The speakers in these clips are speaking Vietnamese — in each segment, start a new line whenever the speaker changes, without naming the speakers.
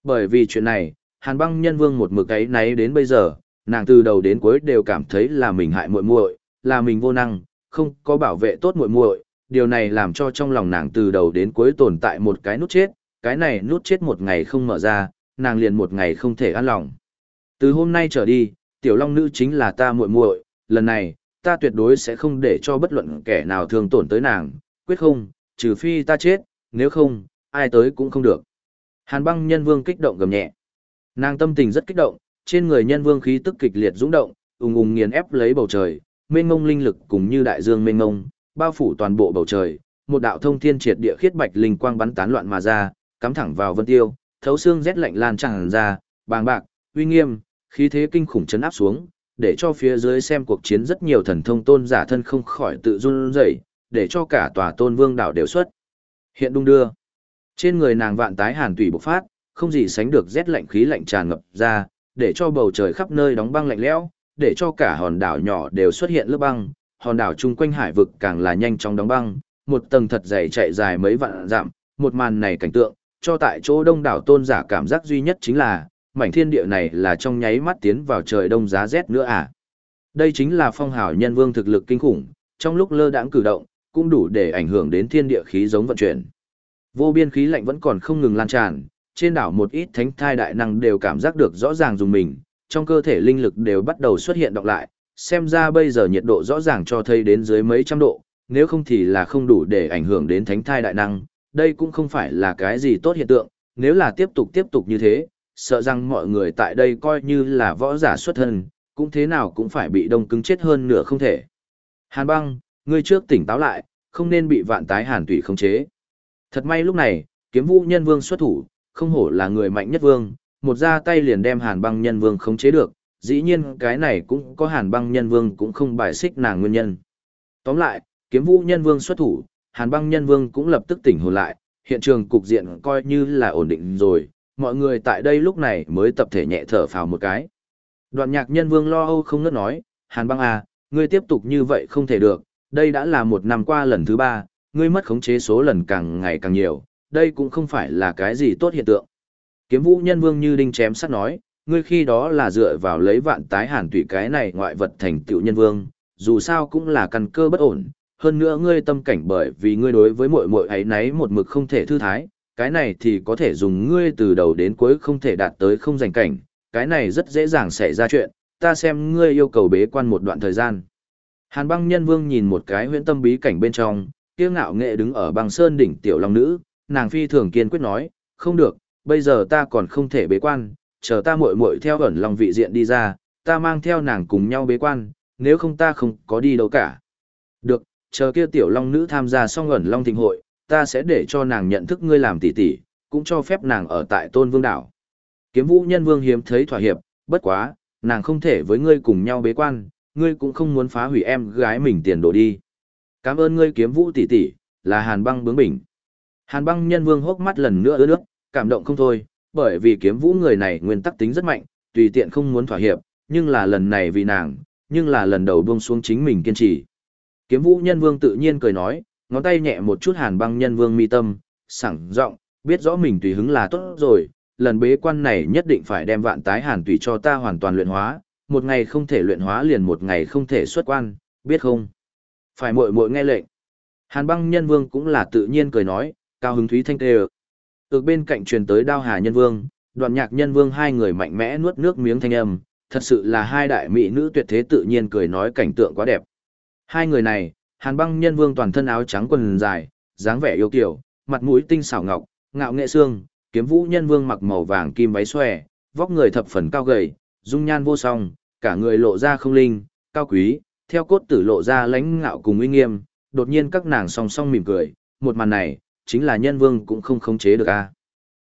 Bởi vì chuyện này, Hàn Băng Nhân Vương một mực ấy náy đến bây giờ, nàng từ đầu đến cuối đều cảm thấy là mình hại muội muội, là mình vô năng, không có bảo vệ tốt muội muội, điều này làm cho trong lòng nàng từ đầu đến cuối tồn tại một cái nút chết, cái này nút chết một ngày không mở ra, nàng liền một ngày không thể an lòng. Từ hôm nay trở đi, tiểu long nữ chính là ta muội muội, lần này, ta tuyệt đối sẽ không để cho bất luận kẻ nào thương tổn tới nàng, quyết không, trừ phi ta chết, nếu không, ai tới cũng không được. Hàn Băng Nhân Vương kích động gầm nhẹ. Nàng tâm tình rất kích động, trên người Nhân Vương khí tức kịch liệt dũng động, ùng ùng nghiền ép lấy bầu trời, mênh mông linh lực cùng như đại dương mênh mông, bao phủ toàn bộ bầu trời, một đạo thông thiên triệt địa khiết bạch linh quang bắn tán loạn mà ra, cắm thẳng vào Vân Tiêu, thấu xương rét lạnh lan tràn ra, bàng bạc, uy nghiêm, khí thế kinh khủng chấn áp xuống, để cho phía dưới xem cuộc chiến rất nhiều thần thông tôn giả thân không khỏi tự run rẩy, để cho cả tòa Tôn Vương đảo đều xuất hiện đung đưa. Trên người nàng vạn tái hàn tủy bộc phát, không gì sánh được rét lạnh khí lạnh tràn ngập ra, để cho bầu trời khắp nơi đóng băng lạnh lẽo, để cho cả hòn đảo nhỏ đều xuất hiện lớp băng, hòn đảo chung quanh hải vực càng là nhanh chóng đóng băng, một tầng thật dày chạy dài mấy vạn dặm, một màn này cảnh tượng, cho tại chỗ đông đảo tôn giả cảm giác duy nhất chính là, mảnh thiên địa này là trong nháy mắt tiến vào trời đông giá rét nữa à. Đây chính là phong hào nhân vương thực lực kinh khủng, trong lúc lơ đãng cử động, cũng đủ để ảnh hưởng đến thiên địa khí giống vận chuyển. Vô biên khí lạnh vẫn còn không ngừng lan tràn, trên đảo một ít thánh thai đại năng đều cảm giác được rõ ràng dùng mình, trong cơ thể linh lực đều bắt đầu xuất hiện đọc lại, xem ra bây giờ nhiệt độ rõ ràng cho thấy đến dưới mấy trăm độ, nếu không thì là không đủ để ảnh hưởng đến thánh thai đại năng, đây cũng không phải là cái gì tốt hiện tượng, nếu là tiếp tục như thế, sợ rằng mọi người tại đây coi như là võ giả xuất thân, cũng thế nào cũng phải bị đông cứng chết hơn nửa không thể. Hàn Băng, ngươi trước tỉnh táo lại, không nên bị vạn tái hàn tủy khống chế. Thật may lúc này, Kiếm Vũ Nhân Vương xuất thủ, không hổ là người mạnh nhất vương, một ra tay liền đem Hàn Băng Nhân Vương khống chế được, dĩ nhiên cái này cũng có Hàn Băng Nhân Vương cũng không bài xích nàng nguyên nhân. Tóm lại, Kiếm Vũ Nhân Vương xuất thủ, Hàn Băng Nhân Vương cũng lập tức tỉnh hồn lại, hiện trường cục diện coi như là ổn định rồi, mọi người tại đây lúc này mới tập thể nhẹ thở phào một cái. Đoạn Nhạc Nhân Vương lo âu không ngớt nói, Hàn Băng à, ngươi tiếp tục như vậy không thể được, đây đã là một năm qua lần thứ 3, ngươi mất khống chế số lần càng ngày càng nhiều, đây cũng không phải là cái gì tốt hiện tượng. Kiếm Vũ Nhân Vương như đinh chém sắt nói, ngươi khi đó là dựa vào lấy vạn tái hàn tùy cái này ngoại vật thành tựu nhân vương, dù sao cũng là căn cơ bất ổn, hơn nữa ngươi tâm cảnh bởi vì ngươi đối với muội muội ấy nấy một mực không thể thư thái, cái này thì có thể dùng ngươi từ đầu đến cuối không thể đạt tới không giành cảnh, cái này rất dễ dàng xảy ra chuyện, ta xem ngươi yêu cầu bế quan một đoạn thời gian. Hàn Băng Nhân Vương nhìn một cái huyễn tâm bí cảnh bên trong, kiêu ngạo nghệ đứng ở băng sơn đỉnh tiểu long nữ, nàng phi thường kiên quyết nói, không được, bây giờ ta còn không thể bế quan, chờ ta muội muội theo ẩn long vị diện đi ra, ta mang theo nàng cùng nhau bế quan, nếu không ta không có đi đâu cả. Được, chờ kia tiểu long nữ tham gia xong ẩn long thịnh hội, ta sẽ để cho nàng nhận thức ngươi làm tỷ tỷ, cũng cho phép nàng ở tại Tôn Vương đảo. Kiếm Vũ Nhân Vương hiếm thấy thỏa hiệp, bất quá, nàng không thể với ngươi cùng nhau bế quan, ngươi cũng không muốn phá hủy em gái mình tiền đồ đi. Cảm ơn ngươi Kiếm Vũ tỷ tỷ, là Hàn Băng bướng bỉnh. Hàn Băng Nhân Vương hốc mắt lần nữa ướt nước, cảm động không thôi, bởi vì Kiếm Vũ người này nguyên tắc tính rất mạnh, tùy tiện không muốn thỏa hiệp, nhưng là lần này vì nàng, nhưng là lần đầu buông xuống chính mình kiên trì. Kiếm Vũ Nhân Vương tự nhiên cười nói, ngón tay nhẹ một chút Hàn Băng Nhân Vương mi tâm, sảng giọng, biết rõ mình tùy hứng là tốt rồi, lần bế quan này nhất định phải đem vạn tái hàn tùy cho ta hoàn toàn luyện hóa, một ngày không thể luyện hóa liền một ngày không thể xuất quan, biết không? Phải muội muội nghe lệnh. Hàn Băng Nhân Vương cũng là tự nhiên cười nói, cao hứng thúy thanh tê ực bên cạnh truyền tới Đao Hà Nhân Vương, Đoạn Nhạc Nhân Vương hai người mạnh mẽ nuốt nước miếng thanh âm, thật sự là hai đại mỹ nữ tuyệt thế tự nhiên cười nói cảnh tượng quá đẹp. Hai người này, Hàn Băng Nhân Vương toàn thân áo trắng quần dài, dáng vẻ yêu kiều, mặt mũi tinh xảo ngọc, ngạo nghệ xương, Kiếm Vũ Nhân Vương mặc màu vàng kim váy xòe, vóc người thập phần cao gầy, dung nhan vô song, cả người lộ ra không linh, cao quý, theo cốt tử lộ ra lãnh ngạo cùng uy nghiêm, đột nhiên các nàng song song mỉm cười, một màn này, chính là Nhân Vương cũng không khống chế được a.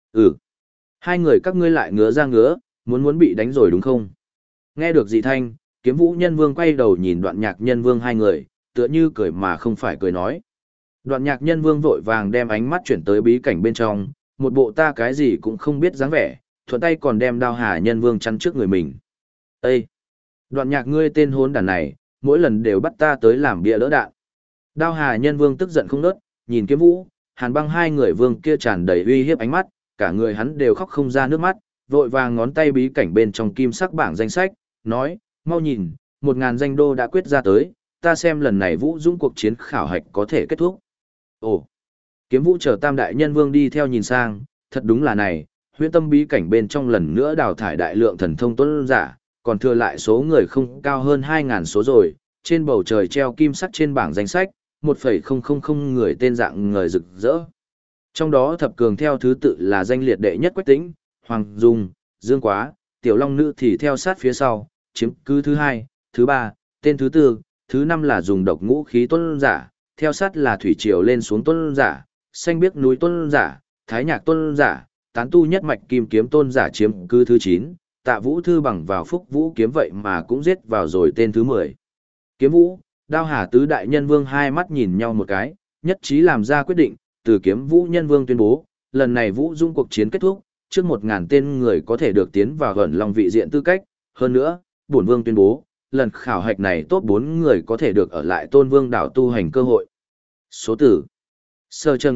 Hai người các ngươi lại ngứa ra ngứa, muốn bị đánh rồi đúng không? Nghe được dị thanh, Kiếm Vũ Nhân Vương quay đầu nhìn Đoạn Nhạc Nhân Vương hai người, tựa như cười mà không phải cười nói. Đoạn Nhạc Nhân Vương vội vàng đem ánh mắt chuyển tới bí cảnh bên trong, một bộ ta cái gì cũng không biết dáng vẻ, thuận tay còn đem Đao Hà Nhân Vương chắn trước người mình. Ê! Đoạn Nhạc ngươi tên hốn đàn này, mỗi lần đều bắt ta tới làm bia đỡ đạn. Đao Hà Nhân Vương tức giận không nớt, nhìn Kiếm Vũ, Hàn Băng hai người vương kia tràn đầy uy hiếp ánh mắt, cả người hắn đều khóc không ra nước mắt, vội vàng ngón tay bí cảnh bên trong kim sắc bảng danh sách, nói, mau nhìn, 1.000 danh đô đã quyết ra tới, ta xem lần này Vũ Dũng cuộc chiến khảo hạch có thể kết thúc. Ồ, Kiếm Vũ chờ Tam Đại Nhân Vương đi theo nhìn sang, thật đúng là này, huyễn tâm bí cảnh bên trong lần nữa đào thải đại lượng thần thông tuấn giả, còn thừa lại số người không cao hơn 2.000 số rồi, trên bầu trời treo kim sắc trên bảng danh sách, 1,000 người tên dạng người rực rỡ. Trong đó thập cường theo thứ tự là danh liệt đệ nhất Quách Tĩnh, Hoàng Dung, Dương Quá, Tiểu Long Nữ thì theo sát phía sau, chiếm cứ thứ hai, thứ ba, tên thứ tư, thứ năm là dùng độc ngũ khí tuấn giả, theo sát là thủy triều lên xuống tuấn giả, xanh biếc núi tuấn giả, thái nhạc tuấn giả, tán tu nhất mạch kim kiếm tôn giả chiếm cứ thứ 9, Tạ Vũ Thư bằng vào Phúc Vũ kiếm vậy mà cũng giết vào rồi tên thứ 10. Kiếm Vũ, Đao Hà tứ đại nhân vương hai mắt nhìn nhau một cái, nhất trí làm ra quyết định, từ Kiếm Vũ nhân vương tuyên bố, lần này Vũ Dung cuộc chiến kết thúc, trước 1.000 tên người có thể được tiến vào gần Long vị diện tư cách, hơn nữa, bổn vương tuyên bố, lần khảo hạch này top 4 người có thể được ở lại Tôn Vương đảo tu hành cơ hội. Số tử Sở Trần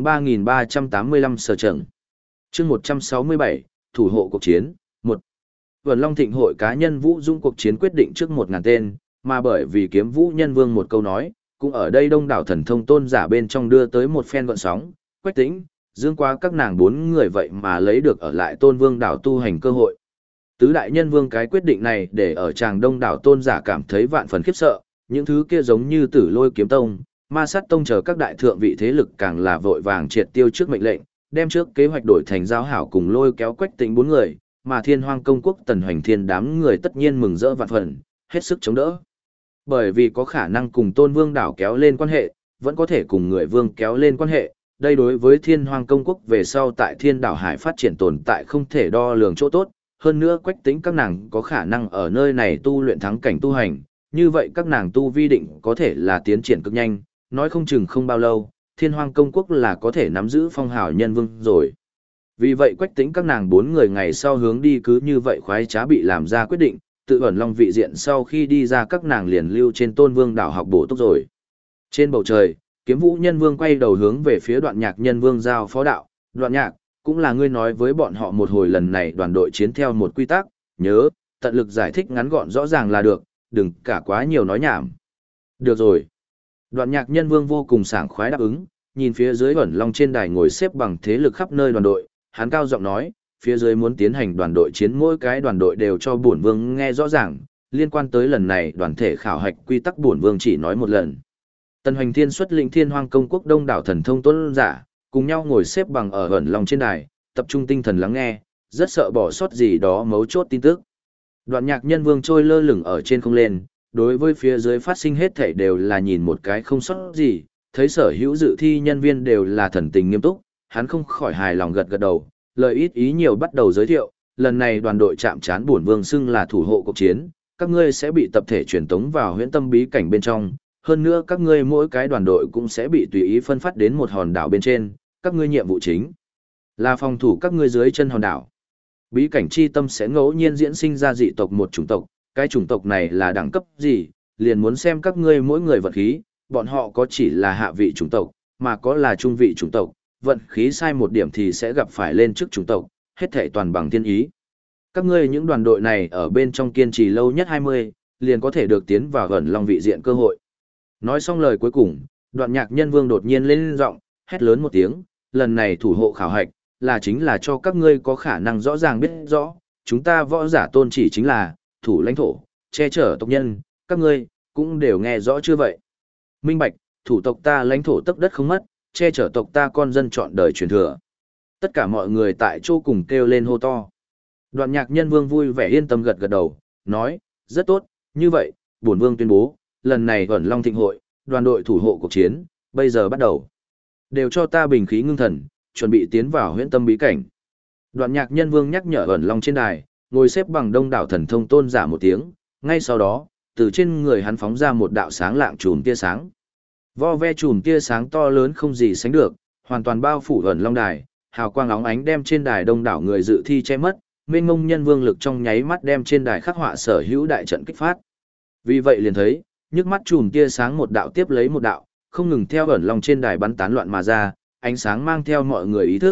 3385 Sở Trần chương 167, thủ hộ cuộc chiến, 1. Vân Long Thịnh hội cá nhân Vũ Dung cuộc chiến quyết định trước 1.000 tên, mà bởi vì Kiếm Vũ nhân vương một câu nói, cũng ở đây đông đảo thần thông tôn giả bên trong đưa tới một phen gọn sóng, Quách Tĩnh, Dương Quá các nàng 4 người vậy mà lấy được ở lại Tôn Vương đảo tu hành cơ hội. Tứ đại nhân vương cái quyết định này để ở tràng đông đảo tôn giả cảm thấy vạn phần khiếp sợ, những thứ kia giống như Tử Lôi Kiếm Tông, Ma Sát Tông chờ các đại thượng vị thế lực càng là vội vàng triệt tiêu trước mệnh lệnh, đem trước kế hoạch đổi thành giao hảo cùng lôi kéo Quách Tĩnh 4 người, mà Thiên Hoang công quốc Tần Hoành Thiên đám người tất nhiên mừng rỡ vạn phần, hết sức chống đỡ. Bởi vì có khả năng cùng Tôn Vương đảo kéo lên quan hệ, vẫn có thể cùng người vương kéo lên quan hệ, đây đối với Thiên Hoang công quốc về sau tại Thiên đảo hải phát triển tồn tại không thể đo lường chỗ tốt, hơn nữa Quách Tĩnh các nàng có khả năng ở nơi này tu luyện thắng cảnh tu hành, như vậy các nàng tu vi định có thể là tiến triển cực nhanh, nói không chừng không bao lâu, Thiên Hoang công quốc là có thể nắm giữ phong hào nhân vương rồi. Vì vậy Quách Tĩnh các nàng 4 người ngày sau hướng đi cứ như vậy khoái trá bị làm ra quyết định, tự ẩn Long vị diện sau khi đi ra các nàng liền lưu trên Tôn Vương đảo học bổ túc rồi. Trên bầu trời, Kiếm Vũ nhân vương quay đầu hướng về phía Đoạn Nhạc nhân vương giao phó đạo, Đoạn Nhạc, cũng là ngươi nói với bọn họ một hồi lần này đoàn đội chiến theo một quy tắc, nhớ, tận lực giải thích ngắn gọn rõ ràng là được, đừng cả quá nhiều nói nhảm. Được rồi. Đoạn Nhạc nhân vương vô cùng sảng khoái đáp ứng, nhìn phía dưới ẩn Long trên đài ngồi xếp bằng thế lực khắp nơi đoàn đội, hắn cao giọng nói, phía dưới muốn tiến hành đoàn đội chiến mỗi cái đoàn đội đều cho bổn vương nghe rõ ràng, liên quan tới lần này đoàn thể khảo hạch quy tắc bổn vương chỉ nói một lần. Tần Hoành Thiên xuất lĩnh Thiên Hoang công quốc đông đảo thần thông tuấn giả, cùng nhau ngồi xếp bằng ở ẩn Long trên đài, tập trung tinh thần lắng nghe, rất sợ bỏ sót gì đó mấu chốt tin tức. Đoạn Nhạc nhân vương trôi lơ lửng ở trên không lên, đối với phía dưới phát sinh hết thảy đều là nhìn một cái không sót gì, thấy sở hữu dự thi nhân viên đều là thần tình nghiêm túc, hắn không khỏi hài lòng gật gật đầu, lời ít ý nhiều bắt đầu giới thiệu, lần này đoàn đội chạm trán bổn vương xưng là thủ hộ cuộc chiến, các ngươi sẽ bị tập thể truyền tống vào huyễn tâm bí cảnh bên trong, hơn nữa các ngươi mỗi cái đoàn đội cũng sẽ bị tùy ý phân phát đến một hòn đảo bên trên, các ngươi nhiệm vụ chính là phòng thủ các ngươi dưới chân hòn đảo. Bí cảnh chi tâm sẽ ngẫu nhiên diễn sinh ra dị tộc một chủng tộc, cái chủng tộc này là đẳng cấp gì, liền muốn xem các ngươi mỗi người vận khí, bọn họ có chỉ là hạ vị chủng tộc, mà có là trung vị chủng tộc, vận khí sai một điểm thì sẽ gặp phải lên trước chủng tộc, hết thảy toàn bằng thiên ý. Các ngươi những đoàn đội này ở bên trong kiên trì lâu nhất 20, liền có thể được tiến vào gần Long vị diện cơ hội. Nói xong lời cuối cùng, Đoạn Nhạc nhân vương đột nhiên lên giọng, hét lớn một tiếng, lần này thủ hộ khảo hạch, là chính là cho các ngươi có khả năng rõ ràng biết rõ, chúng ta võ giả tôn chỉ chính là, thủ lãnh thổ, che chở tộc nhân, các ngươi, cũng đều nghe rõ chưa vậy. Minh bạch, thủ tộc ta lãnh thổ tấc đất không mất, che chở tộc ta con dân trọn đời truyền thừa. Tất cả mọi người tại chỗ cùng kêu lên hô to. Đoạn Nhạc nhân vương vui vẻ yên tâm gật gật đầu, nói, rất tốt, như vậy, bổn vương tuyên bố, lần này ẩn Long Thịnh hội, đoàn đội thủ hộ cuộc chiến, bây giờ bắt đầu. Đều cho ta bình khí ngưng thần, chuẩn bị tiến vào huyễn tâm bí cảnh. Đoạn Nhạc nhân vương nhắc nhở ẩn Long trên đài, ngồi xếp bằng đông đảo thần thông tôn giả một tiếng, ngay sau đó, từ trên người hắn phóng ra một đạo sáng lạng chùm tia sáng. Vo ve chùm tia sáng to lớn không gì sánh được, hoàn toàn bao phủ ẩn Long đài, hào quang óng ánh đem trên đài đông đảo người dự thi che mất, mênh mông nhân vương lực trong nháy mắt đem trên đài khắc họa sở hữu đại trận kích phát. Vì vậy liền thấy, nhức mắt chùm tia sáng một đạo tiếp lấy một đạo, không ngừng theo ẩn Long trên đài bắn tán loạn mà ra, ánh sáng mang theo mọi người ý thức,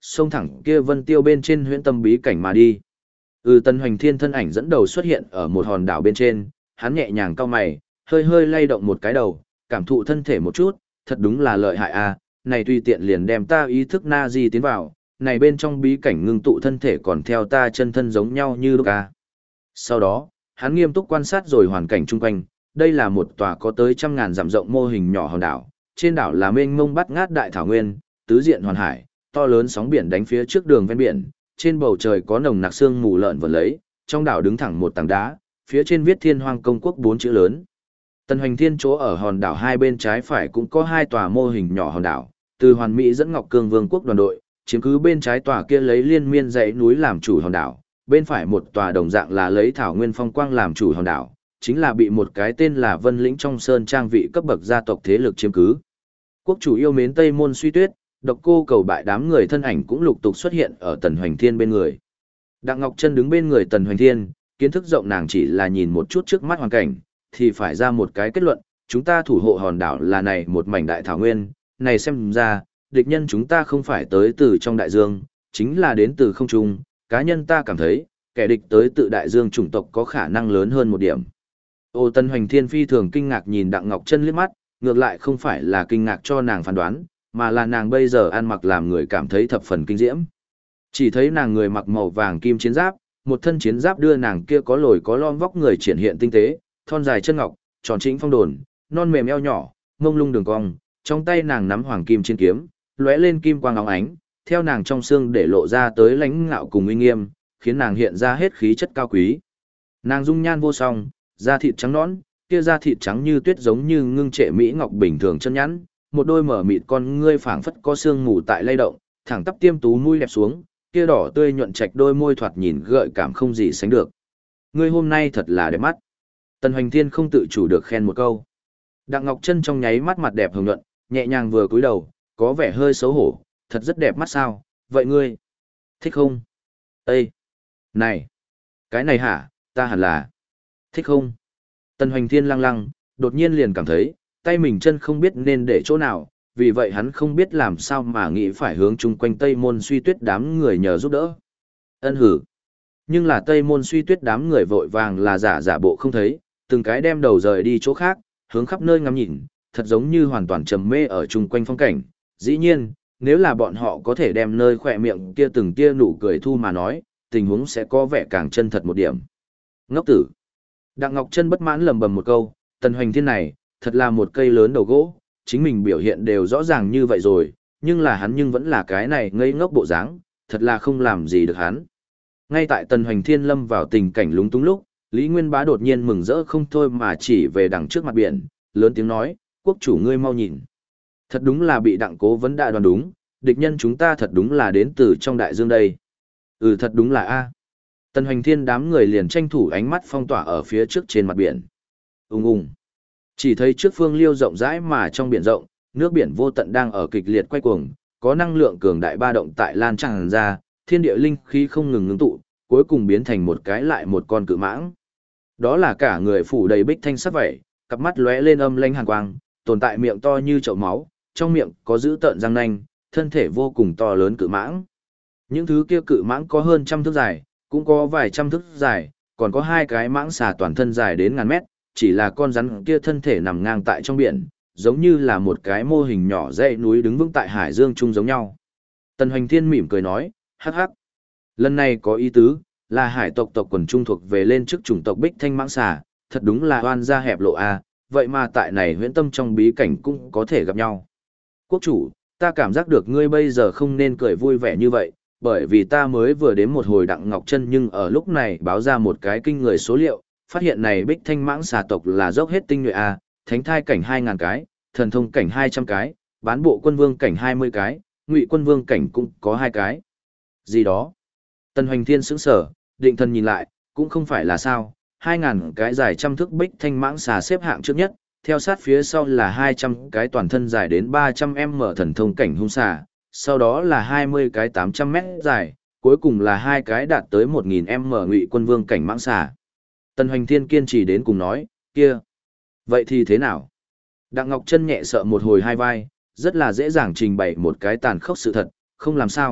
xông thẳng kia vân tiêu bên trên huyễn tâm bí cảnh mà đi. Tần Hoành Thiên thân ảnh dẫn đầu xuất hiện ở một hòn đảo bên trên, hắn nhẹ nhàng cau mày, hơi hơi lay động một cái đầu, cảm thụ thân thể một chút, thật đúng là lợi hại a, này tùy tiện liền đem ta ý thức na di tiến vào, này bên trong bí cảnh ngưng tụ thân thể còn theo ta chân thân giống nhau như lúc a. Sau đó, hắn nghiêm túc quan sát rồi hoàn cảnh chung quanh, đây là một tòa có tới trăm ngàn dặm rộng mô hình nhỏ hòn đảo, trên đảo là mênh mông bát ngát đại thảo nguyên, tứ diện hoàn hải, to lớn sóng biển đánh phía trước đường ven biển, trên bầu trời có nồng nặc sương mù lợn vẩn lấy, trong đảo đứng thẳng một tảng đá, phía trên viết Thiên Hoang Công Quốc 4 chữ lớn. Tần Hoành Thiên chỗ ở hòn đảo hai bên trái phải cũng có hai tòa mô hình nhỏ hòn đảo, từ Hoàn Mỹ dẫn Ngọc Cương Vương quốc đoàn đội, chiếm cứ bên trái tòa kia lấy liên miên dãy núi làm chủ hòn đảo, bên phải một tòa đồng dạng là lấy thảo nguyên phong quang làm chủ hòn đảo, chính là bị một cái tên là Vân Lĩnh trong sơn trang vị cấp bậc gia tộc thế lực chiếm cứ. Quốc chủ yêu mến Tây Môn Suy Tuyết, Độc Cô Cầu Bại đám người thân ảnh cũng lục tục xuất hiện ở Tần Hoành Thiên bên người. Đặng Ngọc Chân đứng bên người Tần Hoành Thiên, kiến thức rộng nàng chỉ là nhìn một chút trước mắt hoàn cảnh, thì phải ra một cái kết luận, chúng ta thủ hộ hòn đảo là này một mảnh đại thảo nguyên, này xem ra, địch nhân chúng ta không phải tới từ trong đại dương, chính là đến từ không trung, cá nhân ta cảm thấy, kẻ địch tới từ đại dương chủng tộc có khả năng lớn hơn một điểm. Tần Hoành Thiên phi thường kinh ngạc nhìn Đặng Ngọc Chân liếc mắt, ngược lại không phải là kinh ngạc cho nàng phán đoán, mà là nàng bây giờ ăn mặc làm người cảm thấy thập phần kinh diễm. Chỉ thấy nàng người mặc màu vàng kim chiến giáp, một thân chiến giáp đưa nàng kia có lồi có lõm vóc người triển hiện tinh tế, thon dài chân ngọc, tròn trĩnh phong đồn, non mềm eo nhỏ, mông lung đường cong, trong tay nàng nắm hoàng kim chiến kiếm, lóe lên kim quang óng ánh, theo nàng trong xương để lộ ra tới lãnh ngạo cùng uy nghiêm, khiến nàng hiện ra hết khí chất cao quý. Nàng dung nhan vô song, da thịt trắng nõn, kia da thịt trắng như tuyết giống như ngưng trệ mỹ ngọc bình thường chân nhẵn, một đôi mở mịt con ngươi phảng phất có sương mù tại lay động, thẳng tắp tiêm tú mũi đẹp xuống, kia đỏ tươi nhuận trạch đôi môi thoạt nhìn gợi cảm không gì sánh được. Ngươi hôm nay thật là đẹp mắt. Tần Hoành Thiên không tự chủ được khen một câu. Đặng Ngọc Chân trong nháy mắt mặt đẹp hồng nhuận, nhẹ nhàng vừa cúi đầu, có vẻ hơi xấu hổ, thật rất đẹp mắt sao, vậy ngươi, thích không? Ê! Này! Cái này hả, ta hẳn là, thích không? Tần Hoành Thiên lăng lăng, đột nhiên liền cảm thấy, tay mình chân không biết nên để chỗ nào, vì vậy hắn không biết làm sao mà nghĩ phải hướng chung quanh Tây Môn Suy Tuyết đám người nhờ giúp đỡ. Ân hử! Nhưng là Tây Môn Suy Tuyết đám người vội vàng là giả bộ không thấy, từng cái đem đầu rời đi chỗ khác, hướng khắp nơi ngắm nhìn, thật giống như hoàn toàn trầm mê ở chung quanh phong cảnh. Dĩ nhiên, nếu là bọn họ có thể đem nơi khỏe miệng kia từng tia nụ cười thu mà nói, tình huống sẽ có vẻ càng chân thật một điểm. Ngốc tử! Đặng Ngọc Chân bất mãn lầm bầm một câu, Tần Hoành Thiên này, thật là một cây lớn đầu gỗ, chính mình biểu hiện đều rõ ràng như vậy rồi, nhưng là hắn nhưng vẫn là cái này ngây ngốc bộ dáng, thật là không làm gì được hắn. Ngay tại Tần Hoành Thiên lâm vào tình cảnh lúng túng lúc, Lý Nguyên Bá đột nhiên mừng rỡ không thôi mà chỉ về đằng trước mặt biển, lớn tiếng nói, quốc chủ ngươi mau nhìn. Thật đúng là bị Đặng Cố vấn đại đoán đúng, địch nhân chúng ta thật đúng là đến từ trong đại dương đây. Thật đúng là A. Tần Hoành Thiên đám người liền tranh thủ ánh mắt phong tỏa ở phía trước trên mặt biển. Ung. Chỉ thấy trước phương liêu rộng rãi mà trong biển rộng, nước biển vô tận đang ở kịch liệt quay cuồng, có năng lượng cường đại ba động tại lan tràn ra, thiên địa linh khí không ngừng ngưng tụ, cuối cùng biến thành một cái lại một con cự mãng. Đó là cả người phủ đầy bích thanh sắc vảy, cặp mắt lóe lên âm lanh hàn quang, tồn tại miệng to như chậu máu, trong miệng có dữ tợn răng nanh, thân thể vô cùng to lớn cự mãng. Những thứ kia cự mãng có hơn trăm thước dài, cũng có vài trăm thước dài, còn có hai cái mãng xà toàn thân dài đến ngàn mét, chỉ là con rắn kia thân thể nằm ngang tại trong biển, giống như là một cái mô hình nhỏ dãy núi đứng vững tại hải dương chung giống nhau. Tần Hoành Thiên mỉm cười nói, hắc hắc. Lần này có ý tứ, là hải tộc tộc quần trung thuộc về lên trước chủng tộc Bích Thanh Mãng Xà, thật đúng là oan gia hẹp lộ a, vậy mà tại này huyễn tâm trong bí cảnh cũng có thể gặp nhau. Quốc chủ, ta cảm giác được ngươi bây giờ không nên cười vui vẻ như vậy, bởi vì ta mới vừa đến một hồi Đặng Ngọc Chân nhưng ở lúc này báo ra một cái kinh người số liệu, phát hiện này Bích Thanh Mãng Xà tộc là dốc hết tinh nhuệ a, thánh thai cảnh 2000 cái, thần thông cảnh 200 cái, bán bộ quân vương cảnh 20 cái, ngụy quân vương cảnh cũng có 2 cái. Gì đó? Tần Hoành Thiên sững sờ, định thần nhìn lại, cũng không phải là sao, 2000 cái dài trăm thước Bích Thanh Mãng Xà xếp hạng trước nhất, theo sát phía sau là 200 cái toàn thân dài đến 300m thần thông cảnh hung xà, sau đó là 20 cái 800m dài, cuối cùng là 2 cái đạt tới 1000m ngụy quân vương cảnh mãng xà. Tần Hoành Thiên kiên trì đến cùng nói, kia, vậy thì thế nào? Đặng Ngọc Chân nhẹ sợ một hồi hai vai, rất là dễ dàng trình bày một cái tàn khốc sự thật, không làm sao,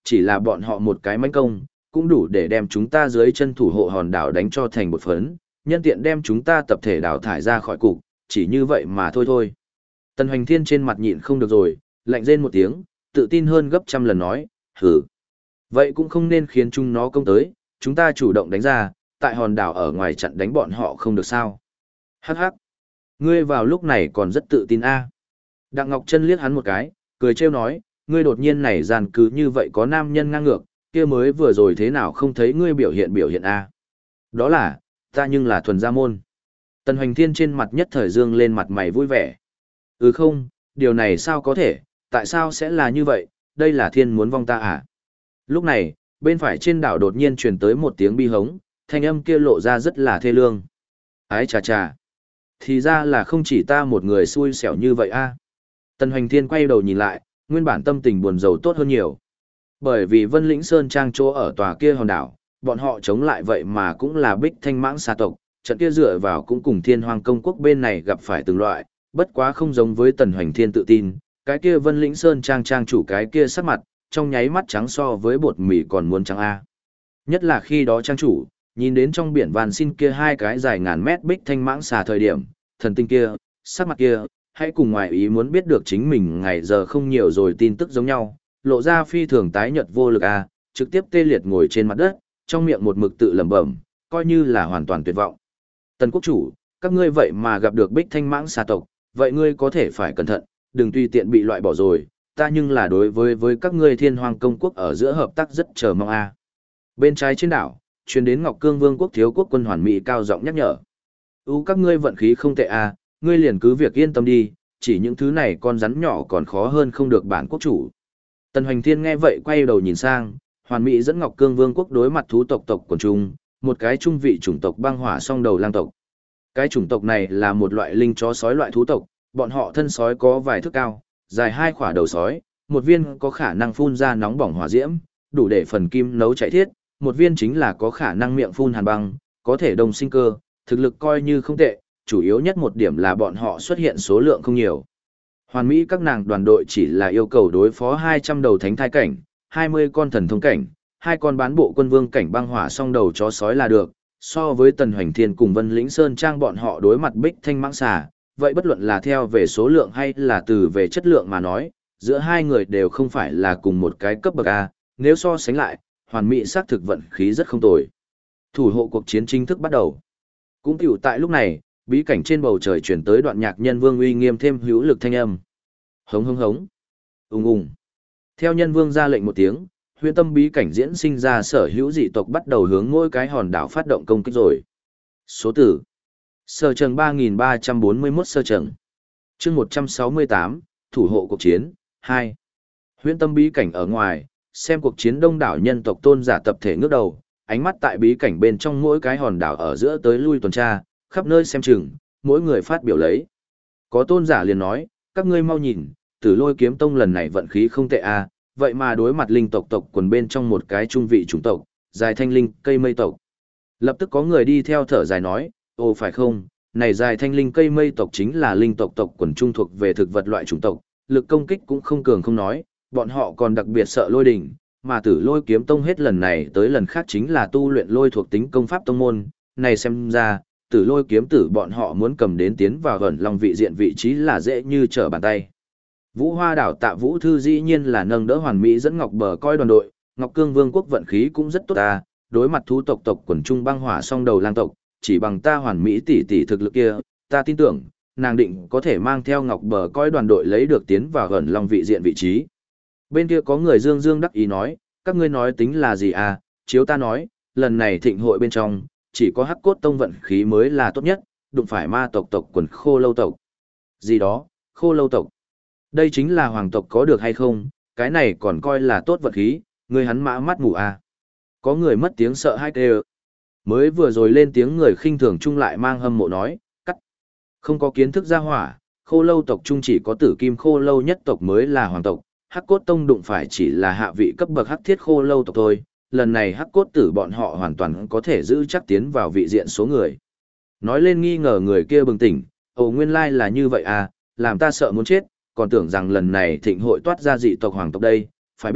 chỉ là bọn họ một cái mãnh công, cũng đủ để đem chúng ta dưới chân thủ hộ hòn đảo đánh cho thành một phấn, nhân tiện đem chúng ta tập thể đào thải ra khỏi cục, chỉ như vậy mà thôi thôi. Tần Hoành Thiên trên mặt nhịn không được rồi, lạnh rên một tiếng, tự tin hơn gấp trăm lần nói, hử. Vậy cũng không nên khiến chúng nó công tới, chúng ta chủ động đánh ra, tại hòn đảo ở ngoài chặn đánh bọn họ không được sao. Hắc hắc. Ngươi vào lúc này còn rất tự tin a. Đặng Ngọc Trân liếc hắn một cái, cười trêu nói, ngươi đột nhiên này gian cứ như vậy có nam nhân ngang ngược, kia mới vừa rồi thế nào không thấy ngươi biểu hiện a. Đó là, ta nhưng là thuần gia môn. Tần Hoành Thiên trên mặt nhất thời dương lên mặt mày vui vẻ. Không, điều này sao có thể, tại sao sẽ là như vậy, đây là thiên muốn vong ta à? Lúc này, bên phải trên đảo đột nhiên truyền tới một tiếng bi hống, thanh âm kia lộ ra rất là thê lương. Ái chà chà, thì ra là không chỉ ta một người xui xẻo như vậy a. Tần Hoành Thiên quay đầu nhìn lại, nguyên bản tâm tình buồn rầu tốt hơn nhiều. Bởi vì Vân Lĩnh Sơn Trang chỗ ở tòa kia hòn đảo, bọn họ chống lại vậy mà cũng là Bích Thanh Mãng xà tộc, trận kia dựa vào cũng cùng Thiên Hoàng Công Quốc bên này gặp phải từng loại, bất quá không giống với Tần Hoành Thiên tự tin, cái kia Vân Lĩnh Sơn Trang trang chủ cái kia sắc mặt, trong nháy mắt trắng so với bột mì còn muốn trắng a. Nhất là khi đó trang chủ, nhìn đến trong biển van xin kia hai cái dài ngàn mét Bích Thanh Mãng xà thời điểm, thần tinh kia, sắc mặt kia, hãy cùng ngoài ý muốn biết được chính mình ngày giờ không nhiều rồi tin tức giống nhau, lộ ra phi thường tái nhợt vô lực a, trực tiếp tê liệt ngồi trên mặt đất, trong miệng một mực tự lẩm bẩm, coi như là hoàn toàn tuyệt vọng. Tần quốc chủ, các ngươi vậy mà gặp được Bích Thanh Mãng xà tộc, vậy ngươi có thể phải cẩn thận, đừng tùy tiện bị loại bỏ rồi, ta nhưng là đối với các ngươi Thiên Hoàng Công Quốc ở giữa hợp tác rất chờ mong a. Bên trái trên đảo, truyền đến Ngọc Cương Vương quốc thiếu quốc quân Hoàn Mỹ cao giọng nhắc nhở. Các ngươi vận khí không tệ a, ngươi liền cứ việc yên tâm đi, chỉ những thứ này con rắn nhỏ còn khó hơn không được bản quốc chủ. Tần Hoành Thiên nghe vậy quay đầu nhìn sang, Hoàn Mỹ dẫn Ngọc Cương Vương quốc đối mặt thú tộc quần trung, một cái trung vị chủng tộc băng hỏa song đầu lang tộc. Cái chủng tộc này là một loại linh chó sói loại thú tộc, bọn họ thân sói có vài thước cao, dài hai khỏa đầu sói, một viên có khả năng phun ra nóng bỏng hỏa diễm, đủ để phần kim nấu chảy thiết, một viên chính là có khả năng miệng phun hàn băng, có thể đồng sinh cơ, thực lực coi như không tệ, chủ yếu nhất một điểm là bọn họ xuất hiện số lượng không nhiều. Hoàn Mỹ các nàng đoàn đội chỉ là yêu cầu đối phó 200 đầu thánh thai cảnh, 20 con thần thông cảnh, 2 con bán bộ quân vương cảnh băng hỏa song đầu chó sói là được. So với Tần Hoành Thiên cùng Vân Lĩnh Sơn Trang bọn họ đối mặt Bích Thanh Mãng xà, vậy bất luận là theo về số lượng hay là từ về chất lượng mà nói, giữa hai người đều không phải là cùng một cái cấp bậc A, nếu so sánh lại, Hoàn Mỹ xác thực vận khí rất không tồi. Thủ hộ cuộc chiến chính thức bắt đầu. Cũng tiểu tại lúc này, bí cảnh trên bầu trời chuyển tới đoạn nhạc nhân vương uy nghiêm thêm hữu lực thanh âm. Hống hống hống. Ùng ùng. Theo nhân vương ra lệnh một tiếng, huyễn tâm bí cảnh diễn sinh ra sở hữu dị tộc bắt đầu hướng mỗi cái hòn đảo phát động công kích rồi. Số tử. Sơ trần 3341 sơ trần. Chương 168, thủ hộ cuộc chiến, 2. Huyễn tâm bí cảnh ở ngoài, xem cuộc chiến đông đảo nhân tộc tôn giả tập thể ngước đầu, ánh mắt tại bí cảnh bên trong mỗi cái hòn đảo ở giữa tới lui tuần tra, khắp nơi xem chừng, mỗi người phát biểu lấy. Có tôn giả liền nói, các ngươi mau nhìn, Tử Lôi Kiếm Tông lần này vận khí không tệ a, vậy mà đối mặt linh tộc quần bên trong một cái trung vị chủng tộc, dài thanh linh, cây mây tộc. Lập tức có người đi theo thở dài nói, ồ phải không, này dài thanh linh cây mây tộc chính là linh tộc quần trung thuộc về thực vật loại chủng tộc, lực công kích cũng không cường không nói, bọn họ còn đặc biệt sợ lôi đỉnh, mà Tử Lôi Kiếm Tông hết lần này tới lần khác chính là tu luyện lôi thuộc tính công pháp tông môn, này xem ra, Tử Lôi kiếm tử bọn họ muốn cầm đến tiến vào gần lòng vị diện vị trí là dễ như trở bàn tay. Vũ Hoa đảo Tạ Vũ Thư dĩ nhiên là nâng đỡ Hoàn Mỹ dẫn Ngọc Bờ coi đoàn đội, Ngọc Cương Vương quốc vận khí cũng rất tốt ta, đối mặt thú tộc quần trung băng hỏa song đầu lang tộc, chỉ bằng ta Hoàn Mỹ tỷ thực lực kia, ta tin tưởng, nàng định có thể mang theo Ngọc Bờ coi đoàn đội lấy được tiến vào gần lòng vị diện vị trí. Bên kia có người dương đắc ý nói, các ngươi nói tính là gì à, chiếu ta nói, lần này thịnh hội bên trong, chỉ có Hắc Cốt Tông vận khí mới là tốt nhất, đụng phải ma tộc quần Khô Lâu tộc. Gì đó, Khô Lâu tộc. Đây chính là hoàng tộc có được hay không, cái này còn coi là tốt vận khí, người hắn mã mắt mù à. Có người mất tiếng sợ hai kêu. Mới vừa rồi lên tiếng người khinh thường chung lại mang hâm mộ nói, cắt. Không có kiến thức ra hỏa, Khô Lâu tộc chung chỉ có Tử Kim Khô Lâu nhất tộc mới là hoàng tộc, Hắc Cốt Tông đụng phải chỉ là hạ vị cấp bậc Hắc Thiết Khô Lâu tộc thôi. Lần này Hắc Cốt tử bọn họ hoàn toàn có thể giữ chắc tiến vào vị diện số người. Nói lên nghi ngờ người kia bừng tỉnh, nguyên lai là như vậy à, làm ta sợ muốn chết, còn tưởng rằng lần này thịnh hội toát ra dị tộc hoàng tộc đây, phải biết,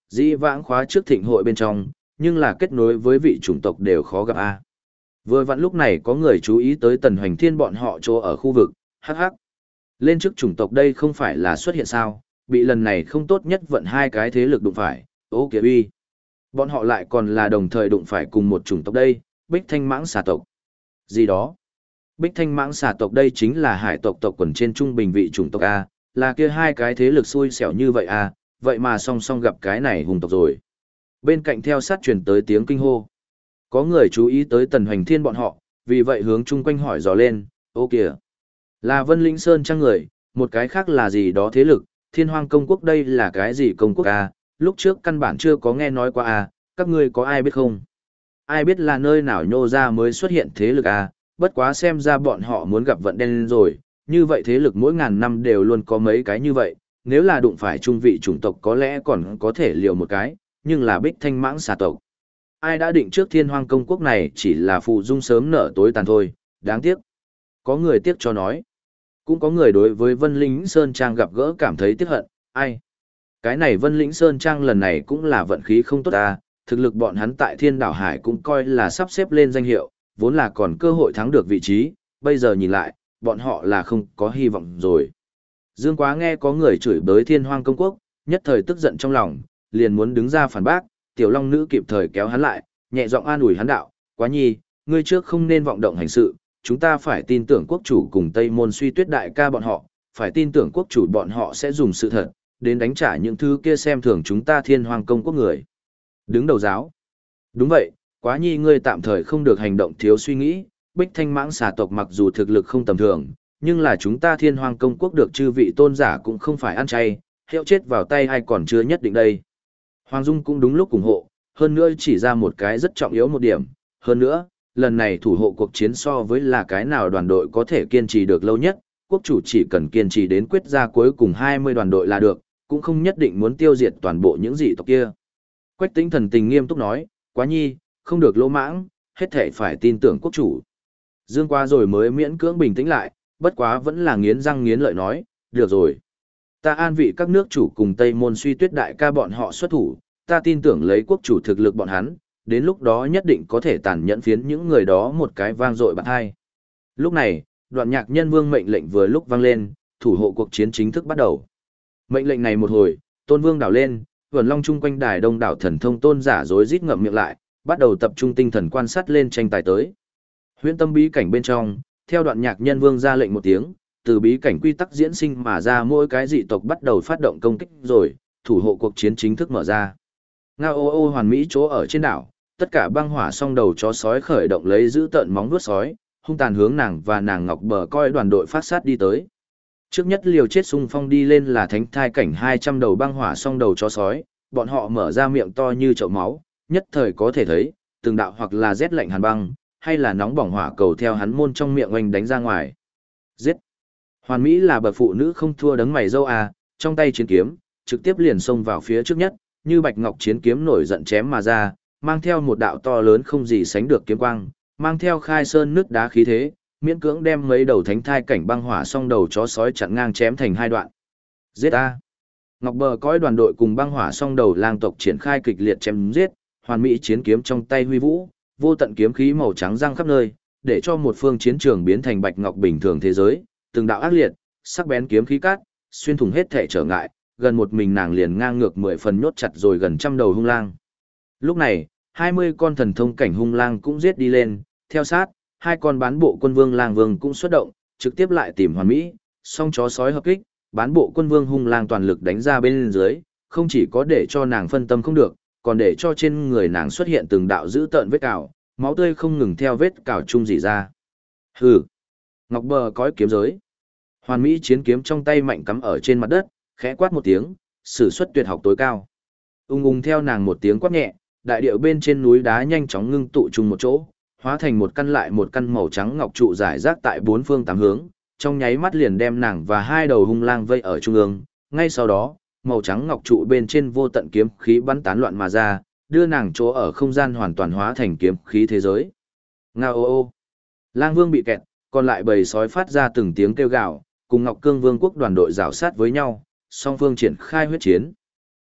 dĩ vãng khóa trước thịnh hội bên trong, nhưng là kết nối với vị chủng tộc đều khó gặp a. Vừa vặn lúc này có người chú ý tới Tần Hoành Thiên bọn họ chỗ ở khu vực, hắc hắc. Lên trước chủng tộc đây không phải là xuất hiện sao, bị lần này không tốt nhất vận hai cái thế lực đụng phải, ô kìa uy. Bọn họ lại còn là đồng thời đụng phải cùng một chủng tộc đây, Bích Thanh Mãng xà tộc. Gì đó? Bích Thanh Mãng xà tộc đây chính là hải tộc tộc quần trên trung bình vị chủng tộc A, là kia hai cái thế lực xui xẻo như vậy A, vậy mà song song gặp cái này hùng tộc rồi. Bên cạnh theo sát truyền tới tiếng kinh hô. Có người chú ý tới Tần Hoành Thiên bọn họ, vì vậy hướng chung quanh hỏi dò lên, ô kìa. Là Vân Linh Sơn chăng người, một cái khác là gì đó thế lực, Thiên Hoang Công Quốc đây là cái gì công quốc A, lúc trước căn bản chưa có nghe nói qua A, các ngươi có ai biết không? Ai biết là nơi nào nhô ra mới xuất hiện thế lực A, bất quá xem ra bọn họ muốn gặp vận đen rồi, như vậy thế lực mỗi ngàn năm đều luôn có mấy cái như vậy, nếu là đụng phải trung vị chủng tộc có lẽ còn có thể liều một cái, nhưng là Bích Thanh Mãng xà tộc. Ai đã định trước Thiên Hoang Công Quốc này chỉ là phụ dung sớm nở tối tàn thôi, đáng tiếc. Có người tiếc cho nói. Cũng có người đối với Vân Lĩnh Sơn Trang gặp gỡ cảm thấy tiếc hận, ai? Cái này Vân Lĩnh Sơn Trang lần này cũng là vận khí không tốt ta, thực lực bọn hắn tại Thiên Đảo Hải cũng coi là sắp xếp lên danh hiệu, vốn là còn cơ hội thắng được vị trí, bây giờ nhìn lại, bọn họ là không có hy vọng rồi. Dương Quá nghe có người chửi bới Thiên Hoang Công Quốc, nhất thời tức giận trong lòng, liền muốn đứng ra phản bác, Tiểu Long Nữ kịp thời kéo hắn lại, nhẹ giọng an ủi hắn đạo, Quá Nhi, ngươi trước không nên vọng động hành sự, chúng ta phải tin tưởng quốc chủ cùng Tây Môn Suy Tuyết đại ca bọn họ, phải tin tưởng quốc chủ bọn họ sẽ dùng sự thật, đến đánh trả những thứ kia xem thường chúng ta Thiên Hoang Công Quốc người. Đứng đầu giáo. Đúng vậy, Quá Nhi ngươi tạm thời không được hành động thiếu suy nghĩ, Bích Thanh Mãng xà tộc mặc dù thực lực không tầm thường, nhưng là chúng ta Thiên Hoang Công Quốc được chư vị tôn giả cũng không phải ăn chay, hiệu chết vào tay ai còn chưa nhất định đây. Hoàng Dung cũng đúng lúc ủng hộ, hơn nữa chỉ ra một cái rất trọng yếu một điểm, hơn nữa, lần này thủ hộ cuộc chiến so với là cái nào đoàn đội có thể kiên trì được lâu nhất, quốc chủ chỉ cần kiên trì đến quyết ra cuối cùng 20 đoàn đội là được, cũng không nhất định muốn tiêu diệt toàn bộ những dị tộc kia. Quách Tĩnh thần tình nghiêm túc nói, Quá Nhi, không được lỗ mãng, hết thể phải tin tưởng quốc chủ. Dương Quá rồi mới miễn cưỡng bình tĩnh lại, bất quá vẫn là nghiến răng nghiến lợi nói, được rồi. Ta an vị các nước chủ cùng Tây Môn Suy Tuyết đại ca bọn họ xuất thủ, ta tin tưởng lấy quốc chủ thực lực bọn hắn, đến lúc đó nhất định có thể tàn nhẫn phiến những người đó một cái vang dội bạt hai. Lúc này, Đoạn Nhạc Nhân Vương mệnh lệnh vừa lúc vang lên, thủ hộ cuộc chiến chính thức bắt đầu. Mệnh lệnh này một hồi, Tôn Vương đảo lên, vườn long chung quanh đài đông đảo thần thông tôn giả rối rít ngậm miệng lại, bắt đầu tập trung tinh thần quan sát lên tranh tài tới. Huyễn Tâm bí cảnh bên trong, theo Đoạn Nhạc Nhân Vương ra lệnh một tiếng, từ bí cảnh quy tắc diễn sinh mà ra mỗi cái dị tộc bắt đầu phát động công kích rồi, thủ hộ cuộc chiến chính thức mở ra. Ngao ô ô hoàn mỹ chỗ ở trên đảo, tất cả băng hỏa song đầu chó sói khởi động lấy giữ tợn móng vuốt sói, hung tàn hướng nàng và nàng Ngọc Bờ coi đoàn đội phát sát đi tới. Trước nhất liều chết xung phong đi lên là thánh thai cảnh 200 đầu băng hỏa song đầu chó sói, bọn họ mở ra miệng to như chậu máu, nhất thời có thể thấy, từng đạo hoặc là rét lạnh hàn băng, hay là nóng bỏng hỏa cầu theo hắn môn trong miệng oanh đánh ra ngoài. Giết! Hoàn Mỹ là bậc phụ nữ không thua đấng mày dâu à, trong tay chiến kiếm, trực tiếp liền xông vào phía trước nhất, như bạch ngọc chiến kiếm nổi giận chém mà ra, mang theo một đạo to lớn không gì sánh được kiếm quang, mang theo khai sơn nước đá khí thế, miễn cưỡng đem mấy đầu thánh thai cảnh băng hỏa song đầu chó sói chặn ngang chém thành hai đoạn. Giết a! Ngọc Bờ cõi đoàn đội cùng băng hỏa song đầu lang tộc triển khai kịch liệt chém giết, hoàn mỹ chiến kiếm trong tay huy vũ, vô tận kiếm khí màu trắng răng khắp nơi, để cho một phương chiến trường biến thành bạch ngọc bình thường thế giới, từng đạo ác liệt, sắc bén kiếm khí cắt, xuyên thủng hết thể trở ngại, gần một mình nàng liền ngang ngược 10 phần nhốt chặt rồi gần trăm đầu hung lang. Lúc này, 20 con thần thông cảnh hung lang cũng giết đi lên, theo sát, hai con bán bộ quân vương lang vương cũng xuất động, trực tiếp lại tìm hoàn mỹ, song chó sói hợp kích, bán bộ quân vương hung lang toàn lực đánh ra bên dưới, không chỉ có để cho nàng phân tâm không được, còn để cho trên người nàng xuất hiện từng đạo dữ tợn vết cào, máu tươi không ngừng theo vết cào chung rỉ ra. Hừ! Ngọc Bờ cõi kiếm giới. Hoàn mỹ chiến kiếm trong tay mạnh cắm ở trên mặt đất, khẽ quát một tiếng, sử xuất tuyệt học tối cao. Ung ung theo nàng một tiếng quát nhẹ, đại điệu bên trên núi đá nhanh chóng ngưng tụ chung một chỗ, hóa thành một căn lại một căn màu trắng ngọc trụ rải rác tại bốn phương tám hướng, trong nháy mắt liền đem nàng và hai đầu hung lang vây ở trung ương. Ngay sau đó, màu trắng ngọc trụ bên trên vô tận kiếm khí bắn tán loạn mà ra, đưa nàng chỗ ở không gian hoàn toàn hóa thành kiếm khí thế giới. Ngao ô ô. Lang Vương bị kẹt, còn lại bầy sói phát ra từng tiếng kêu gào, cùng Ngọc Cương Vương quốc đoàn đội rào sát với nhau, song phương triển khai huyết chiến.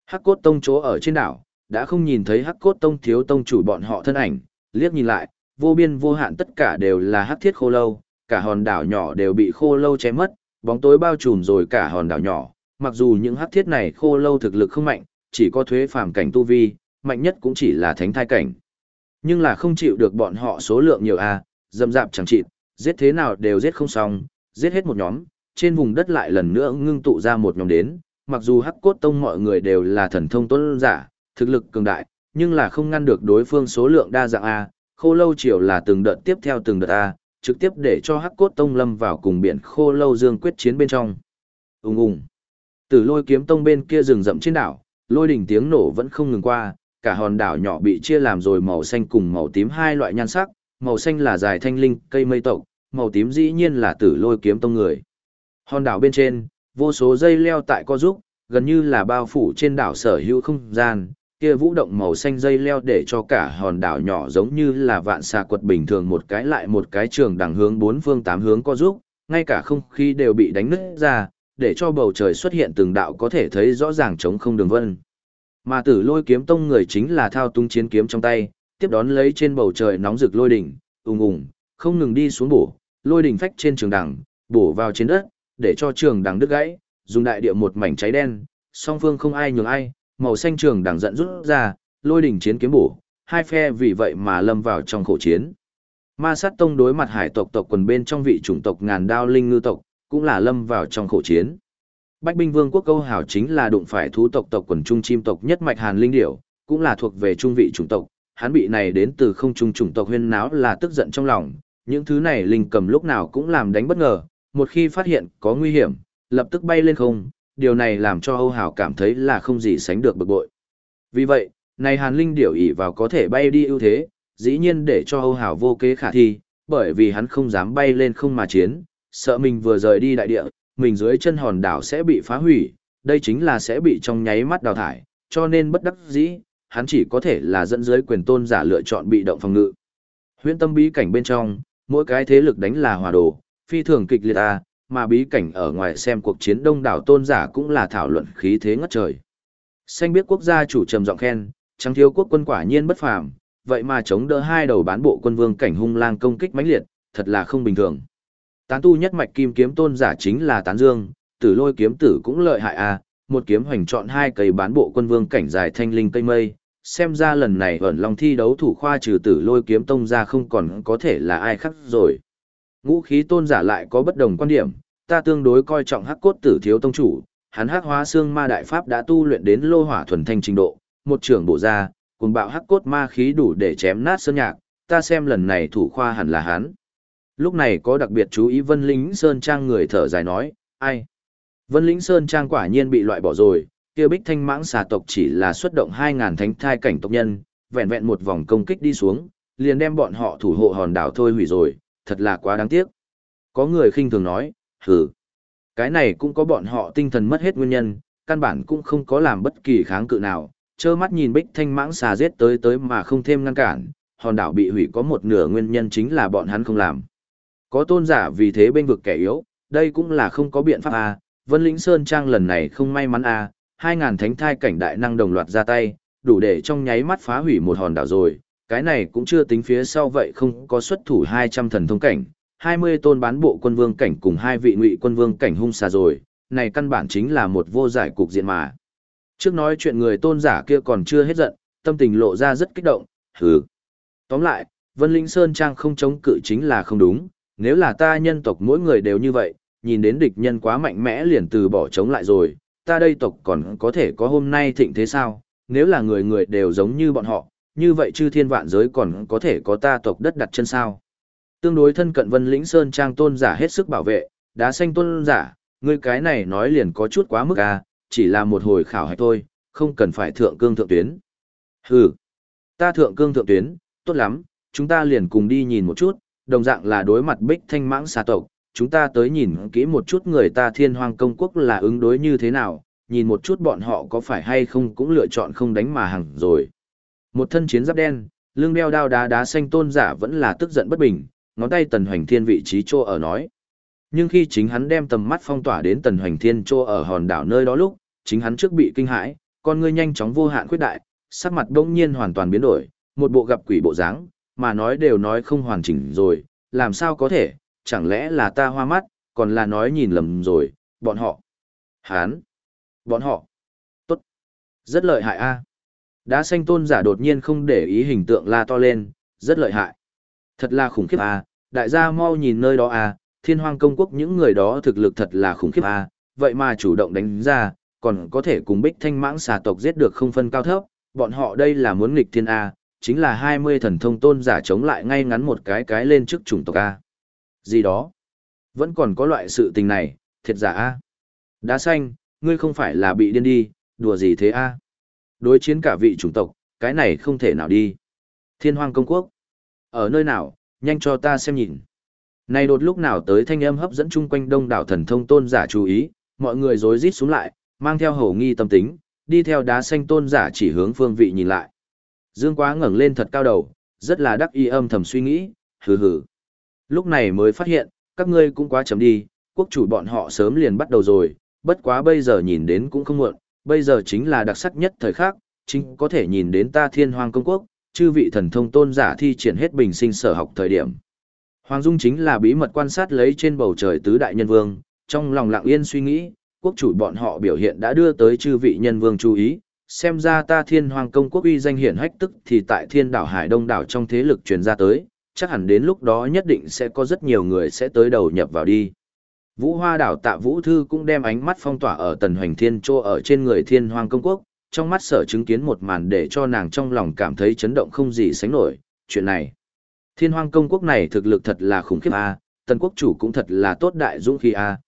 Hắc Cốt Tông chỗ ở trên đảo, đã không nhìn thấy Hắc Cốt Tông thiếu tông chủ bọn họ thân ảnh, liếc nhìn lại, vô biên vô hạn tất cả đều là hắc thiết khô lâu, cả hòn đảo nhỏ đều bị khô lâu chém mất, bóng tối bao trùm rồi cả hòn đảo nhỏ, mặc dù những hắc thiết này khô lâu thực lực không mạnh, chỉ có thuế phàm cảnh tu vi, mạnh nhất cũng chỉ là thánh thai cảnh. Nhưng là không chịu được bọn họ số lượng nhiều dâm dạp chẳng chịt, giết thế nào đều giết không xong, giết hết một nhóm, trên vùng đất lại lần nữa ngưng tụ ra một nhóm đến, mặc dù Hắc Cốt Tông mọi người đều là thần thông tuấn giả, thực lực cường đại, nhưng là không ngăn được đối phương số lượng đa dạng khô lâu triều là từng đợt tiếp theo từng đợt trực tiếp để cho Hắc Cốt Tông lâm vào cùng biển khô lâu dương quyết chiến bên trong. Ùng ùng. Từ Lôi Kiếm Tông bên kia rừng rậm trên đảo, lôi đỉnh tiếng nổ vẫn không ngừng qua, cả hòn đảo nhỏ bị chia làm rồi màu xanh cùng màu tím hai loại nhan sắc, màu xanh là dài thanh linh, cây mây tộc, màu tím dĩ nhiên là Tử Lôi Kiếm Tông người. Hòn đảo bên trên, vô số dây leo tại co giúp, gần như là bao phủ trên đảo sở hữu không gian, kia vũ động màu xanh dây leo để cho cả hòn đảo nhỏ giống như là vạn xà quật bình thường một cái lại một cái trường đẳng hướng bốn phương tám hướng co giúp, ngay cả không khí đều bị đánh nứt ra, để cho bầu trời xuất hiện từng đạo có thể thấy rõ ràng trống không đường vân. Mà Tử Lôi Kiếm Tông người chính là thao túng chiến kiếm trong tay, tiếp đón lấy trên bầu trời nóng rực lôi đỉnh, ùng ùng, không ngừng đi xuống bổ, lôi đỉnh phách trên trường đẳng, bổ vào trên đất, để cho trường đẳng đứt gãy, dùng đại địa một mảnh cháy đen, song phương không ai nhường ai, màu xanh trường đẳng giận rút ra, lôi đỉnh chiến kiếm bổ, hai phe vì vậy mà lâm vào trong khổ chiến. Ma Sát Tông đối mặt hải tộc tộc quần bên trong vị chủng tộc Ngàn Đao Linh Ngư tộc, cũng là lâm vào trong khổ chiến. Bách Binh Vương quốc Câu Hảo chính là đụng phải thú tộc tộc quần trung chim tộc nhất mạch Hàn Linh Điểu, cũng là thuộc về trung vị chủng tộc, hắn bị này đến từ không trung chủng tộc huyên náo là tức giận trong lòng, những thứ này linh cầm lúc nào cũng làm đánh bất ngờ, một khi phát hiện có nguy hiểm, lập tức bay lên không, điều này làm cho Âu Hảo cảm thấy là không gì sánh được bực bội. Vì vậy, này Hàn Linh Điểu ỷ vào có thể bay đi ưu thế, dĩ nhiên để cho Âu Hảo vô kế khả thi, bởi vì hắn không dám bay lên không mà chiến, sợ mình vừa rời đi đại địa, mình dưới chân hòn đảo sẽ bị phá hủy, đây chính là sẽ bị trong nháy mắt đào thải, cho nên bất đắc dĩ, hắn chỉ có thể là dẫn dưới quyền tôn giả lựa chọn bị động phòng ngự. Huyễn Tâm bí cảnh bên trong, mỗi cái thế lực đánh là hòa đồ, phi thường kịch liệt mà bí cảnh ở ngoài xem cuộc chiến đông đảo tôn giả cũng là thảo luận khí thế ngất trời. Xanh biết quốc gia chủ trầm giọng khen, Trắng Thiếu quốc quân quả nhiên bất phàm, vậy mà chống đỡ hai đầu bán bộ quân vương cảnh hung lang công kích mãnh liệt, thật là không bình thường. Tán tu nhất mạch kim kiếm tôn giả chính là Tán Dương, Tử Lôi kiếm tử cũng lợi hại một kiếm hoành chọn hai cây bán bộ quân vương cảnh dài thanh linh cây mây, xem ra lần này ẩn long thi đấu thủ khoa trừ Tử Lôi kiếm tông ra không còn có thể là ai khác rồi. Ngũ khí tôn giả lại có bất đồng quan điểm, ta tương đối coi trọng Hắc Cốt Tử thiếu tông chủ, hắn Hắc Hóa Xương Ma đại pháp đã tu luyện đến lô hỏa thuần thanh trình độ, một trưởng bộ ra, cùng bạo hắc cốt ma khí đủ để chém nát sơn nhạc, ta xem lần này thủ khoa hẳn là hắn. Lúc này có đặc biệt chú ý Vân Lĩnh Sơn Trang người thở dài nói, ai? Vân Lĩnh Sơn Trang quả nhiên bị loại bỏ rồi, kia Bích Thanh Mãng xà tộc chỉ là xuất động 2000 thánh thai cảnh tộc nhân, vẹn vẹn một vòng công kích đi xuống, liền đem bọn họ thủ hộ hòn đảo thôi hủy rồi, thật là quá đáng tiếc. Có người khinh thường nói, hừ, cái này cũng có bọn họ tinh thần mất hết nguyên nhân, căn bản cũng không có làm bất kỳ kháng cự nào, trơ mắt nhìn Bích Thanh Mãng xà giết tới mà không thêm ngăn cản, hòn đảo bị hủy có một nửa nguyên nhân chính là bọn hắn không làm. Có tôn giả vì thế bên vực kẻ yếu, đây cũng là không có biện pháp Vân Lĩnh Sơn Trang lần này không may mắn 2000 thánh thai cảnh đại năng đồng loạt ra tay, đủ để trong nháy mắt phá hủy một hòn đảo rồi, cái này cũng chưa tính phía sau vậy không có xuất thủ 200 thần thông cảnh, 20 tôn bán bộ quân vương cảnh cùng 2 vị ngụy quân vương cảnh hung xà rồi, này căn bản chính là một vô giải cục diện mà. Trước nói chuyện người tôn giả kia còn chưa hết giận, tâm tình lộ ra rất kích động, hừ. Tóm lại, Vân Linh Sơn Trang không chống cự chính là không đúng, nếu là ta nhân tộc mỗi người đều như vậy, nhìn đến địch nhân quá mạnh mẽ liền từ bỏ chống lại rồi, ta đây tộc còn có thể có hôm nay thịnh thế sao, nếu là người người đều giống như bọn họ, như vậy chư thiên vạn giới còn có thể có ta tộc đất đặt chân sao. Tương đối thân cận Vân Lĩnh Sơn Trang tôn giả hết sức bảo vệ, đá xanh tôn giả, ngươi cái này nói liền có chút quá mức chỉ là một hồi khảo hạch thôi, không cần phải thượng cương thượng tuyến. Hừ, ta thượng cương thượng tuyến, tốt lắm, chúng ta liền cùng đi nhìn một chút, đồng dạng là đối mặt Bích Thanh Mãng xà tộc, chúng ta tới nhìn kỹ một chút người ta Thiên Hoang công quốc là ứng đối như thế nào, nhìn một chút bọn họ có phải hay không cũng lựa chọn không đánh mà hằng rồi. Một thân chiến giáp đen, lưng đeo đao đá xanh tôn giả vẫn là tức giận bất bình, ngón tay Tần Hoành Thiên vị trí chỗ ở nói. Nhưng khi chính hắn đem tầm mắt phong tỏa đến Tần Hoành Thiên chỗ ở hòn đảo nơi đó lúc, chính hắn trước bị kinh hãi, con ngươi nhanh chóng vô hạn khuyết đại, sắc mặt đông nhiên hoàn toàn biến đổi, một bộ gặp quỷ bộ dáng, mà nói đều nói không hoàn chỉnh rồi, làm sao có thể, chẳng lẽ là ta hoa mắt, còn là nói nhìn lầm rồi, bọn họ. Bọn họ. Tốt. Rất lợi hại a. Đá xanh tôn giả đột nhiên không để ý hình tượng la to lên, rất lợi hại. Thật là khủng khiếp a, đại gia mau nhìn nơi đó a, Thiên Hoang công quốc những người đó thực lực thật là khủng khiếp a, vậy mà chủ động đánh ra, còn có thể cùng Bích Thanh Mãng xà tộc giết được không phân cao thấp, bọn họ đây là muốn nghịch thiên a, chính là 20 thần thông tôn giả chống lại ngay ngắn một cái lên trước chủng tộc a. Gì đó? Vẫn còn có loại sự tình này, thiệt giả a. Đá xanh, ngươi không phải là bị điên đi, đùa gì thế a? Đối chiến cả vị chủng tộc, cái này không thể nào đi. Thiên Hoang công quốc. Ở nơi nào, nhanh cho ta xem nhìn. Này đột lúc nào tới thanh âm hấp dẫn chung quanh đông đảo thần thông tôn giả chú ý, mọi người rối rít xuống lại, mang theo hổ nghi tâm tính, đi theo đá xanh tôn giả chỉ hướng phương vị nhìn lại. Dương Quá ngẩng lên thật cao đầu, rất là đắc ý âm thầm suy nghĩ, hừ hừ. Lúc này mới phát hiện, các ngươi cũng quá chấm đi, quốc chủ bọn họ sớm liền bắt đầu rồi, bất quá bây giờ nhìn đến cũng không muộn, bây giờ chính là đặc sắc nhất thời khắc, chính có thể nhìn đến ta Thiên Hoang công quốc, chư vị thần thông tôn giả thi triển hết bình sinh sở học thời điểm. Hoàng Dung chính là bí mật quan sát lấy trên bầu trời tứ đại nhân vương, trong lòng lặng yên suy nghĩ, quốc chủ bọn họ biểu hiện đã đưa tới chư vị nhân vương chú ý, xem ra ta Thiên Hoang công quốc uy danh hiển hách tức thì tại Thiên đảo Hải Đông đảo trong thế lực truyền ra tới, chắc hẳn đến lúc đó nhất định sẽ có rất nhiều người sẽ tới đầu nhập vào đi. Vũ Hoa đảo Tạ Vũ Thư cũng đem ánh mắt phong tỏa ở Tần Hoành Thiên Trô ở trên người Thiên Hoang công quốc, trong mắt sở chứng kiến một màn để cho nàng trong lòng cảm thấy chấn động không gì sánh nổi, chuyện này. Thiên Hoang công quốc này thực lực thật là khủng khiếp a, Tần quốc chủ cũng thật là tốt đại dũng khí a,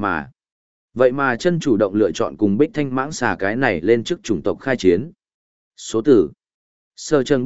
vậy mà chân chủ động lựa chọn cùng Bích Thanh Mãng xà cái này lên trước chủng tộc khai chiến. Số tử. Sở Trần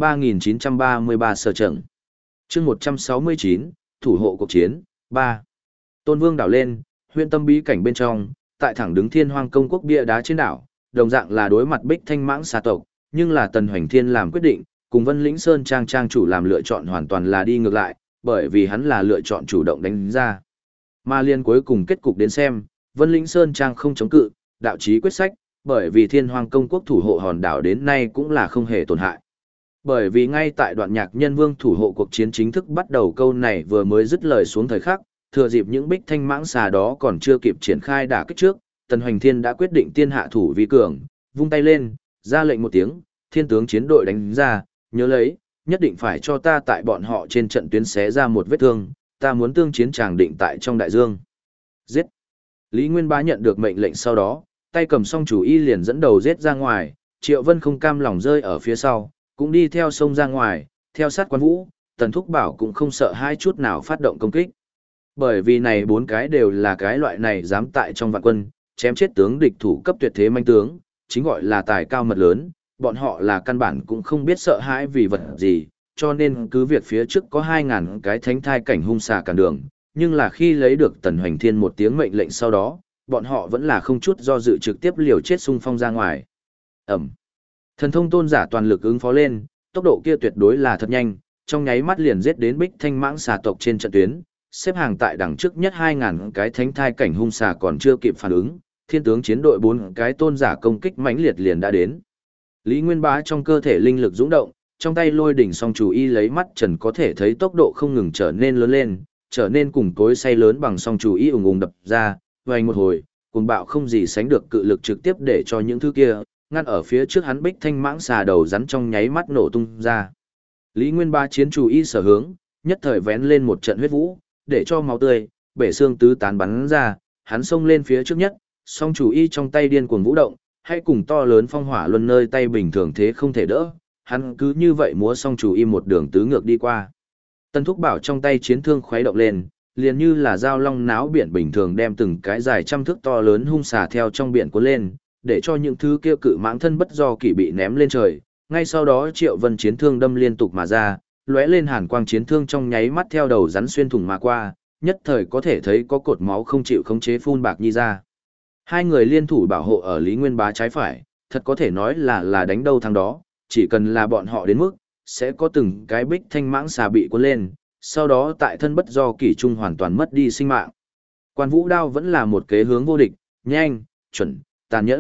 3933 Sở Trần. Chương 169, thủ hộ cuộc chiến 3. Tôn Vương đảo lên, huyện tâm bí cảnh bên trong, tại thẳng đứng Thiên Hoang công quốc bia đá trên đảo, đồng dạng là đối mặt Bích Thanh Mãng xà tộc, nhưng là Tần Hoành Thiên làm quyết định, cùng Vân Lĩnh Sơn trang trang chủ làm lựa chọn hoàn toàn là đi ngược lại, bởi vì hắn là lựa chọn chủ động đánh ra. Mà liên cuối cùng kết cục đến xem, Vân Lĩnh Sơn trang không chống cự, đạo chí quyết sách, bởi vì Thiên Hoang công quốc thủ hộ hòn đảo đến nay cũng là không hề tổn hại. Bởi vì ngay tại đoạn nhạc nhân vương thủ hộ cuộc chiến chính thức bắt đầu câu này vừa mới dứt lời xuống thời khắc, thừa dịp những Bích Thanh Mãng xà đó còn chưa kịp triển khai đả kích trước, Tần Hoành Thiên đã quyết định tiên hạ thủ vi cường, vung tay lên, ra lệnh một tiếng, thiên tướng chiến đội đánh ra, nhớ lấy, nhất định phải cho ta tại bọn họ trên trận tuyến xé ra một vết thương, ta muốn tương chiến tràng định tại trong đại dương. Giết! Lý Nguyên Bá nhận được mệnh lệnh sau đó, tay cầm song chủ y liền dẫn đầu giết ra ngoài, Triệu Vân không cam lòng rơi ở phía sau, cũng đi theo sông ra ngoài, theo sát Quan Vũ, Tần Thúc Bảo cũng không sợ hai chút nào phát động công kích. Bởi vì này bốn cái đều là cái loại này dám tại trong vạn quân, chém chết tướng địch thủ cấp tuyệt thế manh tướng, chính gọi là tài cao mật lớn, bọn họ là căn bản cũng không biết sợ hãi vì vật gì, cho nên cứ việc phía trước có 2.000 cái thánh thai cảnh hung xà cản đường, nhưng là khi lấy được Tần Hoành Thiên một tiếng mệnh lệnh sau đó, bọn họ vẫn là không chút do dự trực tiếp liều chết xung phong ra ngoài. Ẩm. Thần thông tôn giả toàn lực ứng phó lên, tốc độ kia tuyệt đối là thật nhanh, trong nháy mắt liền giết đến Bích Thanh Mãng xà tộc trên trận tuyến, xếp hàng tại đằng trước nhất 2.000 cái thánh thai cảnh hung xà còn chưa kịp phản ứng, thiên tướng chiến đội 4 cái tôn giả công kích mãnh liệt liền đã đến. Lý Nguyên Bá trong cơ thể linh lực dũng động, trong tay lôi đỉnh song chủ y lấy mắt trần có thể thấy tốc độ không ngừng trở nên lớn lên, trở nên cùng cối xay lớn bằng song chủ y ùng ùng đập ra, vành một hồi, cuồng bạo không gì sánh được cự lực trực tiếp để cho những thứ kia, ngăn ở phía trước hắn Bích Thanh Mãng xà đầu rắn trong nháy mắt nổ tung ra. Lý Nguyên Bá chiến chủ y sở hướng, nhất thời vén lên một trận huyết vũ, để cho máu tươi, bể xương tứ tán bắn ra, hắn xông lên phía trước nhất, song chủ y trong tay điên cuồng vũ động, hay cùng to lớn phong hỏa luân nơi tay bình thường thế không thể đỡ, hắn cứ như vậy múa song chủ y một đường tứ ngược đi qua. Tân Thúc Bảo trong tay chiến thương khuấy động lên, liền như là dao long náo biển bình thường đem từng cái dài trăm thước to lớn hung xà theo trong biển cuốn lên, để cho những thứ kia cự mãng thân bất do kỷ bị ném lên trời. Ngay sau đó Triệu Vân chiến thương đâm liên tục mà ra, lóe lên hàn quang chiến thương trong nháy mắt theo đầu rắn xuyên thủng mà qua, nhất thời có thể thấy có cột máu không chịu khống chế phun bạc nhi ra. Hai người liên thủ bảo hộ ở Lý Nguyên Bá trái phải, thật có thể nói là đánh đâu thắng đó, chỉ cần là bọn họ đến mức, sẽ có từng cái Bích Thanh Mãng xà bị cuốn lên, sau đó tại thân bất do kỷ trung hoàn toàn mất đi sinh mạng. Quan Vũ đao vẫn là một kế hướng vô địch, nhanh, chuẩn, tàn nhẫn,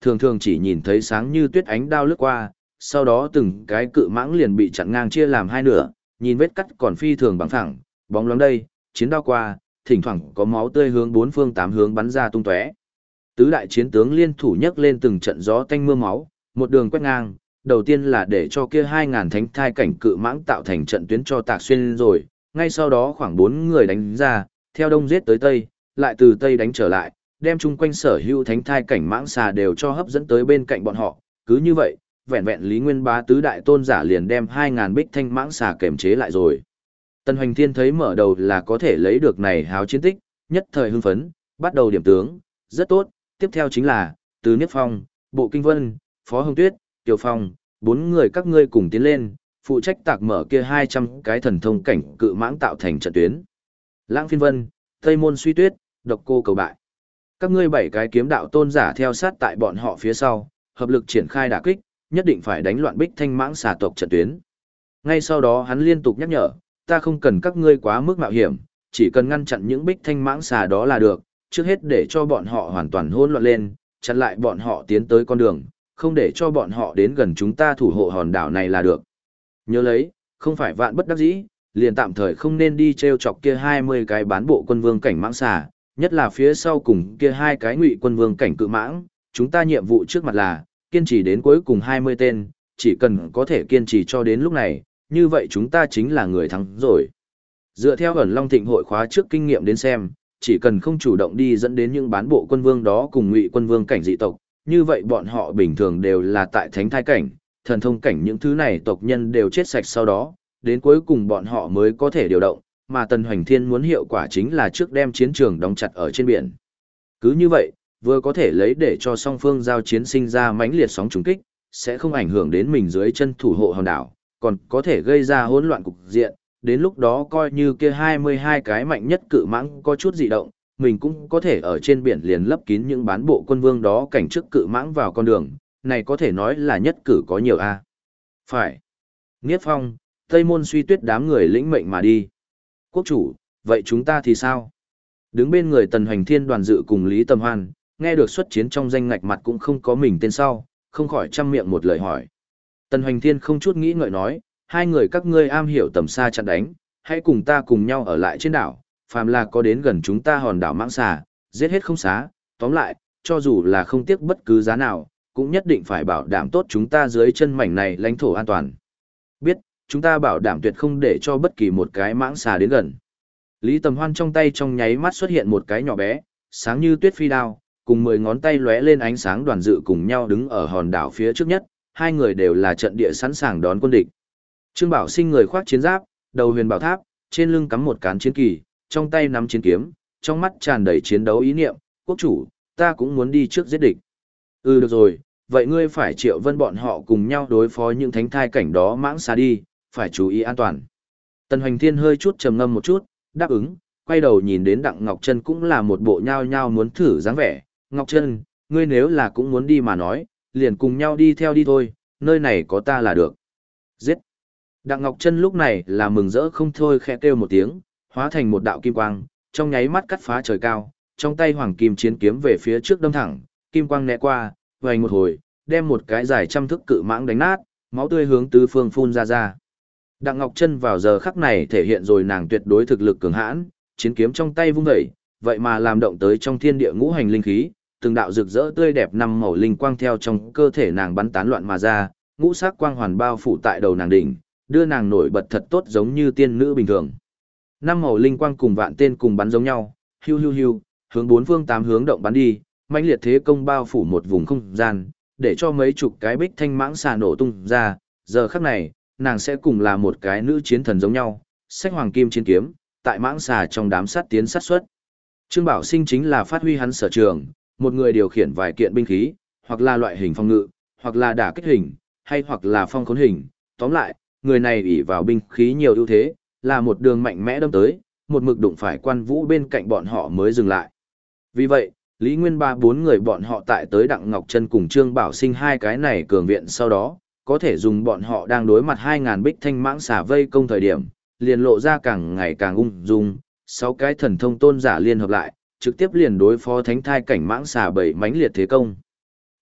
thường thường chỉ nhìn thấy sáng như tuyết ánh đao lướt qua, sau đó từng cái cự mãng liền bị chặn ngang chia làm hai nửa, nhìn vết cắt còn phi thường bằng thẳng, bóng loáng đây, chiến đao qua, thỉnh thoảng có máu tươi hướng bốn phương tám hướng bắn ra tung tóe. Tứ đại chiến tướng liên thủ nhấc lên từng trận gió tanh mưa máu, một đường quét ngang, đầu tiên là để cho kia 2000 thánh thai cảnh cự mãng tạo thành trận tuyến cho tạc xuyên rồi, ngay sau đó khoảng 4 người đánh ra, theo đông giết tới tây, lại từ tây đánh trở lại, đem chung quanh sở hữu thánh thai cảnh mãng xà đều cho hấp dẫn tới bên cạnh bọn họ, cứ như vậy, vẹn vẹn Lý Nguyên Bá tứ đại tôn giả liền đem 2000 bích thanh mãng xà kềm chế lại rồi. Tần Hoành Thiên thấy mở đầu là có thể lấy được này háo chiến tích, nhất thời hưng phấn, bắt đầu điểm tướng, rất tốt, tiếp theo chính là, Từ Niếp Phong, Bộ Kinh Vân, Phó Hồng Tuyết, Tiểu Phong, 4 người các ngươi cùng tiến lên, phụ trách tạc mở kia 200 cái thần thông cảnh cự mãng tạo thành trận tuyến. Lãng Phiên Vân, Tây Môn Suy Tuyết, Độc Cô Cầu Bại. Các ngươi 7 cái kiếm đạo tôn giả theo sát tại bọn họ phía sau, hợp lực triển khai đả kích, nhất định phải đánh loạn bích thanh mãng xà tộc trận tuyến. Ngay sau đó hắn liên tục nhắc nhở, ta không cần các ngươi quá mức mạo hiểm, chỉ cần ngăn chặn những bích thanh mãng xà đó là được, trước hết để cho bọn họ hoàn toàn hỗn loạn lên, chặn lại bọn họ tiến tới con đường, không để cho bọn họ đến gần chúng ta thủ hộ hòn đảo này là được. Nhớ lấy, không phải vạn bất đắc dĩ, liền tạm thời không nên đi treo chọc kia 20 cái bán bộ quân vương cảnh mãng xà, nhất là phía sau cùng kia 2 cái ngụy quân vương cảnh cự mãng, chúng ta nhiệm vụ trước mặt là kiên trì đến cuối cùng 20 tên, chỉ cần có thể kiên trì cho đến lúc này, như vậy chúng ta chính là người thắng rồi. Dựa theo ẩn Long Thịnh hội khóa trước kinh nghiệm đến xem, chỉ cần không chủ động đi dẫn đến những bán bộ quân vương đó cùng ngụy quân vương cảnh dị tộc, như vậy bọn họ bình thường đều là tại thánh thai cảnh, thần thông cảnh những thứ này tộc nhân đều chết sạch sau đó, đến cuối cùng bọn họ mới có thể điều động, mà Tần Hoành Thiên muốn hiệu quả chính là trước đem chiến trường đóng chặt ở trên biển. Cứ như vậy, vừa có thể lấy để cho song phương giao chiến sinh ra mãnh liệt sóng trùng kích, sẽ không ảnh hưởng đến mình dưới chân thủ hộ hòn đảo, còn có thể gây ra hỗn loạn cục diện, đến lúc đó coi như kia 22 cái mạnh nhất cự mãng có chút dị động, mình cũng có thể ở trên biển liền lấp kín những bán bộ quân vương đó cảnh trước cự mãng vào con đường, này có thể nói là nhất cử có nhiều a. Phải. Niếp Phong, Tây Môn Suy Tuyết đám người lĩnh mệnh mà đi. Quốc chủ, vậy chúng ta thì sao? Đứng bên người Tần Hoành Thiên đoàn dự cùng Lý Tầm Hoan, nghe được xuất chiến trong danh ngạch mặt cũng không có mình tên sau, không khỏi trăm miệng một lời hỏi. Tần Hoành Thiên không chút nghĩ ngợi nói, hai người các ngươi am hiểu tầm xa chặn đánh, hãy cùng ta cùng nhau ở lại trên đảo, phàm là có đến gần chúng ta hòn đảo mãng xà, giết hết không xá, tóm lại, cho dù là không tiếc bất cứ giá nào, cũng nhất định phải bảo đảm tốt chúng ta dưới chân mảnh này lãnh thổ an toàn. Biết, chúng ta bảo đảm tuyệt không để cho bất kỳ một cái mãng xà đến gần. Lý Tầm Hoan trong tay trong nháy mắt xuất hiện một cái nhỏ bé, sáng như tuyết phi đao, cùng 10 ngón tay lóe lên ánh sáng đoàn dự cùng nhau đứng ở hòn đảo phía trước nhất, hai người đều là trận địa sẵn sàng đón quân địch. Trương Bảo Sinh người khoác chiến giáp, đầu huyền bảo tháp, trên lưng cắm một cán chiến kỳ, trong tay nắm chiến kiếm, trong mắt tràn đầy chiến đấu ý niệm, quốc chủ, ta cũng muốn đi trước giết địch. Ừ được rồi, vậy ngươi phải triệu vân bọn họ cùng nhau đối phó những thánh thai cảnh đó mãng xa đi, phải chú ý an toàn. Tần Hoành Thiên hơi chút trầm ngâm một chút, đáp ứng, quay đầu nhìn đến Đặng Ngọc Trân cũng là một bộ nhao nhao muốn thử dáng vẻ. Ngọc Trân, ngươi nếu là cũng muốn đi mà nói, liền cùng nhau đi theo đi thôi, nơi này có ta là được. Giết! Đặng Ngọc Trân lúc này là mừng rỡ không thôi khẽ kêu một tiếng, hóa thành một đạo kim quang, trong nháy mắt cắt phá trời cao, trong tay hoàng kim chiến kiếm về phía trước đâm thẳng, kim quang né qua, vành một hồi, đem một cái dài trăm thước cự mãng đánh nát, máu tươi hướng tứ phương phun ra ra. Đặng Ngọc Trân vào giờ khắc này thể hiện rồi nàng tuyệt đối thực lực cường hãn, chiến kiếm trong tay vung dậy, vậy mà làm động tới trong thiên địa ngũ hành linh khí, từng đạo rực rỡ tươi đẹp năm màu linh quang theo trong cơ thể nàng bắn tán loạn mà ra, ngũ sắc quang hoàn bao phủ tại đầu nàng đỉnh, đưa nàng nổi bật thật tốt giống như tiên nữ bình thường. Năm màu linh quang cùng vạn tên cùng bắn giống nhau, hiu hiu hiu, hướng bốn phương tám hướng động bắn đi, mãnh liệt thế công bao phủ một vùng không gian, để cho mấy chục cái bích thanh mãng xà nổ tung ra, giờ khắc này, nàng sẽ cùng là một cái nữ chiến thần giống nhau, xách hoàng kim chiến kiếm, tại mãng xà trong đám sát tiến sát xuất. Trương Bảo Sinh chính là phát huy hắn sở trường, một người điều khiển vài kiện binh khí, hoặc là loại hình phong ngự, hoặc là đả kích hình, hay hoặc là phong khốn hình, tóm lại, người này ỷ vào binh khí nhiều ưu thế, là một đường mạnh mẽ đâm tới, một mực đụng phải Quan Vũ bên cạnh bọn họ mới dừng lại. Vì vậy, Lý Nguyên Ba bốn người bọn họ tại tới Đặng Ngọc Trân cùng Trương Bảo Sinh hai cái này cường viện sau đó, có thể dùng bọn họ đang đối mặt 2000 bích thanh mãng xà vây công thời điểm, liền lộ ra càng ngày càng ung dung, 6 cái thần thông tôn giả liên hợp lại, trực tiếp liền đối phó thánh thai cảnh mãng xà bảy mãnh liệt thế công.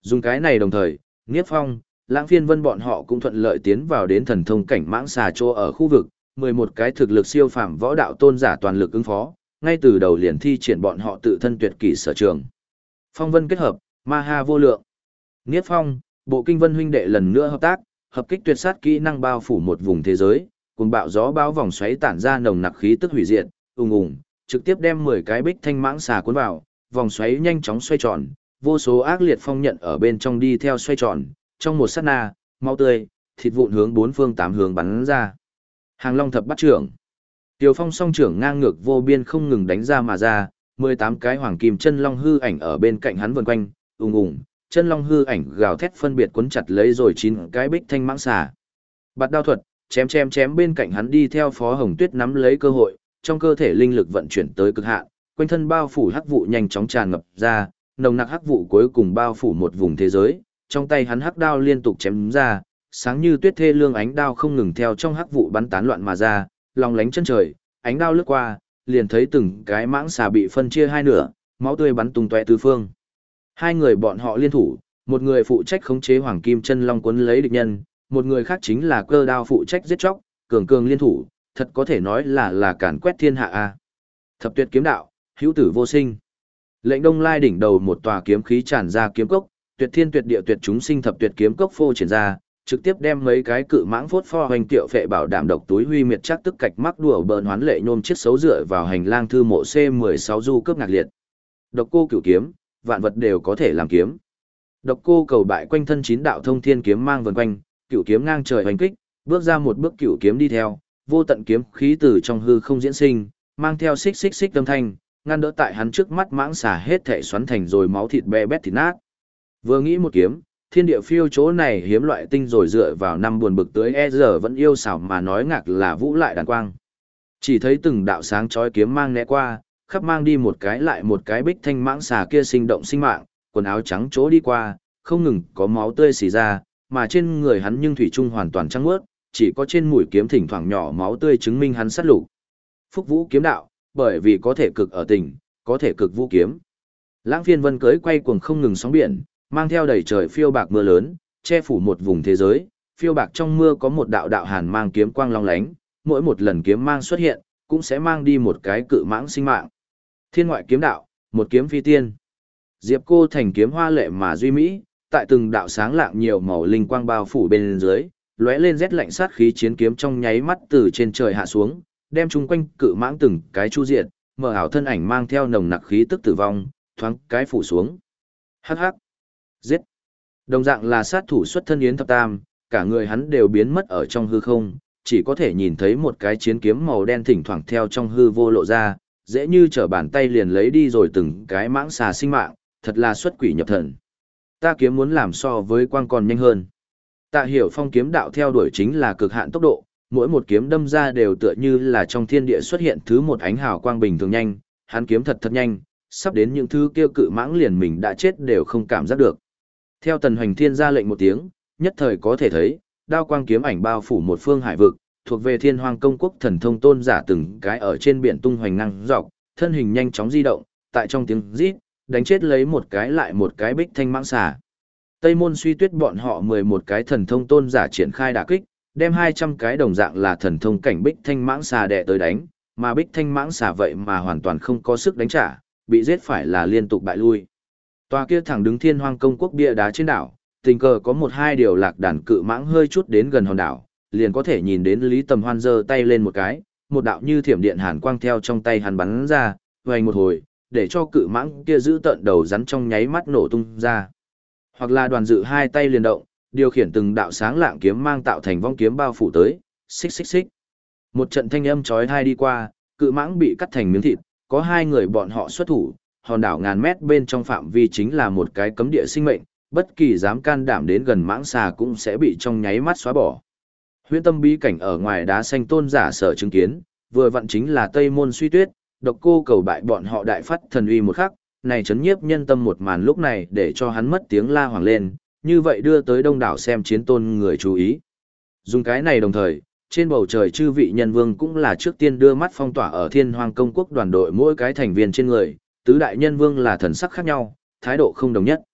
Dùng cái này đồng thời, Niếp Phong, Lãng Phiên Vân bọn họ cũng thuận lợi tiến vào đến thần thông cảnh mãng xà chỗ ở khu vực, 11 cái thực lực siêu phàm võ đạo tôn giả toàn lực ứng phó, ngay từ đầu liền thi triển bọn họ tự thân tuyệt kỹ sở trường. Phong vân kết hợp, ma ha vô lượng. Niếp Phong, Bộ Kinh Vân huynh đệ lần nữa hợp tác, hợp kích tuyệt sát kỹ năng bao phủ một vùng thế giới, cùng bạo gió bão vòng xoáy tản ra nồng nặc khí tức hủy diệt, ùng ùng, trực tiếp đem 10 cái bích thanh mãng xà cuốn vào, vòng xoáy nhanh chóng xoay tròn, vô số ác liệt phong nhận ở bên trong đi theo xoay tròn, trong một sát na, máu tươi, thịt vụn hướng bốn phương tám hướng bắn ra. Hàng Long thập bắt trưởng. Tiều Phong song trưởng ngang ngược vô biên không ngừng đánh ra mà ra, 18 cái hoàng kim chân long hư ảnh ở bên cạnh hắn vần quanh, ùng ùng, chân long hư ảnh gào thét phân biệt cuốn chặt lấy rồi 9 cái bích thanh mãng xà. Bạt đao thuật, chém bên cạnh hắn đi theo Phó Hồng Tuyết nắm lấy cơ hội, trong cơ thể linh lực vận chuyển tới cực hạn, quanh thân bao phủ hắc vụ nhanh chóng tràn ngập ra, nồng nặc hắc vụ cuối cùng bao phủ một vùng thế giới, trong tay hắn hắc đao liên tục chém ra, sáng như tuyết thê lương ánh đao không ngừng theo trong hắc vụ bắn tán loạn mà ra, long lánh chân trời, ánh đao lướt qua, liền thấy từng cái mãng xà bị phân chia hai nửa, máu tươi bắn tung tóe tứ phương. Hai người bọn họ liên thủ, một người phụ trách khống chế hoàng kim chân long cuốn lấy địch nhân, một người khác chính là cơ đao phụ trách giết chóc, cường liên thủ, thật có thể nói là càn quét thiên hạ a. Thập tuyệt kiếm đạo, hữu tử vô sinh. Lệnh Đông Lai đỉnh đầu một tòa kiếm khí tràn ra kiếm cốc, tuyệt thiên tuyệt địa tuyệt chúng sinh thập tuyệt kiếm cốc phô triển ra, trực tiếp đem mấy cái cự mãng phốt pho hoành tiệu phệ bảo đảm độc túi huy miệt chắc tức cạch mắc đùa bỡn hoán lệ nhôm chiếc xấu dựa vào hành lang thư mộ C16 du cướp ngạc liệt. Độc cô cửu kiếm, vạn vật đều có thể làm kiếm. Độc cô cầu bại quanh thân 9 đạo thông thiên kiếm mang vần quanh, cửu kiếm ngang trời hoành kích, bước ra một bước cửu kiếm đi theo, vô tận kiếm khí từ trong hư không diễn sinh, mang theo xích xích xích âm thanh, ngăn đỡ tại hắn trước mắt mãng xà hết thể xoắn thành rồi máu thịt bè bét thịt nát. Vừa nghĩ một kiếm, thiên địa phiêu chỗ này hiếm loại tinh rồi dựa vào năm buồn bực tới giờ vẫn yêu xảo mà nói ngạc là vũ lại đàn quang. Chỉ thấy từng đạo sáng chói kiếm mang né qua, khắp mang đi một cái lại một cái bích thanh mãng xà kia sinh động sinh mạng, quần áo trắng chỗ đi qua, không ngừng có máu tươi xì ra, mà trên người hắn nhưng thủy chung hoàn toàn trắng mướt, chỉ có trên mũi kiếm thỉnh thoảng nhỏ máu tươi chứng minh hắn sát lục. Phúc Vũ kiếm đạo, bởi vì có thể cực ở tình, có thể cực vũ kiếm. Lãng Phiên Vân cưới quay cuồng không ngừng sóng biển, mang theo đầy trời phiêu bạc mưa lớn, che phủ một vùng thế giới, phiêu bạc trong mưa có một đạo đạo hàn mang kiếm quang long lánh, mỗi một lần kiếm mang xuất hiện, cũng sẽ mang đi một cái cự mãng sinh mạng. Thiên ngoại kiếm đạo, một kiếm phi tiên. Diệp Cô thành kiếm hoa lệ mà duy mỹ, tại từng đạo sáng lạng nhiều màu linh quang bao phủ bên dưới, lóe lên rét lạnh sát khí chiến kiếm trong nháy mắt từ trên trời hạ xuống, đem chung quanh cự mãng từng cái chu diệt, mở ảo thân ảnh mang theo nồng nặc khí tức tử vong, thoáng cái phủ xuống. Hắc hắc. Giết. Đồng dạng là sát thủ xuất thân Yến Thập Tam, cả người hắn đều biến mất ở trong hư không, chỉ có thể nhìn thấy một cái chiến kiếm màu đen thỉnh thoảng theo trong hư vô lộ ra, dễ như trở bàn tay liền lấy đi rồi từng cái mãng xà sinh mạng, thật là xuất quỷ nhập thần. Ta kiếm muốn làm so với quang còn nhanh hơn. Tạ Hiểu Phong kiếm đạo theo đuổi chính là cực hạn tốc độ, mỗi một kiếm đâm ra đều tựa như là trong thiên địa xuất hiện thứ một ánh hào quang bình thường nhanh, hắn kiếm thật nhanh, sắp đến những thứ kêu cự mãng liền mình đã chết đều không cảm giác được. Theo Tần Hoành Thiên ra lệnh một tiếng, nhất thời có thể thấy, đao quang kiếm ảnh bao phủ một phương hải vực, thuộc về Thiên Hoang Công Quốc thần thông tôn giả từng cái ở trên biển tung hoành năng dọc, thân hình nhanh chóng di động, tại trong tiếng rít, đánh chết lấy một cái lại một cái bích thanh mãng xà. Tây Môn Suy Tuyết bọn họ 11 cái thần thông tôn giả triển khai đả kích, đem 200 cái đồng dạng là thần thông cảnh bích thanh mãng xà đè tới đánh, mà bích thanh mãng xà vậy mà hoàn toàn không có sức đánh trả, bị giết phải là liên tục bại lui. Tòa kia thẳng đứng Thiên Hoang Công Quốc bia đá trên đảo, tình cờ có một hai điều lạc đàn cự mãng hơi chút đến gần hòn đảo, liền có thể nhìn đến Lý Tầm Hoan giơ tay lên một cái, một đạo như thiểm điện hàn quang theo trong tay hắn bắn ra, vành một hồi, để cho cự mãng kia giữ tận đầu rắn trong nháy mắt nổ tung ra. Hoặc là Đoàn Dự hai tay liền động, điều khiển từng đạo sáng lạng kiếm mang tạo thành vong kiếm bao phủ tới, xích xích xích. Một trận thanh âm chói tai đi qua, cự mãng bị cắt thành miếng thịt, có hai người bọn họ xuất thủ, hòn đảo ngàn mét bên trong phạm vi chính là một cái cấm địa sinh mệnh, bất kỳ dám can đảm đến gần mãng xà cũng sẽ bị trong nháy mắt xóa bỏ. Huyễn Tâm bí cảnh ở ngoài đá xanh tôn giả sở chứng kiến, vừa vặn chính là Tây Môn Suy Tuyết, Độc Cô cầu bại bọn họ đại phát thần uy một khắc, này chấn nhiếp nhân tâm một màn lúc này để cho hắn mất tiếng la hoàng lên, như vậy đưa tới đông đảo xem chiến tôn người chú ý. Dùng cái này đồng thời, trên bầu trời chư vị nhân vương cũng là trước tiên đưa mắt phong tỏa ở Thiên Hoang Công Quốc đoàn đội mỗi cái thành viên trên người, tứ đại nhân vương là thần sắc khác nhau, thái độ không đồng nhất.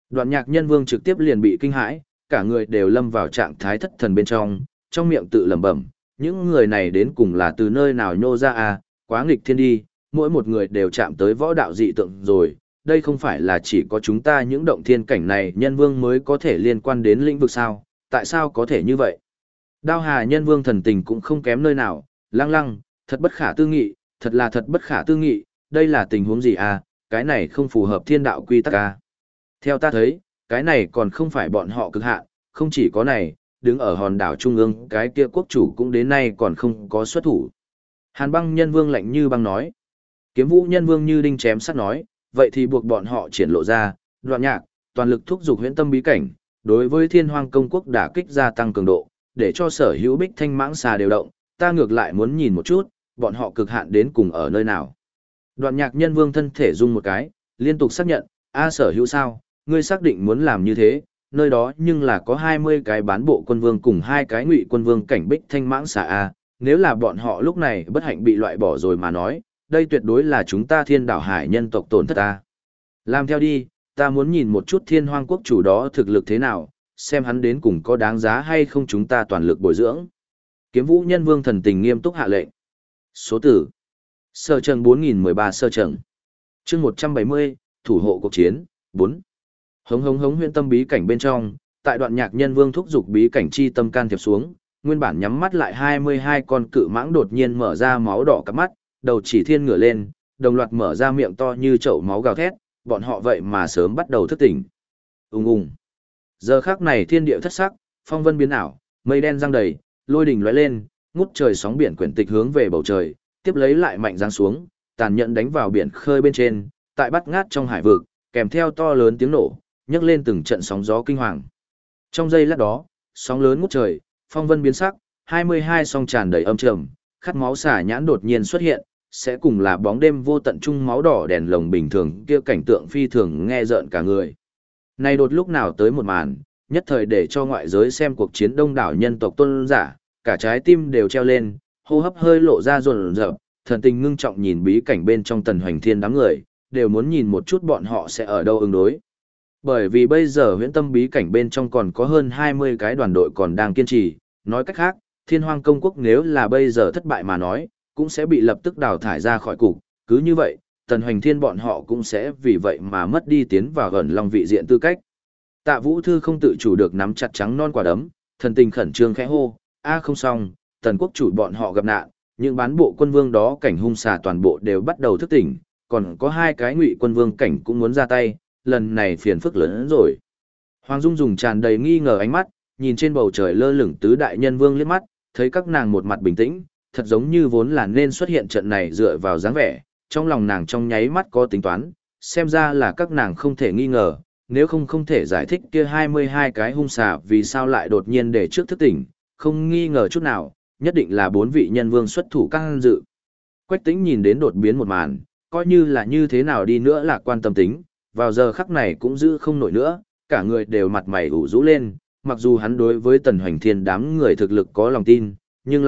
Đoạn nhạc nhân vương trực tiếp liền bị kinh hãi, cả người đều lâm vào trạng thái thất thần bên trong miệng tự lẩm bẩm, những người này đến cùng là từ nơi nào nhô ra à, quá nghịch thiên đi, mỗi một người đều chạm tới võ đạo dị tượng rồi, đây không phải là chỉ có chúng ta những động thiên cảnh này nhân vương mới có thể liên quan đến lĩnh vực sao, tại sao có thể như vậy? Đao Hà nhân vương thần tình cũng không kém nơi nào, lăng lăng, thật bất khả tư nghị, thật là thật bất khả tư nghị, đây là tình huống gì à, cái này không phù hợp thiên đạo quy tắc à. Theo ta thấy, cái này còn không phải bọn họ cực hạn, không chỉ có này, đứng ở hòn đảo trung ương, cái kia quốc chủ cũng đến nay còn không có xuất thủ. Hàn băng nhân vương lạnh như băng nói. Kiếm vũ nhân vương như đinh chém sắt nói, vậy thì buộc bọn họ triển lộ ra, đoạn nhạc, toàn lực thúc giục huyễn tâm bí cảnh, đối với thiên hoang công quốc đả kích gia tăng cường độ, để cho sở hữu bích thanh mãng xà đều động, ta ngược lại muốn nhìn một chút, bọn họ cực hạn đến cùng ở nơi nào. Đoạn nhạc nhân vương thân thể rung một cái, liên tục xác nhận, sở hữu sao, ngươi xác định muốn làm như thế, nơi đó nhưng là có 20 cái bán bộ quân vương cùng 2 cái ngụy quân vương cảnh bích thanh mãng xà a, nếu là bọn họ lúc này bất hạnh bị loại bỏ rồi mà nói, đây tuyệt đối là chúng ta thiên đảo hải nhân tộc tổn thất ta. Làm theo đi, ta muốn nhìn một chút thiên hoang quốc chủ đó thực lực thế nào, xem hắn đến cùng có đáng giá hay không chúng ta toàn lực bồi dưỡng. Kiếm vũ nhân vương thần tình nghiêm túc hạ lệnh. Số tử. Sơ trận 4013 sơ trận. Chương 170, thủ hộ cuộc chiến, 4. Hống hống hống huyễn tâm bí cảnh bên trong, tại đoạn nhạc nhân vương thúc giục bí cảnh chi tâm can thiệp xuống, nguyên bản nhắm mắt lại 22 con cự mãng đột nhiên mở ra máu đỏ cặp mắt, đầu chỉ thiên ngửa lên, đồng loạt mở ra miệng to như chậu máu gào thét, bọn họ vậy mà sớm bắt đầu thức tỉnh. Ùng ùng. Giờ khắc này thiên địa thất sắc, phong vân biến ảo, mây đen giăng đầy, lôi đình lóe lên, ngút trời sóng biển quyển tịch hướng về bầu trời, tiếp lấy lại mạnh giáng xuống, tàn nhẫn đánh vào biển khơi bên trên, tại bắt ngát trong hải vực, kèm theo to lớn tiếng nổ, nhấc lên từng trận sóng gió kinh hoàng. Trong giây lát đó, sóng lớn ngút trời, phong vân biến sắc, 22 song tràn đầy âm trầm, khát máu xả nhãn đột nhiên xuất hiện, sẽ cùng là bóng đêm vô tận trung máu đỏ đèn lồng bình thường kia cảnh tượng phi thường nghe rợn cả người. Này đột lúc nào tới một màn, nhất thời để cho ngoại giới xem cuộc chiến đông đảo nhân tộc tôn giả, cả trái tim đều treo lên, hô hấp hơi lộ ra run rợn, thần tình ngưng trọng nhìn bí cảnh bên trong Tần Hoành Thiên đám người, đều muốn nhìn một chút bọn họ sẽ ở đâu ứng đối. Bởi vì bây giờ huyễn tâm bí cảnh bên trong còn có hơn 20 cái đoàn đội còn đang kiên trì, nói cách khác, thiên hoang công quốc nếu là bây giờ thất bại mà nói, cũng sẽ bị lập tức đào thải ra khỏi cục, cứ như vậy, Tần Hoành Thiên bọn họ cũng sẽ vì vậy mà mất đi tiến vào gần long vị diện tư cách. Tạ Vũ Thư không tự chủ được nắm chặt trắng non quả đấm, thần tình khẩn trương khẽ hô, không xong, Tần quốc chủ bọn họ gặp nạn, những bán bộ quân vương đó cảnh hung xà toàn bộ đều bắt đầu thức tỉnh, còn có 2 cái ngụy quân vương cảnh cũng muốn ra tay, lần này phiền phức lớn hơn rồi. Hoàng Dung dùng tràn đầy nghi ngờ ánh mắt, nhìn trên bầu trời lơ lửng tứ đại nhân vương liếc mắt, thấy các nàng một mặt bình tĩnh, thật giống như vốn là nên xuất hiện trận này dựa vào dáng vẻ, trong lòng nàng trong nháy mắt có tính toán, xem ra là các nàng không thể nghi ngờ, nếu không thể giải thích kia 22 cái hung xà vì sao lại đột nhiên để trước thức tỉnh, không nghi ngờ chút nào, nhất định là 4 vị nhân vương xuất thủ căng dự. Quách Tĩnh nhìn đến đột biến một màn, coi như là như thế nào đi nữa là quan tâm tính, vào giờ khắc này cũng giữ không nổi nữa, cả người đều mặt mày ủ rũ lên, mặc dù hắn đối với Tần Hoành Thiên đám người thực lực có lòng tin, nhưng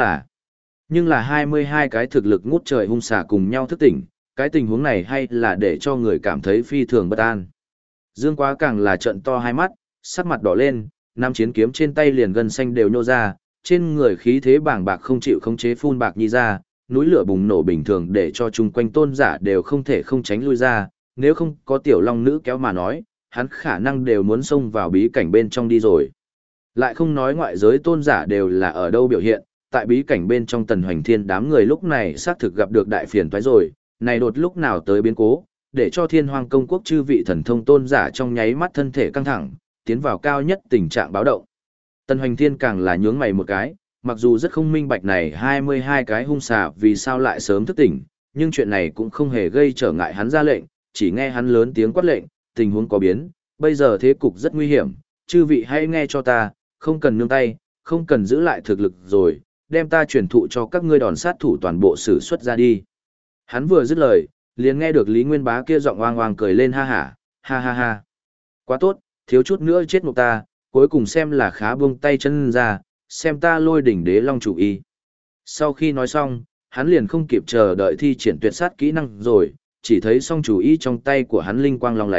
là 22 cái thực lực ngút trời hung xà cùng nhau thức tỉnh, cái tình huống này hay là để cho người cảm thấy phi thường bất an. Dương Quá càng là trợn to hai mắt, sắc mặt đỏ lên, năm chiến kiếm trên tay liền gân xanh đều nhô ra, trên người khí thế bàng bạc không chịu khống chế phun bạc nhi ra, núi lửa bùng nổ bình thường để cho chung quanh tôn giả đều không thể không tránh lui ra, nếu không có tiểu long nữ kéo mà nói, hắn khả năng đều muốn xông vào bí cảnh bên trong đi rồi. Lại không nói ngoại giới tôn giả đều là ở đâu biểu hiện, tại bí cảnh bên trong Tần Hoành Thiên đám người lúc này xác thực gặp được đại phiền toái rồi, này đột lúc nào tới biến cố, để cho Thiên Hoang công quốc chư vị thần thông tôn giả trong nháy mắt thân thể căng thẳng, tiến vào cao nhất tình trạng báo động. Tần Hoành Thiên càng là nhướng mày một cái, mặc dù rất không minh bạch này 22 cái hung xà vì sao lại sớm thức tỉnh, nhưng chuyện này cũng không hề gây trở ngại hắn ra lệnh, chỉ nghe hắn lớn tiếng quát lệnh, tình huống có biến, bây giờ thế cục rất nguy hiểm, chư vị hãy nghe cho ta, không cần nương tay, không cần giữ lại thực lực rồi, đem ta truyền thụ cho các ngươi đòn sát thủ toàn bộ sử xuất ra đi. Hắn vừa dứt lời, liền nghe được Lý Nguyên Bá kia giọng oang oang cười lên ha hả, ha ha ha. Quá tốt, thiếu chút nữa chết ngục ta, cuối cùng xem là khá buông tay chân ra, xem ta Lôi Đỉnh Đế Long chủ y. Sau khi nói xong, hắn liền không kịp chờ đợi thi triển tuyệt sát kỹ năng rồi, chỉ thấy song chủ y trong tay của hắn linh quang long lánh,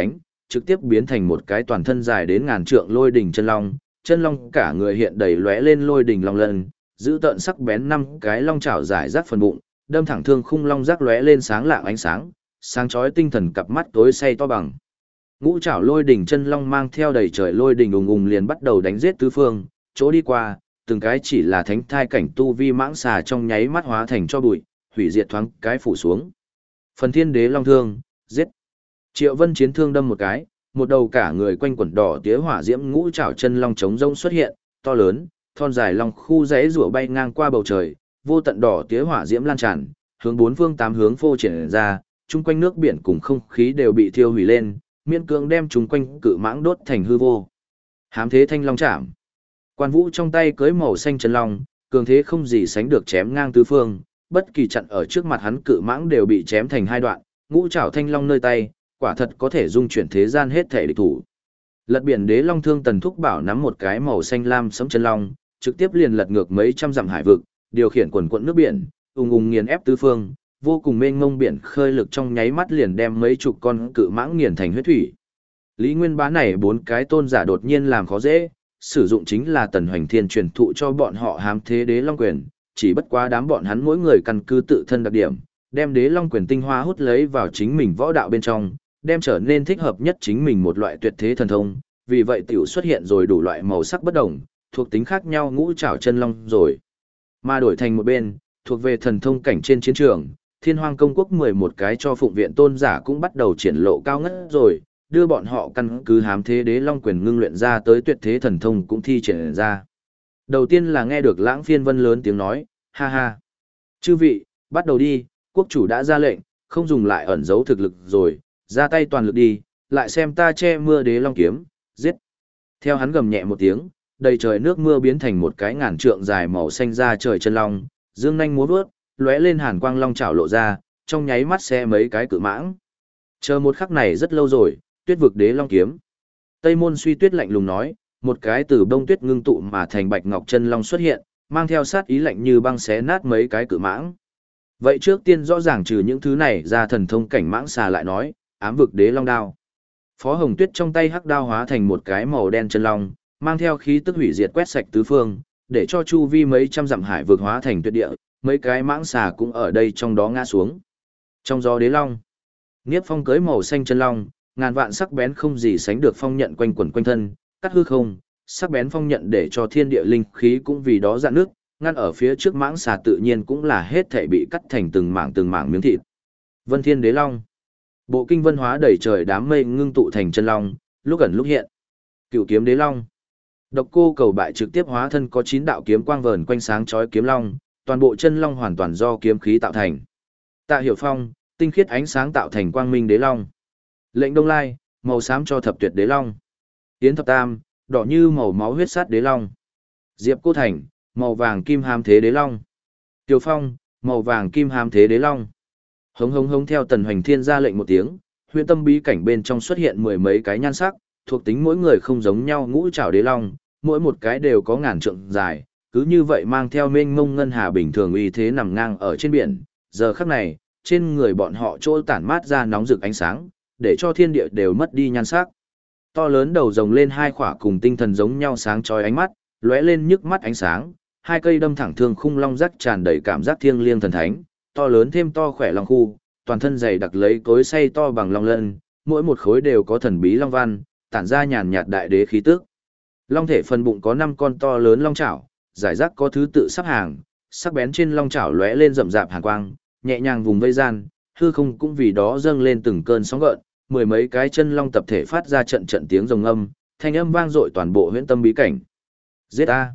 trực tiếp biến thành một cái toàn thân dài đến ngàn trượng lôi đỉnh chân long cả người hiện đầy lóe lên lôi đỉnh long lân, giữ tợn sắc bén 5 cái long chảo dài rác phần bụng, đâm thẳng thương khung long rác lóe lên sáng lạng ánh sáng chói tinh thần cặp mắt tối say to bằng. Ngũ chảo lôi đỉnh chân long mang theo đầy trời lôi đỉnh ùng ùng liền bắt đầu đánh giết tứ phương, chỗ đi qua, từng cái chỉ là thánh thai cảnh tu vi mãng xà trong nháy mắt hóa thành cho bụi, hủy diệt thoáng cái phủ xuống. Phần Thiên Đế Long Thương, giết. Triệu Vân chiến thương đâm một cái, một đầu cả người quanh quẩn đỏ tía hỏa diễm ngũ trảo chân long trống rông xuất hiện, to lớn, thon dài long khu rẽ rủa bay ngang qua bầu trời, vô tận đỏ tía hỏa diễm lan tràn, hướng bốn phương tám hướng phô triển ra, chung quanh nước biển cùng không khí đều bị thiêu hủy lên, miễn cưỡng đem chúng quanh cự mãng đốt thành hư vô. Hám thế thanh long chạm. Quan Vũ trong tay cưới màu xanh chân long, cường thế không gì sánh được chém ngang tứ phương, bất kỳ chặn ở trước mặt hắn cự mãng đều bị chém thành hai đoạn, ngũ trảo thanh long nơi tay, quả thật có thể dung chuyển thế gian hết thể địch thủ. Lật biển đế long thương Tần Thúc Bảo nắm một cái màu xanh lam sẫm chân long, trực tiếp liền lật ngược mấy trăm dặm hải vực, điều khiển quần quận nước biển, ùng ùng nghiền ép tứ phương, vô cùng mênh mông biển khơi lực trong nháy mắt liền đem mấy chục con cự mãng nghiền thành huyết thủy. Lý Nguyên Bá này 4 cái tôn giả đột nhiên làm khó dễ, sử dụng chính là Tần Hoành Thiên truyền thụ cho bọn họ hám thế đế long quyền, chỉ bất quá đám bọn hắn mỗi người căn cứ tự thân đặc điểm, đem đế long quyền tinh hoa hút lấy vào chính mình võ đạo bên trong, đem trở nên thích hợp nhất chính mình một loại tuyệt thế thần thông, vì vậy tiểu xuất hiện rồi đủ loại màu sắc bất đồng, thuộc tính khác nhau ngũ trảo chân long rồi. Mà đổi thành một bên, thuộc về thần thông cảnh trên chiến trường, Thiên Hoang Công Quốc 11 cái cho phụng viện tôn giả cũng bắt đầu triển lộ cao ngất rồi, đưa bọn họ căn cứ hám thế đế long quyền ngưng luyện ra tới tuyệt thế thần thông cũng thi triển ra. Đầu tiên là nghe được Lãng Phiên Vân lớn tiếng nói, ha ha. Chư vị, bắt đầu đi, quốc chủ đã ra lệnh, không dùng lại ẩn giấu thực lực rồi, ra tay toàn lực đi, lại xem ta che mưa đế long kiếm, giết. Theo hắn gầm nhẹ một tiếng, đầy trời nước mưa biến thành một cái ngàn trượng dài màu xanh ra trời chân long, dương nhanh múa vớt, lóe lên hàn quang long chảo lộ ra, trong nháy mắt xe mấy cái cự mãng. Chờ một khắc này rất lâu rồi, tuyết vực đế long kiếm. Tây Môn Suy Tuyết lạnh lùng nói, một cái từ bông tuyết ngưng tụ mà thành bạch ngọc chân long xuất hiện, mang theo sát ý lạnh như băng xé nát mấy cái cự mãng. Vậy trước tiên rõ ràng trừ những thứ này ra thần thông cảnh mãng xà lại nói, ám vực đế long đao. Phó Hồng Tuyết trong tay hắc đao hóa thành một cái màu đen chân long, mang theo khí tức hủy diệt quét sạch tứ phương, để cho chu vi mấy trăm dặm hải vực hóa thành tuyệt địa, mấy cái mãng xà cũng ở đây trong đó ngã xuống. Trong gió đế long, Niếp Phong cưới màu xanh chân long, ngàn vạn sắc bén không gì sánh được phong nhận quanh quẩn quanh thân, cắt hư không, sắc bén phong nhận để cho thiên địa linh khí cũng vì đó dạn nước, ngăn ở phía trước mãng xà tự nhiên cũng là hết thảy bị cắt thành từng mảng miếng thịt. Vân Thiên Đế Long, bộ kinh vân hóa đầy trời đám mây ngưng tụ thành chân long, lúc ẩn lúc hiện. Cửu kiếm đế long, Độc Cô Cầu Bại trực tiếp hóa thân có 9 đạo kiếm quang vờn quanh sáng chói kiếm long, toàn bộ chân long hoàn toàn do kiếm khí tạo thành. Tạ Hiểu Phong, tinh khiết ánh sáng tạo thành quang minh đế long. Lệnh Đông Lai, màu xám cho thập tuyệt đế long. Yến Thập Tam, đỏ như màu máu huyết sát đế long. Diệp Cô Thành, màu vàng kim hàm thế đế long. Tiêu Phong, màu vàng kim hàm thế đế long. Hống hống hống theo Tần Hoành Thiên ra lệnh một tiếng, huyện tâm bí cảnh bên trong xuất hiện 10 mấy cái nhan sắc, thuộc tính mỗi người không giống nhau ngũ trảo đế long, mỗi một cái đều có ngàn trượng dài, cứ như vậy mang theo mênh mông ngân hà bình thường uy thế nằm ngang ở trên biển. Giờ khắc này, trên người bọn họ trôi tản mát ra nóng rực ánh sáng, để cho thiên địa đều mất đi nhan sắc. To lớn đầu rồng lên hai khỏa cùng tinh thần giống nhau sáng chói ánh mắt, lóe lên nhức mắt ánh sáng, hai cây đâm thẳng thương khung long rắc tràn đầy cảm giác thiêng liêng thần thánh, to lớn thêm to khỏe long khu, toàn thân dày đặc lấy cối xay to bằng long lân, mỗi một khối đều có thần bí long văn, tản ra nhàn nhạt đại đế khí tức. Long thể phần bụng có 5 con to lớn long chảo, giải rác có thứ tự sắp hàng, sắc bén trên long chảo lóe lên rậm rạp hàn quang, nhẹ nhàng vùng vây gian, hư không cũng vì đó dâng lên từng cơn sóng gợn, 10 mấy cái chân long tập thể phát ra trận trận tiếng rồng âm, thanh âm vang dội toàn bộ huyễn tâm bí cảnh. Giết a!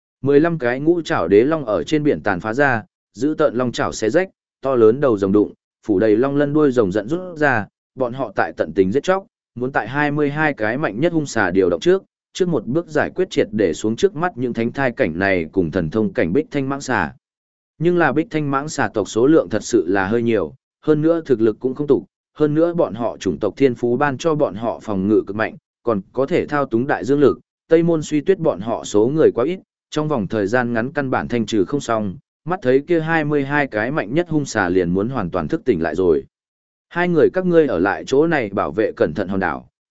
15 cái ngũ trảo đế long ở trên biển tàn phá ra, giữ tợn long chảo xé rách, to lớn đầu rồng đụng, phủ đầy long lân đuôi rồng giận rút ra, bọn họ tại tận tình giết chóc, muốn tại 22 cái mạnh nhất hung xà điều động trước một bước giải quyết triệt để xuống trước mắt những thánh thai cảnh này cùng thần thông cảnh bích thanh mãng xà. Nhưng là bích thanh mãng xà tộc số lượng thật sự là hơi nhiều, hơn nữa thực lực cũng không tục, hơn nữa bọn họ chủng tộc thiên phú ban cho bọn họ phòng ngự cực mạnh, còn có thể thao túng đại dương lực, Tây Môn Suy Tuyết bọn họ số người quá ít, trong vòng thời gian ngắn căn bản thanh trừ không xong, mắt thấy kia 22 cái mạnh nhất hung xà liền muốn hoàn toàn thức tỉnh lại rồi. Hai người các ngươi ở lại chỗ này bảo vệ cẩn thận hòn đảo,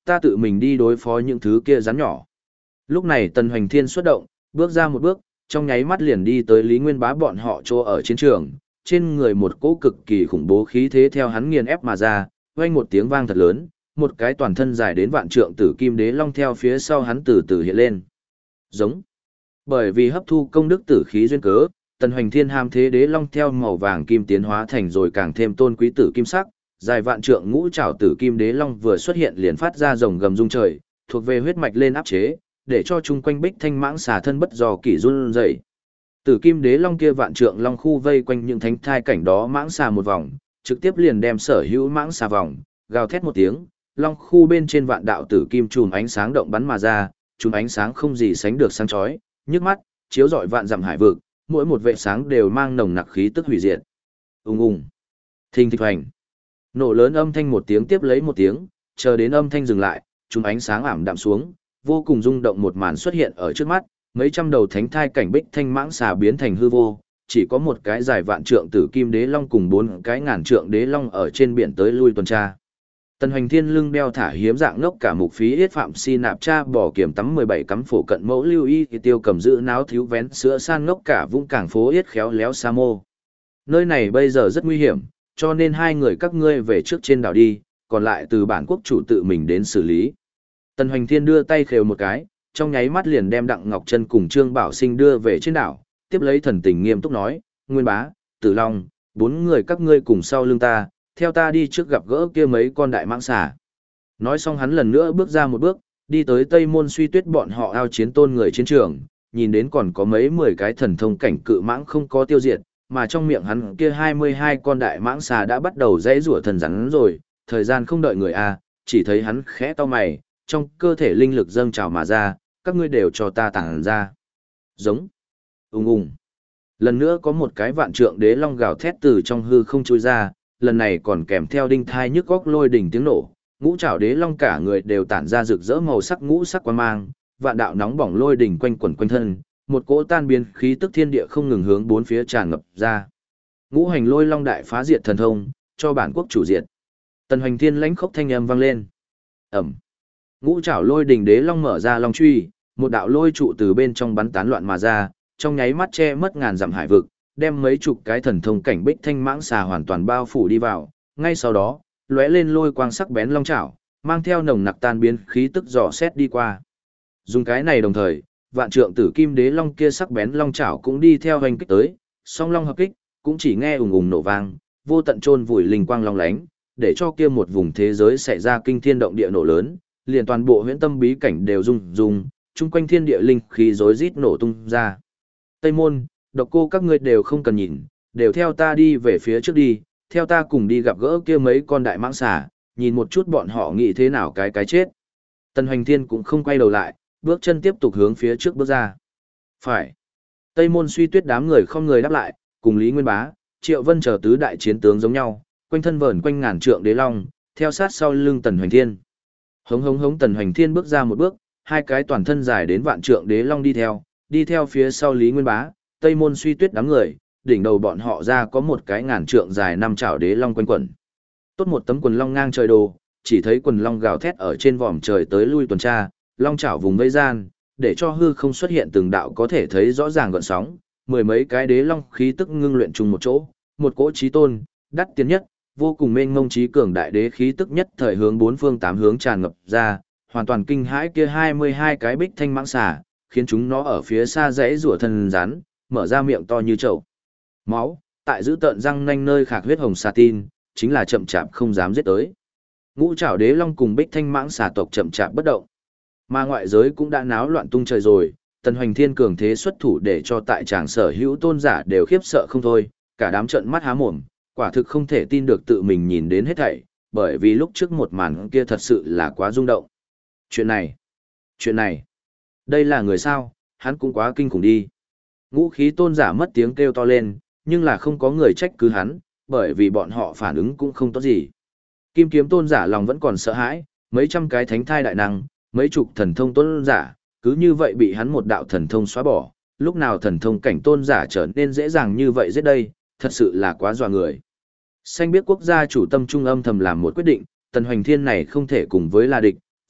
ta tự mình đi đối phó những thứ kia rắn nhỏ. Lúc này Tần Hoành Thiên xuất động, bước ra một bước, trong nháy mắt liền đi tới Lý Nguyên Bá bọn họ chỗ ở chiến trường, trên người một cỗ cực kỳ khủng bố khí thế theo hắn nghiền ép mà ra, vang một tiếng vang thật lớn, một cái toàn thân dài đến vạn trượng tử kim đế long theo phía sau hắn từ từ hiện lên. Giống. Bởi vì hấp thu công đức tử khí duyên cớ, Tần Hoành Thiên ham thế đế long theo màu vàng kim tiến hóa thành rồi càng thêm tôn quý tử kim sắc, dài vạn trượng ngũ trảo tử kim đế long vừa xuất hiện liền phát ra rồng gầm rung trời, thuộc về huyết mạch lên áp chế, để cho chung quanh bích thanh mãng xà thân bất do kỷ run rẩy. Tử kim đế long kia vạn trượng long khu vây quanh những thánh thai cảnh đó mãng xà một vòng, trực tiếp liền đem sở hữu mãng xà vòng, gào thét một tiếng, long khu bên trên vạn đạo tử kim chùm ánh sáng động bắn mà ra, chùm ánh sáng không gì sánh được sáng chói, nhức mắt, chiếu rọi vạn dặm hải vực, mỗi một vệt sáng đều mang nồng nặc khí tức hủy diệt. Ùng ùng, thình thịch hoành. Nổ lớn âm thanh một tiếng tiếp lấy một tiếng, chờ đến âm thanh dừng lại, chùm ánh sáng ảm đạm xuống, vô cùng rung động một màn xuất hiện ở trước mắt, mấy trăm đầu thánh thai cảnh bích thanh mãng xà biến thành hư vô, chỉ có một cái dài vạn trượng tử kim đế long cùng bốn cái ngàn trượng đế long ở trên biển tới lui tuần tra. Tần Hoành Thiên lưng đeo thả hiếm dạng ngốc cả mục phí yết phạm si nạp cha bỏ kiểm tắm 17 cắm phổ cận mẫu lưu y tiêu cầm giữ náo thiếu vén sữa san ngốc cả vũng cảng phố yết khéo léo sa mô. Nơi này bây giờ rất nguy hiểm, cho nên hai người các ngươi về trước trên đảo đi, còn lại từ bản quốc chủ tự mình đến xử lý. Tần Hoành Thiên đưa tay khều một cái, trong nháy mắt liền đem Đặng Ngọc Trân cùng Trương Bảo Sinh đưa về trên đảo, tiếp lấy thần tình nghiêm túc nói, Nguyên Bá, Tử Long, bốn người các ngươi cùng sau lưng ta, theo ta đi trước gặp gỡ kia mấy con đại mãng xà. Nói xong hắn lần nữa bước ra một bước, đi tới Tây Môn Suy Tuyết bọn họ ao chiến tôn người chiến trường, nhìn đến còn có mấy 10 cái thần thông cảnh cự mãng không có tiêu diệt, mà trong miệng hắn kia 22 con đại mãng xà đã bắt đầu dãy rủa thần rắn rồi, thời gian không đợi người a, chỉ thấy hắn khẽ to mày, trong cơ thể linh lực dâng trào mà ra, các ngươi đều cho ta tản ra. Giống. Ùng ùng. Lần nữa có một cái vạn trượng đế long gào thét từ trong hư không trôi ra, lần này còn kèm theo đinh thai nhức góc lôi đỉnh tiếng nổ, ngũ trảo đế long cả người đều tản ra rực rỡ màu sắc ngũ sắc quang mang, vạn đạo nóng bỏng lôi đỉnh quanh quẩn quanh thân, một cỗ tan biến khí tức thiên địa không ngừng hướng bốn phía tràn ngập ra. Ngũ hành lôi long đại phá diệt thần thông, cho bản quốc chủ diệt. Tần Hoành Thiên lãnh khốc thanh âm vang lên. Ầm. Ngũ trảo lôi đỉnh đế long mở ra long truy, một đạo lôi trụ từ bên trong bắn tán loạn mà ra, trong nháy mắt che mất ngàn dặm hải vực, đem mấy chục cái thần thông cảnh bích thanh mãng xà hoàn toàn bao phủ đi vào. Ngay sau đó, lóe lên lôi quang sắc bén long chảo, mang theo nồng nặc tan biến khí tức dò xét đi qua. Dùng cái này đồng thời, vạn trượng tử kim đế long kia sắc bén long chảo cũng đi theo hoành kích tới, song long hợp kích, cũng chỉ nghe ùng ùng nổ vang, vô tận chôn vùi linh quang long lánh, để cho kia một vùng thế giới xảy ra kinh thiên động địa nổ lớn, liền toàn bộ huyễn tâm bí cảnh đều rung rung, chung quanh thiên địa linh khí rối rít nổ tung ra. Tây Môn, Độc Cô các ngươi đều không cần nhìn, đều theo ta đi về phía trước đi, theo ta cùng đi gặp gỡ kia mấy con đại mãng xà, nhìn một chút bọn họ nghĩ thế nào cái chết. Tần Hoành Thiên cũng không quay đầu lại, bước chân tiếp tục hướng phía trước bước ra. Phải. Tây Môn Suy Tuyết đám người không người đáp lại, cùng Lý Nguyên Bá, Triệu Vân chờ tứ đại chiến tướng giống nhau, quanh thân vờn quanh ngàn trượng đế long, theo sát sau lưng Tần Hoành Thiên. Hống hống hống, Tần Hoành Thiên bước ra một bước, hai cái toàn thân dài đến vạn trượng đế long đi theo phía sau Lý Nguyên Bá, Tây Môn Suy Tuyết đám người, đỉnh đầu bọn họ ra có một cái ngàn trượng dài năm trảo đế long quanh quẩn. Tốt một tấm quần long ngang trời đồ, chỉ thấy quần long gào thét ở trên vòm trời tới lui tuần tra, long chảo vùng vây gian, để cho hư không xuất hiện từng đạo có thể thấy rõ ràng gợn sóng, mười mấy cái đế long khí tức ngưng luyện chung một chỗ, một cỗ chí tôn, đắt tiền nhất, vô cùng mênh mông chí cường đại đế khí tức nhất thời hướng bốn phương tám hướng tràn ngập ra, hoàn toàn kinh hãi kia 22 cái bích thanh mãng xà, khiến chúng nó ở phía xa rẽ rủa thân rắn, mở ra miệng to như chậu máu, tại giữ tợn răng nanh nơi khạc huyết hồng xà tin, chính là chậm chạp không dám giết tới. Ngũ trảo đế long cùng bích thanh mãng xà tộc chậm chạp bất động. Mà ngoại giới cũng đã náo loạn tung trời rồi, Tần Hoành Thiên cường thế xuất thủ để cho tại tràng sở hữu tôn giả đều khiếp sợ không thôi, cả đám trợn mắt há mồm, quả thực không thể tin được tự mình nhìn đến hết thảy, bởi vì lúc trước một màn kia thật sự là quá rung động. Chuyện này, đây là người sao, hắn cũng quá kinh khủng đi. Ngũ khí tôn giả mất tiếng kêu to lên, nhưng là không có người trách cứ hắn, bởi vì bọn họ phản ứng cũng không tốt gì. Kim kiếm tôn giả lòng vẫn còn sợ hãi, mấy trăm cái thánh thai đại năng, mấy chục thần thông tôn giả, cứ như vậy bị hắn một đạo thần thông xóa bỏ, lúc nào thần thông cảnh tôn giả trở nên dễ dàng như vậy giết đây, thật sự là quá dọa người. Xanh biết quốc gia chủ tâm trung âm thầm làm một quyết định, Tần Hoành Thiên này không thể cùng với là địch,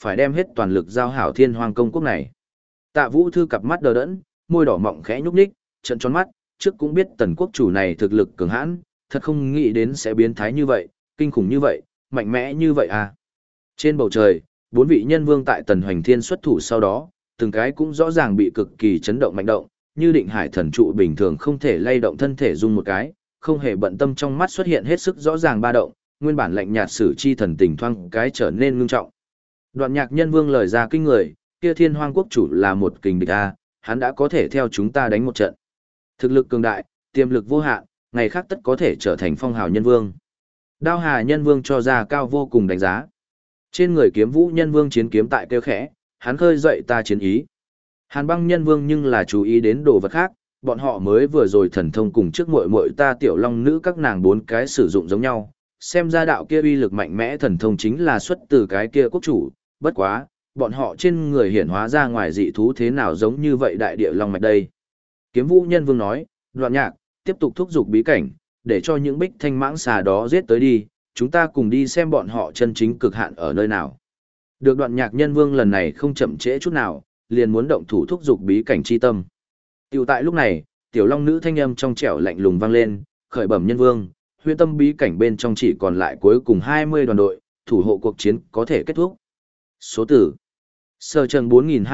phải đem hết toàn lực giao hảo Thiên Hoang công quốc này. Tạ Vũ Thư cặp mắt đờ đẫn, môi đỏ mọng khẽ nhúc nhích, trợn tròn mắt, trước cũng biết tần quốc chủ này thực lực cường hãn, thật không nghĩ đến sẽ biến thái như vậy, kinh khủng như vậy, mạnh mẽ như vậy à. Trên bầu trời, 4 vị nhân vương tại Tần Hoành Thiên xuất thủ sau đó, từng cái cũng rõ ràng bị cực kỳ chấn động mạnh động, như định hải thần trụ bình thường không thể lay động thân thể rung một cái, không hề bận tâm trong mắt xuất hiện hết sức rõ ràng ba động, nguyên bản lạnh nhạt sử chi thần tình thoang cái trở nên ngưng trọng. Đoạn Nhạc Nhân Vương lời ra kinh người, kia Thiên Hoang quốc chủ là một kình địch a, hắn đã có thể theo chúng ta đánh một trận. Thực lực cường đại, tiềm lực vô hạn, ngày khác tất có thể trở thành phong hào nhân vương. Đao Hà Nhân Vương cho ra cao vô cùng đánh giá. Trên người Kiếm Vũ Nhân Vương chiến kiếm tại kêu khẽ, hắn khơi dậy ta chiến ý. Hàn Băng Nhân Vương nhưng là chú ý đến đồ vật khác, bọn họ mới vừa rồi thần thông cùng trước muội muội ta tiểu long nữ các nàng 4 cái sử dụng giống nhau, xem ra đạo kia uy lực mạnh mẽ thần thông chính là xuất từ cái kia quốc chủ, bất quá, bọn họ trên người hiển hóa ra ngoài dị thú thế nào giống như vậy đại địa long mạch đây. Kiếm Vũ Nhân Vương nói, Đoạn Nhạc, tiếp tục thúc giục bí cảnh, để cho những bích thanh mãng xà đó giết tới đi, chúng ta cùng đi xem bọn họ chân chính cực hạn ở nơi nào. Được Đoạn Nhạc Nhân Vương lần này không chậm trễ chút nào, liền muốn động thủ thúc giục bí cảnh chi tâm. Tiểu tại lúc này, tiểu long nữ thanh âm trong trẻo lạnh lùng vang lên, khởi bẩm nhân vương, huyễn tâm bí cảnh bên trong chỉ còn lại cuối cùng 20 đoàn đội, thủ hộ cuộc chiến có thể kết thúc. Số tử. Sở trần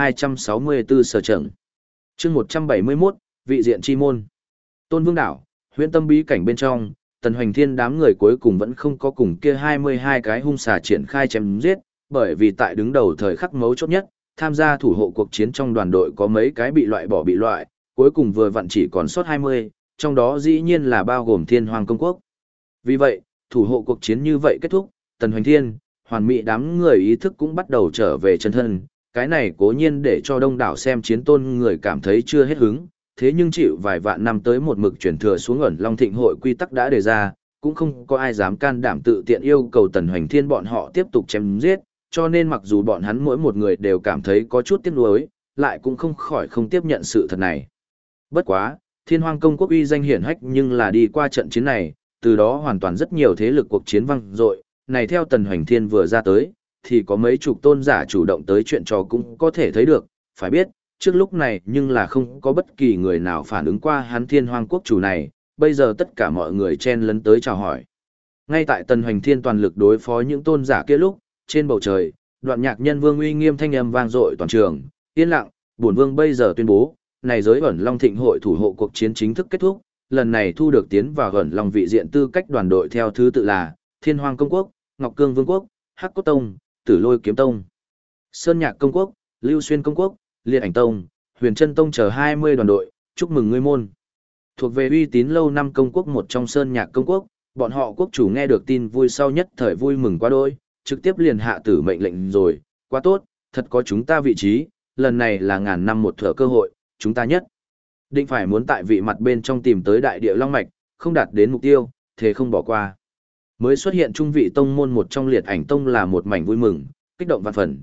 4264 sở trần. Chương 171, vị diện chi môn. Tôn Vương đảo, huyễn tâm bí cảnh bên trong, Tần Hoành Thiên đám người cuối cùng vẫn không có cùng kia 22 cái hung xà triển khai chém giết, bởi vì tại đứng đầu thời khắc mấu chốt nhất, tham gia thủ hộ cuộc chiến trong đoàn đội có mấy cái bị loại, cuối cùng vừa vặn chỉ còn sót 20, trong đó dĩ nhiên là bao gồm Thiên Hoang công quốc. Vì vậy, thủ hộ cuộc chiến như vậy kết thúc, Tần Hoành Thiên, Hoàn Mỹ đám người ý thức cũng bắt đầu trở về chân thân, cái này cố nhiên để cho đông đảo xem chiến tôn người cảm thấy chưa hết hứng, thế nhưng chịu vài vạn năm tới một mực chuyển thừa xuống ẩn Long Thịnh hội quy tắc đã đề ra, cũng không có ai dám can đảm tự tiện yêu cầu Tần Hoành Thiên bọn họ tiếp tục chém giết, cho nên mặc dù bọn hắn mỗi một người đều cảm thấy có chút tiếc nuối, lại cũng không khỏi không tiếp nhận sự thật này. Bất quá, Thiên Hoang công quốc uy danh hiển hách nhưng là đi qua trận chiến này, từ đó hoàn toàn rất nhiều thế lực cuộc chiến vang dội, này theo Tần Hoành Thiên vừa ra tới, thì có mấy chục tôn giả chủ động tới chuyện trò cũng có thể thấy được, phải biết, trước lúc này nhưng là không có bất kỳ người nào phản ứng qua hắn Thiên Hoang quốc chủ này, bây giờ tất cả mọi người chen lấn tới chào hỏi. Ngay tại Tần Hoành Thiên toàn lực đối phó những tôn giả kia lúc, trên bầu trời, Đoạn Nhạc Nhân Vương uy nghiêm thanh âm vang dội toàn trường, yên lặng, bổn vương bây giờ tuyên bố, này giới ẩn Long Thịnh hội thủ hộ cuộc chiến chính thức kết thúc, lần này thu được tiến vào ẩn Long vị diện tư cách đoàn đội theo thứ tự là Thiên Hoang công quốc, Ngọc Cương Vương quốc, Hắc Cốt Tông, Tử Lôi Kiếm Tông, Sơn Nhạc công quốc, Lưu Xuyên công quốc, Liệt Ảnh Tông, Huyền Chân Tông chờ 20 đoàn đội, chúc mừng ngươi môn. Thuộc về uy tín lâu năm công quốc một trong Sơn Nhạc công quốc, bọn họ quốc chủ nghe được tin vui sau nhất thời vui mừng quá đôi, trực tiếp liền hạ tử mệnh lệnh rồi, quá tốt, thật có chúng ta vị trí, lần này là ngàn năm một thở cơ hội, chúng ta nhất định phải muốn tại vị mặt bên trong tìm tới đại địa long mạch, không đạt đến mục tiêu, thế không bỏ qua. Mới xuất hiện trung vị tông môn một trong Liệt Ảnh Tông là một mảnh vui mừng, kích động vạn phần,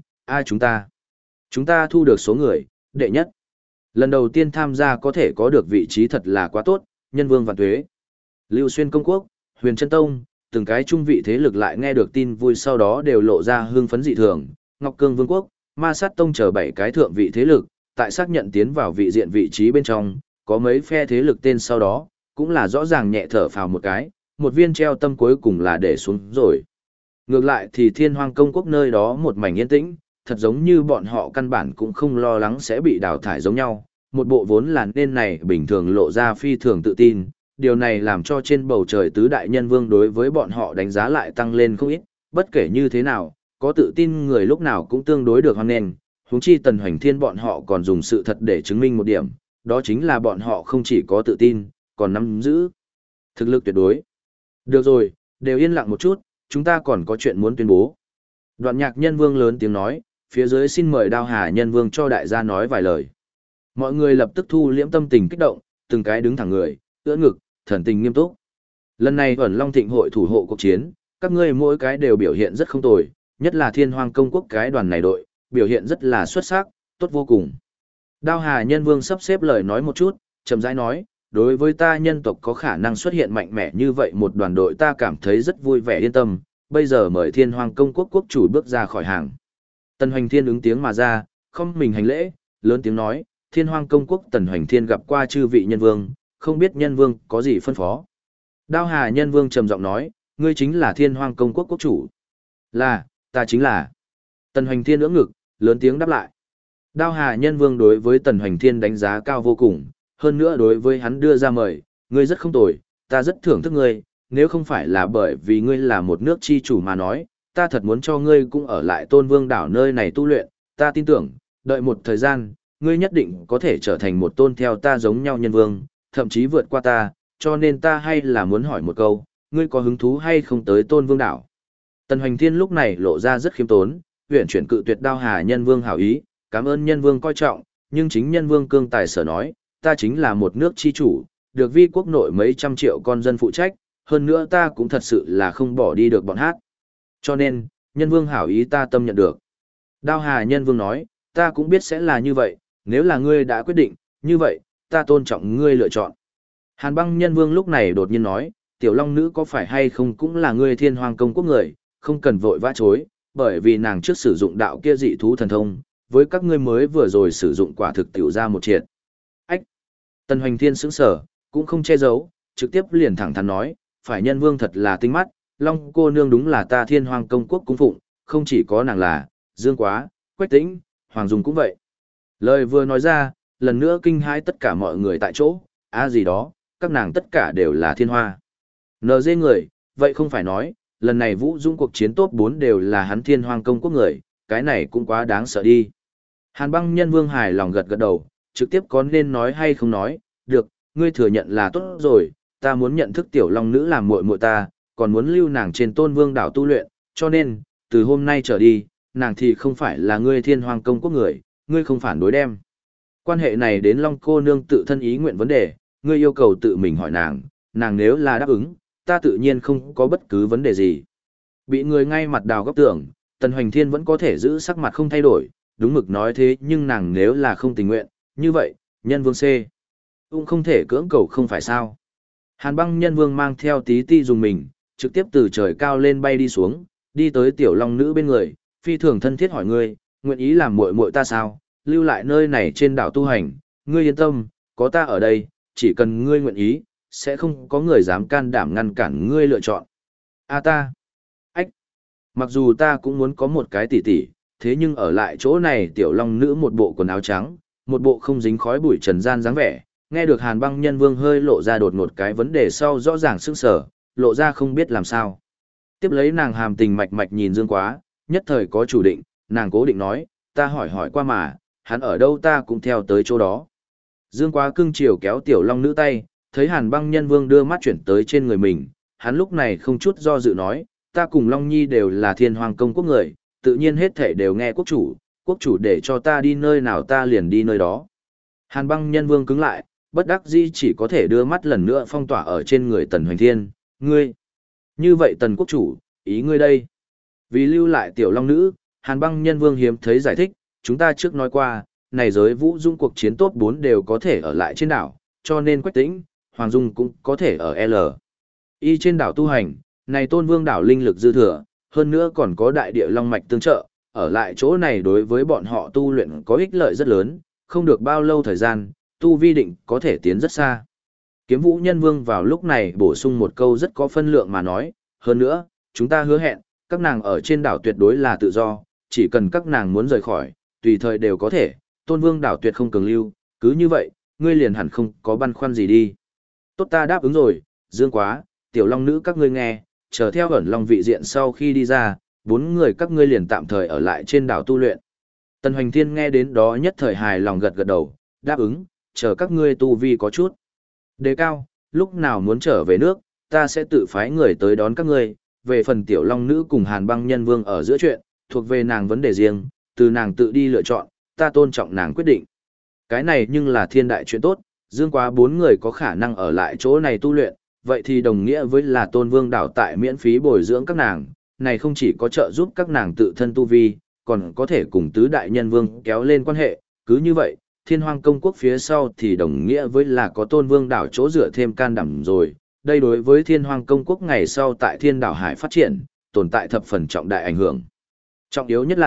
chúng ta thu được số người, đệ nhất. Lần đầu tiên tham gia có thể có được vị trí thật là quá tốt, nhân vương vạn tuế. Lưu Xuyên công quốc, Huyền Chân Tông, từng cái trung vị thế lực lại nghe được tin vui sau đó đều lộ ra hưng phấn dị thường. Ngọc Cương Vương quốc, Ma Sát Tông chờ 7 cái thượng vị thế lực, tại xác nhận tiến vào vị diện vị trí bên trong, có mấy phe thế lực tên sau đó, cũng là rõ ràng nhẹ thở phào một cái, một viên treo tâm cuối cùng là để xuống rồi. Ngược lại thì Thiên Hoang công quốc nơi đó một mảnh yên tĩnh, thật giống như bọn họ căn bản cũng không lo lắng sẽ bị đào thải giống nhau, một bộ vốn là nên này bình thường lộ ra phi thường tự tin, điều này làm cho trên bầu trời tứ đại nhân vương đối với bọn họ đánh giá lại tăng lên không ít, bất kể như thế nào, có tự tin người lúc nào cũng tương đối được hoan nghênh, huống chi Tần Hoành Thiên bọn họ còn dùng sự thật để chứng minh một điểm, đó chính là bọn họ không chỉ có tự tin, còn nắm giữ thực lực tuyệt đối. Được rồi, đều yên lặng một chút, chúng ta còn có chuyện muốn tuyên bố. Đoạn Nhạc Nhân Vương lớn tiếng nói, phía dưới xin mời Đao Hà Nhân Vương cho đại gia nói vài lời. Mọi người lập tức thu liễm tâm tình kích động, từng cái đứng thẳng người, ưỡn ngực, thần tình nghiêm túc. Lần này ẩn Long Thịnh hội thủ hộ cuộc chiến, các ngươi mỗi cái đều biểu hiện rất không tồi, nhất là Thiên Hoang công quốc cái đoàn này đội, biểu hiện rất là xuất sắc, tốt vô cùng. Đao Hà Nhân Vương sắp xếp lời nói một chút, chậm rãi nói, đối với ta nhân tộc có khả năng xuất hiện mạnh mẽ như vậy một đoàn đội ta cảm thấy rất vui vẻ yên tâm, bây giờ mời Thiên Hoang công quốc quốc chủ bước ra khỏi hàng. Tần Hoành Thiên ứng tiếng mà ra, không mình hành lễ, lớn tiếng nói, Thiên Hoang Công Quốc Tần Hoành Thiên gặp qua chư vị nhân vương, không biết nhân vương có gì phân phó. Đao Hà nhân vương trầm giọng nói, ngươi chính là Thiên Hoang Công Quốc quốc chủ. Là, ta chính là. Tần Hoành Thiên ưỡn ngực, lớn tiếng đáp lại. Đao Hà nhân vương đối với Tần Hoành Thiên đánh giá cao vô cùng, hơn nữa đối với hắn đưa ra mời, ngươi rất không tồi, ta rất thưởng thức ngươi, nếu không phải là bởi vì ngươi là một nước chi chủ mà nói, ta thật muốn cho ngươi cũng ở lại Tôn Vương đảo nơi này tu luyện, ta tin tưởng, đợi một thời gian, ngươi nhất định có thể trở thành một tôn theo ta giống nhau nhân vương, thậm chí vượt qua ta, cho nên ta hay là muốn hỏi một câu, ngươi có hứng thú hay không tới Tôn Vương đảo? Tần Hoành Thiên lúc này lộ ra rất khiêm tốn, huyện chuyển cự tuyệt Đao Hà nhân vương hảo ý, cảm ơn nhân vương coi trọng, nhưng chính nhân vương cương tài sở nói, ta chính là một nước chi chủ, được vi quốc nội mấy trăm triệu con dân phụ trách, hơn nữa ta cũng thật sự là không bỏ đi được bọn hát. Cho nên, nhân vương hảo ý ta tâm nhận được. Đao Hà nhân vương nói, ta cũng biết sẽ là như vậy, nếu là ngươi đã quyết định, như vậy, ta tôn trọng ngươi lựa chọn. Hàn băng nhân vương lúc này đột nhiên nói, tiểu long nữ có phải hay không cũng là ngươi Thiên Hoang Công Quốc người, không cần vội vã chối, bởi vì nàng trước sử dụng đạo kia dị thú thần thông, với các ngươi mới vừa rồi sử dụng quả thực tiểu ra một triệt. Ách! Tần Hoành Thiên sững sở, cũng không che giấu, trực tiếp liền thẳng thắn nói, phải nhân vương thật là tinh mắt, Long cô nương đúng là ta Thiên Hoang Công Quốc cung phụng, không chỉ có nàng là, Dương Quá, Quách Tĩnh, Hoàng Dung cũng vậy. Lời vừa nói ra, lần nữa kinh hãi tất cả mọi người tại chỗ, gì đó, các nàng tất cả đều là thiên hoa. NG người, vậy không phải nói, lần này Vũ Dung cuộc chiến top 4 đều là hắn Thiên Hoang Công Quốc người, cái này cũng quá đáng sợ đi. Hàn băng nhân vương hài lòng gật gật đầu, trực tiếp có nên nói hay không nói, được, ngươi thừa nhận là tốt rồi, ta muốn nhận thức tiểu long nữ làm muội muội ta, còn muốn lưu nàng trên Tôn Vương đảo tu luyện, cho nên, từ hôm nay trở đi, nàng thì không phải là ngươi Thiên Hoang Công Quốc người, ngươi không phản đối đem. Quan hệ này đến Long cô nương tự thân ý nguyện vấn đề, ngươi yêu cầu tự mình hỏi nàng, nàng nếu là đáp ứng, ta tự nhiên không có bất cứ vấn đề gì. Bị người ngay mặt đào góc tưởng, Tần Hoành Thiên vẫn có thể giữ sắc mặt không thay đổi, đúng mực nói thế nhưng nàng nếu là không tình nguyện, như vậy, nhân vương C. Cũng không thể cưỡng cầu không phải sao. Hàn băng nhân vương mang theo tí ti dùng mình, trực tiếp từ trời cao lên bay đi xuống, đi tới tiểu long nữ bên người, phi thường thân thiết hỏi ngươi, nguyện ý làm muội muội ta sao, lưu lại nơi này trên đảo tu hành, ngươi yên tâm, có ta ở đây, chỉ cần ngươi nguyện ý, sẽ không có người dám can đảm ngăn cản ngươi lựa chọn. Ta. Ách. Mặc dù ta cũng muốn có một cái tỷ tỷ, thế nhưng ở lại chỗ này tiểu long nữ một bộ quần áo trắng, một bộ không dính khói bụi trần gian dáng vẻ, nghe được Hàn băng nhân vương hơi lộ ra đột ngột cái vấn đề sau rõ ràng sững sờ, lộ ra không biết làm sao. Tiếp lấy nàng hàm tình mạch mạch nhìn Dương Quá, nhất thời có chủ định, nàng cố định nói, ta hỏi qua mà, hắn ở đâu ta cũng theo tới chỗ đó. Dương Quá cưng chiều kéo tiểu long nữ tay, thấy Hàn băng nhân vương đưa mắt chuyển tới trên người mình, hắn lúc này không chút do dự nói, ta cùng Long Nhi đều là Thiên Hoang Công Quốc người, tự nhiên hết thể đều nghe quốc chủ để cho ta đi nơi nào ta liền đi nơi đó. Hàn băng nhân vương cứng lại, bất đắc dĩ chỉ có thể đưa mắt lần nữa phong tỏa ở trên người Tần Hoành Thiên, ngươi. Như vậy Tần quốc chủ, ý ngươi đây. Vì lưu lại tiểu long nữ, Hàn băng nhân vương hiếm thấy giải thích, chúng ta trước nói qua, này giới Vũ Dung cuộc chiến top 4 đều có thể ở lại trên đảo, cho nên Quách Tĩnh, Hoàng Dung cũng có thể ở L. Y trên đảo tu hành, này Tôn Vương đảo linh lực dư thừa, hơn nữa còn có đại địa long mạch tương trợ, ở lại chỗ này đối với bọn họ tu luyện có ích lợi rất lớn, không được bao lâu thời gian, tu vi định có thể tiến rất xa. Kiếm Vũ Nhân Vương vào lúc này bổ sung một câu rất có phân lượng mà nói, hơn nữa, chúng ta hứa hẹn, các nàng ở trên đảo tuyệt đối là tự do, chỉ cần các nàng muốn rời khỏi, tùy thời đều có thể, Tôn Vương đảo tuyệt không cường lưu, cứ như vậy, ngươi liền hẳn không có băn khoăn gì đi. Tốt ta đáp ứng rồi, Dương Quá, tiểu long nữ các ngươi nghe, chờ theo ẩn long vị diện sau khi đi ra, 4 người các ngươi liền tạm thời ở lại trên đảo tu luyện. Tần Hoành Thiên nghe đến đó nhất thời hài lòng gật gật đầu, đáp ứng, chờ các ngươi tu vi có chút đề cao, lúc nào muốn trở về nước, ta sẽ tự phái người tới đón các ngươi. Về phần tiểu long nữ cùng Hàn băng nhân vương ở giữa chuyện, thuộc về nàng vấn đề riêng, từ nàng tự đi lựa chọn, ta tôn trọng nàng quyết định. Cái này nhưng là thiên đại chuyện tốt, Dương Quá 4 người có khả năng ở lại chỗ này tu luyện, vậy thì đồng nghĩa với là Tôn Vương đảo tại miễn phí bồi dưỡng các nàng, này không chỉ có trợ giúp các nàng tự thân tu vi, còn có thể cùng tứ đại nhân vương kéo lên quan hệ, cứ như vậy, Thiên Hoang Công Quốc phía sau thì đồng nghĩa với là có Tôn Vương đảo chỗ dựa thêm can đảm rồi. Đây đối với Thiên Hoang Công Quốc ngày sau tại Thiên đảo Hải phát triển, tồn tại thập phần trọng đại ảnh hưởng. Trọng yếu nhất là,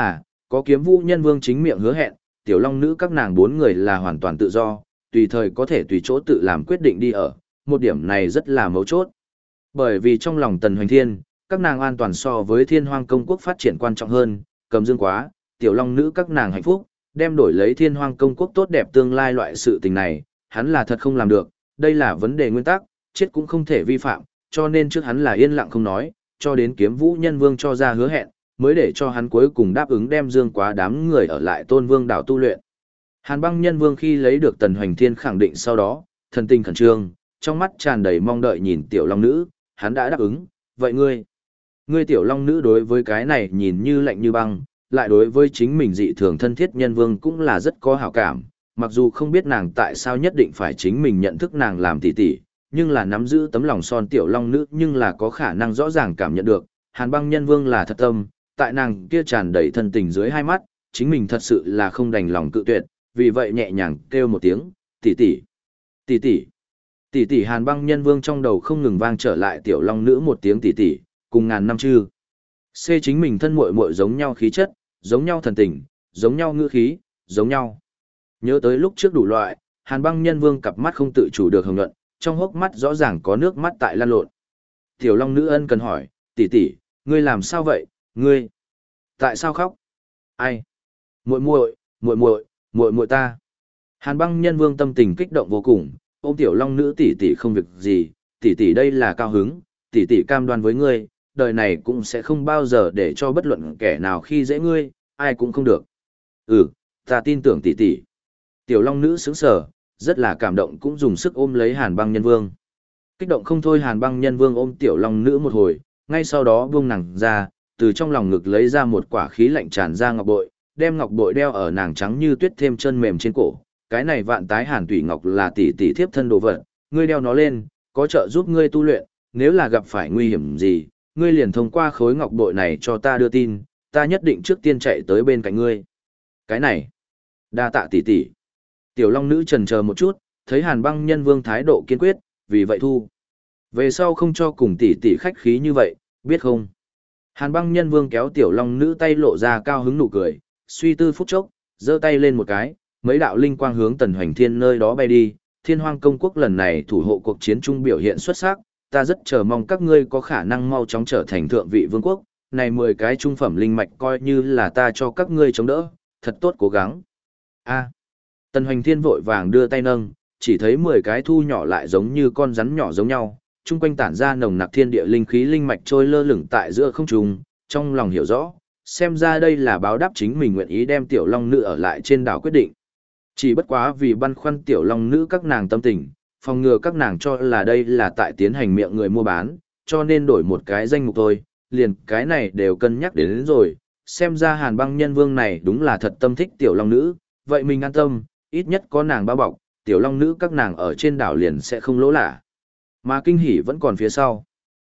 có Kiếm Vũ Nhân Vương chính miệng hứa hẹn, tiểu long nữ các nàng 4 người là hoàn toàn tự do, tùy thời có thể tùy chỗ tự làm quyết định đi ở, một điểm này rất là mấu chốt. Bởi vì trong lòng Tần Hoành Thiên, các nàng an toàn so với Thiên Hoang Công Quốc phát triển quan trọng hơn, cầm dương quá, tiểu long nữ các nàng hạnh phúc, đem đổi lấy Thiên Hoang Công Quốc tốt đẹp tương lai loại sự tình này, hắn là thật không làm được, đây là vấn đề nguyên tắc, chết cũng không thể vi phạm, cho nên trước hắn là yên lặng không nói, cho đến Kiếm Vũ Nhân Vương cho ra hứa hẹn, mới để cho hắn cuối cùng đáp ứng đem dương quá đám người ở lại Tôn Vương đảo tu luyện. Hàn Băng Nhân Vương khi lấy được Tần Hoành Thiên khẳng định sau đó, thần tình khẩn trương, trong mắt tràn đầy mong đợi nhìn tiểu long nữ, hắn đã đáp ứng, vậy ngươi tiểu long nữ đối với cái này nhìn như lạnh như băng, lại đối với chính mình dị thường thân thiết nhân vương cũng là rất có hảo cảm, mặc dù không biết nàng tại sao nhất định phải chính mình nhận thức nàng làm tỷ tỷ, nhưng là nắm giữ tấm lòng son tiểu long nữ nhưng là có khả năng rõ ràng cảm nhận được, Hàn Băng Nhân Vương là thật tâm, tại nàng kia tràn đầy thân tình dưới hai mắt, chính mình thật sự là không đành lòng cự tuyệt, vì vậy nhẹ nhàng kêu một tiếng, tỷ tỷ, tỷ tỷ, tỷ tỷ. Hàn Băng Nhân Vương trong đầu không ngừng vang trở lại tiểu long nữ một tiếng tỷ tỷ, cùng ngàn năm chư. C chính mình thân muội muội giống nhau khí chất, giống nhau thần tình, giống nhau ngữ khí, giống nhau. Nhớ tới lúc trước đủ loại, Hàn Băng Nhân Vương cặp mắt không tự chủ được hồng nhuận, trong hốc mắt rõ ràng có nước mắt tại lan lộn. Tiểu Long nữ ân cần hỏi, tỷ tỷ, ngươi làm sao vậy, ngươi? Tại sao khóc? Ai? Muội muội, muội muội, muội muội ta. Hàn Băng Nhân Vương tâm tình kích động vô cùng, ôm Tiểu Long nữ tỷ tỷ không việc gì, tỷ tỷ đây là cao hứng, tỷ tỷ cam đoan với ngươi, đời này cũng sẽ không bao giờ để cho bất luận kẻ nào khi dễ ngươi, ai cũng không được. Ừ, ta tin tưởng tỷ tỷ. Tiểu Long nữ sững sờ, rất là cảm động cũng dùng sức ôm lấy Hàn Băng Nhân Vương. Kích động không thôi Hàn Băng Nhân Vương ôm Tiểu Long nữ một hồi, ngay sau đó buông nàng ra, từ trong lòng ngực lấy ra một quả khí lạnh tràn ra ngọc bội, đem ngọc bội đeo ở nàng trắng như tuyết thêm chân mềm trên cổ. Cái này vạn tái hàn tủy ngọc là tỷ tỷ thiếp thân đồ vật, ngươi đeo nó lên, có trợ giúp ngươi tu luyện, nếu là gặp phải nguy hiểm gì, ngươi liền thông qua khối ngọc bội này cho ta đưa tin, ta nhất định trước tiên chạy tới bên cạnh ngươi. Cái này, đa tạ tỷ tỷ. Tiểu Long nữ chần chờ một chút, thấy Hàn Băng Nhân Vương thái độ kiên quyết, vì vậy thu. Về sau không cho cùng tỷ tỷ khách khí như vậy, biết không? Hàn Băng Nhân Vương kéo Tiểu Long nữ tay lộ ra cao hứng nụ cười, suy tư phút chốc, giơ tay lên một cái, mấy đạo linh quang hướng Tần Hoành Thiên nơi đó bay đi. Thiên Hoang Công Quốc lần này thủ hộ cuộc chiến trung biểu hiện xuất sắc, ta rất chờ mong các ngươi có khả năng mau chóng trở thành thượng vị vương quốc, này 10 cái trung phẩm linh mạch coi như là ta cho các ngươi chống đỡ, thật tốt cố gắng. A. Tần Hoành Thiên vội vàng đưa tay nâng, chỉ thấy 10 cái thu nhỏ lại giống như con rắn nhỏ giống nhau, chung quanh tản ra nồng nặc thiên địa linh khí linh mạch trôi lơ lửng tại giữa không trung, trong lòng hiểu rõ, xem ra đây là báo đáp chính mình nguyện ý đem tiểu long nữ ở lại trên đảo quyết định. Chỉ bất quá vì băn khoăn tiểu long nữ các nàng tâm tình, phòng ngừa các nàng cho là đây là tại tiến hành miệng người mua bán, cho nên đổi một cái danh mục thôi, liền cái này đều cân nhắc đến rồi, xem ra Hàn Băng Nhân Vương này đúng là thật tâm thích tiểu long nữ, vậy mình an tâm, ít nhất có nàng bao bọc, tiểu long nữ các nàng ở trên đảo liền sẽ không lỗ lạ. Mà kinh hỉ vẫn còn phía sau.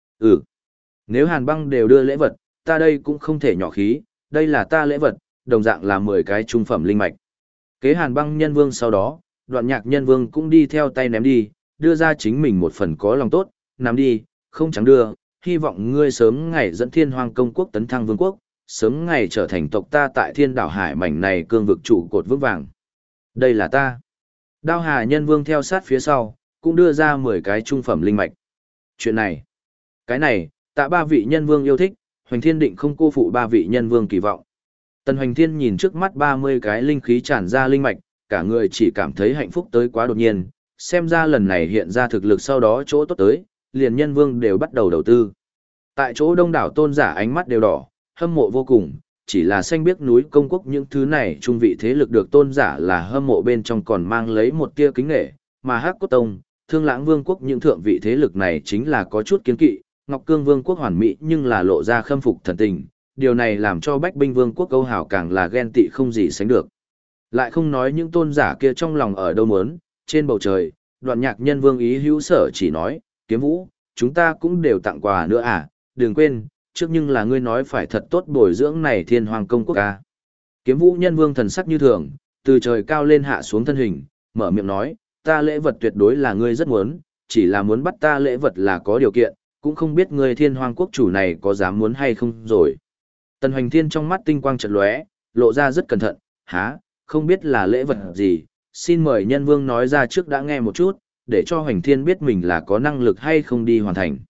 Nếu Hàn Băng đều đưa lễ vật, ta đây cũng không thể nhỏ khí, đây là ta lễ vật, đồng dạng là 10 cái trung phẩm linh mạch. Kế Hàn Băng Nhân Vương sau đó, Đoạn Nhạc Nhân Vương cũng đi theo tay ném đi, đưa ra chính mình một phần có lòng tốt, nắm đi, không chẳng đưa, hy vọng ngươi sớm ngày dẫn Thiên Hoang Công Quốc tấn thăng vương quốc, sớm ngày trở thành tộc ta tại Thiên Đảo Hải mảnh này cương vực trụ cột vững vàng. Đây là ta. Đao Hà Nhân Vương theo sát phía sau, cũng đưa ra 10 cái trung phẩm linh mạch. Chuyện này, cái này, tạ 3 vị nhân vương yêu thích, Hoành Thiên định không cô phụ 3 vị nhân vương kỳ vọng. Tần Hoành Thiên nhìn trước mắt 30 cái linh khí tràn ra linh mạch, cả người chỉ cảm thấy hạnh phúc tới quá đột nhiên, xem ra lần này hiện ra thực lực sau đó chỗ tốt tới, liền nhân vương đều bắt đầu đầu tư. Tại chỗ đông đảo tôn giả ánh mắt đều đỏ, hâm mộ vô cùng, chỉ là xanh biếc núi công quốc những thứ này trung vị thế lực được tôn giả là hâm mộ bên trong còn mang lấy một tia kính nghệ, mà Hắc Cốt Tông, Thương Lãng Vương quốc những thượng vị thế lực này chính là có chút kiên kỵ, Ngọc Cương Vương quốc hoàn mỹ nhưng là lộ ra khâm phục thần tình, điều này làm cho Bách Binh Vương quốc Câu Hào càng là ghen tị không gì sánh được. Lại không nói những tôn giả kia trong lòng ở đâu muốn, trên bầu trời, Đoạn Nhạc Nhân Vương ý hữu sở chỉ nói, Kiếm Vũ, chúng ta cũng đều tặng quà nữa à, đừng quên, trước nhưng là ngươi nói phải thật tốt bồi dưỡng này Thiên Hoàng Công Quốc ca. Kiếm Vũ Nhân Vương thần sắc như thường, từ trời cao lên hạ xuống thân hình, mở miệng nói, ta lễ vật tuyệt đối là ngươi rất muốn, chỉ là muốn bắt ta lễ vật là có điều kiện, cũng không biết ngươi Thiên Hoàng Quốc chủ này có dám muốn hay không rồi. Tần Hoành Thiên trong mắt tinh quang chợt lóe, lộ ra rất cẩn thận, há, không biết là lễ vật gì, xin mời nhân vương nói ra trước đã nghe một chút, để cho Hoành Thiên biết mình là có năng lực hay không đi hoàn thành.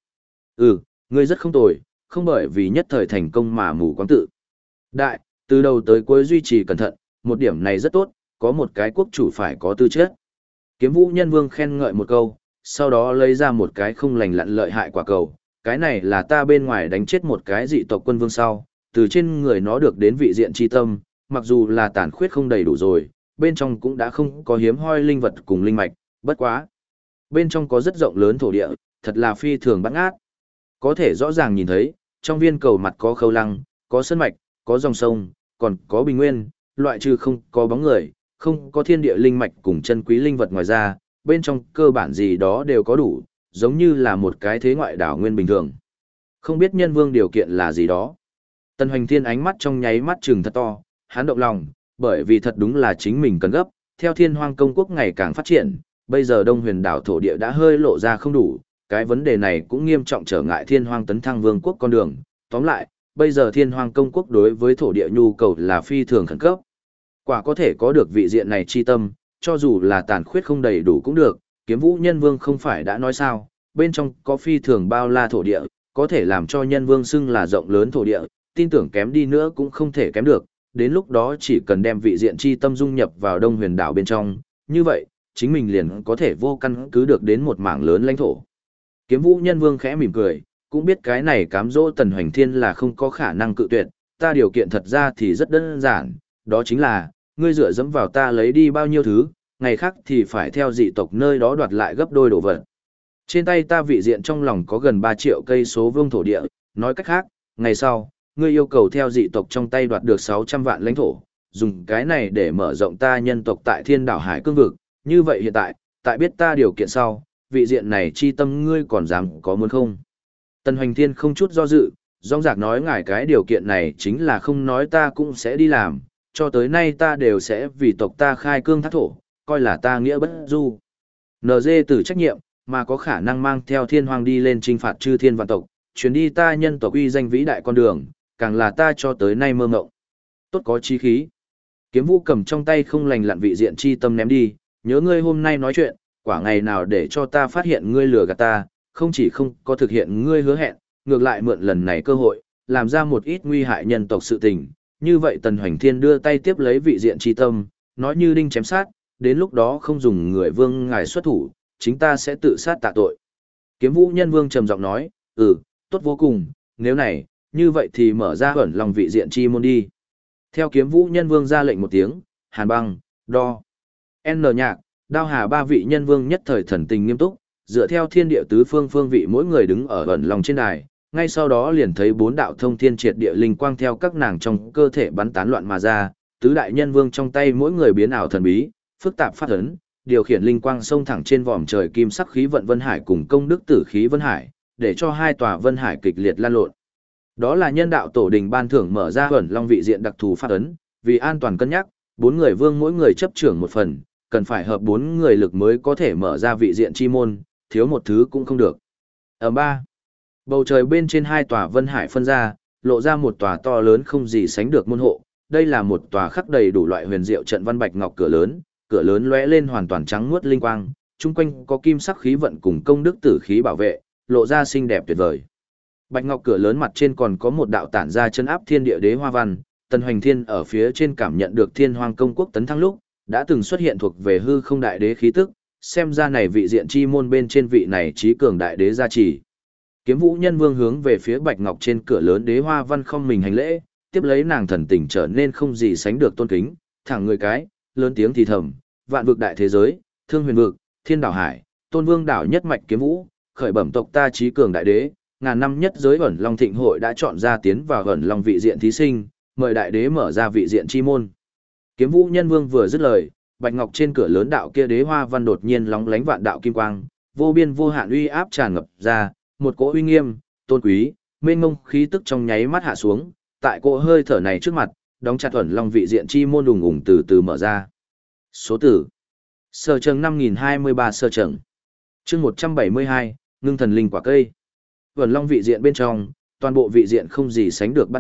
Ngươi rất không tồi, không bởi vì nhất thời thành công mà mù quáng tự. Đại, từ đầu tới cuối duy trì cẩn thận, một điểm này rất tốt, có một cái quốc chủ phải có tư chất. Kiếm Vũ Nhân Vương khen ngợi một câu, sau đó lấy ra một cái không lành lặn lợi hại quả cầu, cái này là ta bên ngoài đánh chết một cái dị tộc quân vương sau, từ trên người nó được đến vị diện chi tâm, mặc dù là tàn khuyết không đầy đủ rồi, bên trong cũng đã không có hiếm hoi linh vật cùng linh mạch, bất quá. Bên trong có rất rộng lớn thổ địa, thật là phi thường bát ngát. Có thể rõ ràng nhìn thấy, trong viên cầu mặt có khâu lăng, có sơn mạch, có dòng sông, còn có bình nguyên, loại trừ không có bóng người, không có thiên địa linh mạch cùng chân quý linh vật ngoài ra, bên trong cơ bản gì đó đều có đủ, giống như là một cái thế ngoại đảo nguyên bình thường. Không biết nhân vương điều kiện là gì đó. Tần Hoành Thiên ánh mắt trong nháy mắt trừng thật to, hắn động lòng, bởi vì thật đúng là chính mình cần gấp, theo Thiên Hoang công quốc ngày càng phát triển, bây giờ Đông Huyền đảo thổ địa đã hơi lộ ra không đủ, cái vấn đề này cũng nghiêm trọng trở ngại Thiên Hoang tấn thăng vương quốc con đường. Tóm lại, bây giờ Thiên Hoang công quốc đối với thổ địa nhu cầu là phi thường khẩn cấp. Quả có thể có được vị diện này chi tâm, cho dù là tàn khuyết không đầy đủ cũng được, Kiếm Vũ Nhân Vương không phải đã nói sao, bên trong có phi thường bao la thổ địa, có thể làm cho Nhân Vương xưng là rộng lớn thổ địa, tin tưởng kém đi nữa cũng không thể kém được, đến lúc đó chỉ cần đem vị diện chi tâm dung nhập vào Đông Huyền đảo bên trong, như vậy, chính mình liền có thể vô căn cứ được đến một mảng lớn lãnh thổ. Kiếm Vũ Nhân Vương khẽ mỉm cười, cũng biết cái này cám dỗ Tần Hoành Thiên là không có khả năng cự tuyệt, ta điều kiện thật ra thì rất đơn giản, đó chính là, ngươi dựa dẫm vào ta lấy đi bao nhiêu thứ, ngày khác thì phải theo dị tộc nơi đó đoạt lại gấp đôi đồ vật. Trên tay ta vị diện trong lòng có gần 3 triệu cây số vuông thổ địa, nói cách khác, ngày sau, ngươi yêu cầu theo dị tộc trong tay đoạt được 600 vạn lãnh thổ, dùng cái này để mở rộng ta nhân tộc tại Thiên Đảo Hải cương vực, như vậy hiện tại biết ta điều kiện sau, vị diện này chi tâm ngươi còn dám có muốn không? Tần Hoành Thiên không chút do dự, rong rạc nói ngài cái điều kiện này chính là không nói ta cũng sẽ đi làm, cho tới nay ta đều sẽ vì tộc ta khai cương thác thổ, coi là ta nghĩa bất du. NG từ trách nhiệm, mà có khả năng mang theo Thiên Hoang đi lên trinh phạt chư thiên vạn tộc, chuyến đi ta nhân tộc uy danh vĩ đại con đường, càng là ta cho tới nay mơ ngộng. Tốt có chí khí. Kiếm Vũ cầm trong tay không lành lặn vị diện chi tâm ném đi, nhớ ngươi hôm nay nói chuyện, quả ngày nào để cho ta phát hiện ngươi lừa gạt ta, không chỉ không có thực hiện ngươi hứa hẹn, ngược lại mượn lần này cơ hội, làm ra một ít nguy hại nhân tộc sự tình. Như vậy Tần Hoành Thiên đưa tay tiếp lấy vị diện chi tâm, nói như đinh chém sát, đến lúc đó không dùng người vương ngài xuất thủ, chính ta sẽ tự sát tạ tội. Kiếm Vũ Nhân Vương trầm giọng nói, tốt vô cùng, nếu này, như vậy thì mở ra ẩn lòng vị diện chi môn đi. Theo Kiếm Vũ Nhân Vương ra lệnh một tiếng, Hàn Băng, Đo, N Nhạc, Đao Hà ba vị nhân vương nhất thời thần tình nghiêm túc, dựa theo thiên địa tứ phương phương vị mỗi người đứng ở ẩn lòng trên đài, ngay sau đó liền thấy 4 đạo thông thiên triệt địa linh quang theo các nàng trong cơ thể bắn tán loạn mà ra, tứ đại nhân vương trong tay mỗi người biến ảo thần bí, phức tạp phát ấn, điều khiển linh quang xông thẳng trên vòm trời kim sắc khí vận vân hải cùng công đức tử khí vân hải, để cho hai tòa vân hải kịch liệt lan lộn. Đó là nhân đạo tổ đình ban thưởng mở ra ẩn long vị diện đặc thù phát ấn, vì an toàn cân nhắc, 4 người vương mỗi người chấp trưởng một phần, cần phải hợp 4 người lực mới có thể mở ra vị diện chi môn, thiếu một thứ cũng không được. Ở 3, bầu trời bên trên hai tòa vân hải phân ra, lộ ra một tòa to lớn không gì sánh được môn hộ. Đây là một tòa khắc đầy đủ loại huyền diệu trận văn bạch ngọc cửa lớn lóe lên hoàn toàn trắng muốt linh quang, chung quanh có kim sắc khí vận cùng công đức tử khí bảo vệ, lộ ra xinh đẹp tuyệt vời. Bạch ngọc cửa lớn mặt trên còn có một đạo tản ra chân áp thiên địa đế hoa văn, Tần Hoành Thiên ở phía trên cảm nhận được Thiên Hoang công quốc tấn thăng lúc, đã từng xuất hiện thuộc về hư không đại đế khí tức, xem ra này vị diện chi môn bên trên vị này trí cường đại đế gia trì. Kiếm Vũ Nhân Vương hướng về phía bạch ngọc trên cửa lớn đế hoa văn không mình hành lễ, tiếp lấy nàng thần tình trở nên không gì sánh được tôn kính, thẳng người cái, lớn tiếng thì thầm, vạn vực đại thế giới, thương huyền vực, thiên đảo hải, tôn vương đảo nhất mạch kiếm vũ, khởi bẩm tộc ta trí cường đại đế, ngàn năm nhất giới ẩn long thịnh hội đã chọn ra tiến vào ẩn long vị diện thí sinh, mời đại đế mở ra vị diện chi môn. Kiếm Vũ Nhân Vương vừa dứt lời, bạch ngọc trên cửa lớn đạo kia đế hoa văn đột nhiên lóng lánh vạn đạo kim quang, vô biên vô hạn uy áp tràn ngập ra, một cỗ uy nghiêm, tôn quý, mênh mông khí tức trong nháy mắt hạ xuống, tại cỗ hơi thở này trước mặt, đóng chặt ẩn long vị diện chi môn đùng ùng từ từ mở ra. Số tử. Sở Trầng 5023 Sở Trầng. Chương 172, ngưng thần linh quả cây. Ẩn long vị diện bên trong, toàn bộ vị diện không gì sánh được bát ngát,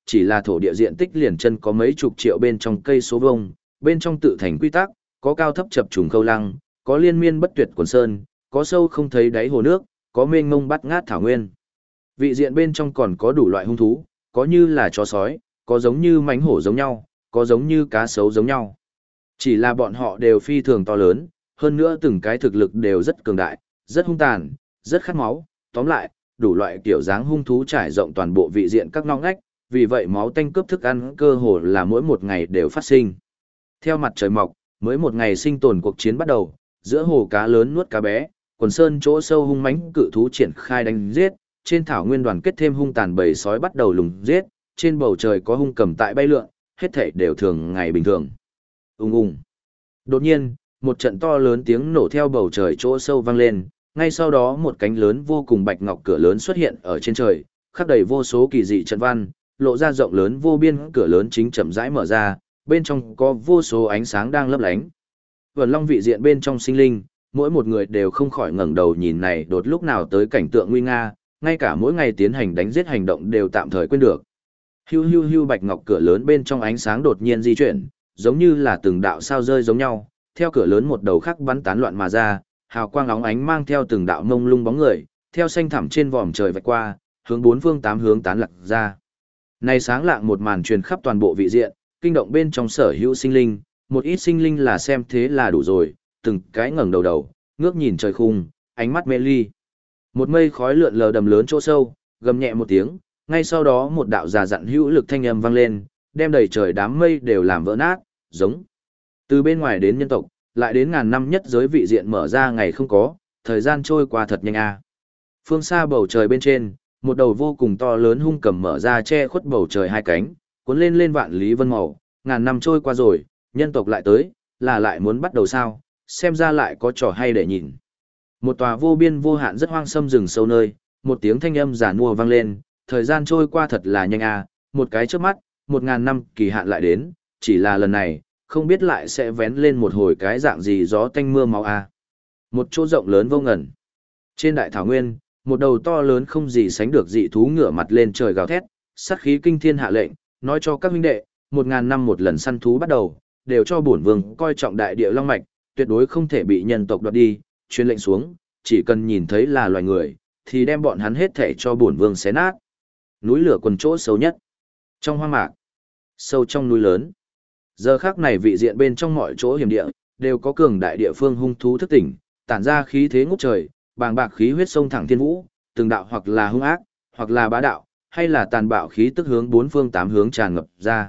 chỉ là thổ địa diện tích liền chân có mấy chục triệu bên trong cây số vuông, bên trong tự thành quy tắc, có cao thấp chập trùng khâu lăng, có liên miên bất tuyệt quần sơn, có sâu không thấy đáy hồ nước, có mênh mông bát ngát thảo nguyên. Vị diện bên trong còn có đủ loại hung thú, có như là chó sói, có giống như mãnh hổ giống nhau, có giống như cá sấu giống nhau. Chỉ là bọn họ đều phi thường to lớn, hơn nữa từng cái thực lực đều rất cường đại, rất hung tàn, rất khát máu, tóm lại, đủ loại kiểu dáng hung thú trải rộng toàn bộ vị diện các ngóc ngách, vì vậy máu tanh cướp thức ăn cơ hồ là mỗi một ngày đều phát sinh. Theo mặt trời mọc, mới một ngày sinh tồn cuộc chiến bắt đầu, giữa hồ cá lớn nuốt cá bé, quần sơn chỗ sâu hung mãnh cự thú triển khai đánh giết, trên thảo nguyên đoàn kết thêm hung tàn bầy sói bắt đầu lùng giết, trên bầu trời có hung cầm tại bay lượn, hết thảy đều thường ngày bình thường. Ung ung. Đột nhiên, một trận to lớn tiếng nổ theo bầu trời chỗ sâu vang lên, ngay sau đó một cánh lớn vô cùng bạch ngọc cửa lớn xuất hiện ở trên trời, khắc đầy vô số kỳ dị trận văn, lộ ra rộng lớn vô biên cửa lớn chính chậm rãi mở ra, bên trong có vô số ánh sáng đang lấp lánh. Vườn Long vị diện bên trong sinh linh, mỗi một người đều không khỏi ngẩng đầu nhìn này đột lúc nào tới cảnh tượng nguy nga, ngay cả mỗi ngày tiến hành đánh giết hành động đều tạm thời quên được. Hiu hiu hiu bạch ngọc cửa lớn bên trong ánh sáng đột nhiên di chuyển, giống như là từng đạo sao rơi giống nhau, theo cửa lớn một đầu khác bắn tán loạn mà ra, hào quang óng ánh mang theo từng đạo mông lung bóng người, theo xanh thẳm trên vòm trời vạch qua, hướng bốn phương tám hướng tán lạc ra. Này sáng lạng một màn truyền khắp toàn bộ vị diện, kinh động bên trong sở hữu sinh linh, một ít sinh linh là xem thế là đủ rồi, từng cái ngẩng đầu, ngước nhìn trời khung, ánh mắt mê ly. Một mây khói lượn lờ đầm lớn chỗ sâu, gầm nhẹ một tiếng, ngay sau đó một đạo già dặn hữu lực thanh âm vang lên, đem đầy trời đám mây đều làm vỡ nát, giống. Từ bên ngoài đến nhân tộc, lại đến ngàn năm nhất giới vị diện mở ra ngày không có, thời gian trôi qua thật nhanh a. Phương xa bầu trời bên trên, một đầu vô cùng to lớn hung cầm mở ra che khuất bầu trời hai cánh, cuốn lên lên vạn lý vân màu, ngàn năm trôi qua rồi, nhân tộc lại tới, là lại muốn bắt đầu sao, xem ra lại có trò hay để nhìn. Một tòa vô biên vô hạn rất hoang sâm rừng sâu nơi, một tiếng thanh âm giả nua vang lên, thời gian trôi qua thật là nhanh a, một cái chớp mắt, 1000 năm kỳ hạn lại đến, chỉ là lần này, không biết lại sẽ vén lên một hồi cái dạng gì gió tanh mưa máu a. Một chỗ rộng lớn vô ngần. Trên đại thảo nguyên, một đầu to lớn không gì sánh được dị thú ngửa mặt lên trời gào thét, sát khí kinh thiên hạ lệnh, nói cho các huynh đệ, 1000 năm một lần săn thú bắt đầu, đều cho bổn vương coi trọng đại địa long mạch, tuyệt đối không thể bị nhân tộc đoạt đi, truyền lệnh xuống, chỉ cần nhìn thấy là loài người, thì đem bọn hắn hết thể cho bổn vương xé nát. Núi lửa quần chỗ sâu nhất. Trong hoang mạc, sâu trong núi lớn. Giờ khắc này vị diện bên trong mọi chỗ hiểm địa, đều có cường đại địa phương hung thú thức tỉnh, tản ra khí thế ngút trời, bàng bạc khí huyết sông thẳng thiên vũ, từng đạo hoặc là hung ác, hoặc là bá đạo, hay là tàn bạo khí tức hướng bốn phương tám hướng tràn ngập ra.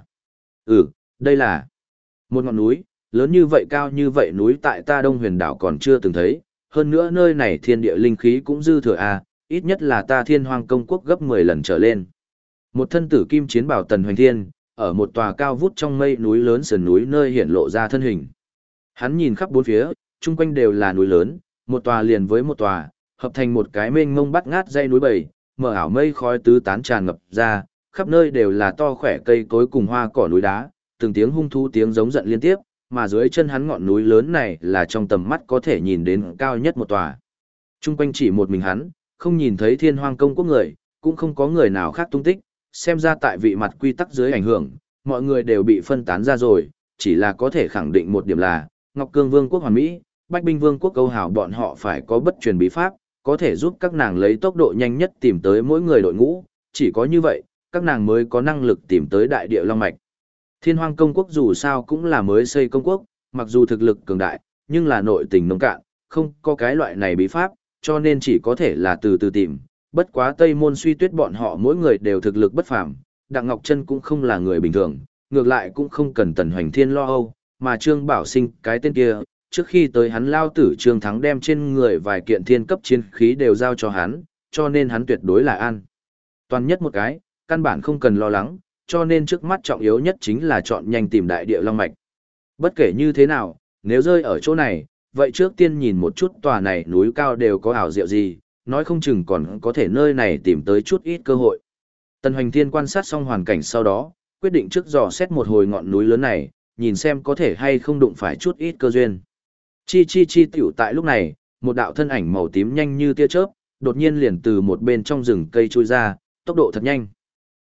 Đây là một ngọn núi, lớn như vậy cao như vậy núi tại ta Đông Huyền đảo còn chưa từng thấy, hơn nữa nơi này thiên địa linh khí cũng dư thừa ít nhất là ta Thiên Hoang công quốc gấp 10 lần trở lên. Một thân tử kim chiến bảo Tần Hoành Thiên, ở một tòa cao vút trong mây núi lớn sườn núi nơi hiện lộ ra thân hình. Hắn nhìn khắp bốn phía, chung quanh đều là núi lớn, một tòa liền với một tòa, hợp thành một cái mênh mông bắt ngát dãy núi bầy, mở ảo mây khói tứ tán tràn ngập ra, khắp nơi đều là to khỏe cây cối cùng hoa cỏ núi đá, từng tiếng hung thú tiếng giống giận liên tiếp, mà dưới chân hắn ngọn núi lớn này là trong tầm mắt có thể nhìn đến cao nhất một tòa. Chung quanh chỉ một mình hắn, không nhìn thấy Thiên Hoang công quốc người, cũng không có người nào khác tung tích, xem ra tại vị mặt quy tắc dưới ảnh hưởng, mọi người đều bị phân tán ra rồi, chỉ là có thể khẳng định một điểm là, Ngọc Cương Vương quốc hoàn mỹ, Bách Binh Vương quốc câu hào bọn họ phải có bất truyền bí pháp, có thể giúp các nàng lấy tốc độ nhanh nhất tìm tới mỗi người đội ngũ, chỉ có như vậy, các nàng mới có năng lực tìm tới đại địa long mạch. Thiên Hoang công quốc dù sao cũng là mới xây công quốc, mặc dù thực lực cường đại, nhưng là nội tình nông cạn, không có cái loại này bí pháp, cho nên chỉ có thể là từ từ tìm. Bất quá Tây Môn Suy Tuyết bọn họ mỗi người đều thực lực bất phàm, Đặng Ngọc Trân cũng không là người bình thường, ngược lại cũng không cần Tần Hoành Thiên lo âu, mà Trương Bảo Sinh cái tên kia, trước khi tới hắn lao tử Trương Thắng đem trên người vài kiện thiên cấp chiến khí đều giao cho hắn, cho nên hắn tuyệt đối là an toàn nhất một cái, căn bản không cần lo lắng, cho nên trước mắt trọng yếu nhất chính là chọn nhanh tìm đại địa long mạch. Bất kể như thế nào, nếu rơi ở chỗ này, vậy trước tiên nhìn một chút tòa này núi cao đều có ảo diệu gì, nói không chừng còn có thể nơi này tìm tới chút ít cơ hội. Tần Hoành Thiên quan sát xong hoàn cảnh sau đó, quyết định trước dò xét một hồi ngọn núi lớn này, nhìn xem có thể hay không đụng phải chút ít cơ duyên. Chi tiểu tại lúc này, một đạo thân ảnh màu tím nhanh như tia chớp, đột nhiên liền từ một bên trong rừng cây trôi ra, tốc độ thật nhanh.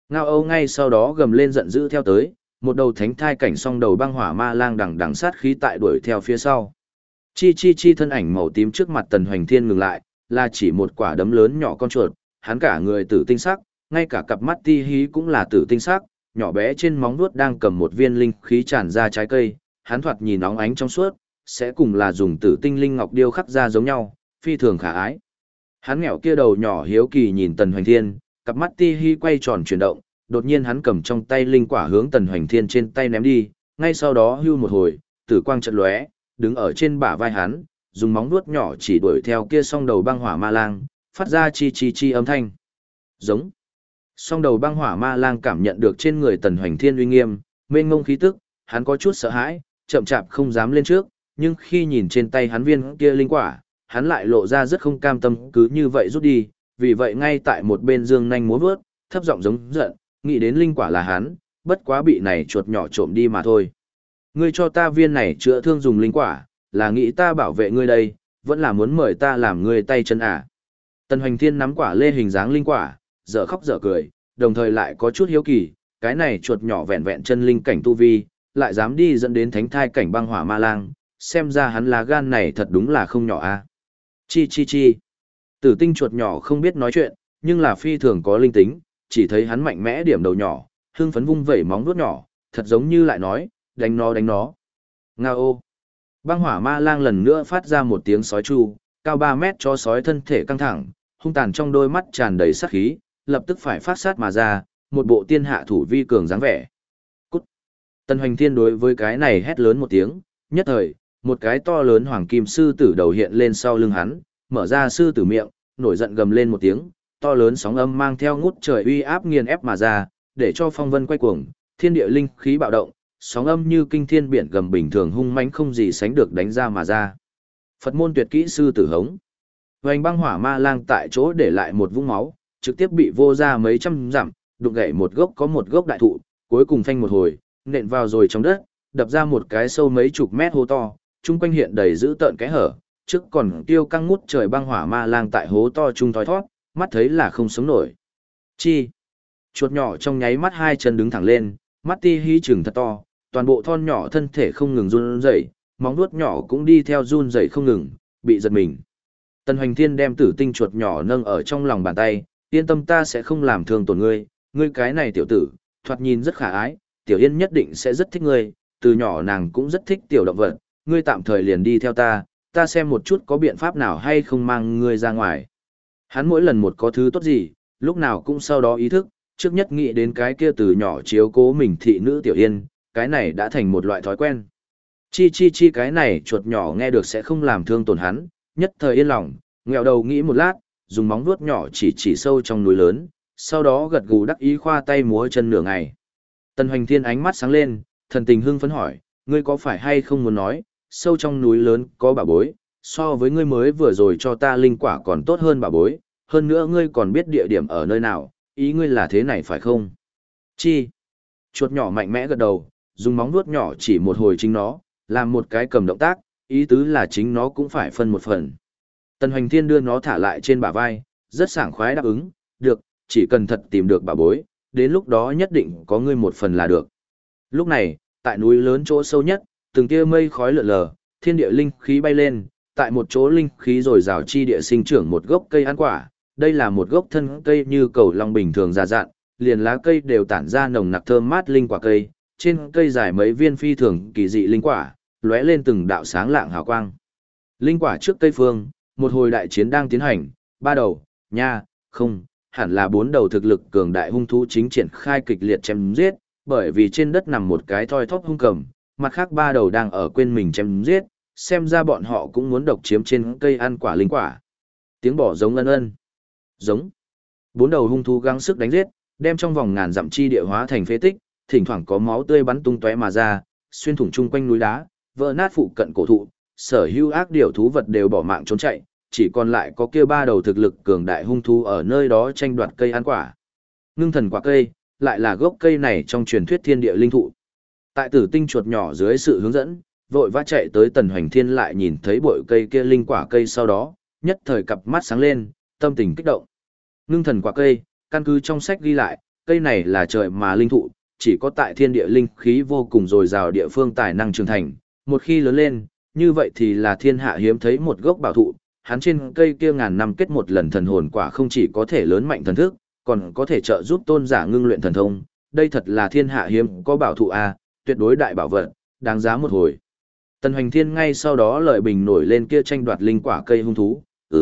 Ngao Âu ngay sau đó gầm lên giận dữ theo tới, một đầu thánh thai cảnh song đầu băng hỏa ma lang đằng đằng sát khí tại đuổi theo phía sau. Chi chi chi thân ảnh màu tím trước mặt Tần Hoành Thiên ngừng lại, là chỉ một quả đấm lớn nhỏ con chuột, hắn cả người tử tinh sắc, ngay cả cặp mắt ti hí cũng là tử tinh sắc, nhỏ bé trên móng vuốt đang cầm một viên linh khí tràn ra trái cây, hắn thoạt nhìn óng ánh trong suốt, sẽ cùng là dùng tử tinh linh ngọc điêu khắc ra giống nhau, phi thường khả ái. Hắn nghẹo kia đầu nhỏ hiếu kỳ nhìn Tần Hoành Thiên, cặp mắt ti hí quay tròn chuyển động, đột nhiên hắn cầm trong tay linh quả hướng Tần Hoành Thiên trên tay ném đi, ngay sau đó hưu một hồi, tử quang chợt lóe, đứng ở trên bả vai hắn, dùng móng vuốt nhỏ chỉ đuổi theo kia song đầu băng hỏa ma lang, phát ra chi chi chi âm thanh. Giống. Song đầu băng hỏa ma lang cảm nhận được trên người Tần Hoành Thiên uy nghiêm, mênh mông khí tức, hắn có chút sợ hãi, chậm chạp không dám lên trước, nhưng khi nhìn trên tay hắn viên kia linh quả, hắn lại lộ ra rất không cam tâm cứ như vậy rút đi, vì vậy ngay tại một bên dương nhanh múa vớt, thấp giọng giống giận, nghĩ đến linh quả là hắn, bất quá bị này chuột nhỏ trộm đi mà thôi. Ngươi cho ta viên này chữa thương dùng linh quả, là nghĩ ta bảo vệ ngươi đây, vẫn là muốn mời ta làm ngươi tay chân à. Tần Hoành Thiên nắm quả lê hình dáng linh quả, dở khóc dở cười, đồng thời lại có chút hiếu kỳ, cái này chuột nhỏ vẹn vẹn chân linh cảnh tu vi, lại dám đi dẫn đến thánh thai cảnh băng hỏa ma lang, xem ra hắn lá gan này thật đúng là không nhỏ a. À. Chi chi chi. Tử tinh chuột nhỏ không biết nói chuyện, nhưng là phi thường có linh tính, chỉ thấy hắn mạnh mẽ điểm đầu nhỏ, hưng phấn vung vẩy móng vuốt nhỏ, thật giống như lại nói, đánh nó đánh nó. Nga ô. Băng hỏa ma lang lần nữa phát ra một tiếng sói chu, cao 3 mét cho sói thân thể căng thẳng, hung tàn trong đôi mắt tràn đầy sát khí, lập tức phải phát sát mà ra, một bộ tiên hạ thủ vi cường dáng vẻ. Cút. Tần Hoành Thiên đối với cái này hét lớn một tiếng, nhất thời, một cái to lớn hoàng kim sư tử đầu hiện lên sau lưng hắn, mở ra sư tử miệng, nổi giận gầm lên một tiếng, to lớn sóng âm mang theo ngút trời uy áp nghiền ép mà ra, để cho phong vân quay cuồng, thiên địa linh khí bạo động, sóng âm như kinh thiên biển gầm bình thường hung mãnh không gì sánh được đánh ra mà ra. Phật môn tuyệt kỹ sư tử hống. Vành băng hỏa ma lang tại chỗ để lại một vũng máu, trực tiếp bị vô ra mấy trăm dặm, đụng gãy một gốc có một gốc đại thụ, cuối cùng phanh một hồi, nện vào rồi trong đất, đập ra một cái sâu mấy chục mét hố to, chung quanh hiện đầy dữ tợn cái hở, trước còn tiêu căng ngút trời băng hỏa ma lang tại hố to trung thoi thoát, mắt thấy là không sống nổi. Chi. Chuột nhỏ trong nháy mắt hai chân đứng thẳng lên, mắt ti hí chừng thật to, toàn bộ thon nhỏ thân thể không ngừng run rẩy, móng vuốt nhỏ cũng đi theo run rẩy không ngừng, bị giật mình. Tần Hoành Thiên đem tử tinh chuột nhỏ nâng ở trong lòng bàn tay, yên tâm ta sẽ không làm thương tổn ngươi, ngươi cái này tiểu tử, thoạt nhìn rất khả ái, tiểu yên nhất định sẽ rất thích ngươi, từ nhỏ nàng cũng rất thích tiểu động vật, ngươi tạm thời liền đi theo ta, ta xem một chút có biện pháp nào hay không mang ngươi ra ngoài. Hắn mỗi lần một có thứ tốt gì, lúc nào cũng sau đó ý thức, trước nhất nghĩ đến cái kia từ nhỏ chiếu cố mình thị nữ tiểu yên, cái này đã thành một loại thói quen. Chi chi chi cái này chuột nhỏ nghe được sẽ không làm thương tổn hắn, nhất thời yên lòng, ngẹo đầu nghĩ một lát, dùng móng vuốt nhỏ chỉ sâu trong núi lớn, sau đó gật gù đắc ý khoa tay múa chân nửa ngày. Tần Hoành Thiên ánh mắt sáng lên, thần tình hưng phấn hỏi, ngươi có phải hay không muốn nói, sâu trong núi lớn có bảo bối, so với ngươi mới vừa rồi cho ta linh quả còn tốt hơn bảo bối, hơn nữa ngươi còn biết địa điểm ở nơi nào, ý ngươi là thế này phải không? Chi? Chuột nhỏ mạnh mẽ gật đầu, dùng móng vuốt nhỏ chỉ một hồi chính nó, làm một cái cầm động tác, ý tứ là chính nó cũng phải phân một phần. Tần Hoành Thiên đưa nó thả lại trên bả vai, rất sảng khoái đáp ứng, được, chỉ cần thật tìm được bảo bối, đến lúc đó nhất định có ngươi một phần là được. Lúc này, tại núi lớn chỗ sâu nhất, từng tia mây khói lượn lờ, thiên địa linh khí bay lên, tại một chỗ linh khí rồi rào chi địa sinh trưởng một gốc cây ăn quả, đây là một gốc thân cây như cầu long bình thường già dạn, liền lá cây đều tản ra nồng nặc thơm mát linh quả cây, trên cây dài mấy viên phi thường kỳ dị linh quả, lóe lên từng đạo sáng lạng hào quang. Linh quả trước cây phương, một hồi đại chiến đang tiến hành, ba đầu, nha, không, hẳn là bốn đầu thực lực cường đại hung thú chính triển khai kịch liệt chém giết, bởi vì trên đất nằm một cái thoi thóp hung cầm, mặt khác ba đầu đang ở quên mình chém giết, xem ra bọn họ cũng muốn độc chiếm trên cây ăn quả linh quả. Tiếng bỏ giống ân ân. Giống. Bốn đầu hung thú gắng sức đánh giết, đem trong vòng ngàn dặm chi địa hóa thành phế tích, thỉnh thoảng có máu tươi bắn tung tóe mà ra, xuyên thủng chung quanh núi đá, vỡ nát phụ cận cổ thụ, sở hữu ác điểu thú vật đều bỏ mạng trốn chạy, chỉ còn lại có kia ba đầu thực lực cường đại hung thú ở nơi đó tranh đoạt cây ăn quả. Ngưng thần quả cây, lại là gốc cây này trong truyền thuyết thiên địa linh thụ. Tại Tử Tinh chuột nhỏ dưới sự hướng dẫn, vội vã chạy tới Tần Hoành Thiên lại nhìn thấy bụi cây kia linh quả cây sau đó, nhất thời cặp mắt sáng lên, tâm tình kích động. Ngưng thần quả cây, căn cứ trong sách ghi lại, cây này là trời mà linh thụ, chỉ có tại thiên địa linh khí vô cùng dồi dào địa phương tài năng trưởng thành, một khi lớn lên, như vậy thì là thiên hạ hiếm thấy một gốc bảo thụ, hắn trên cây kia ngàn năm kết một lần thần hồn quả không chỉ có thể lớn mạnh thần thức, còn có thể trợ giúp tôn giả ngưng luyện thần thông, đây thật là thiên hạ hiếm có bảo thụ a, tuyệt đối đại bảo vật, đáng giá một hồi. Tần Hoành Thiên ngay sau đó lợi bình nổi lên kia tranh đoạt linh quả cây hung thú,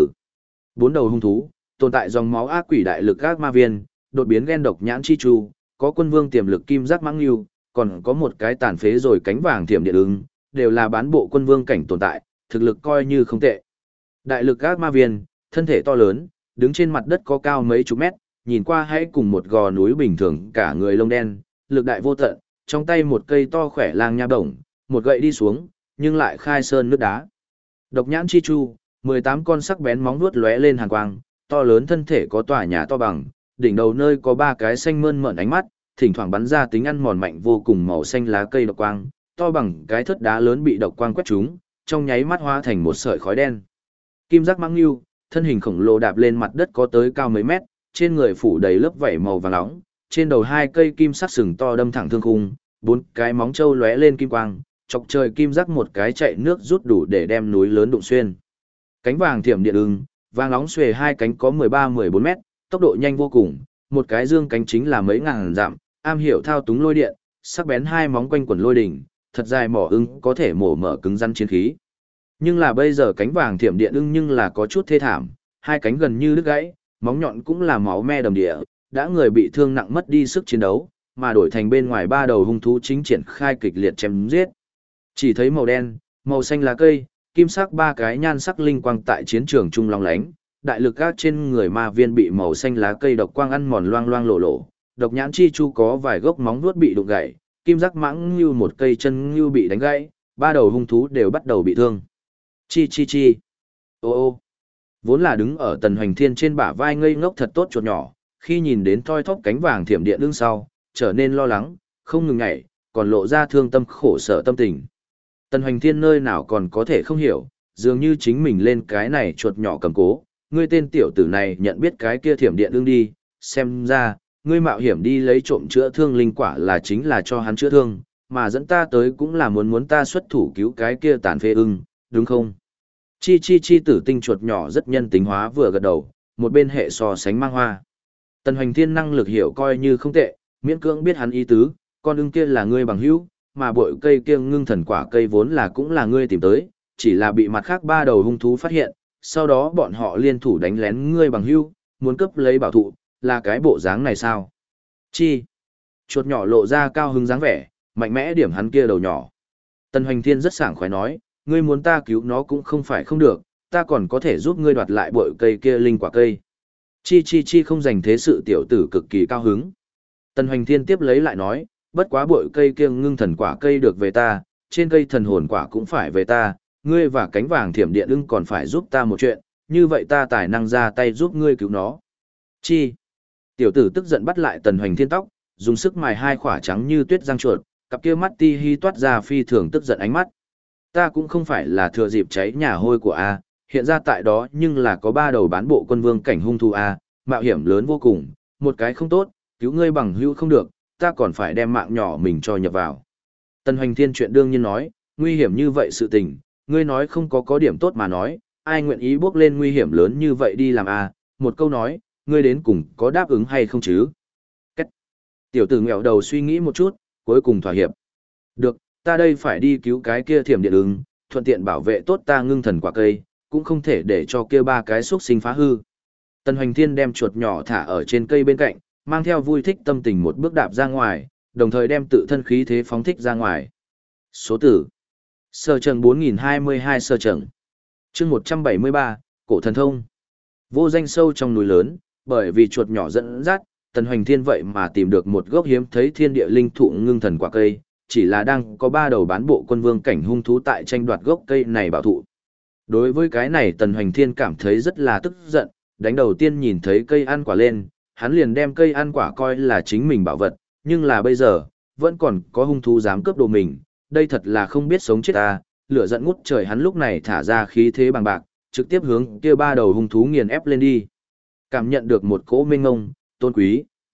bốn đầu hung thú, tồn tại dòng máu ác quỷ đại lực ác ma viên, đột biến ghen độc nhãn chi chu, có quân vương tiềm lực kim giác mãng lưu, còn có một cái tàn phế rồi cánh vàng thiểm điện ứng, đều là bán bộ quân vương cảnh tồn tại, thực lực coi như không tệ. Đại lực ác ma viên, thân thể to lớn, đứng trên mặt đất có cao mấy chục mét, nhìn qua hãy cùng một gò núi bình thường, cả người lông đen, lực đại vô tận, trong tay một cây to khỏe lang nha bổng, một gậy đi xuống, nhưng lại khai sơn nước đá. Độc nhãn chi chu, 18 con sắc bén móng vuốt lóe lên hàn quang, to lớn thân thể có tòa nhà to bằng, đỉnh đầu nơi có ba cái xanh mơn mởn ánh mắt, thỉnh thoảng bắn ra tính ăn mòn mạnh vô cùng màu xanh lá cây độc quang, to bằng cái thớt đá lớn bị độc quang quét trúng, trong nháy mắt hóa thành một sợi khói đen. Kim giác mãng lưu, thân hình khổng lồ đạp lên mặt đất có tới cao mấy mét, trên người phủ đầy lớp vảy màu vàng nóng, trên đầu hai cây kim sắc sừng to đâm thẳng thương khung, bốn cái móng trâu lóe lên kim quang, chọc trời kim giác một cái chạy nước rút đủ để đem núi lớn đụng xuyên. Cánh vàng thiểm điện ưng, vàng nóng xuề hai cánh có 13-14 mét, tốc độ nhanh vô cùng, một cái dương cánh chính là mấy ngàn dặm, am hiểu thao túng lôi điện, sắc bén hai móng quanh quần lôi đỉnh, thật dài mỏ ưng có thể mổ mở cứng rắn chiến khí. Nhưng là bây giờ cánh vàng thiểm điện ưng nhưng là có chút thê thảm, hai cánh gần như đứt gãy, móng nhọn cũng là máu me đầm địa, đã người bị thương nặng mất đi sức chiến đấu, mà đổi thành bên ngoài ba đầu hung thú chính triển khai kịch liệt chém giết. Chỉ thấy màu đen, màu xanh lá cây, kim sắc ba cái nhan sắc linh quang tại chiến trường trung long lánh, đại lực gác trên người ma viên bị màu xanh lá cây độc quang ăn mòn loang loang lổ lổ, độc nhãn chi chu có vài gốc móng vuốt bị đụng gãy, kim giác mãng như một cây chân như bị đánh gãy, ba đầu hung thú đều bắt đầu bị thương. Chi chi chi. Ô ô. Vốn là đứng ở Tần Hoành Thiên trên bả vai ngây ngốc thật tốt chuột nhỏ, khi nhìn đến thoi thóp cánh vàng thiểm điện lưng sau, trở nên lo lắng, không ngừng nhảy, còn lộ ra thương tâm khổ sở tâm tình. Tần Hoành Thiên nơi nào còn có thể không hiểu, dường như chính mình lên cái này chuột nhỏ cầm cố, ngươi tên tiểu tử này nhận biết cái kia thiểm điện lưng đi, xem ra, ngươi mạo hiểm đi lấy trộm chữa thương linh quả là chính là cho hắn chữa thương, mà dẫn ta tới cũng là muốn ta xuất thủ cứu cái kia tàn phế ưng, đúng không? Chi chi chi tử tinh chuột nhỏ rất nhân tính hóa vừa gật đầu, một bên hệ so sánh mang hoa. Tần Hoành Thiên năng lực hiểu coi như không tệ, miễn cưỡng biết hắn ý tứ, con ưng kia là ngươi bằng hữu, mà bội cây kia ngưng thần quả cây vốn là cũng là ngươi tìm tới, chỉ là bị mặt khác ba đầu hung thú phát hiện, sau đó bọn họ liên thủ đánh lén ngươi bằng hữu, muốn cướp lấy bảo thụ, là cái bộ dáng này sao? Chi? Chuột nhỏ lộ ra cao hứng dáng vẻ, mạnh mẽ điểm hắn kia đầu nhỏ. Tần Hoành Thiên rất sảng khoái nói, ngươi muốn ta cứu nó cũng không phải không được, ta còn có thể giúp ngươi đoạt lại bội cây kia linh quả cây. Chi chi chi không dành thế sự tiểu tử cực kỳ cao hứng. Tần Hoành Thiên tiếp lấy lại nói, bất quá bội cây kia ngưng thần quả cây được về ta, trên cây thần hồn quả cũng phải về ta, ngươi và cánh vàng thiểm điện ưng còn phải giúp ta một chuyện, như vậy ta tài năng ra tay giúp ngươi cứu nó. Chi? Tiểu tử tức giận bắt lại Tần Hoành Thiên tóc, dùng sức mài hai khỏa trắng như tuyết răng chuột, cặp kia mắt ti hi toát ra phi thường tức giận ánh mắt. Ta cũng không phải là thừa dịp cháy nhà hôi của A, hiện ra tại đó nhưng là có ba đầu bán bộ quân vương cảnh hung thu A, mạo hiểm lớn vô cùng, một cái không tốt, cứu ngươi bằng hữu không được, ta còn phải đem mạng nhỏ mình cho nhập vào. Tần Hoành Thiên chuyện đương nhiên nói, nguy hiểm như vậy sự tình, ngươi nói không có điểm tốt mà nói, ai nguyện ý bước lên nguy hiểm lớn như vậy đi làm A, một câu nói, ngươi đến cùng có đáp ứng hay không chứ? Cách. Tiểu tử nghèo đầu suy nghĩ một chút, cuối cùng thỏa hiệp. Được, ta đây phải đi cứu cái kia thiểm điện ứng, thuận tiện bảo vệ tốt ta ngưng thần quả cây, cũng không thể để cho kia ba cái xúc sinh phá hư. Tần Hoành Thiên đem chuột nhỏ thả ở trên cây bên cạnh, mang theo vui thích tâm tình một bước đạp ra ngoài, đồng thời đem tự thân khí thế phóng thích ra ngoài. Số tử. Sở trường 4022 sở trường. Chương 173, Cổ thần thông. Vô danh sâu trong núi lớn, bởi vì chuột nhỏ dẫn dắt, Tần Hoành Thiên vậy mà tìm được một gốc hiếm thấy thiên địa linh thụ ngưng thần quả cây, chỉ là đang có ba đầu bán bộ quân vương cảnh hung thú tại tranh đoạt gốc cây này bảo thụ. Đối với cái này Tần Hoành Thiên cảm thấy rất là tức giận, đánh đầu tiên nhìn thấy cây ăn quả lên, hắn liền đem cây ăn quả coi là chính mình bảo vật, nhưng là bây giờ, vẫn còn có hung thú dám cướp đồ mình, đây thật là không biết sống chết ta, lửa giận ngút trời hắn lúc này thả ra khí thế bằng bạc, trực tiếp hướng kia ba đầu hung thú nghiền ép lên đi. Cảm nhận được một cỗ mênh ngông, tôn quý,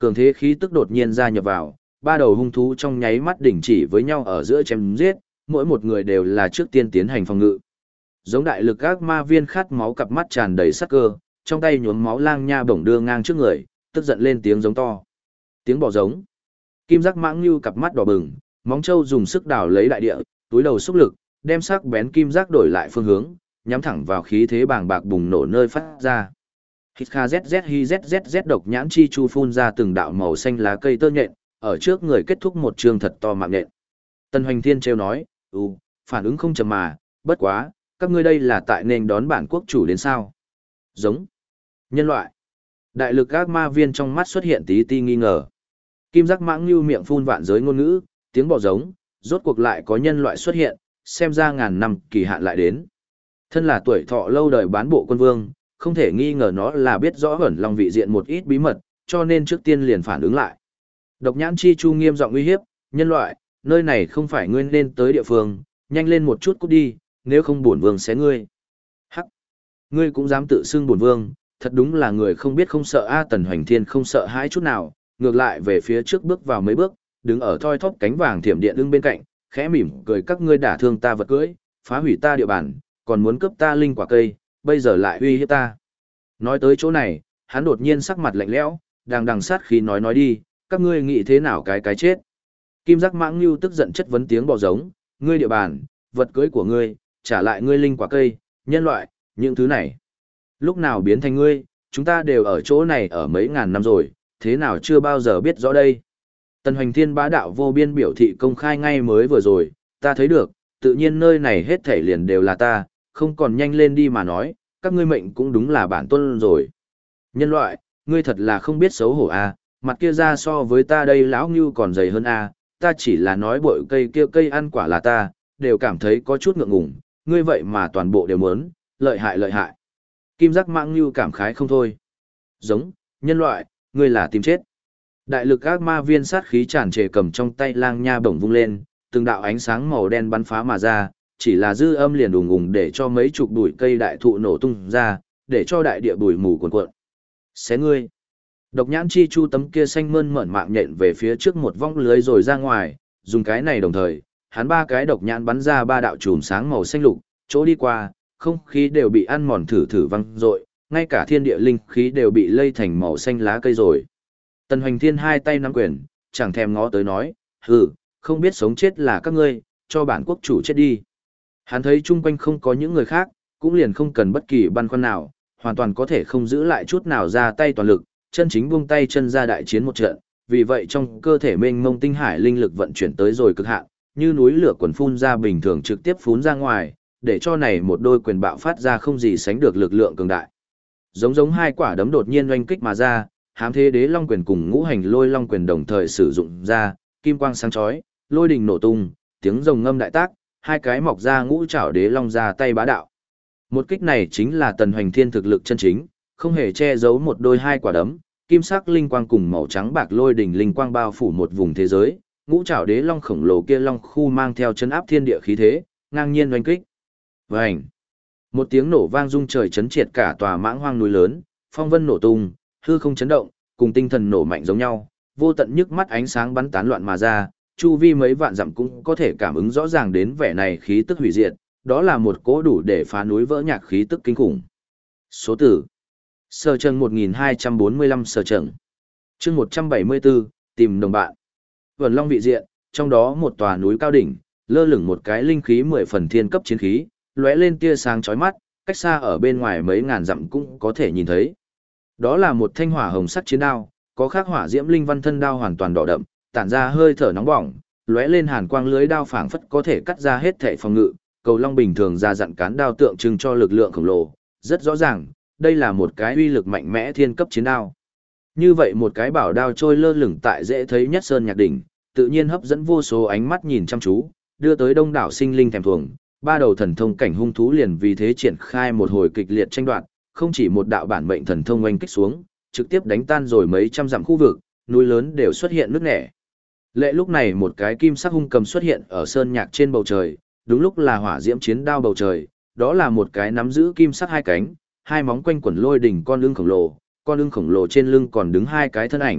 Cường thế khí tức đột nhiên gia nhập vào, ba đầu hung thú trong nháy mắt đỉnh chỉ với nhau ở giữa chém giết, mỗi một người đều là trước tiên tiến hành phòng ngự. Giống đại lực ác ma viên khát máu cặp mắt tràn đầy sắc cơ, trong tay nhuốm máu lang nha bổng đưa ngang trước người, tức giận lên tiếng giống to. Tiếng bò giống. Kim giác mãng như cặp mắt đỏ bừng, móng trâu dùng sức đào lấy đại địa, túi đầu xúc lực, đem sắc bén kim giác đổi lại phương hướng, nhắm thẳng vào khí thế bàng bạc bùng nổ nơi phát ra. Hít kha zzz hi zzz độc nhãn chi chu phun ra từng đạo màu xanh lá cây tơ nhện, ở trước người kết thúc một trường thật to mạng nhện. Tân Hoành Thiên trêu nói, phản ứng không chậm mà, bất quá, các ngươi đây là tại nên đón bản quốc chủ đến sao? Giống. Nhân loại. Đại lực ác ma viên trong mắt xuất hiện tí ti nghi ngờ. Kim giác mãng như miệng phun vạn giới ngôn ngữ, tiếng bò giống, rốt cuộc lại có nhân loại xuất hiện, xem ra ngàn năm kỳ hạn lại đến. Thân là tuổi thọ lâu đời bán bộ quân vương, không thể nghi ngờ nó là biết rõ ẩn lòng vị diện một ít bí mật, cho nên trước tiên liền phản ứng lại. Độc nhãn chi chu nghiêm giọng uy hiếp, nhân loại, nơi này không phải ngươi nên tới địa phương, nhanh lên một chút cút đi, nếu không bổn vương xé ngươi. Hắc, ngươi cũng dám tự xưng bổn vương, thật đúng là người không biết không sợ a. Tần Hoành Thiên không sợ hãi chút nào, ngược lại về phía trước bước vào mấy bước, đứng ở thoi thóp cánh vàng thiểm điện ưng bên cạnh, khẽ mỉm cười, các ngươi đả thương ta vật cưỡi, phá hủy ta địa bàn, còn muốn cướp ta linh quả cây, bây giờ lại uy hiếp ta. Nói tới chỗ này, hắn đột nhiên sắc mặt lạnh lẽo, đằng sát khí nói đi, các ngươi nghĩ thế nào cái chết. Kim giác mãng lưu tức giận chất vấn tiếng bò giống, ngươi địa bàn, vật cưỡi của ngươi, trả lại ngươi linh quả cây, nhân loại, những thứ này. Lúc nào biến thành ngươi, chúng ta đều ở chỗ này ở mấy ngàn năm rồi, thế nào chưa bao giờ biết rõ đây. Tần Hoành Thiên bá đạo vô biên biểu thị công khai ngay mới vừa rồi, ta thấy được, tự nhiên nơi này hết thảy liền đều là ta, không còn nhanh lên đi mà nói, các ngươi mệnh cũng đúng là bản tuân rồi. Nhân loại, ngươi thật là không biết xấu hổ a, mặt kia ra so với ta đây lão ngưu còn dày hơn a, ta chỉ là nói bội cây kia cây ăn quả là ta, đều cảm thấy có chút ngượng ngùng, ngươi vậy mà toàn bộ đều muốn, lợi hại. Kim giác mãng ngưu cảm khái không thôi. Giống, nhân loại, ngươi là tìm chết. Đại lực ác ma viên sát khí tràn trề cầm trong tay lang nha bổng vung lên, từng đạo ánh sáng màu đen bắn phá mà ra, chỉ là dư âm liền ùng ùng để cho mấy chục bụi cây đại thụ nổ tung ra, để cho đại địa bụi mù cuồn cuộn. Xé ngươi. Độc nhãn chi chu tấm kia xanh mơn mởn mạng nhện về phía trước một vong lưới rồi ra ngoài, dùng cái này đồng thời, hắn ba cái độc nhãn bắn ra ba đạo chùm sáng màu xanh lục, chỗ đi qua, không khí đều bị ăn mòn thử văng rội, ngay cả thiên địa linh khí đều bị lây thành màu xanh lá cây rồi. Tần Hoành Thiên hai tay nắm quyền, chẳng thèm ngó tới nói, không biết sống chết là các ngươi, cho bản quốc chủ chết đi. Hắn thấy chung quanh không có những người khác, cũng liền không cần bất kỳ băn khoăn nào, hoàn toàn có thể không giữ lại chút nào ra tay toàn lực, chân chính buông tay chân ra đại chiến một trận, vì vậy trong cơ thể mênh mông tinh hải linh lực vận chuyển tới rồi cực hạn, như núi lửa quần phun ra bình thường trực tiếp phún ra ngoài, để cho này một đôi quyền bạo phát ra không gì sánh được lực lượng cường đại. Giống hai quả đấm đột nhiên oanh kích mà ra, hám thế đế long quyền cùng ngũ hành lôi long quyền đồng thời sử dụng ra, kim quang sáng chói, lôi đình nổ tung, tiếng rồng ngâm đại tác, hai cái mọc ra ngũ trảo đế long ra tay bá đạo. Một kích này chính là Tần Hoành Thiên thực lực chân chính, không hề che giấu một đôi hai quả đấm, kim sắc linh quang cùng màu trắng bạc lôi đỉnh linh quang bao phủ một vùng thế giới, ngũ trảo đế long khổng lồ kia long khu mang theo chấn áp thiên địa khí thế, ngang nhiên oanh kích. Vành. Một tiếng nổ vang rung trời chấn triệt cả tòa mãng hoang núi lớn, phong vân nổ tung, hư không chấn động, cùng tinh thần nổ mạnh giống nhau, vô tận nhức mắt ánh sáng bắn tán loạn mà ra, chu vi mấy vạn dặm cũng có thể cảm ứng rõ ràng đến vẻ này khí tức hủy diệt, đó là một cỗ đủ để phá núi vỡ nhạc khí tức kinh khủng. Số tử. Sở Trần 1245 Sở Trần. Chương 174, tìm đồng bạn. Vườn Long vị diện, trong đó một tòa núi cao đỉnh, lơ lửng một cái linh khí 10 phần thiên cấp chiến khí, lóe lên tia sáng chói mắt, cách xa ở bên ngoài mấy ngàn dặm cũng có thể nhìn thấy. Đó là một thanh hỏa hồng sắc chiến đao, có khắc hỏa diễm linh văn thân đao hoàn toàn đỏ đậm, tản ra hơi thở nóng bỏng, lóe lên hàn quang lưới đao phảng phất có thể cắt ra hết thể phòng ngự, cầu long bình thường ra dặn cán đao tượng trưng cho lực lượng khổng lồ, rất rõ ràng, đây là một cái uy lực mạnh mẽ thiên cấp chiến đao. Như vậy một cái bảo đao trôi lơ lửng tại dễ thấy nhất sơn nhạc đỉnh, tự nhiên hấp dẫn vô số ánh mắt nhìn chăm chú, đưa tới đông đảo sinh linh thèm thuồng, ba đầu thần thông cảnh hung thú liền vì thế triển khai một hồi kịch liệt tranh đoạt, không chỉ một đạo bản mệnh thần thông oanh kích xuống, trực tiếp đánh tan rồi mấy trăm dặm khu vực, núi lớn đều xuất hiện nước nẻ. Lệ lúc này một cái kim sắc hung cầm xuất hiện ở sơn nhạc trên bầu trời, đúng lúc là hỏa diễm chiến đao bầu trời, đó là một cái nắm giữ kim sắc hai cánh, hai móng quanh quẩn lôi đỉnh con ưng khổng lồ trên lưng còn đứng hai cái thân ảnh,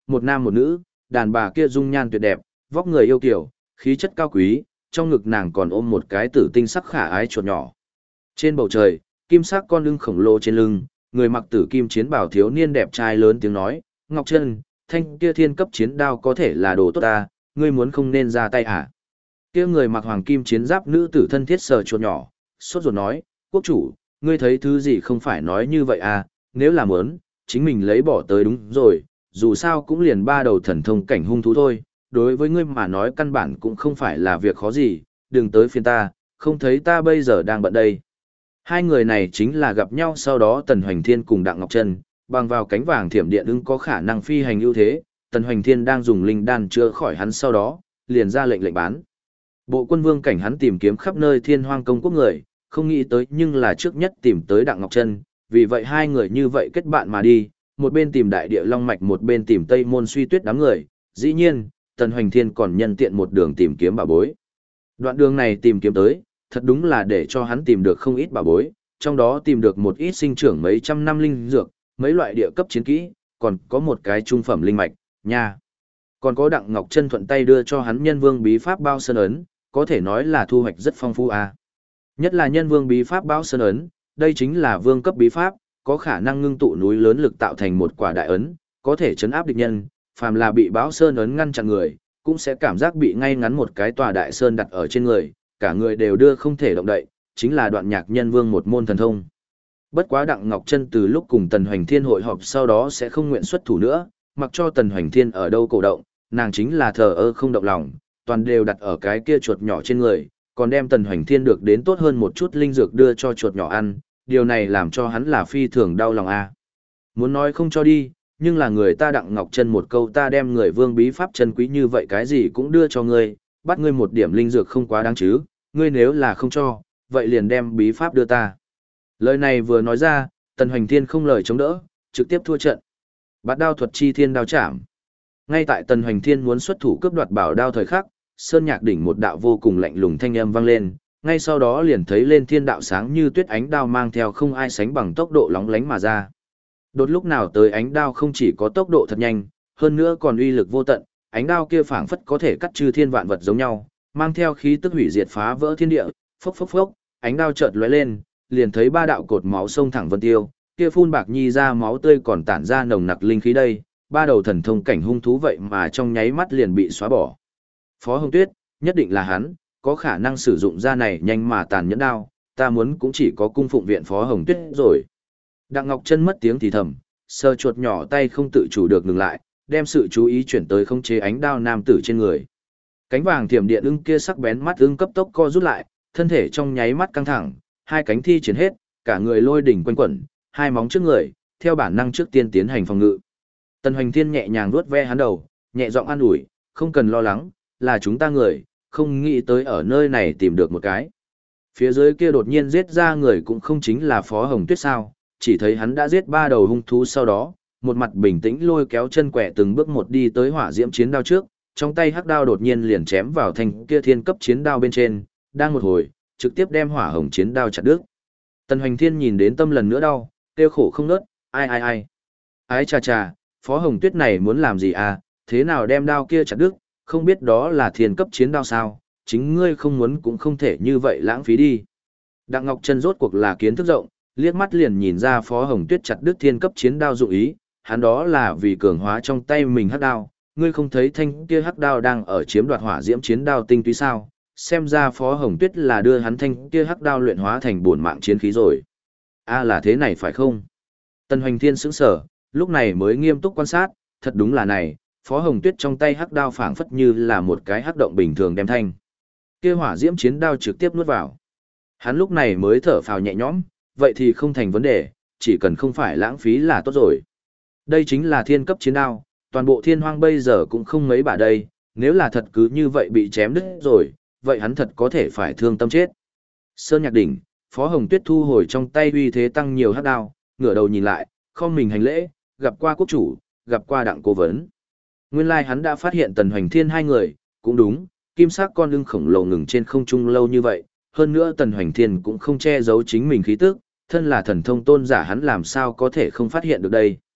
một nam một nữ, đàn bà kia dung nhan tuyệt đẹp, vóc người yêu kiều, khí chất cao quý, trong ngực nàng còn ôm một cái tử tinh sắc khả ái chuột nhỏ. Trên bầu trời, kim sắc con lưng khổng lồ trên lưng, người mặc tử kim chiến bào thiếu niên đẹp trai lớn tiếng nói, Ngọc Trân, thanh kia thiên cấp chiến đao có thể là đồ tốt ta, ngươi muốn không nên ra tay hả? Kia người mặc hoàng kim chiến giáp nữ tử thân thiết sờ chuột nhỏ, sốt ruột nói, quốc chủ, ngươi thấy thứ gì không phải nói như vậy à, nếu là muốn, chính mình lấy bỏ tới đúng rồi, dù sao cũng liền ba đầu thần thông cảnh hung thú thôi, đối với ngươi mà nói căn bản cũng không phải là việc khó gì, đừng tới phiền ta, không thấy ta bây giờ đang bận đây. Hai người này chính là gặp nhau sau đó Tần Hoành Thiên cùng Đặng Ngọc Trân, bằng vào cánh vàng thiểm điện ưng có khả năng phi hành ưu thế, Tần Hoành Thiên đang dùng linh đan chữa khỏi hắn sau đó, liền ra lệnh bán. Bộ quân vương cảnh hắn tìm kiếm khắp nơi Thiên Hoang công quốc người, không nghĩ tới nhưng là trước nhất tìm tới Đặng Ngọc Trân, vì vậy hai người như vậy kết bạn mà đi, một bên tìm Đại Địa Long Mạch một bên tìm Tây Môn Suy Tuyết đám người, dĩ nhiên, Tần Hoành Thiên còn nhân tiện một đường tìm kiếm bảo bối. Đoạn đường này tìm kiếm tới, thật đúng là để cho hắn tìm được không ít bảo bối, trong đó tìm được một ít sinh trưởng mấy trăm năm linh dược, mấy loại địa cấp chiến kỹ, còn có một cái trung phẩm linh mạch, nha. Còn có Đặng Ngọc Trân thuận tay đưa cho hắn nhân vương bí pháp bao sơn ấn, có thể nói là thu hoạch rất phong phú à. Nhất là nhân vương bí pháp bao sơn ấn, đây chính là vương cấp bí pháp, có khả năng ngưng tụ núi lớn lực tạo thành một quả đại ấn, có thể chấn áp địch nhân, phàm là bị báo sơn ấn ngăn chặn người, cũng sẽ cảm giác bị ngay ngắn một cái tòa đại sơn đặt ở trên người, cả người đều đưa không thể động đậy, chính là đoạn nhạc nhân vương một môn thần thông. Bất quá Đặng Ngọc Trân từ lúc cùng Tần Hoành Thiên hội họp sau đó sẽ không nguyện xuất thủ nữa, mặc cho Tần Hoành Thiên ở đâu cổ động, nàng chính là thờ ơ không động lòng, toàn đều đặt ở cái kia chuột nhỏ trên người, còn đem Tần Hoành Thiên được đến tốt hơn một chút linh dược đưa cho chuột nhỏ ăn, điều này làm cho hắn là phi thường đau lòng a. Muốn nói không cho đi, nhưng là người ta Đặng Ngọc Trân một câu ta đem người vương bí pháp chân quý như vậy cái gì cũng đưa cho ngươi, bắt ngươi một điểm linh dược không quá đáng chứ, ngươi nếu là không cho, vậy liền đem bí pháp đưa ta. Lời này vừa nói ra, Tần Hoành Thiên không lời chống đỡ, trực tiếp thua trận. Bát đao thuật chi thiên đao chạm. Ngay tại Tần Hoành Thiên muốn xuất thủ cướp đoạt bảo đao thời khắc, sơn nhạc đỉnh một đạo vô cùng lạnh lùng thanh âm vang lên, ngay sau đó liền thấy lên thiên đạo sáng như tuyết ánh đao mang theo không ai sánh bằng tốc độ lóng lánh mà ra. Đột lúc nào tới ánh đao không chỉ có tốc độ thật nhanh, hơn nữa còn uy lực vô tận, ánh đao kia phảng phất có thể cắt chư thiên vạn vật giống nhau, mang theo khí tức hủy diệt phá vỡ thiên địa, phốc phốc phốc, ánh đao chợt lóe lên, liền thấy ba đạo cột máu sông thẳng vân tiêu, kia phun bạc nhi ra máu tươi còn tản ra nồng nặc linh khí đây, ba đầu thần thông cảnh hung thú vậy mà trong nháy mắt liền bị xóa bỏ. Phó Hồng Tuyết, nhất định là hắn, có khả năng sử dụng ra này nhanh mà tàn nhẫn đao, ta muốn cũng chỉ có cung phụng viện Phó Hồng Tuyết rồi. Đặng Ngọc Trân mất tiếng thì thầm, sờ chuột nhỏ tay không tự chủ được ngừng lại, đem sự chú ý chuyển tới khống chế ánh đao nam tử trên người. Cánh vàng thiểm điện ưng kia sắc bén mắt ưng cấp tốc co rút lại, thân thể trong nháy mắt căng thẳng, hai cánh thi triển hết, cả người lôi đỉnh quanh quẩn, hai móng trước người, theo bản năng trước tiên tiến hành phòng ngự. Tần Hoành Thiên nhẹ nhàng vuốt ve hắn đầu, nhẹ giọng an ủi, không cần lo lắng, là chúng ta người, không nghĩ tới ở nơi này tìm được một cái. Phía dưới kia đột nhiên giết ra người cũng không chính là Phó Hồng Tuyết sao, chỉ thấy hắn đã giết ba đầu hung thú sau đó, một mặt bình tĩnh lôi kéo chân quẹ từng bước một đi tới hỏa diễm chiến đao trước, trong tay hắc đao đột nhiên liền chém vào thanh kia thiên cấp chiến đao bên trên, đang một hồi, trực tiếp đem hỏa hồng chiến đao chặt đứt. Tần Hoành Thiên nhìn đến tâm lần nữa đau, kêu khổ không nớt, ai. Ái chà chà, Phó Hồng Tuyết này muốn làm gì à, thế nào đem đao kia chặt đứt, không biết đó là thiên cấp chiến đao sao, chính ngươi không muốn cũng không thể như vậy lãng phí đi. Đặng Ngọc Trân rốt cuộc là kiến thức rộng, liếc mắt liền nhìn ra Phó Hồng Tuyết chặt đứt thiên cấp chiến đao dụng ý, hắn đó là vì cường hóa trong tay mình hắc đao, ngươi không thấy thanh kia hắc đao đang ở chiếm đoạt hỏa diễm chiến đao tinh túy sao, xem ra Phó Hồng Tuyết là đưa hắn thanh kia hắc đao luyện hóa thành bổn mạng chiến khí rồi. A là thế này phải không? Tần Hoành Thiên sững sờ, lúc này mới nghiêm túc quan sát, thật đúng là này, Phó Hồng Tuyết trong tay hắc đao phảng phất như là một cái hắc động bình thường đem thanh kia hỏa diễm chiến đao trực tiếp nuốt vào. Hắn lúc này mới thở phào nhẹ nhõm, vậy thì không thành vấn đề, chỉ cần không phải lãng phí là tốt rồi. Đây chính là thiên cấp chiến đao, toàn bộ thiên hoang bây giờ cũng không mấy bả đây, nếu là thật cứ như vậy bị chém đứt rồi, vậy hắn thật có thể phải thương tâm chết. Sơn Nhạc Đỉnh, Phó Hồng Tuyết thu hồi trong tay uy thế tăng nhiều hắc đao, ngửa đầu nhìn lại, không mình hành lễ, gặp qua quốc chủ, gặp qua Đặng cố vấn. Nguyên lai hắn đã phát hiện Tần Hoành Thiên hai người, cũng đúng, kim sắc con lưng khổng lồ ngừng trên không trung lâu như vậy, hơn nữa Tần Hoành Thiên cũng không che giấu chính mình khí tức, thân là thần thông tôn giả hắn làm sao có thể không phát hiện được đây.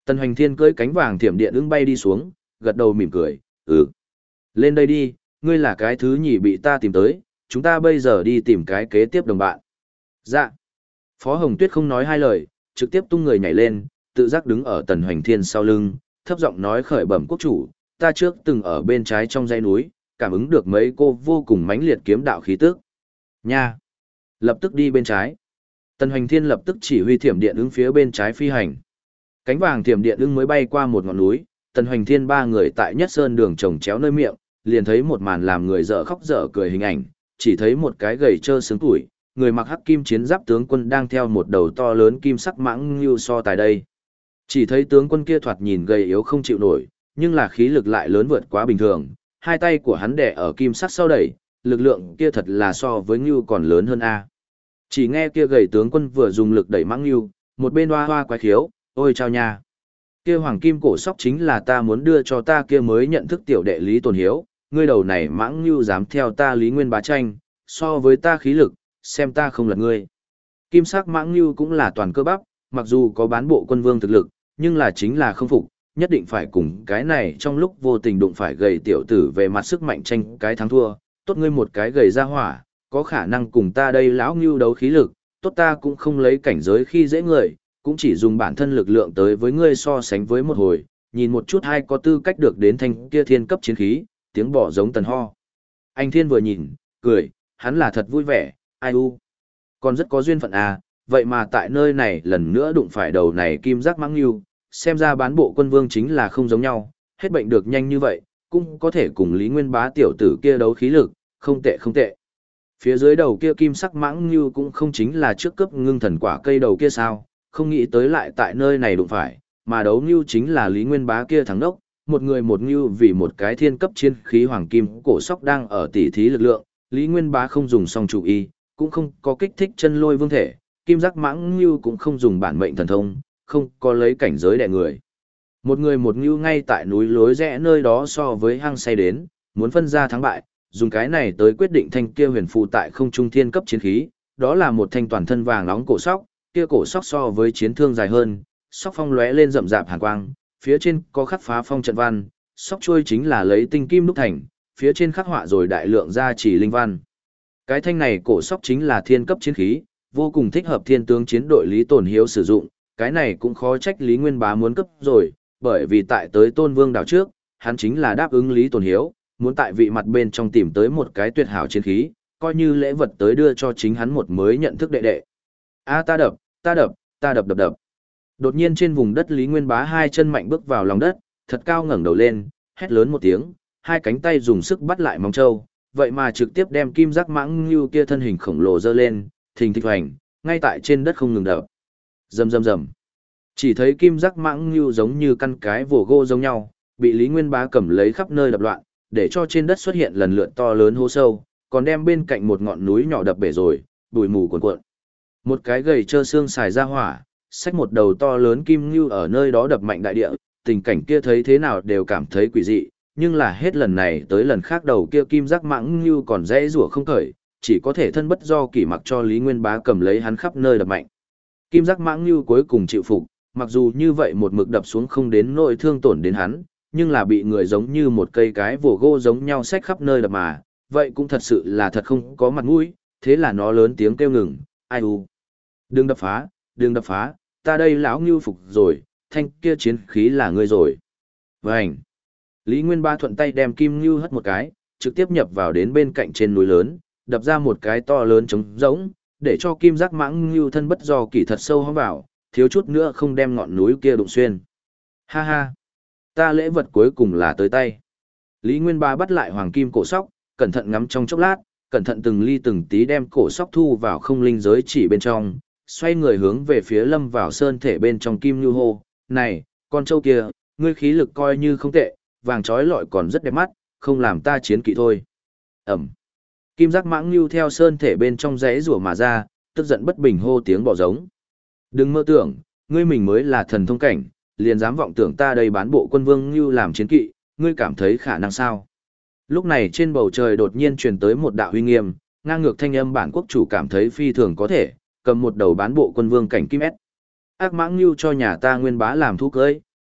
Tần Hoành Thiên cưỡi cánh vàng thiểm điện ưng bay đi xuống, gật đầu mỉm cười, lên đây đi, ngươi là cái thứ nhì bị ta tìm tới, chúng ta bây giờ đi tìm cái kế tiếp đồng bạn. Dạ. Phó Hồng Tuyết không nói hai lời, trực tiếp tung người nhảy lên, tự giác đứng ở Tần Hoành Thiên sau lưng, thấp giọng nói khởi bẩm quốc chủ, ta trước từng ở bên trái trong dãy núi, cảm ứng được mấy cô vô cùng mãnh liệt kiếm đạo khí tức. Nha. Lập tức đi bên trái. Tần Hoành Thiên lập tức chỉ huy thiểm điện ứng phía bên trái phi hành. Cánh vàng thiểm điện ứng mới bay qua một ngọn núi, Tần Hoành Thiên ba người tại Nhất Sơn đường trồng chéo nơi miệng, liền thấy một màn làm người dở khóc dở cười hình ảnh, chỉ thấy một cái gầy trơ xương tuổi, người mặc hắc kim chiến giáp tướng quân đang theo một đầu to lớn kim sắc mãng lưu so tài đây. Chỉ thấy tướng quân kia thoạt nhìn gầy yếu không chịu nổi, nhưng là khí lực lại lớn vượt quá bình thường, hai tay của hắn đè ở kim sắc sau đẩy, lực lượng kia thật là so với ngưu còn lớn hơn a. Chỉ nghe kia gầy tướng quân vừa dùng lực đẩy mãng ngưu, một bên hoa hoa quái khiếu, ôi chao nha. Kia hoàng kim cổ sóc chính là ta muốn đưa cho ta kia mới nhận thức tiểu đệ Lý Tồn Hiếu, ngươi đầu này mãng ngưu dám theo ta Lý Nguyên Bá tranh, so với ta khí lực, xem ta không lật ngươi. Kim sắc mãng ngưu cũng là toàn cơ bắp, mặc dù có bán bộ quân vương thực lực, nhưng là chính là không phục, nhất định phải cùng cái này trong lúc vô tình đụng phải gầy tiểu tử về mặt sức mạnh tranh cái thắng thua, tốt ngươi một cái gầy ra hỏa, có khả năng cùng ta đây lão ngưu đấu khí lực, tốt ta cũng không lấy cảnh giới khi dễ người, cũng chỉ dùng bản thân lực lượng tới với ngươi so sánh với một hồi, nhìn một chút hay có tư cách được đến thanh kia thiên cấp chiến khí, tiếng bỏ giống tần ho. Anh Thiên vừa nhìn, cười, hắn là thật vui vẻ, ai u. Còn rất có duyên phận à, vậy mà tại nơi này lần nữa đụng phải đầu này kim giác mãng ngưu, xem ra bán bộ quân vương chính là không giống nhau, hết bệnh được nhanh như vậy, cũng có thể cùng Lý Nguyên Bá tiểu tử kia đấu khí lực, không tệ không tệ. Phía dưới đầu kia kim sắc mãng ngưu cũng không chính là trước cấp ngưng thần quả cây đầu kia sao, không nghĩ tới lại tại nơi này đụng phải, mà đấu ngưu chính là Lý Nguyên Bá kia thắng đốc, một người một ngưu vì một cái thiên cấp chiến khí hoàng kim cổ sóc đang ở tỉ thí lực lượng, Lý Nguyên Bá không dùng song chủ y, cũng không có kích thích chân lôi vương thể, kim giác mãng ngưu cũng không dùng bản mệnh thần thông, không có lấy cảnh giới đè người. Một người một ngưu ngay tại núi lối rẽ nơi đó so với hang say đến, muốn phân ra thắng bại, dùng cái này tới quyết định thanh kia huyền phù tại không trung thiên cấp chiến khí, đó là một thanh toàn thân vàng nóng cổ sóc, kia cổ sóc so với chiến thương dài hơn, sóc phong lóe lên rậm rạp hàn quang, phía trên có khắc phá phong trận văn, sóc chuôi chính là lấy tinh kim đúc thành, phía trên khắc họa rồi đại lượng gia chỉ linh văn. Cái thanh này cổ sóc chính là thiên cấp chiến khí, vô cùng thích hợp thiên tướng chiến đội Lý Tồn Hiếu sử dụng, cái này cũng khó trách Lý Nguyên Bá muốn cấp rồi, bởi vì tại tới Tôn Vương đảo trước, hắn chính là đáp ứng Lý Tồn Hiếu, muốn tại vị mặt bên trong tìm tới một cái tuyệt hảo chiến khí, coi như lễ vật tới đưa cho chính hắn một mới nhận thức đệ đệ. A ta đập, ta đập, ta đập đập đập. Đột nhiên trên vùng đất Lý Nguyên Bá hai chân mạnh bước vào lòng đất, thật cao ngẩng đầu lên, hét lớn một tiếng, hai cánh tay dùng sức bắt lại móng trâu, vậy mà trực tiếp đem kim giác mãng như kia thân hình khổng lồ dơ lên, thình thịch hoành, ngay tại trên đất không ngừng đập. Rầm rầm rầm. Chỉ thấy kim giác mãng như giống như căn cái vồ gỗ giống nhau, bị Lý Nguyên Bá cầm lấy khắp nơi đập loạn, để cho trên đất xuất hiện lần lượt to lớn hố sâu, còn đem bên cạnh một ngọn núi nhỏ đập bể rồi, bụi mù cuồn cuộn. Một cái gầy trơ xương xài ra hỏa, xách một đầu to lớn kim ngưu ở nơi đó đập mạnh đại địa, tình cảnh kia thấy thế nào đều cảm thấy quỷ dị, nhưng là hết lần này tới lần khác đầu kia kim giác mãng ngưu còn dễ rủa không khởi, chỉ có thể thân bất do kỷ mặc cho Lý Nguyên Bá cầm lấy hắn khắp nơi đập mạnh. Kim giác mãng ngưu cuối cùng chịu phục, mặc dù như vậy một mực đập xuống không đến nỗi thương tổn đến hắn, nhưng là bị người giống như một cây cái vồ gỗ giống nhau xách khắp nơi đập mà, vậy cũng thật sự là thật không có mặt mũi, thế là nó lớn tiếng kêu ngừng, ai u. Đừng đập phá, ta đây lão ngưu phục rồi, thanh kia chiến khí là ngươi rồi. Vânh. Lý Nguyên Bá thuận tay đem kim ngưu hất một cái, trực tiếp nhập vào đến bên cạnh trên núi lớn, đập ra một cái to lớn trống rỗng, để cho kim giác mãng ngưu thân bất do kỷ thật sâu hóng vào, thiếu chút nữa không đem ngọn núi kia đụng xuyên. Ha ha, ta lễ vật cuối cùng là tới tay. Lý Nguyên Bá bắt lại hoàng kim cổ sóc, cẩn thận ngắm trong chốc lát, cẩn thận từng ly từng tí đem cổ sóc thu vào không linh giới chỉ bên trong, xoay người hướng về phía lâm vào sơn thể bên trong kim như hô, này, con trâu kia, ngươi khí lực coi như không tệ, vàng trói lọi còn rất đẹp mắt, không làm ta chiến kỵ thôi. Ẩm. Kim giác mãng như theo sơn thể bên trong rẽ rủa mà ra, tức giận bất bình hô tiếng bỏ giống. Đừng mơ tưởng, ngươi mình mới là thần thông cảnh, liền dám vọng tưởng ta đây bán bộ quân vương như làm chiến kỵ, ngươi cảm thấy khả năng sao? Lúc này trên bầu trời đột nhiên truyền tới một đạo uy nghiêm, ngang ngược thanh âm bản quốc chủ cảm thấy phi thường có thể, cầm một đầu bán bộ quân vương cảnh kim ép. Ác mãng như cho nhà ta Nguyên Bá làm thú cưới,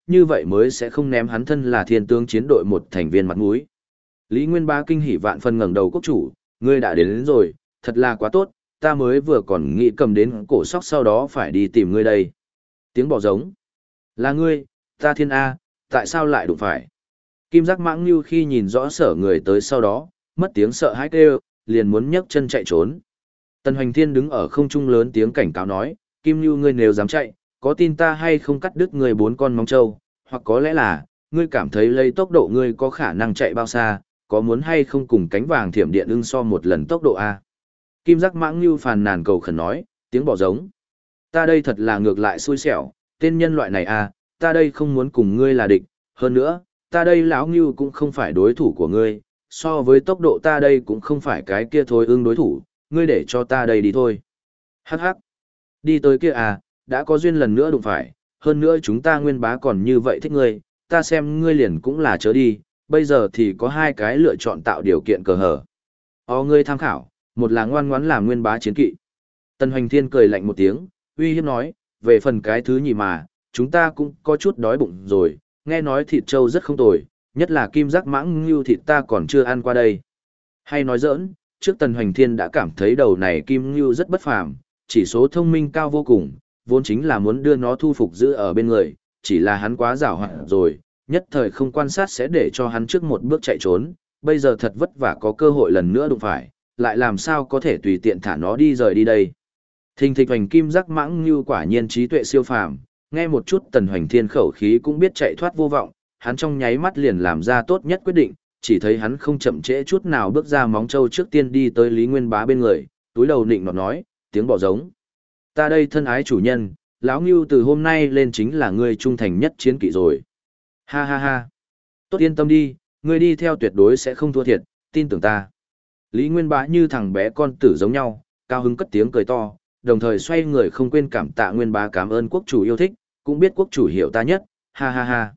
như vậy mới sẽ không ném hắn thân là thiên tướng chiến đội một thành viên mặt mũi. Lý Nguyên Bá kinh hỉ vạn phần ngẩng đầu quốc chủ, ngươi đã đến rồi, thật là quá tốt, ta mới vừa còn nghĩ cầm đến cổ sóc sau đó phải đi tìm ngươi đây. Tiếng bò giống. Là ngươi, ta thiên A, tại sao lại đụng phải? Kim Giác Mãng Nưu khi nhìn rõ Sở người tới sau đó, mất tiếng sợ hãi kêu, liền muốn nhấc chân chạy trốn. Tần Hoành Thiên đứng ở không trung lớn tiếng cảnh cáo nói, Kim Nưu ngươi nếu dám chạy, có tin ta hay không cắt đứt ngươi 4 con móng trâu, hoặc có lẽ là, ngươi cảm thấy lấy tốc độ ngươi có khả năng chạy bao xa, có muốn hay không cùng cánh vàng thiểm điện ưng so một lần tốc độ A. Kim Giác Mãng Nưu phàn nàn cầu khẩn nói, tiếng bỏ giống. Ta đây thật là ngược lại xui xẻo, tên nhân loại này A, ta đây không muốn cùng ngươi là địch, hơn nữa, ta đây lão Nưu cũng không phải đối thủ của ngươi, so với tốc độ ta đây cũng không phải cái kia thôi ưng đối thủ, ngươi để cho ta đây đi thôi. Hắc hắc. Đi tới kia à, đã có duyên lần nữa đụng phải, hơn nữa chúng ta Nguyên Bá còn như vậy thích ngươi, ta xem ngươi liền cũng là chớ đi, bây giờ thì có 2 cái lựa chọn tạo điều kiện cờ hở. Ngươi tham khảo, một là ngoan ngoãn làm Nguyên Bá chiến kỵ. Tần Hoành Thiên cười lạnh một tiếng, uy hiếp nói, về phần cái thứ nhì mà, chúng ta cũng có chút đói bụng rồi, nghe nói thịt trâu rất không tồi, nhất là kim giác mãng ngưu thịt ta còn chưa ăn qua đây. Hay nói giỡn, trước Tần Hoành Thiên đã cảm thấy đầu này kim ngưu rất bất phàm, chỉ số thông minh cao vô cùng, vốn chính là muốn đưa nó thu phục giữ ở bên người, chỉ là hắn quá giàu hoạt rồi, nhất thời không quan sát sẽ để cho hắn trước một bước chạy trốn, bây giờ thật vất vả có cơ hội lần nữa đụng phải, lại làm sao có thể tùy tiện thả nó đi rời đi đây. Thình thịch hoành kim giác mãng ngưu quả nhiên trí tuệ siêu phàm, nghe một chút Tần Hoành Thiên khẩu khí cũng biết chạy thoát vô vọng, hắn trong nháy mắt liền làm ra tốt nhất quyết định, chỉ thấy hắn không chậm trễ chút nào bước ra móng trâu trước tiên đi tới Lý Nguyên Bá bên người, túi đầu nịnh nọt nói, tiếng bỏ giống. Ta đây thân ái chủ nhân, lão Ngưu từ hôm nay lên chính là ngươi trung thành nhất chiến kỵ rồi. Ha ha ha. Tốt yên tâm đi, ngươi đi theo tuyệt đối sẽ không thua thiệt, tin tưởng ta. Lý Nguyên Bá như thằng bé con tử giống nhau, cao hứng cất tiếng cười to, đồng thời xoay người không quên cảm tạ Nguyên Bá cảm ơn quốc chủ yêu thích, cũng biết quốc chủ hiểu ta nhất, ha ha ha.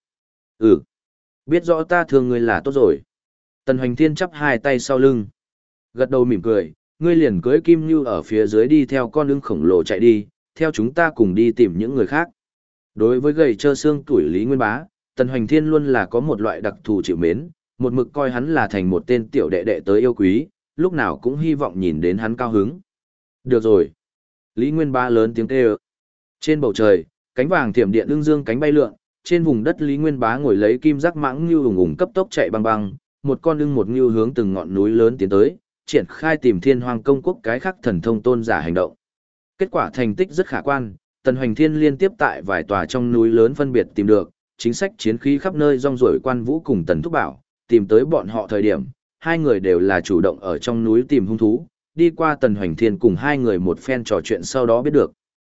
Biết rõ ta thương ngươi là tốt rồi. Tần Hoành Thiên chắp 2 tay sau lưng. Gật đầu mỉm cười, ngươi liền cưới Kim Nưu ở phía dưới đi theo con ưng khổng lồ chạy đi, theo chúng ta cùng đi tìm những người khác. Đối với gầy trơ xương tuổi Lý Nguyên Bá, Tần Hoành Thiên luôn là có một loại đặc thù chịu mến, một mực coi hắn là thành một tên tiểu đệ đệ tới yêu quý, lúc nào cũng hy vọng nhìn đến hắn cao hứng. Được rồi. Lý Nguyên Bá lớn tiếng kêu. Trên bầu trời, cánh vàng thiểm điện ưng dương cánh bay lượn, trên vùng đất Lý Nguyên Bá ngồi lấy kim giác mãng ngưu ùng ùng cấp tốc chạy băng băng, một con ưng một ngưu hướng từng ngọn núi lớn tiến tới, triển khai tìm Thiên Hoang công quốc cái khắc thần thông tôn giả hành động. Kết quả thành tích rất khả quan, Tần Hoành Thiên liên tiếp tại vài tòa trong núi lớn phân biệt tìm được, chính sách chiến khí khắp nơi rong ruổi Quan Vũ cùng Tần Thúc Bảo, tìm tới bọn họ thời điểm, 2 người đều là chủ động ở trong núi tìm hung thú, đi qua Tần Hoành Thiên cùng 2 người một phen trò chuyện sau đó biết được.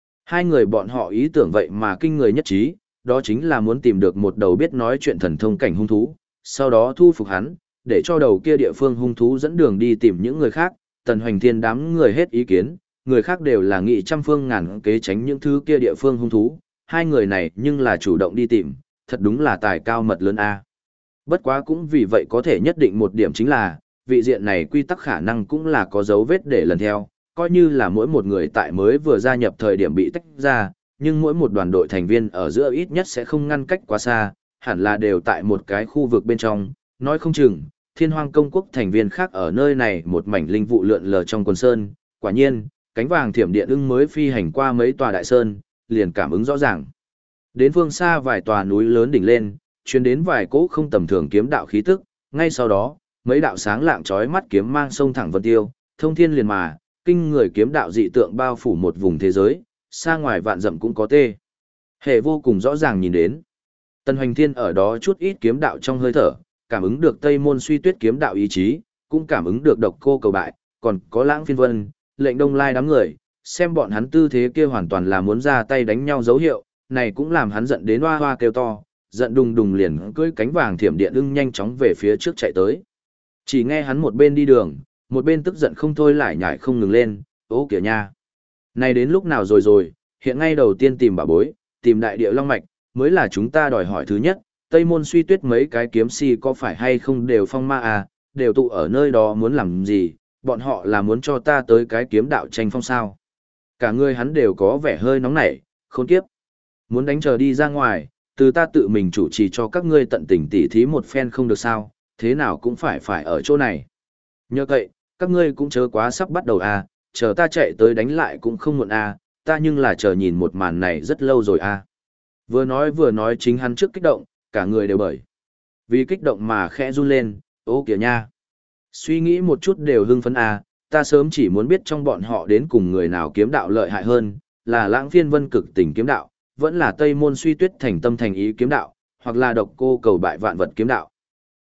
2 người bọn họ ý tưởng vậy mà kinh người nhất trí, đó chính là muốn tìm được một đầu biết nói chuyện thần thông cảnh hung thú, sau đó thu phục hắn, để cho đầu kia địa phương hung thú dẫn đường đi tìm những người khác. Tần Hoành Thiên đám người hết ý kiến, người khác đều là nghị trăm phương ngàn kế tránh những thứ kia địa phương hung thú, 2 người này nhưng là chủ động đi tìm, thật đúng là tài cao mật lớn a. Bất quá cũng vì vậy có thể nhất định một điểm chính là, vị diện này quy tắc khả năng cũng là có dấu vết để lần theo, coi như là mỗi một người tại mới vừa gia nhập thời điểm bị tách ra, nhưng mỗi một đoàn đội thành viên ở giữa ít nhất sẽ không ngăn cách quá xa, hẳn là đều tại một cái khu vực bên trong, nói không chừng, Thiên Hoang công quốc thành viên khác ở nơi này một mảnh linh vụ lượn lờ trong quần sơn, quả nhiên, cánh vàng thiểm điện ưng mới phi hành qua mấy tòa đại sơn, liền cảm ứng rõ ràng. Đến phương xa vài tòa núi lớn đỉnh lên, truyền đến vài cỗ không tầm thường kiếm đạo khí tức, ngay sau đó, mấy đạo sáng lạng chói mắt kiếm mang sông thẳng vân tiêu, thông thiên liền mà, kinh người kiếm đạo dị tượng bao phủ một vùng thế giới, xa ngoài vạn dặm cũng có tê. Hệ vô cùng rõ ràng nhìn đến. Tần Hoành Thiên ở đó chút ít kiếm đạo trong hơi thở, cảm ứng được Tây Môn Suy Tuyết kiếm đạo ý chí, cũng cảm ứng được Độc Cô cầu bại, còn có Lãng Phiên Vân, Lệnh Đông Lai đám người, xem bọn hắn tư thế kia hoàn toàn là muốn ra tay đánh nhau dấu hiệu, này cũng làm hắn giận đến hoa hoa kêu to, giận đùng đùng liền cưỡi cánh vàng thiểm điện ưng nhanh chóng về phía trước chạy tới. Chỉ nghe hắn một bên đi đường, một bên tức giận không thôi lại nhảy không ngừng lên, ố kìa nha. Này đến lúc nào rồi, hiện ngay đầu tiên tìm bảo bối, tìm đại địa long mạch, mới là chúng ta đòi hỏi thứ nhất, Tây Môn Suy Tuyết mấy cái kiếm si có phải hay không đều phong ma à, đều tụ ở nơi đó muốn làm gì, bọn họ là muốn cho ta tới cái kiếm đạo tranh phong sao. Cả người hắn đều có vẻ hơi nóng nảy, khốn kiếp. Muốn đánh chờ đi ra ngoài, từ ta tự mình chủ trì cho các ngươi tận tình tỉ thí một phen không được sao, thế nào cũng phải ở chỗ này. Nhờ vậy, các ngươi cũng chớ quá sắp bắt đầu à, chờ ta chạy tới đánh lại cũng không muộn à, ta nhưng là chờ nhìn một màn này rất lâu rồi à. Vừa nói chính hắn trước kích động, cả người đều bởi. Vì kích động mà khẽ run lên, ô kìa nha. Suy nghĩ một chút đều hưng phấn à, ta sớm chỉ muốn biết trong bọn họ đến cùng người nào kiếm đạo lợi hại hơn, là Lãng Phiên Vân cực tình kiếm đạo, vẫn là Tây Môn Suy Tuyết thành tâm thành ý kiếm đạo, hoặc là Độc Cô cầu bại vạn vật kiếm đạo.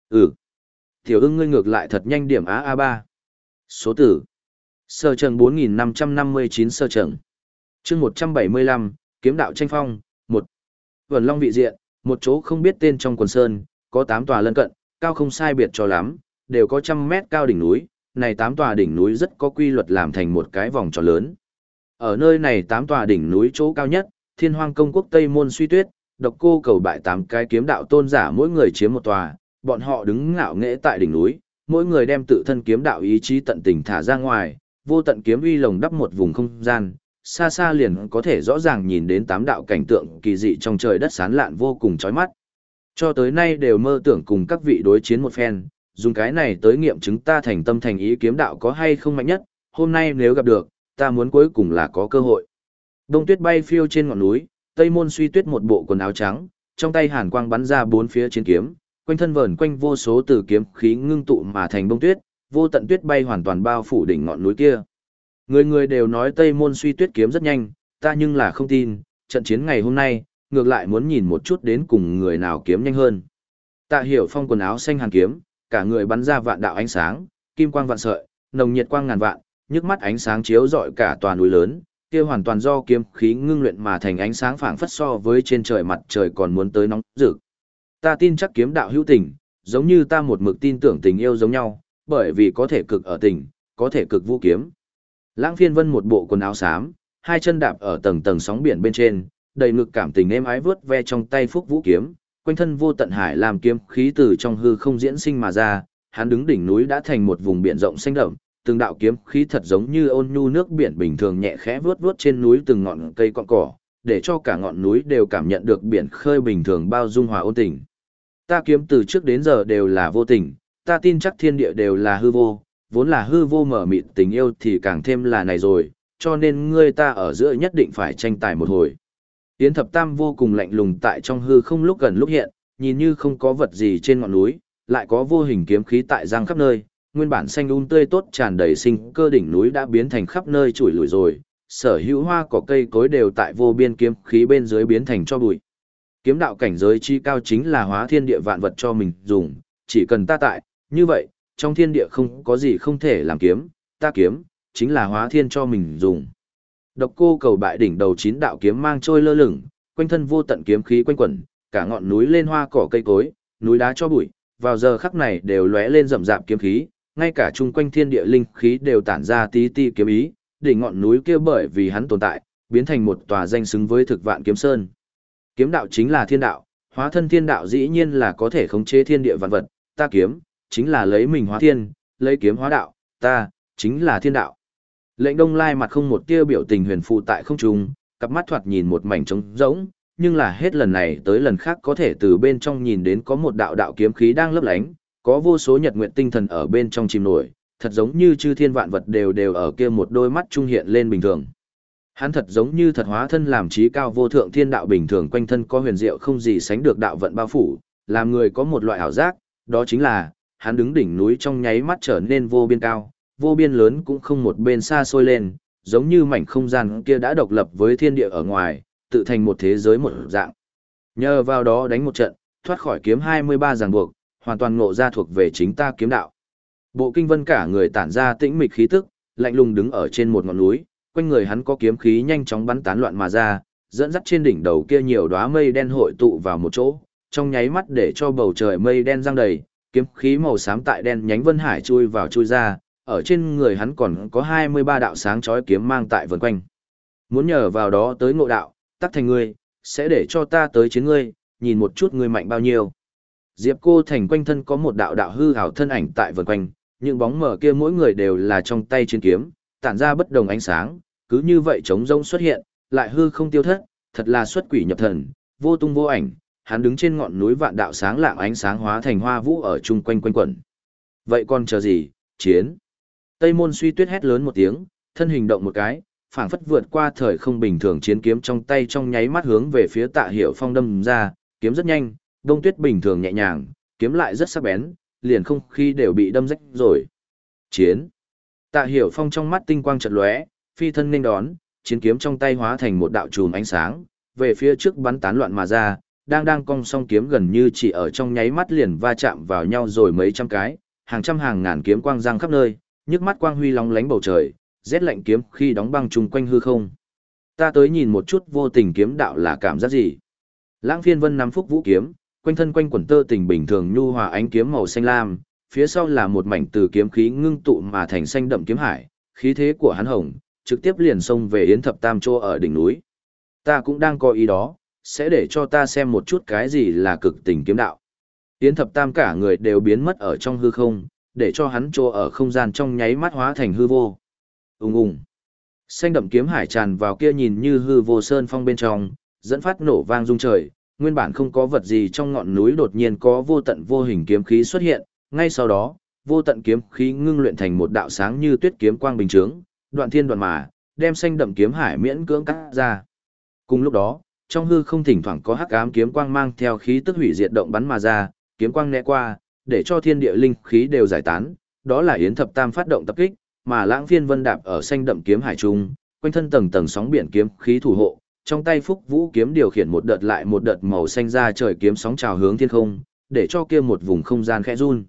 Tiểu ưng ngươi ngược lại thật nhanh điểm A3. Số tử. Sơ trần 4559 sơ trần. Chương 175, kiếm đạo tranh phong, 1. Vườn Long vị diện, một chỗ không biết tên trong quần sơn, có 8 tòa lân cận, cao không sai biệt cho lắm, đều có 100 mét cao đỉnh núi, này 8 tòa đỉnh núi rất có quy luật làm thành một cái vòng tròn lớn. Ở nơi này 8 tòa đỉnh núi chỗ cao nhất, Thiên Hoang Công Quốc Tây Môn Suy Tuyết, Độc Cô cầu bại 8 cái kiếm đạo tôn giả mỗi người chiếm một tòa, bọn họ đứng ngạo nghễ tại đỉnh núi, mỗi người đem tự thân kiếm đạo ý chí tận tình thả ra ngoài, vô tận kiếm uy lồng đắp một vùng không gian, xa xa liền có thể rõ ràng nhìn đến 8 đạo cảnh tượng kỳ dị trong trời đất sáng lạn vô cùng chói mắt. Cho tới nay đều mơ tưởng cùng các vị đối chiến một phen, dùng cái này tới nghiệm chứng ta thành tâm thành ý kiếm đạo có hay không mạnh nhất, hôm nay nếu gặp được, ta muốn cuối cùng là có cơ hội. Đông tuyết bay phiêu trên ngọn núi, Tây Môn Suy Tuyết một bộ quần áo trắng, trong tay hàn quang bắn ra bốn phía chiến kiếm, quanh thân vờn quanh vô số từ kiếm khí ngưng tụ mà thành bông tuyết, vô tận tuyết bay hoàn toàn bao phủ đỉnh ngọn núi kia. Người người đều nói Tây Môn Suy Tuyết kiếm rất nhanh, ta nhưng là không tin, trận chiến ngày hôm nay, ngược lại muốn nhìn một chút đến cùng người nào kiếm nhanh hơn. Tạ Hiểu Phong quần áo xanh hàn kiếm, cả người bắn ra vạn đạo ánh sáng, kim quang vạn sợi, nồng nhiệt quang ngàn vạn, nhức mắt ánh sáng chiếu rọi cả tòa núi lớn, kia hoàn toàn do kiếm khí ngưng luyện mà thành ánh sáng phảng phất so với trên trời mặt trời còn muốn tới nóng rực. Ta tin chắc kiếm đạo hữu tình, giống như ta một mực tin tưởng tình yêu giống nhau, bởi vì có thể cực ở tình, có thể cực vũ kiếm. Lãng Phiên Vân một bộ quần áo xám, hai chân đạp ở tầng tầng sóng biển bên trên, đầy ngực cảm tình êm ái vớt ve trong tay phúc vũ kiếm, quanh thân vô tận hải làm kiếm khí từ trong hư không diễn sinh mà ra, hắn đứng đỉnh núi đã thành một vùng biển rộng xanh đậm, từng đạo kiếm khí thật giống như ôn nhu nước biển bình thường nhẹ khẽ vớt vớt trên núi từng ngọn cây cọn cỏ, để cho cả ngọn núi đều cảm nhận được biển khơi bình thường bao dung hòa ôn tình. Ta kiếm từ trước đến giờ đều là vô tình, ta tin chắc thiên địa đều là hư vô, vốn là hư vô mở mịt tình yêu thì càng thêm là này rồi, cho nên ngươi ta ở giữa nhất định phải tranh tài một hồi. Yến Thập Tam vô cùng lạnh lùng tại trong hư không lúc gần lúc hiện, nhìn như không có vật gì trên ngọn núi, lại có vô hình kiếm khí tại giang khắp nơi, nguyên bản xanh tươi tốt tràn đầy sinh cơ đỉnh núi đã biến thành khắp nơi chủi lủi rồi, sở hữu hoa cỏ cây cối đều tại vô biên kiếm khí bên dưới biến thành cho bụi. Kiếm đạo cảnh giới chi cao chính là hóa thiên địa vạn vật cho mình dùng, chỉ cần ta tại, như vậy, trong thiên địa không có gì không thể làm kiếm, ta kiếm, chính là hóa thiên cho mình dùng. Độc Cô cầu bại đỉnh đầu 9 đạo kiếm mang trôi lơ lửng, quanh thân vô tận kiếm khí quanh quẩn, cả ngọn núi lên hoa cỏ cây cối, núi đá cho bụi, vào giờ khắc này đều lóe lên rậm rạp kiếm khí, ngay cả chung quanh thiên địa linh khí đều tản ra tí ti kiếm ý, đỉnh ngọn núi kia bởi vì hắn tồn tại, biến thành một tòa danh xứng với thực vạn kiếm sơn. Kiếm đạo chính là thiên đạo, hóa thân thiên đạo dĩ nhiên là có thể khống chế thiên địa vạn vật, ta kiếm, chính là lấy mình hóa thiên, lấy kiếm hóa đạo, ta, chính là thiên đạo. Lệnh Đông Lai mặt không một tia biểu tình huyền phụ tại không trung, cặp mắt thoạt nhìn một mảnh trống rỗng, nhưng là hết lần này tới lần khác có thể từ bên trong nhìn đến có một đạo đạo kiếm khí đang lấp lánh, có vô số nhật nguyện tinh thần ở bên trong chìm nổi, thật giống như chư thiên vạn vật đều ở kia một đôi mắt trung hiện lên bình thường. Hắn thật giống như thật hóa thân làm trí cao vô thượng thiên đạo bình thường, quanh thân có huyền diệu không gì sánh được đạo vận bao phủ, làm người có một loại ảo giác, đó chính là hắn đứng đỉnh núi trong nháy mắt trở nên vô biên cao, vô biên lớn cũng không một bên xa xôi lên, giống như mảnh không gian kia đã độc lập với thiên địa ở ngoài, tự thành một thế giới một dạng. Nhờ vào đó đánh một trận, thoát khỏi kiếm 23 ràng buộc, hoàn toàn ngộ ra thuộc về chính ta kiếm đạo. Bộ Kinh Vân cả người tản ra tĩnh mịch khí tức, lạnh lùng đứng ở trên một ngọn núi, quanh người hắn có kiếm khí nhanh chóng bắn tán loạn mà ra, dẫn dắt trên đỉnh đầu kia nhiều đóa mây đen hội tụ vào một chỗ, trong nháy mắt để cho bầu trời mây đen giăng đầy, kiếm khí màu xám tại đen nhánh vân hải chui vào chui ra, ở trên người hắn còn có 23 đạo sáng chói kiếm mang tại vần quanh. Muốn nhờ vào đó tới ngộ đạo, tắc thành ngươi, sẽ để cho ta tới chiến ngươi, nhìn một chút ngươi mạnh bao nhiêu. Diệp Cô Thành quanh thân có một đạo đạo hư ảo thân ảnh tại vần quanh, những bóng mờ kia mỗi người đều là trong tay chiến kiếm, tản ra bất đồng ánh sáng, cứ như vậy trống rỗng xuất hiện, lại hư không tiêu thất, thật là xuất quỷ nhập thần, vô tung vô ảnh, hắn đứng trên ngọn núi vạn đạo sáng lạng ánh sáng hóa thành hoa vũ ở chung quanh quanh quẩn. Vậy còn chờ gì, chiến. Tây Môn Suy Tuyết hét lớn một tiếng, thân hình động một cái, phảng phất vượt qua thời không bình thường chiến kiếm trong tay trong nháy mắt hướng về phía Tạ Hiểu Phong đâm ra, kiếm rất nhanh, đông tuyết bình thường nhẹ nhàng, kiếm lại rất sắc bén, liền không khí đều bị đâm rách rồi. Chiến. Tạ Hiểu Phong trong mắt tinh quang chợt lóe, phi thân nên đón, chiến kiếm trong tay hóa thành một đạo chùm ánh sáng, về phía trước bắn tán loạn mà ra, đang cong song kiếm gần như chỉ ở trong nháy mắt liền va chạm vào nhau rồi mấy trăm cái, hàng trăm hàng ngàn kiếm quang giăng khắp nơi, nhức mắt quang huy lóng lánh bầu trời, rét lạnh kiếm khi đóng băng chung quanh hư không. Ta tới nhìn một chút vô tình kiếm đạo là cảm giác gì. Lãng Phiên Vân nắm phúc vũ kiếm, quanh thân quanh quần tơ tình bình thường nhu hòa ánh kiếm màu xanh lam, phía sau là một mảnh từ kiếm khí ngưng tụ mà thành xanh đậm kiếm hải, khí thế của hắn hồng, trực tiếp liền xông về Yến Thập Tam Châu ở đỉnh núi. Ta cũng đang có ý đó, sẽ để cho ta xem một chút cái gì là cực tình kiếm đạo. Yến Thập Tam cả người đều biến mất ở trong hư không, để cho hắn trô ở không gian trong nháy mắt hóa thành hư vô. Ùng ùng. Xanh đậm kiếm hải tràn vào kia nhìn như hư vô sơn phong bên trong, dẫn phát nổ vang rung trời, nguyên bản không có vật gì trong ngọn núi đột nhiên có vô tận vô hình kiếm khí xuất hiện, ngay sau đó, vô tận kiếm khí ngưng luyện thành một đạo sáng như tuyết kiếm quang bình chướng, đoạn thiên đoạn mà, đem xanh đậm kiếm hải miễn cưỡng cắt ra. Cùng lúc đó, trong hư không thỉnh thoảng có hắc ám kiếm quang mang theo khí tức hủy diệt động bắn mà ra, kiếm quang né qua, để cho thiên địa linh khí đều giải tán, đó là Yến Thập Tam phát động tập kích, mà Lãng Phiên Vân đạp ở xanh đậm kiếm hải trung, quanh thân tầng tầng sóng biển kiếm khí thủ hộ, trong tay Phúc Vũ kiếm điều khiển một đợt lại một đợt màu xanh ra trời kiếm sóng trào hướng thiên không, để cho kia một vùng không gian khẽ run.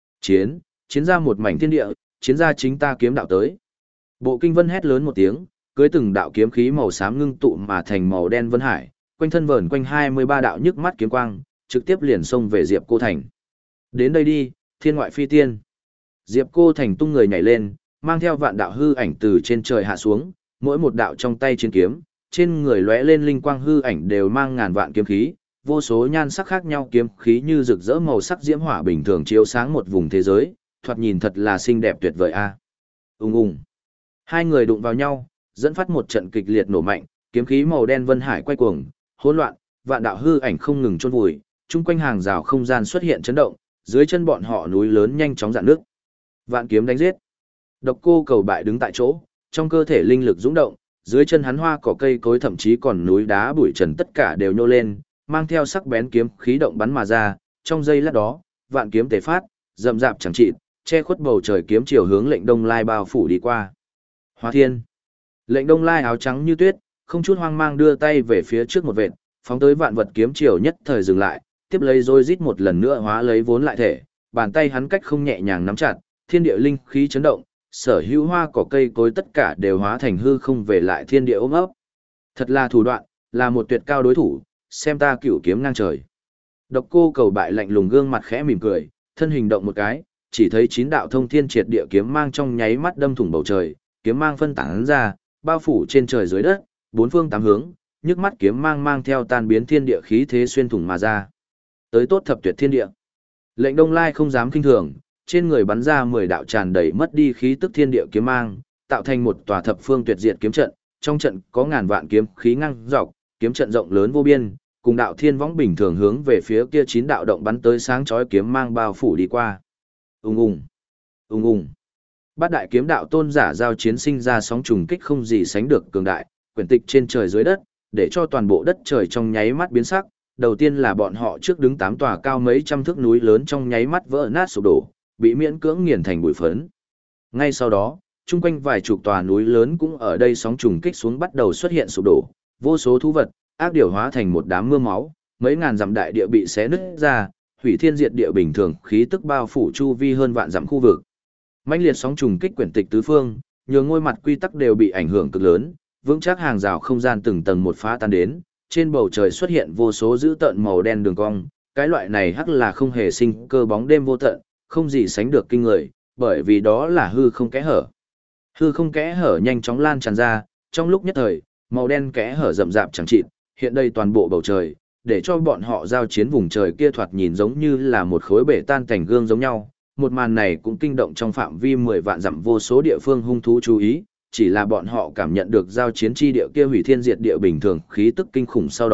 Chiến ra một mảnh thiên địa, chiến ra chính ta kiếm đạo tới. Bộ Kinh Vân hét lớn một tiếng, cưới từng đạo kiếm khí màu xám ngưng tụ mà thành màu đen vân hải, quanh thân vờn quanh 23 đạo nhức mắt kiếm quang, trực tiếp liền xông về Diệp Cô Thành. Đến đây đi, thiên ngoại phi tiên. Diệp Cô Thành tung người nhảy lên, mang theo vạn đạo hư ảnh từ trên trời hạ xuống, mỗi một đạo trong tay chiến kiếm, trên người lóe lên linh quang hư ảnh đều mang ngàn vạn kiếm khí, vô số nhan sắc khác nhau kiếm khí như rực rỡ màu sắc diễm hỏa bình thường chiếu sáng một vùng thế giới, thoạt nhìn thật là xinh đẹp tuyệt vời a. Ùng ùng. Hai người đụng vào nhau, dẫn phát một trận kịch liệt nổ mạnh, kiếm khí màu đen vân hải quay cuồng, hỗn loạn, vạn đạo hư ảnh không ngừng chôn vùi, chung quanh hàng rào không gian xuất hiện chấn động, dưới chân bọn họ núi lớn nhanh chóng dạn nước. Vạn kiếm đánh giết. Độc Cô Cầu Bại đứng tại chỗ, trong cơ thể linh lực dũng động, dưới chân hắn hoa cỏ cây cối thậm chí còn núi đá bụi trần tất cả đều nhô lên, mang theo sắc bén kiếm khí động bắn mà ra, trong giây lát đó, vạn kiếm tề phát, rậm rạp chẳng chịt, che khuất bầu trời kiếm chiều hướng Lệnh Đông Lai bao phủ đi qua. Hóa Thiên. Lệnh Đông Lai áo trắng như tuyết, không chút hoang mang đưa tay về phía trước một vệt, phóng tới vạn vật kiếm chiều nhất thời dừng lại, tiếp lấy rồi rít một lần nữa hóa lấy vốn lại thể, bàn tay hắn cách không nhẹ nhàng nắm chặt, thiên địa linh khí chấn động, sở hữu hoa cỏ cây cối tất cả đều hóa thành hư không về lại thiên địa ôm ấp. Thật là thủ đoạn, là một tuyệt cao đối thủ, xem ta cửu kiếm ngang trời. Độc Cô Cầu Bại lạnh lùng gương mặt khẽ mỉm cười, thân hình động một cái, chỉ thấy 9 đạo thông thiên triệt địa kiếm mang trong nháy mắt đâm thủng bầu trời, kiếm mang phân tán ra, bao phủ trên trời dưới đất, bốn phương tám hướng, nhức mắt kiếm mang mang theo tan biến thiên địa khí thế xuyên thủng mà ra. Tới tốt thập tuyệt thiên địa. Lệnh Đông Lai không dám kinh thường, trên người bắn ra 10 đạo tràn đầy mất đi khí tức thiên địa kiếm mang, tạo thành một tòa thập phương tuyệt diệt kiếm trận, trong trận có ngàn vạn kiếm khí ngang dọc, kiếm trận rộng lớn vô biên, cùng đạo thiên võng bình thường hướng về phía kia 9 đạo động bắn tới sáng chói kiếm mang bao phủ đi qua. Ùng ùng, ùng ùng. Bát đại kiếm đạo tôn giả giao chiến sinh ra sóng trùng kích không gì sánh được cường đại, quyển tịch trên trời dưới đất, để cho toàn bộ đất trời trong nháy mắt biến sắc. Đầu tiên là bọn họ trước đứng 8 tòa cao mấy trăm thước núi lớn trong nháy mắt vỡ nát sụp đổ, bị miễn cưỡng nghiền thành bụi phấn. Ngay sau đó, chung quanh vài chục tòa núi lớn cũng ở đây sóng trùng kích xuống bắt đầu xuất hiện sụp đổ, vô số thú vật, ác điểu hóa thành một đám mưa máu, mấy ngàn dặm đại địa bị xé nứt ra, hủy thiên diệt địa bình thường khí tức bao phủ chu vi hơn vạn dặm khu vực. Mãnh liệt sóng trùng kích quyển tịch tứ phương, nhường ngôi mặt quy tắc đều bị ảnh hưởng cực lớn, vững chắc hàng rào không gian từng tầng một phá tan đến, trên bầu trời xuất hiện vô số dữ tợn màu đen đường cong, cái loại này hắc là không hề sinh cơ bóng đêm vô tận, không gì sánh được kinh người, bởi vì đó là hư không kẽ hở. Hư không kẽ hở nhanh chóng lan tràn ra, trong lúc nhất thời, màu đen kẽ hở rậm rạp chẳng chịt, hiện đây toàn bộ bầu trời, để cho bọn họ giao chiến vùng trời kia thoạt nhìn giống như là một khối bể tan cảnh gương giống nhau. Một màn này cũng kinh động trong phạm vi 10 vạn dặm vô số địa phương hung thú chú ý, chỉ là bọn họ cảm nhận được giao chiến chi địa kia hủy thiên diệt địa bình thường khí tức kinh khủng sau đó,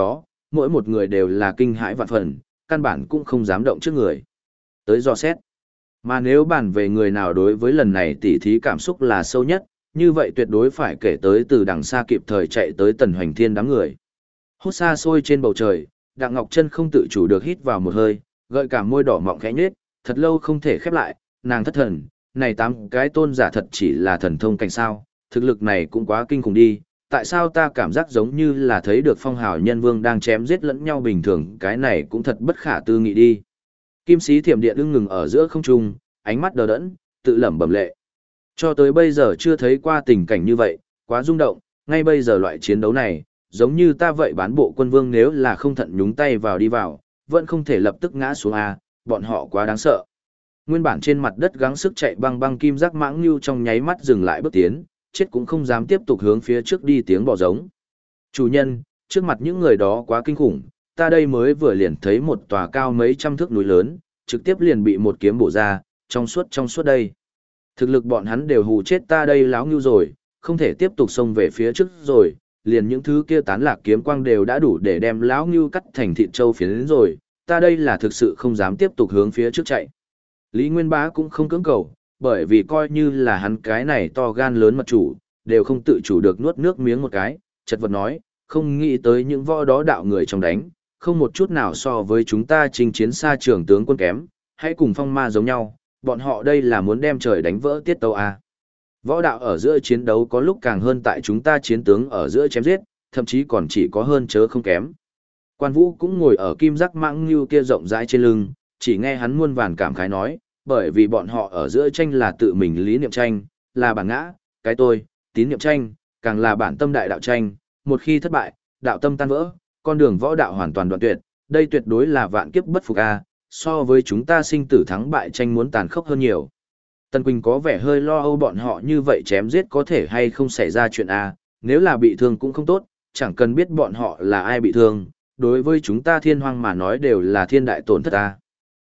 mỗi một người đều là kinh hãi vạn phần, căn bản cũng không dám động trước người. Tới dò xét. Mà nếu bàn về người nào đối với lần này tỉ thí cảm xúc là sâu nhất, như vậy tuyệt đối phải kể tới từ đằng xa kịp thời chạy tới Tần Hoành Thiên đám người. Hút xa xôi trên bầu trời, Đặng Ngọc Chân không tự chủ được hít vào một hơi, gợi cả môi đỏ mọng khẽ nhếch, thật lâu không thể khép lại, nàng thất thần, này 8 cái tôn giả thật chỉ là thần thông cảnh sao, thực lực này cũng quá kinh khủng đi, tại sao ta cảm giác giống như là thấy được phong hào nhân vương đang chém giết lẫn nhau bình thường, cái này cũng thật bất khả tư nghị đi. Kim sĩ thiểm điện ưng ngừng ở giữa không trung, ánh mắt đờ đẫn, tự lẩm bẩm lệ. Cho tới bây giờ chưa thấy qua tình cảnh như vậy, quá rung động, ngay bây giờ loại chiến đấu này, giống như ta vậy bán bộ quân vương nếu là không thận nhúng tay vào đi vào, vẫn không thể lập tức ngã xuống a, bọn họ quá đáng sợ. Nguyên bản trên mặt đất gắng sức chạy băng băng kim giác mãng lưu trong nháy mắt dừng lại bước tiến, chết cũng không dám tiếp tục hướng phía trước đi tiếng bò giống. Chủ nhân, trước mặt những người đó quá kinh khủng, ta đây mới vừa liền thấy một tòa cao mấy trăm thước núi lớn, trực tiếp liền bị một kiếm bổ ra, trong suốt đây. Thực lực bọn hắn đều hù chết ta đây láo ngưu rồi, không thể tiếp tục xông về phía trước rồi, liền những thứ kia tán lạc kiếm quang đều đã đủ để đem lão ngưu cắt thành thịt trâu phiến rồi, ta đây là thực sự không dám tiếp tục hướng phía trước chạy. Lý Nguyên Bá cũng không cưỡng cầu, bởi vì coi như là hắn cái này to gan lớn mật chủ, đều không tự chủ được nuốt nước miếng một cái, chật vật nói, không nghĩ tới những võ đó đạo người trong đánh, không một chút nào so với chúng ta chinh chiến xa trường tướng quân kém, hãy cùng phong ma giống nhau, bọn họ đây là muốn đem trời đánh vỡ tiết tấu à. Võ đạo ở giữa chiến đấu có lúc càng hơn tại chúng ta chiến tướng ở giữa chém giết, thậm chí còn chỉ có hơn chớ không kém. Quan Vũ cũng ngồi ở kim giác mãng như kia rộng rãi trên lưng, chỉ nghe hắn muôn vàn cảm khái nói, bởi vì bọn họ ở giữa tranh là tự mình lý niệm tranh, là bản ngã, cái tôi, tín niệm tranh, càng là bản tâm đại đạo tranh, một khi thất bại, đạo tâm tan vỡ, con đường võ đạo hoàn toàn đoạn tuyệt, đây tuyệt đối là vạn kiếp bất phục a, so với chúng ta sinh tử thắng bại tranh muốn tàn khốc hơn nhiều. Tân Quỳnh có vẻ hơi lo âu bọn họ như vậy chém giết có thể hay không xảy ra chuyện a, nếu là bị thương cũng không tốt, chẳng cần biết bọn họ là ai bị thương, đối với chúng ta thiên hoang mà nói đều là thiên đại tổn thất a.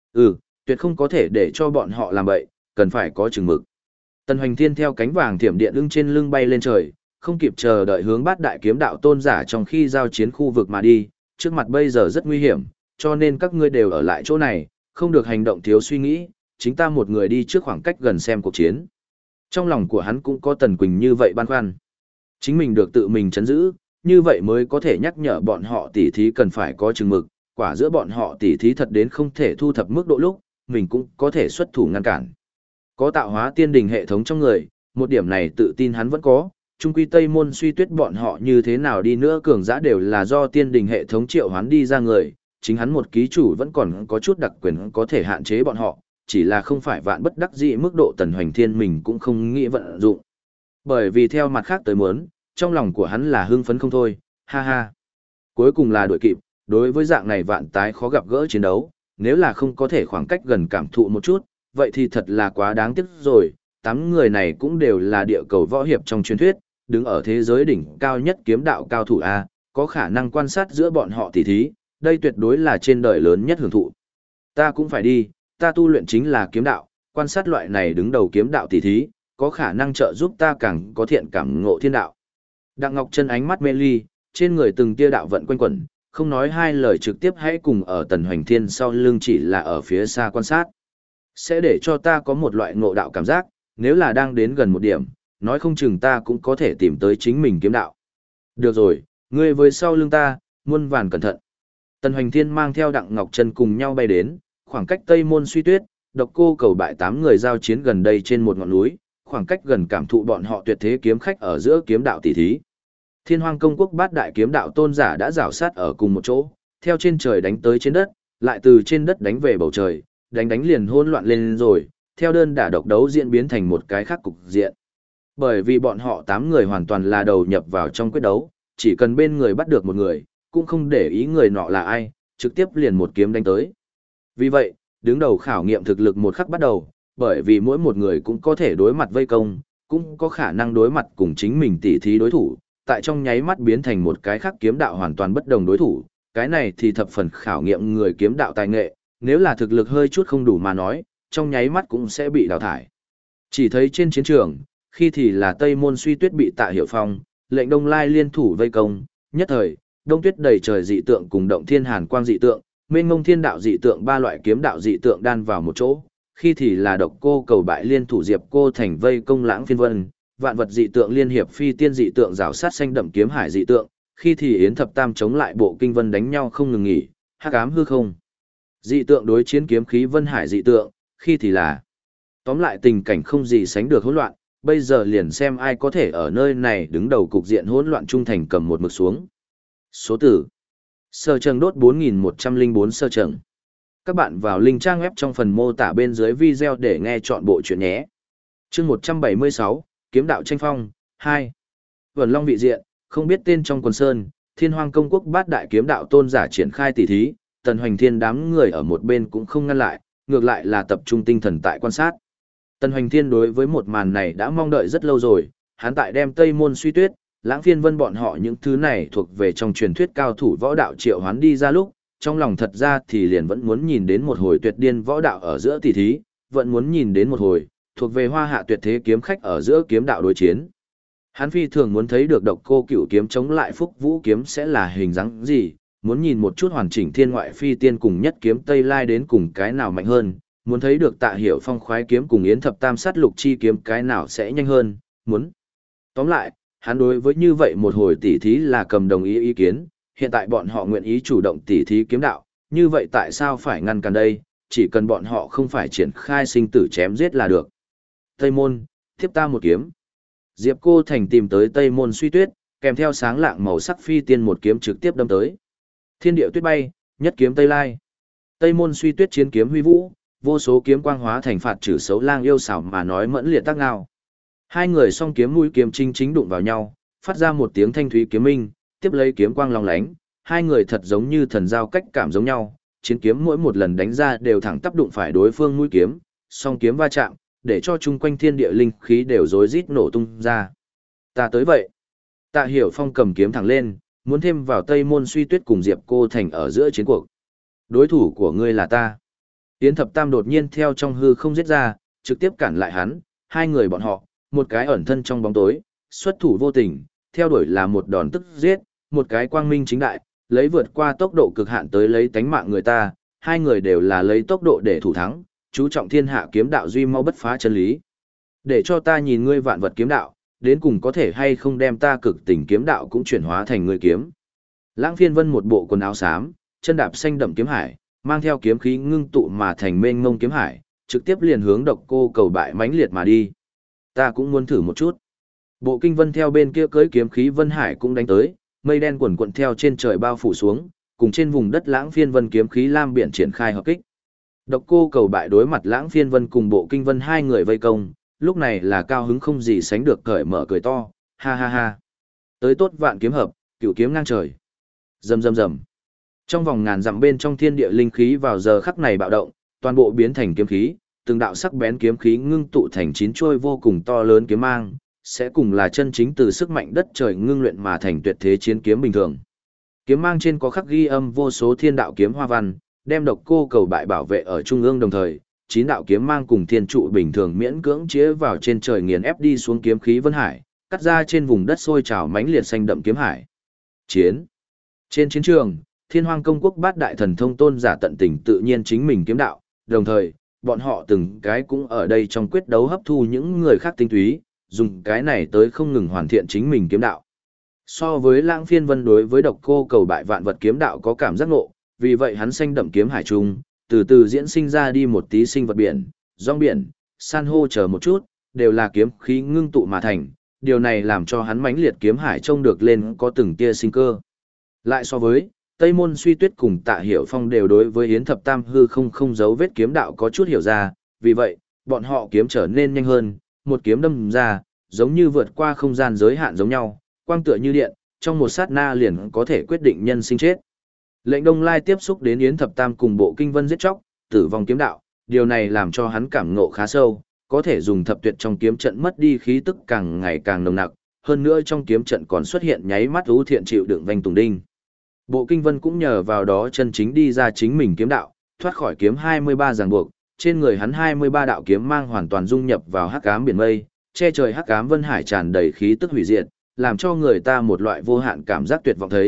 Tuyệt không có thể để cho bọn họ làm bậy, cần phải có chừng mực. Tần Hoành Thiên theo cánh vàng thiểm điện ưng trên lưng bay lên trời, không kịp chờ đợi hướng Bát Đại Kiếm Đạo tôn giả trong khi giao chiến khu vực mà đi, trước mặt bây giờ rất nguy hiểm, cho nên các ngươi đều ở lại chỗ này, không được hành động thiếu suy nghĩ, chính ta một người đi trước khoảng cách gần xem cuộc chiến. Trong lòng của hắn cũng có Tần Quỳnh như vậy băn khoăn. Chính mình được tự mình chấn giữ, như vậy mới có thể nhắc nhở bọn họ tỉ thí cần phải có chừng mực, quả giữa bọn họ tỉ thí thật đến không thể thu thập mức độ lúc, mình cũng có thể xuất thủ ngăn cản. Có tạo hóa tiên đình hệ thống trong người, một điểm này tự tin hắn vẫn có, trung quy Tây Môn Suy Tuyết bọn họ như thế nào đi nữa cường giả đều là do tiên đình hệ thống triệu hoán đi ra người, chính hắn một ký chủ vẫn còn có chút đặc quyền có thể hạn chế bọn họ, chỉ là không phải vạn bất đắc dĩ mức độ Tần Hoành Thiên mình cũng không nghĩ vận dụng. Bởi vì theo mặt khác tới muốn, trong lòng của hắn là hưng phấn không thôi, ha ha. Cuối cùng là đội kịp, đối với dạng này vạn tái khó gặp gỡ chiến đấu, nếu là không có thể khoảng cách gần cảm thụ một chút, vậy thì thật là quá đáng tiếc rồi. 8 người này cũng đều là địa cầu võ hiệp trong truyền thuyết, đứng ở thế giới đỉnh cao nhất kiếm đạo cao thủ A, có khả năng quan sát giữa bọn họ tỉ thí, đây tuyệt đối là trên đời lớn nhất hưởng thụ. Ta cũng phải đi, ta tu luyện chính là kiếm đạo, quan sát loại này đứng đầu kiếm đạo tỉ thí, có khả năng trợ giúp ta càng có thiện cảm ngộ thiên đạo. Đặng Ngọc Chân ánh mắt mê ly, trên người từng tia đạo vận quanh quẩn, không nói hai lời trực tiếp hãy cùng ở Tần Hoành Thiên sau lưng chỉ là ở phía xa quan sát. Sẽ để cho ta có một loại ngộ đạo cảm giác, nếu là đang đến gần một điểm, nói không chừng ta cũng có thể tìm tới chính mình kiếm đạo. Được rồi, ngươi với sau lưng ta, muôn vàn cẩn thận. Tần Hoành Thiên mang theo Đặng Ngọc Chân cùng nhau bay đến, khoảng cách Tây Môn Suy Tuyết, Độc Cô Cầu Bại 8 người giao chiến gần đây trên một ngọn núi, khoảng cách gần cảm thụ bọn họ tuyệt thế kiếm khách ở giữa kiếm đạo tỷ thí. Thiên Hoang Công Quốc Bát Đại Kiếm Đạo tôn giả đã rảo sát ở cùng một chỗ, theo trên trời đánh tới trên đất, lại từ trên đất đánh về bầu trời, đánh liền hỗn loạn lên rồi, theo đơn đả độc đấu diễn biến thành một cái khác cục diện. Bởi vì bọn họ 8 người hoàn toàn là đầu nhập vào trong quyết đấu, chỉ cần bên người bắt được một người, cũng không để ý người nọ là ai, trực tiếp liền một kiếm đánh tới. Vì vậy, đứng đầu khảo nghiệm thực lực một khắc bắt đầu, bởi vì mỗi một người cũng có thể đối mặt vây công, cũng có khả năng đối mặt cùng chính mình tỉ thí đối thủ, tại trong nháy mắt biến thành một cái khác kiếm đạo hoàn toàn bất đồng đối thủ, cái này thì thập phần khảo nghiệm người kiếm đạo tài nghệ, nếu là thực lực hơi chút không đủ mà nói, trong nháy mắt cũng sẽ bị đào thải. Chỉ thấy trên chiến trường, khi thì là Tây Môn Suy Tuyết bị Tạ Hiểu Phong, lệnh Đông Lai liên thủ vây công, nhất thời, đông tuyết đầy trời dị tượng cùng động thiên hàn quang dị tượng, mênh mông thiên đạo dị tượng ba loại kiếm đạo dị tượng đan vào một chỗ, khi thì là độc cô cầu bại liên thủ diệp cô thành vây công lãng phiên vân, vạn vật dị tượng liên hiệp phi tiên dị tượng rào sát xanh đậm kiếm hải dị tượng, khi thì yến thập tam chống lại bộ kinh vân đánh nhau không ngừng nghỉ, hắc ám hư không. Dị tượng đối chiến kiếm khí vân hải dị tượng, khi thì là tóm lại tình cảnh không gì sánh được hỗn loạn, bây giờ liền xem ai có thể ở nơi này đứng đầu cục diện hỗn loạn trung thành cầm một mực xuống. Số tử Sơ Trần đốt 4104 Sơ Trần. Các bạn vào link trang web trong phần mô tả bên dưới video để nghe chọn bộ chuyện nhé. Chương 176, Kiếm đạo tranh phong 2. Vân Long vị diện, không biết tên trong quần sơn, Thiên Hoang công quốc bát đại kiếm đạo tôn giả triển khai tỷ thí, Tần Hoành Thiên đám người ở một bên cũng không ngăn lại, ngược lại là tập trung tinh thần tại quan sát. Tần Hoành Thiên đối với một màn này đã mong đợi rất lâu rồi, hắn tại đem Tây Môn Suy Tuyết, Lãng Phiên Vân bọn họ những thứ này thuộc về trong truyền thuyết cao thủ võ đạo triệu hoán đi ra lúc, trong lòng thật ra thì liền vẫn muốn nhìn đến một hồi tuyệt điên võ đạo ở giữa tỷ thí, vẫn muốn nhìn đến một hồi thuộc về hoa hạ tuyệt thế kiếm khách ở giữa kiếm đạo đối chiến. Hắn phi thường muốn thấy được độc cô cửu kiếm chống lại Phúc Vũ kiếm sẽ là hình dáng gì, muốn nhìn một chút hoàn chỉnh thiên ngoại phi tiên cùng nhất kiếm Tây Lai đến cùng cái nào mạnh hơn, muốn thấy được Tạ Hiểu Phong khoái kiếm cùng Yến Thập Tam sát lục chi kiếm cái nào sẽ nhanh hơn, muốn. Tóm lại, hắn đối với như vậy một hồi tỉ thí là cầm đồng ý kiến, hiện tại bọn họ nguyện ý chủ động tỉ thí kiếm đạo, như vậy tại sao phải ngăn cản đây, chỉ cần bọn họ không phải triển khai sinh tử chém giết là được. Tây Môn, tiếp ta một kiếm. Diệp Cô Thành tìm tới Tây Môn Suy Tuyết, kèm theo sáng lạng màu sắc phi tiên một kiếm trực tiếp đâm tới. Thiên điệu tuyết bay, nhất kiếm Tây Lai. Tây Môn Suy Tuyết chiến kiếm huy vũ, vô số kiếm quang hóa thành phạt trừ xấu lang yêu xảo mà nói mẫn liệt tác ngao. Hai người song kiếm mũi kiếm chính đụng vào nhau, phát ra một tiếng thanh thúy kiếm minh, tiếp lấy kiếm quang long lánh, hai người thật giống như thần giao cách cảm giống nhau, chiến kiếm mỗi một lần đánh ra đều thẳng tắp đụng phải đối phương mũi kiếm, song kiếm va chạm, để cho chung quanh thiên địa linh khí đều rối rít nổ tung ra. Ta tới vậy. Tạ Hiểu Phong cầm kiếm thẳng lên, muốn thêm vào Tây Môn Suy Tuyết cùng Diệp Cô Thành ở giữa chiến cuộc. Đối thủ của ngươi là ta. Yến Thập Tam đột nhiên theo trong hư không giết ra, trực tiếp cản lại hắn, hai người bọn họ, một cái ẩn thân trong bóng tối, xuất thủ vô tình, theo đuổi là một đòn tức giết, một cái quang minh chính đại, lấy vượt qua tốc độ cực hạn tới lấy tánh mạng người ta, hai người đều là lấy tốc độ để thủ thắng, chú trọng thiên hạ kiếm đạo duy mau bất phá chân lý. Để cho ta nhìn ngươi vạn vật kiếm đạo, đến cùng có thể hay không đem ta cực tình kiếm đạo cũng chuyển hóa thành ngươi kiếm. Lãng Phiên Vân một bộ quần áo xám, chân đạp xanh đậm kiếm hải, mang theo kiếm khí ngưng tụ mà thành mênh mông kiếm hải, trực tiếp liền hướng độc cô cầu bại mãnh liệt mà đi. Ta cũng muốn thử một chút. Bộ Kinh Vân theo bên kia cưỡi kiếm khí Vân Hải cũng đánh tới, mây đen quần quận theo trên trời bao phủ xuống, cùng trên vùng đất Lãng Phiên Vân kiếm khí lam biển triển khai hợp kích. Độc cô cầu bại đối mặt Lãng Phiên Vân cùng Bộ Kinh Vân hai người vây công, lúc này là cao hứng không gì sánh được cởi mở cười to, ha ha ha. Tới tốt vạn kiếm hợp, cửu kiếm ngang trời. Rầm rầm rầm. Trong vòng ngàn dặm bên trong thiên địa linh khí vào giờ khắc này bạo động, toàn bộ biến thành kiếm khí, từng đạo sắc bén kiếm khí ngưng tụ thành chín chuôi vô cùng to lớn kiếm mang, sẽ cùng là chân chính từ sức mạnh đất trời ngưng luyện mà thành tuyệt thế chiến kiếm bình thường. Kiếm mang trên có khắc ghi âm vô số thiên đạo kiếm hoa văn, đem độc cô cầu bại bảo vệ ở trung ương đồng thời, chín đạo kiếm mang cùng thiên trụ bình thường miễn cưỡng chĩa vào trên trời nghiền ép đi xuống kiếm khí Vân Hải, cắt ra trên vùng đất sôi trào mãnh liệt xanh đậm kiếm hải. Chiến. Trên chiến trường, Thiên Hoang công quốc bát đại thần thông tôn giả tận tình tự nhiên chính mình kiếm đạo, đồng thời, bọn họ từng cái cũng ở đây trong quyết đấu hấp thu những người khác tinh túy, dùng cái này tới không ngừng hoàn thiện chính mình kiếm đạo. So với Lãng Phiên Vân đối với độc cô cầu bại vạn vật kiếm đạo có cảm giác ngộ, vì vậy hắn xanh đậm kiếm hải trung, từ từ diễn sinh ra đi một tí sinh vật biển, rong biển, san hô chờ một chút, đều là kiếm khí ngưng tụ mà thành, điều này làm cho hắn mãnh liệt kiếm hải trông được lên có từng tia sinh cơ. Lại so với Tây Môn Suy Tuyết cùng Tạ Hiểu Phong đều đối với Yến Thập Tam hư không giấu vết kiếm đạo có chút hiểu ra, vì vậy, bọn họ kiếm trở nên nhanh hơn, một kiếm đâm ra, giống như vượt qua không gian giới hạn giống nhau, quang tựa như điện, trong một sát na liền có thể quyết định nhân sinh chết. Lệnh Đông Lai tiếp xúc đến Yến Thập Tam cùng Bộ Kinh Vân giết chóc, tử vong kiếm đạo, điều này làm cho hắn cảm ngộ khá sâu, có thể dùng thập tuyệt trong kiếm trận mất đi khí tức càng ngày càng nồng nặc, hơn nữa trong kiếm trận còn xuất hiện nháy mắt ưu thiện chịu đựng vành tùng đinh. Bộ Kinh Vân cũng nhờ vào đó chân chính đi ra chính mình kiếm đạo, thoát khỏi kiếm 23 ràng buộc, trên người hắn 23 đạo kiếm mang hoàn toàn dung nhập vào hắc ám biển mây, che trời hắc ám vân hải tràn đầy khí tức hủy diệt, làm cho người ta một loại vô hạn cảm giác tuyệt vọng thấy,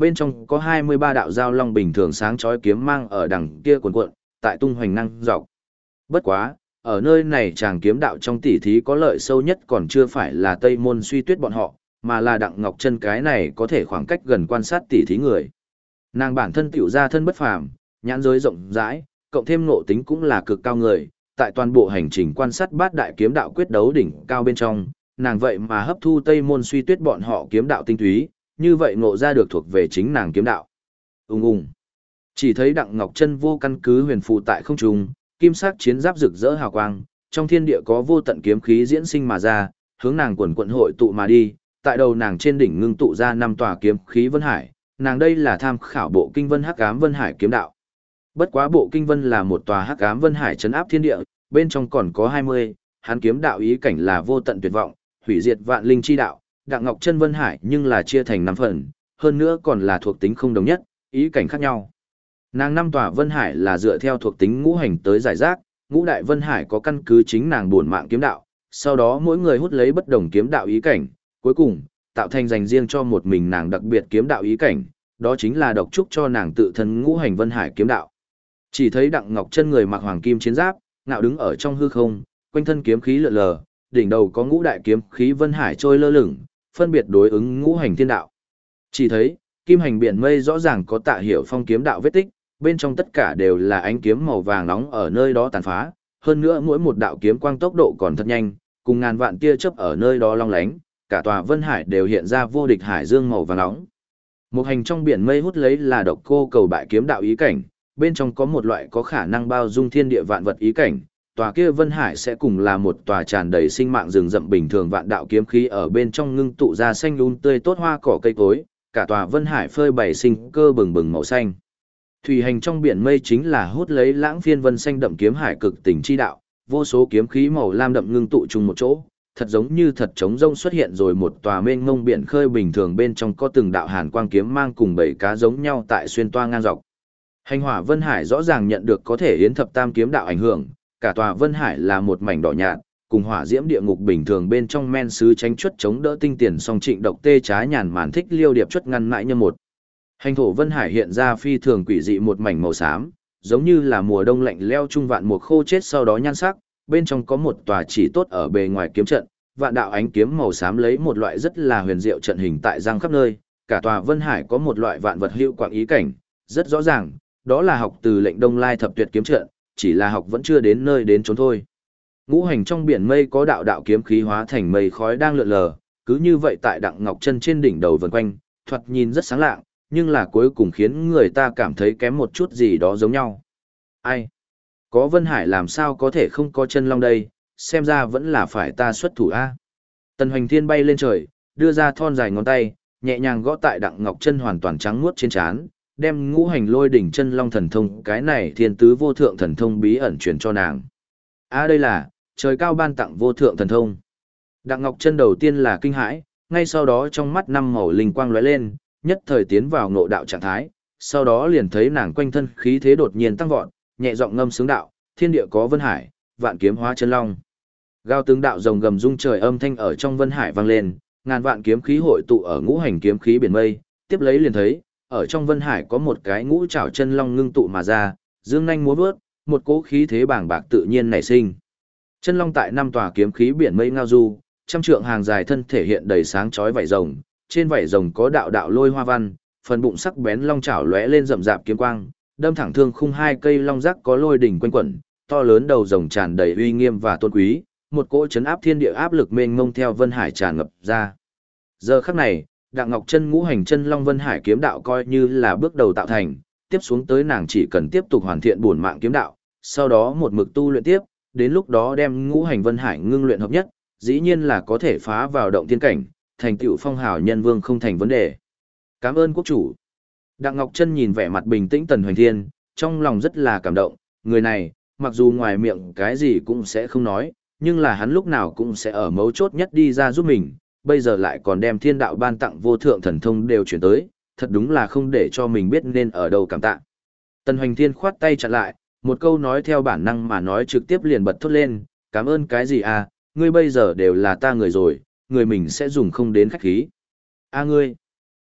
bên trong có 23 đạo giao long bình thường sáng chói kiếm mang ở đằng kia cuộn cuộn, tại tung hoành năng dọc. Bất quá, ở nơi này chàng kiếm đạo trong tỉ thí có lợi sâu nhất còn chưa phải là Tây Môn Suy Tuyết bọn họ, mà là Đặng Ngọc Chân cái này có thể khoảng cách gần quan sát tỉ thí người. Nàng bản thân tiểu ra thân bất phàm, nhãn giới rộng rãi, cộng thêm ngộ tính cũng là cực cao người, tại toàn bộ hành trình quan sát bát đại kiếm đạo quyết đấu đỉnh cao bên trong, nàng vậy mà hấp thu Tây Môn Suy Tuyết bọn họ kiếm đạo tinh túy, như vậy ngộ ra được thuộc về chính nàng kiếm đạo. Ung ung. Chỉ thấy Đặng Ngọc Chân vô căn cứ huyền phù tại không trung, kim sắc chiến giáp rực rỡ hào quang, trong thiên địa có vô tận kiếm khí diễn sinh mà ra, hướng nàng quần quần hội tụ mà đi, tại đầu nàng trên đỉnh ngưng tụ ra 5 tòa kiếm khí vân hải, nàng đây là tham khảo bộ kinh vân hắc ám vân hải kiếm đạo. Bất quá bộ kinh vân là một tòa hắc ám vân hải trấn áp thiên địa, bên trong còn có 20, hắn kiếm đạo ý cảnh là vô tận tuyệt vọng, hủy diệt vạn linh chi đạo, Đặng Ngọc Chân vân hải nhưng là chia thành 5 phần, hơn nữa còn là thuộc tính không đồng nhất, ý cảnh khác nhau. Nàng 5 tòa vân hải là dựa theo thuộc tính ngũ hành tới giải rác, ngũ đại vân hải có căn cứ chính nàng bổn mạng kiếm đạo, sau đó mỗi người hút lấy bất đồng kiếm đạo ý cảnh, cuối cùng tạo thành dành riêng cho một mình nàng đặc biệt kiếm đạo ý cảnh, đó chính là độc trúc cho nàng tự thân ngũ hành vân hải kiếm đạo. Chỉ thấy Đặng Ngọc Chân người mặc hoàng kim chiến giáp, ngạo đứng ở trong hư không, quanh thân kiếm khí lượn lờ, đỉnh đầu có ngũ đại kiếm khí vân hải trôi lơ lửng, phân biệt đối ứng ngũ hành thiên đạo. Chỉ thấy, kim hành biển mây rõ ràng có Tạ Hiểu Phong kiếm đạo vết tích, bên trong tất cả đều là ánh kiếm màu vàng nóng ở nơi đó tàn phá, hơn nữa mỗi một đạo kiếm quang tốc độ còn thật nhanh, cùng ngàn vạn tia chớp ở nơi đó long lánh, cả tòa vân hải đều hiện ra vô địch hải dương màu vàng nóng. Một hành trong biển mây hút lấy là độc cô cầu bại kiếm đạo ý cảnh, bên trong có một loại có khả năng bao dung thiên địa vạn vật ý cảnh, tòa kia vân hải sẽ cùng là một tòa tràn đầy sinh mạng rừng rậm bình thường vạn đạo kiếm khí ở bên trong ngưng tụ ra xanh um tươi tốt hoa cỏ cây cối, cả tòa vân hải phơi bày sinh cơ bừng bừng màu xanh. Thủy hành trong biển mây chính là hút lấy lãng phiên vân xanh đậm kiếm hải cực tình chi đạo, vô số kiếm khí màu lam đậm ngưng tụ chung một chỗ, thật giống như thật trống rông xuất hiện rồi một tòa mênh mông biển khơi bình thường bên trong có từng đạo hàn quang kiếm mang cùng bảy cá giống nhau tại xuyên toa ngang dọc. Hành hỏa vân hải rõ ràng nhận được có thể yến thập tam kiếm đạo ảnh hưởng, cả tòa vân hải là một mảnh đỏ nhạt, cùng hỏa diễm địa ngục bình thường bên trong men sứ tránh chuất chống đỡ tinh tiền song trịnh độc tê trái nhàn màn thích liêu điệp chuất ngăn mãi như một. Hành thổ vân hải hiện ra phi thường quỷ dị một mảnh màu xám, giống như là mùa đông lạnh leo trung vạn mùa khô chết sau đó nhan sắc, bên trong có một tòa chỉ tốt ở bề ngoài kiếm trận, vạn đạo ánh kiếm màu xám lấy một loại rất là huyền diệu trận hình tại răng khắp nơi, cả tòa vân hải có một loại vạn vật hữu quạng ý cảnh, rất rõ ràng, đó là học từ lệnh Đông Lai thập tuyệt kiếm trận, chỉ là học vẫn chưa đến nơi đến chốn thôi. Ngũ hành trong biển mây có đạo đạo kiếm khí hóa thành mây khói đang lượn lờ, cứ như vậy tại Đặng Ngọc Chân trên đỉnh đầu vần quanh, thoạt nhìn rất sáng lạng, nhưng là cuối cùng khiến người ta cảm thấy kém một chút gì đó giống nhau. Ai? Có Vân Hải làm sao có thể không có chân long đây, xem ra vẫn là phải ta xuất thủ a. Tần Hoành Thiên bay lên trời, đưa ra thon dài ngón tay, nhẹ nhàng gõ tại Đặng Ngọc Chân hoàn toàn trắng muốt trên trán, đem ngũ hành lôi đỉnh chân long thần thông, cái này thiên tứ vô thượng thần thông bí ẩn truyền cho nàng. Đây là trời cao ban tặng vô thượng thần thông. Đặng Ngọc Chân đầu tiên là kinh hãi, ngay sau đó trong mắt năm màu linh quang lóe lên, nhất thời tiến vào ngộ đạo trạng thái, sau đó liền thấy nàng quanh thân khí thế đột nhiên tăng vọt, nhẹ giọng ngâm sướng đạo, thiên địa có vân hải, vạn kiếm hóa chân long. Gao tướng đạo rồng gầm rung trời âm thanh ở trong vân hải vang lên, ngàn vạn kiếm khí hội tụ ở ngũ hành kiếm khí biển mây, tiếp lấy liền thấy, ở trong vân hải có một cái ngũ trảo chân long ngưng tụ mà ra, dương nhanh múa vớt, một cỗ khí thế bàng bạc tự nhiên nảy sinh. Chân long tại năm tòa kiếm khí biển mây ngao du, trăm trượng hàng dài thân thể hiện đầy sáng chói vảy rồng, trên vảy rồng có đạo đạo lôi hoa văn, phần bụng sắc bén long chảo lóe lên rậm rạp kiếm quang, đâm thẳng thương khung hai cây long rắc có lôi đỉnh quanh quẩn, to lớn đầu rồng tràn đầy uy nghiêm và tôn quý, một cỗ chấn áp thiên địa áp lực mênh mông theo vân hải tràn ngập ra. Giờ khắc này, Đặng Ngọc Chân ngũ hành chân long vân hải kiếm đạo coi như là bước đầu tạo thành, tiếp xuống tới nàng chỉ cần tiếp tục hoàn thiện bổn mạng kiếm đạo, sau đó một mực tu luyện tiếp, đến lúc đó đem ngũ hành vân hải ngưng luyện hợp nhất, dĩ nhiên là có thể phá vào động thiên cảnh, thành tựu phong hào nhân vương không thành vấn đề. Cảm ơn quốc chủ. Đặng Ngọc Chân nhìn vẻ mặt bình tĩnh Tần Hoành Thiên, trong lòng rất là cảm động, người này, mặc dù ngoài miệng cái gì cũng sẽ không nói, nhưng là hắn lúc nào cũng sẽ ở mấu chốt nhất đi ra giúp mình, bây giờ lại còn đem thiên đạo ban tặng vô thượng thần thông đều chuyển tới, thật đúng là không để cho mình biết nên ở đâu cảm tạ. Tần Hoành Thiên khoát tay chặn lại, một câu nói theo bản năng mà nói trực tiếp liền bật thốt lên, cảm ơn cái gì à, ngươi bây giờ đều là ta người rồi, người mình sẽ dùng không đến khách khí. Ngươi,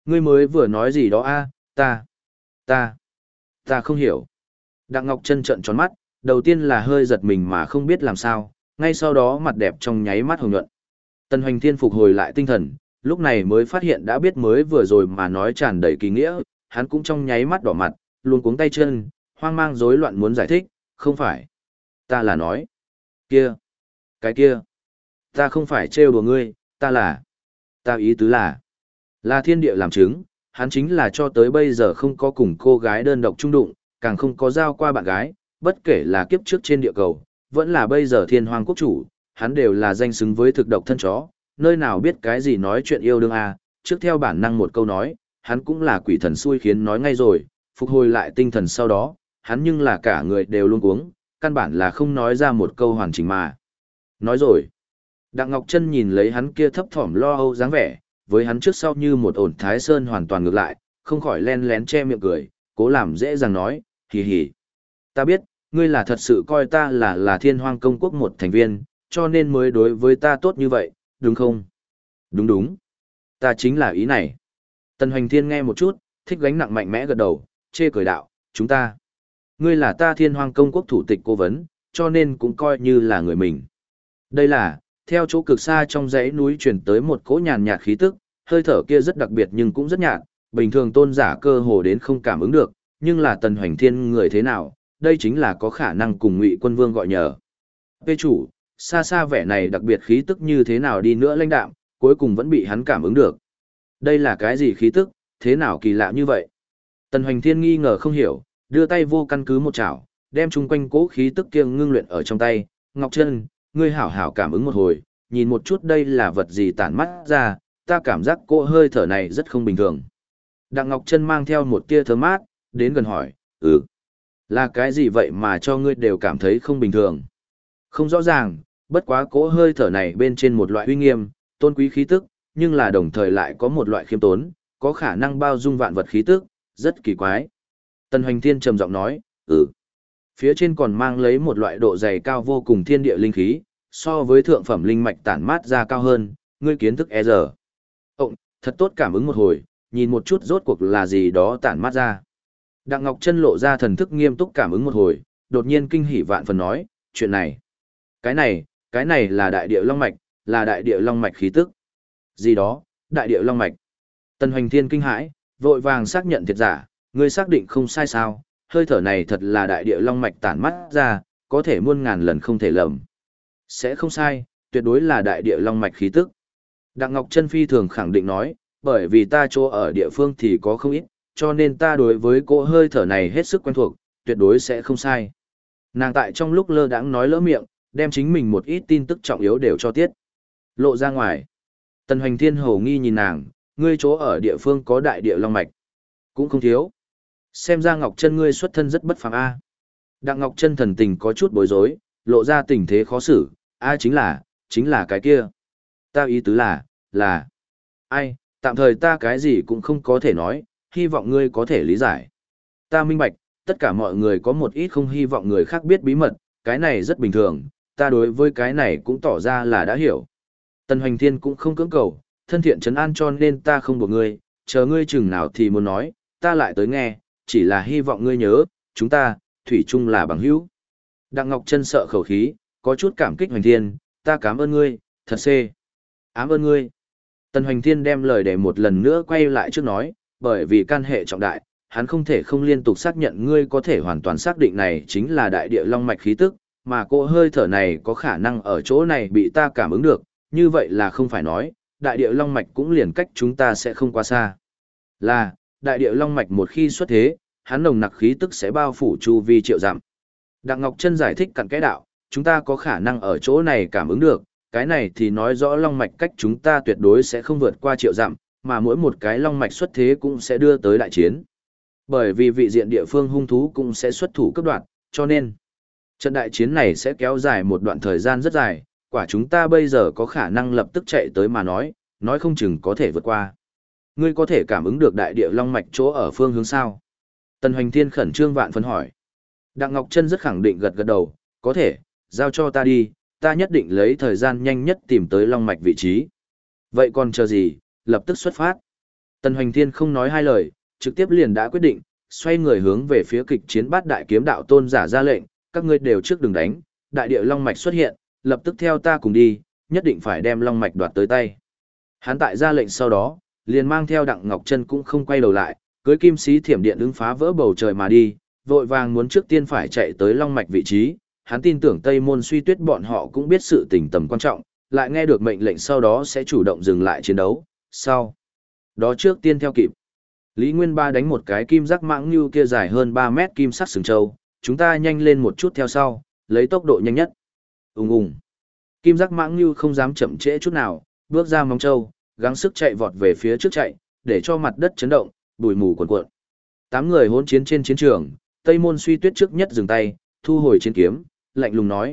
Ngươi mới vừa nói gì đó a? Ta, ta không hiểu. Đặng Ngọc Chân trợn tròn mắt, đầu tiên là hơi giật mình mà không biết làm sao, ngay sau đó mặt đẹp trong nháy mắt hồng nhuận. Tần Hoành Thiên phục hồi lại tinh thần, lúc này mới phát hiện đã biết mới vừa rồi mà nói tràn đầy kỳ nghĩa, hắn cũng trong nháy mắt đỏ mặt, luống cuống tay chân, hoang mang rối loạn muốn giải thích, không phải. Ta là nói. Kia. Cái kia. Ta không phải trêu đùa ngươi, ta ý tứ là thiên địa làm chứng, hắn chính là cho tới bây giờ không có cùng cô gái đơn độc chung đụng, càng không có giao qua bạn gái, bất kể là kiếp trước trên địa cầu, vẫn là bây giờ thiên hoàng quốc chủ, hắn đều là danh xứng với thực độc thân chó, nơi nào biết cái gì nói chuyện yêu đương à, trước theo bản năng một câu nói, hắn cũng là quỷ thần xui khiến nói ngay rồi, phục hồi lại tinh thần sau đó, hắn nhưng là cả người đều luôn cuống, căn bản là không nói ra một câu hoàn chỉnh mà. Nói rồi. Đặng Ngọc Chân nhìn lấy hắn kia thấp thỏm lo âu dáng vẻ, với hắn trước sau như một ổn thái sơn hoàn toàn ngược lại, không khỏi len lén che miệng cười, cố làm dễ dàng nói, hì hì. Ta biết, ngươi là thật sự coi ta là Thiên Hoang Công Quốc một thành viên, cho nên mới đối với ta tốt như vậy, đúng không? Đúng đúng. Ta chính là ý này. Tần Hoành Thiên nghe một chút, thích gánh nặng mạnh mẽ gật đầu, chê cười đạo, chúng ta. Ngươi là ta Thiên Hoang Công Quốc thủ tịch cố vấn, cho nên cũng coi như là người mình. Đây là, theo chỗ cực xa trong dãy núi truyền tới một cỗ nhàn nhạt khí tức, hơi thở kia rất đặc biệt nhưng cũng rất nhạt, bình thường tôn giả cơ hồ đến không cảm ứng được, nhưng là Tần Hoành Thiên người thế nào, đây chính là có khả năng cùng Ngụy Quân Vương gọi nhờ. Tê chủ, xa xa vẻ này đặc biệt khí tức như thế nào đi nữa lãnh đạm, cuối cùng vẫn bị hắn cảm ứng được. Đây là cái gì khí tức, thế nào kỳ lạ như vậy? Tần Hoành Thiên nghi ngờ không hiểu, đưa tay vô căn cứ một chảo, đem chung quanh cỗ khí tức kia ngưng luyện ở trong tay, Ngọc Chân, ngươi hảo hảo cảm ứng một hồi, nhìn một chút đây là vật gì tản mắt ra, ta cảm giác cỗ hơi thở này rất không bình thường. Đặng Ngọc Chân mang theo một tia thơm mát, đến gần hỏi, là cái gì vậy mà cho ngươi đều cảm thấy không bình thường? Không rõ ràng, bất quá cỗ hơi thở này bên trên một loại uy nghiêm, tôn quý khí tức, nhưng là đồng thời lại có một loại khiêm tốn, có khả năng bao dung vạn vật khí tức, rất kỳ quái. Tần Hoành Thiên trầm giọng nói, Phía trên còn mang lấy một loại độ dày cao vô cùng thiên địa linh khí, so với thượng phẩm linh mạch tản mát ra cao hơn, ngươi kiến thức e giờ. Thật tốt cảm ứng một hồi, nhìn một chút rốt cuộc là gì đó tản mát ra. Đặng Ngọc Chân lộ ra thần thức nghiêm túc cảm ứng một hồi, đột nhiên kinh hỉ vạn phần nói, chuyện này. Cái này là đại địa long mạch, là đại địa long mạch khí tức. Gì đó, đại địa long mạch. Tần Hoành Thiên kinh hãi, vội vàng xác nhận thiệt giả, ngươi xác định không sai sao, hơi thở này thật là đại địa long mạch tản mắt ra, có thể muôn ngàn lần không thể lầm. Sẽ không sai, tuyệt đối là đại địa long mạch khí tức. Đặng Ngọc Chân phi thường khẳng định nói, bởi vì ta chỗ ở địa phương thì có không ít, cho nên ta đối với cỗ hơi thở này hết sức quen thuộc, tuyệt đối sẽ không sai. Nàng tại trong lúc lơ đãng nói lỡ miệng, đem chính mình một ít tin tức trọng yếu đều cho tiết lộ ra ngoài. Tần Hoành Thiên hầu nghi nhìn nàng, ngươi chỗ ở địa phương có đại địa long mạch, cũng không thiếu. Xem ra Ngọc Chân ngươi xuất thân rất bất phàm a. Đặng Ngọc Chân thần tình có chút bối rối, lộ ra tình thế khó xử, chính là cái kia. Ta ý tứ là, ai, tạm thời ta cái gì cũng không có thể nói, hy vọng ngươi có thể lý giải. Ta minh bạch, tất cả mọi người có một ít không hy vọng người khác biết bí mật, cái này rất bình thường, ta đối với cái này cũng tỏ ra là đã hiểu. Tần Hoành Thiên cũng không cưỡng cầu, thân thiện trấn an cho nên ta không buộc ngươi, chờ ngươi chừng nào thì muốn nói, ta lại tới nghe, chỉ là hy vọng ngươi nhớ, chúng ta, thủy chung là bằng hữu. Đặng Ngọc Chân sợ khẩu khí, có chút cảm kích Hoành Thiên, ta cảm ơn ngươi, thật xê. Ám ơn ngươi. Tần Hoành Thiên đem lời để một lần nữa quay lại trước nói, bởi vì can hệ trọng đại, hắn không thể không liên tục xác nhận ngươi có thể hoàn toàn xác định này chính là đại địa long mạch khí tức, mà cỗ hơi thở này có khả năng ở chỗ này bị ta cảm ứng được, như vậy là không phải nói, đại địa long mạch cũng liền cách chúng ta sẽ không quá xa. Là, đại địa long mạch một khi xuất thế, hắn nồng nặc khí tức sẽ bao phủ chu vi triệu dặm. Đặng Ngọc Chân giải thích cặn kẽ đạo, chúng ta có khả năng ở chỗ này cảm ứng được, cái này thì nói rõ long mạch cách chúng ta tuyệt đối sẽ không vượt qua triệu dặm, mà mỗi một cái long mạch xuất thế cũng sẽ đưa tới đại chiến. Bởi vì vị diện địa phương hung thú cũng sẽ xuất thủ cấp đoạn, cho nên trận đại chiến này sẽ kéo dài một đoạn thời gian rất dài, quả chúng ta bây giờ có khả năng lập tức chạy tới mà nói không chừng có thể vượt qua. Ngươi có thể cảm ứng được đại địa long mạch chỗ ở phương hướng sao? Tần Hoành Thiên khẩn trương vạn phấn hỏi. Đặng Ngọc Chân rất khẳng định gật gật đầu, có thể, giao cho ta đi, ta nhất định lấy thời gian nhanh nhất tìm tới long mạch vị trí. Vậy còn chờ gì, lập tức xuất phát. Tần Hoành Thiên không nói hai lời, trực tiếp liền đã quyết định, xoay người hướng về phía kịch chiến bát đại kiếm đạo tôn giả ra lệnh, các ngươi đều trước đừng đánh, đại địa long mạch xuất hiện, lập tức theo ta cùng đi, nhất định phải đem long mạch đoạt tới tay. Hắn tại ra lệnh sau đó, liền mang theo Đặng Ngọc Chân cũng không quay đầu lại, cưới kim sĩ thiểm điện ứng phá vỡ bầu trời mà đi, vội vàng muốn trước tiên phải chạy tới long mạch vị trí. Hắn tin tưởng Tây Môn Suy Tuyết bọn họ cũng biết sự tình tầm quan trọng, lại nghe được mệnh lệnh sau đó sẽ chủ động dừng lại chiến đấu. Sau đó trước tiên theo kịp. Lý Nguyên Ba đánh một cái kim giác mãng như kia dài hơn 3 mét kim sắc sừng trâu, chúng ta nhanh lên một chút theo sau, lấy tốc độ nhanh nhất. Ùng ùng. Kim giác mãng như không dám chậm trễ chút nào, bước ra móng trâu, gắng sức chạy vọt về phía trước chạy, để cho mặt đất chấn động, bụi mù cuồn cuộn. 8 người hỗn chiến trên chiến trường, Tây Môn Suy Tuyết trước nhất dừng tay, thu hồi chiến kiếm, lạnh lùng nói,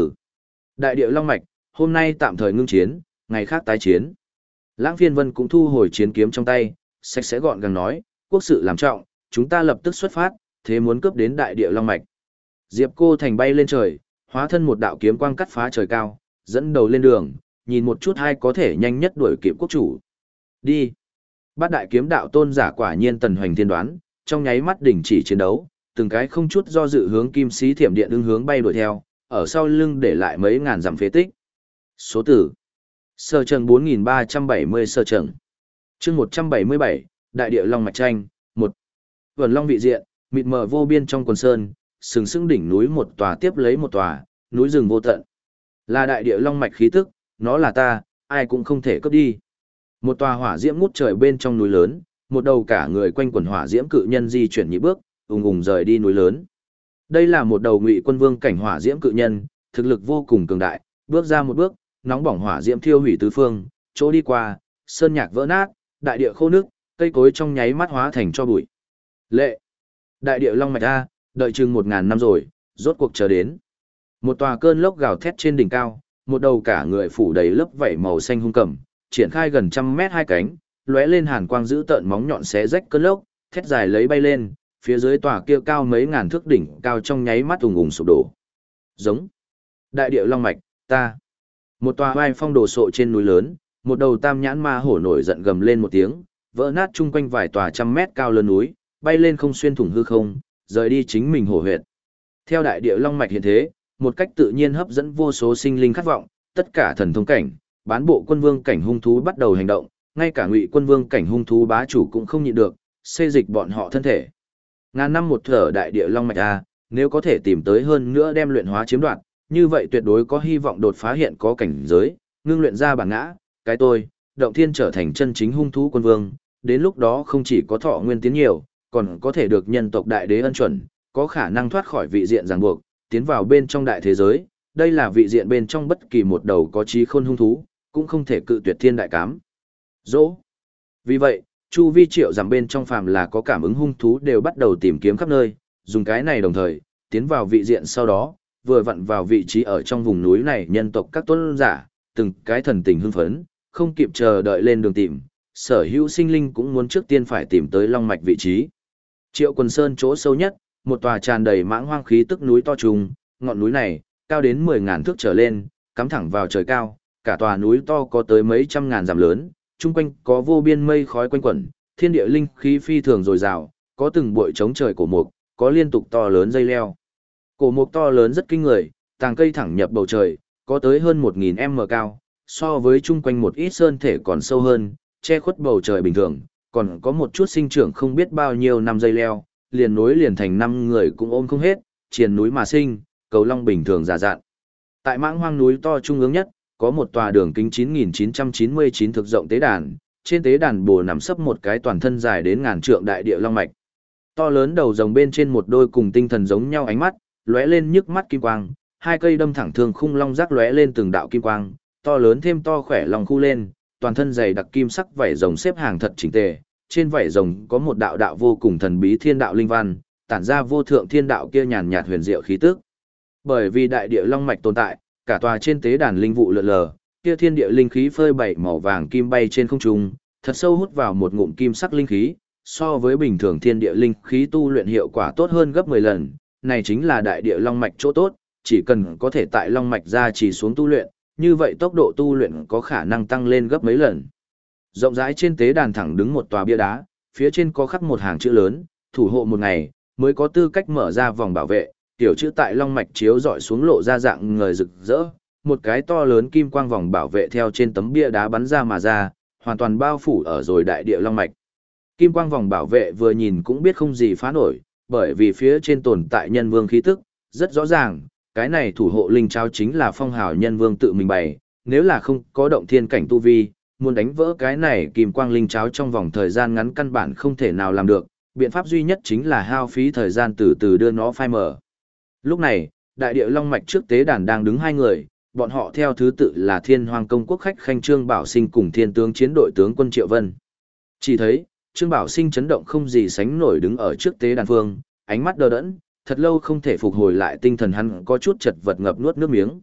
Đại địa long mạch, hôm nay tạm thời ngưng chiến, ngày khác tái chiến. Lãng Phiên Vân cũng thu hồi chiến kiếm trong tay, sạch sẽ gọn gàng nói, quốc sự làm trọng, chúng ta lập tức xuất phát, thế muốn cướp đến đại địa long mạch. Diệp Cô Thành bay lên trời, hóa thân một đạo kiếm quang cắt phá trời cao, dẫn đầu lên đường, nhìn một chút hay có thể nhanh nhất đuổi kịp quốc chủ. Đi. Bát đại kiếm đạo tôn giả quả nhiên Tần Hoành Thiên đoán, trong nháy mắt đình chỉ chiến đấu, từng cái không chút do dự hướng kim sĩ thiểm điện ứng hướng bay đuổi theo, ở sau lưng để lại mấy ngàn dặm phế tích. Số tử. Sơ trần 4370 sơ trần. Chương 177, Đại địa long mạch tranh, 1. Vườn long vị diện, mịt mờ vô biên trong quần sơn, sừng sững đỉnh núi một tòa tiếp lấy một tòa, núi rừng vô tận. Là đại địa long mạch khí tức, nó là ta, ai cũng không thể cướp đi. Một tòa hỏa diễm ngút trời bên trong núi lớn, một đầu cả người quanh quần hỏa diễm cự nhân di chuyển nhị bước, ùng ùng rời đi núi lớn. Đây là một đầu Ngụy Quân Vương cảnh hỏa diễm cự nhân, thực lực vô cùng cường đại, bước ra một bước, nóng bỏng hỏa diễm thiêu hủy tứ phương, chỗ đi qua, sơn nhạc vỡ nát, đại địa khô nước, cây cối trong nháy mắt hóa thành cho bụi. Lệ, đại địa long mạch a, đợi chừng 1000 năm rồi, rốt cuộc chờ đến. Một tòa cơn lốc gào thét trên đỉnh cao, một đầu cả người phủ đầy lớp vảy màu xanh hung cầm, triển khai gần 100 mét hai cánh, lóe lên hàn quang giữ tợn móng nhọn xé rách cơn lốc, thét dài lấy bay lên, phía dưới tòa kia cao mấy ngàn thước đỉnh cao trong nháy mắt ùng ùng sụp đổ. Giống đại địa long mạch, ta. Một tòa vai phong đồ sộ trên núi lớn, một đầu tam nhãn ma hổ nổi giận gầm lên một tiếng, vỡ nát chung quanh vài tòa 100 mét cao lớn núi, bay lên không xuyên thủng hư không, rời đi chính mình hổ huyệt. Theo đại địa long mạch hiện thế, một cách tự nhiên hấp dẫn vô số sinh linh khát vọng, tất cả thần thông cảnh, bán bộ quân vương cảnh hung thú bắt đầu hành động, ngay cả Ngụy Quân Vương cảnh hung thú bá chủ cũng không nhịn được, xê dịch bọn họ thân thể. Ngàn năm một thở đại địa long mạch a, nếu có thể tìm tới hơn nữa đem luyện hóa chiếm đoạt, như vậy tuyệt đối có hy vọng đột phá hiện có cảnh giới, ngưng luyện ra bản ngã, cái tôi, động thiên trở thành chân chính hung thú quân vương, đến lúc đó không chỉ có thọ nguyên tiến nhiều, còn có thể được nhân tộc đại đế ân chuẩn, có khả năng thoát khỏi vị diện ràng buộc, tiến vào bên trong đại thế giới, đây là vị diện bên trong bất kỳ một đầu có trí khôn hung thú, cũng không thể cự tuyệt thiên đại cám. Dỗ. Vì vậy, chu vi triệu giảm bên trong phàm là có cảm ứng hung thú đều bắt đầu tìm kiếm khắp nơi, dùng cái này đồng thời, tiến vào vị diện sau đó, vừa vặn vào vị trí ở trong vùng núi này nhân tộc các tôn giả, từng cái thần tình hưng phấn, không kịp chờ đợi lên đường tìm, sở hữu sinh linh cũng muốn trước tiên phải tìm tới long mạch vị trí. Triệu Quần Sơn chỗ sâu nhất, một tòa tràn đầy mãng hoang khí tức núi to trùng, ngọn núi này, cao đến 10.000 thước trở lên, cắm thẳng vào trời cao, cả tòa núi to có tới mấy trăm ngàn dặm lớn, chung quanh có vô biên mây khói quanh quẩn, thiên địa linh khí phi thường dồi dào, có từng bụi chống trời cổ mục, có liên tục to lớn dây leo. Cổ mục to lớn rất kinh người, tàng cây thẳng nhập bầu trời, có tới hơn 1000m cao, so với chung quanh một ít sơn thể còn sâu hơn, che khuất bầu trời bình thường, còn có một chút sinh trưởng không biết bao nhiêu năm dây leo, liền nối liền thành 5 người cũng ôm không hết, triền núi mà sinh, cầu long bình thường giả dạn. Tại mãng hoang núi to trung ương nhất, có một tòa đường kính 9999 thực rộng tế đàn, trên tế đàn bồ nằm sấp một cái toàn thân dài đến ngàn trượng đại địa long mạch. To lớn đầu rồng bên trên một đôi cùng tinh thần giống nhau ánh mắt, lóe lên nhức mắt kim quang, hai cây đâm thẳng thương khung long rác lóe lên từng đạo kim quang, to lớn thêm to khỏe lòng khu lên, toàn thân dày đặc kim sắc vảy rồng xếp hàng thật chỉnh tề, trên vảy rồng có một đạo đạo vô cùng thần bí thiên đạo linh văn, tản ra vô thượng thiên đạo kia nhàn nhạt huyền diệu khí tức. Bởi vì đại địa long mạch tồn tại, cả tòa trên tế đàn linh vụ lượn lờ, kia thiên địa linh khí phơi bày màu vàng kim bay trên không trung, thật sâu hút vào một ngụm kim sắc linh khí, so với bình thường thiên địa linh khí tu luyện hiệu quả tốt hơn gấp 10 lần, này chính là đại địa long mạch chỗ tốt, chỉ cần có thể tại long mạch ra chỉ xuống tu luyện, như vậy tốc độ tu luyện có khả năng tăng lên gấp mấy lần. Rộng rãi trên tế đàn thẳng đứng một tòa bia đá, phía trên có khắc một hàng chữ lớn, thủ hộ một ngày, mới có tư cách mở ra vòng bảo vệ, tiểu chữ tại long mạch chiếu dọi xuống lộ ra dạng người rực rỡ, một cái to lớn kim quang vòng bảo vệ theo trên tấm bia đá bắn ra mà ra, hoàn toàn bao phủ ở rồi đại địa long mạch. Kim quang vòng bảo vệ vừa nhìn cũng biết không gì phá nổi, bởi vì phía trên tồn tại nhân vương khí tức, rất rõ ràng, cái này thủ hộ linh trao chính là phong hào nhân vương tự mình bày, nếu là không có động thiên cảnh tu vi, muốn đánh vỡ cái này kim quang linh cháo trong vòng thời gian ngắn căn bản không thể nào làm được, biện pháp duy nhất chính là hao phí thời gian từ từ đưa nó phai mở. Lúc này, đại địa long mạch trước tế đàn đang đứng hai người, bọn họ theo thứ tự là Thiên Hoang công quốc khách khanh Trương Bảo Sinh cùng Thiên tướng chiến đội tướng quân Triệu Vân. Chỉ thấy, Trương Bảo Sinh chấn động không gì sánh nổi đứng ở trước tế đàn phương, ánh mắt đờ đẫn, thật lâu không thể phục hồi lại tinh thần hắn có chút chật vật ngập nuốt nước miếng,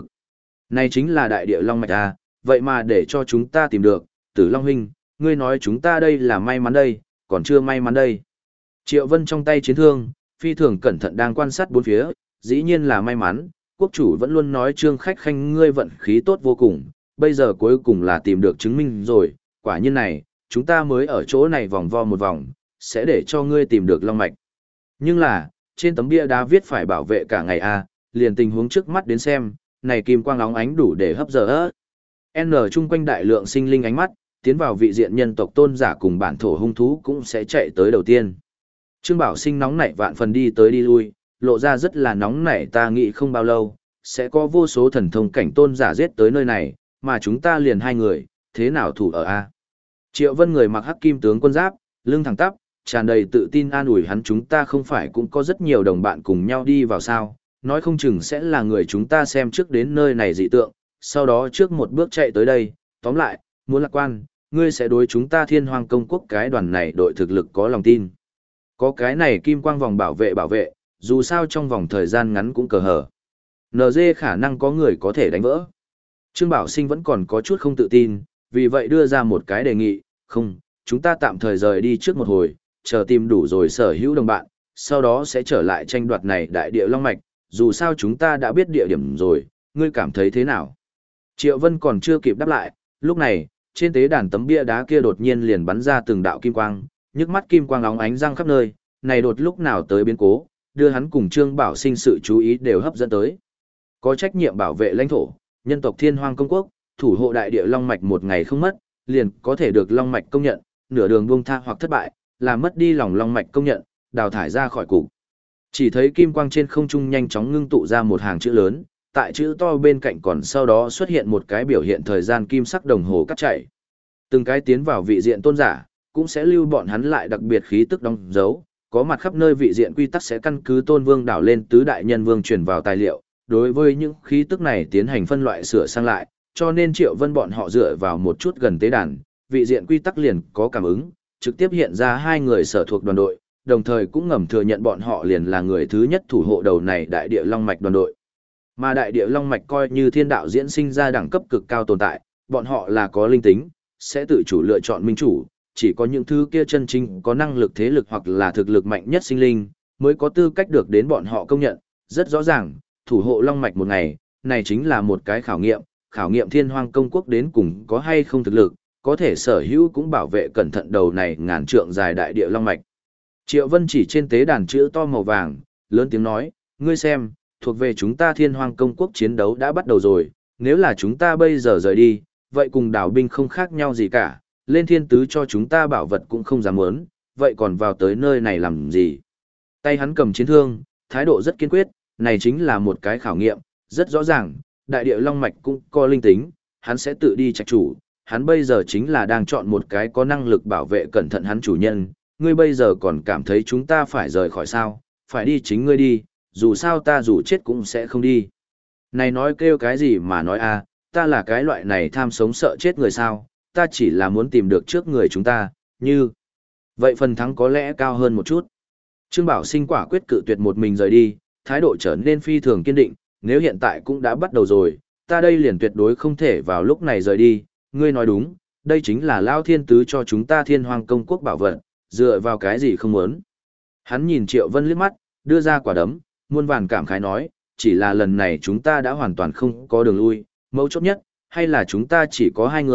Này chính là đại địa long mạch à, vậy mà để cho chúng ta tìm được, Tử Long huynh, ngươi nói chúng ta đây là may mắn đây, còn chưa may mắn đây. Triệu Vân trong tay chiến thương, phi thường cẩn thận đang quan sát bốn phía, dĩ nhiên là may mắn, quốc chủ vẫn luôn nói Trương khách khanh ngươi vận khí tốt vô cùng, bây giờ cuối cùng là tìm được chứng minh rồi, quả nhiên này, chúng ta mới ở chỗ này vòng vo một vòng, sẽ để cho ngươi tìm được long mạch. Nhưng là, trên tấm bia đá viết phải bảo vệ cả ngày à, liền tình huống trước mắt đến xem, này kim quang óng ánh đủ để hấp dẫn. N chung quanh đại lượng sinh linh ánh mắt, tiến vào vị diện nhân tộc tôn giả cùng bản thổ hung thú cũng sẽ chạy tới đầu tiên. Trương Bảo Sinh nóng nảy vạn phần đi tới đi lui, lộ ra rất là nóng nảy, ta nghĩ không bao lâu, sẽ có vô số thần thông cảnh tôn giả giết tới nơi này, mà chúng ta liền hai người, thế nào thủ ở A. Triệu Vân người mặc hắc kim tướng quân giáp, lưng thẳng tắp, tràn đầy tự tin an ủi hắn, chúng ta không phải cũng có rất nhiều đồng bạn cùng nhau đi vào sao, nói không chừng sẽ là người chúng ta xem trước đến nơi này dị tượng, sau đó trước một bước chạy tới đây, tóm lại, muốn lạc quan, ngươi sẽ đối chúng ta Thiên Hoang công quốc cái đoàn này đội thực lực có lòng tin. Có cái này kim quang vòng bảo vệ, dù sao trong vòng thời gian ngắn cũng cờ hở. NG khả năng có người có thể đánh vỡ. Trương Bảo Sinh vẫn còn có chút không tự tin, vì vậy đưa ra một cái đề nghị, không, chúng ta tạm thời rời đi trước một hồi, chờ tìm đủ rồi sở hữu đồng bạn, sau đó sẽ trở lại tranh đoạt này đại địa long mạch, dù sao chúng ta đã biết địa điểm rồi, ngươi cảm thấy thế nào? Triệu Vân còn chưa kịp đáp lại, lúc này, trên tế đàn tấm bia đá kia đột nhiên liền bắn ra từng đạo kim quang, nhức mắt kim quang óng ánh răng khắp nơi, này đột lúc nào tới biến cố, đưa hắn cùng Trương Bảo Sinh sự chú ý đều hấp dẫn tới. Có trách nhiệm bảo vệ lãnh thổ, nhân tộc Thiên Hoang công quốc, thủ hộ đại địa long mạch một ngày không mất, liền có thể được long mạch công nhận, nửa đường buông tha hoặc thất bại, làm mất đi lòng long mạch công nhận, đào thải ra khỏi cục. Chỉ thấy kim quang trên không trung nhanh chóng ngưng tụ ra một hàng chữ lớn, tại chữ to bên cạnh còn sau đó xuất hiện một cái biểu hiện thời gian kim sắc đồng hồ cắt chạy. Từng cái tiến vào vị diện tôn giả, cũng sẽ lưu bọn hắn lại đặc biệt khí tức đóng dấu, có mặt khắp nơi vị diện quy tắc sẽ căn cứ tôn vương đảo lên tứ đại nhân vương truyền vào tài liệu, đối với những khí tức này tiến hành phân loại sửa sang lại, cho nên Triệu Vân bọn họ dựa vào một chút gần tế đàn, vị diện quy tắc liền có cảm ứng, trực tiếp hiện ra hai người sở thuộc đoàn đội, đồng thời cũng ngầm thừa nhận bọn họ liền là người thứ nhất thủ hộ đầu này đại địa long mạch đoàn đội. Mà đại địa long mạch coi như thiên đạo diễn sinh ra đẳng cấp cực cao tồn tại, bọn họ là có linh tính, sẽ tự chủ lựa chọn minh chủ, chỉ có những thứ kia chân chính có năng lực thế lực hoặc là thực lực mạnh nhất sinh linh, mới có tư cách được đến bọn họ công nhận. Rất rõ ràng, thủ hộ long mạch một ngày, này chính là một cái khảo nghiệm Thiên Hoang công quốc đến cùng có hay không thực lực, có thể sở hữu cũng bảo vệ cẩn thận đầu này ngàn trượng dài đại địa long mạch. Triệu Vân chỉ trên tế đàn chữ to màu vàng, lớn tiếng nói, ngươi xem, thuộc về chúng ta Thiên Hoang công quốc chiến đấu đã bắt đầu rồi, nếu là chúng ta bây giờ rời đi, vậy cùng đảo binh không khác nhau gì cả, lên thiên tứ cho chúng ta bảo vật cũng không dám muốn, vậy còn vào tới nơi này làm gì? Tay hắn cầm chiến thương, thái độ rất kiên quyết, này chính là một cái khảo nghiệm, rất rõ ràng, đại địa long mạch cũng có linh tính, hắn sẽ tự đi trạch chủ, hắn bây giờ chính là đang chọn một cái có năng lực bảo vệ cẩn thận hắn chủ nhân, ngươi bây giờ còn cảm thấy chúng ta phải rời khỏi sao, phải đi chính ngươi đi, dù sao ta dù chết cũng sẽ không đi. Này nói kêu cái gì mà nói a, ta là cái loại này tham sống sợ chết người sao, ta chỉ là muốn tìm được trước người chúng ta, như vậy phần thắng có lẽ cao hơn một chút. Trương Bảo Sinh quả quyết cự tuyệt một mình rời đi, thái độ trở nên phi thường kiên định, nếu hiện tại cũng đã bắt đầu rồi, ta đây liền tuyệt đối không thể vào lúc này rời đi, ngươi nói đúng, đây chính là Lao Thiên Tứ cho chúng ta Thiên Hoang công quốc bảo vật, dựa vào cái gì không muốn. Hắn nhìn Triệu Vân liếc mắt, đưa ra quả đấm, muôn vàn cảm khái nói, chỉ là lần này chúng ta đã hoàn toàn không có đường lui, mấu chốt nhất, hay là chúng ta chỉ có hai người,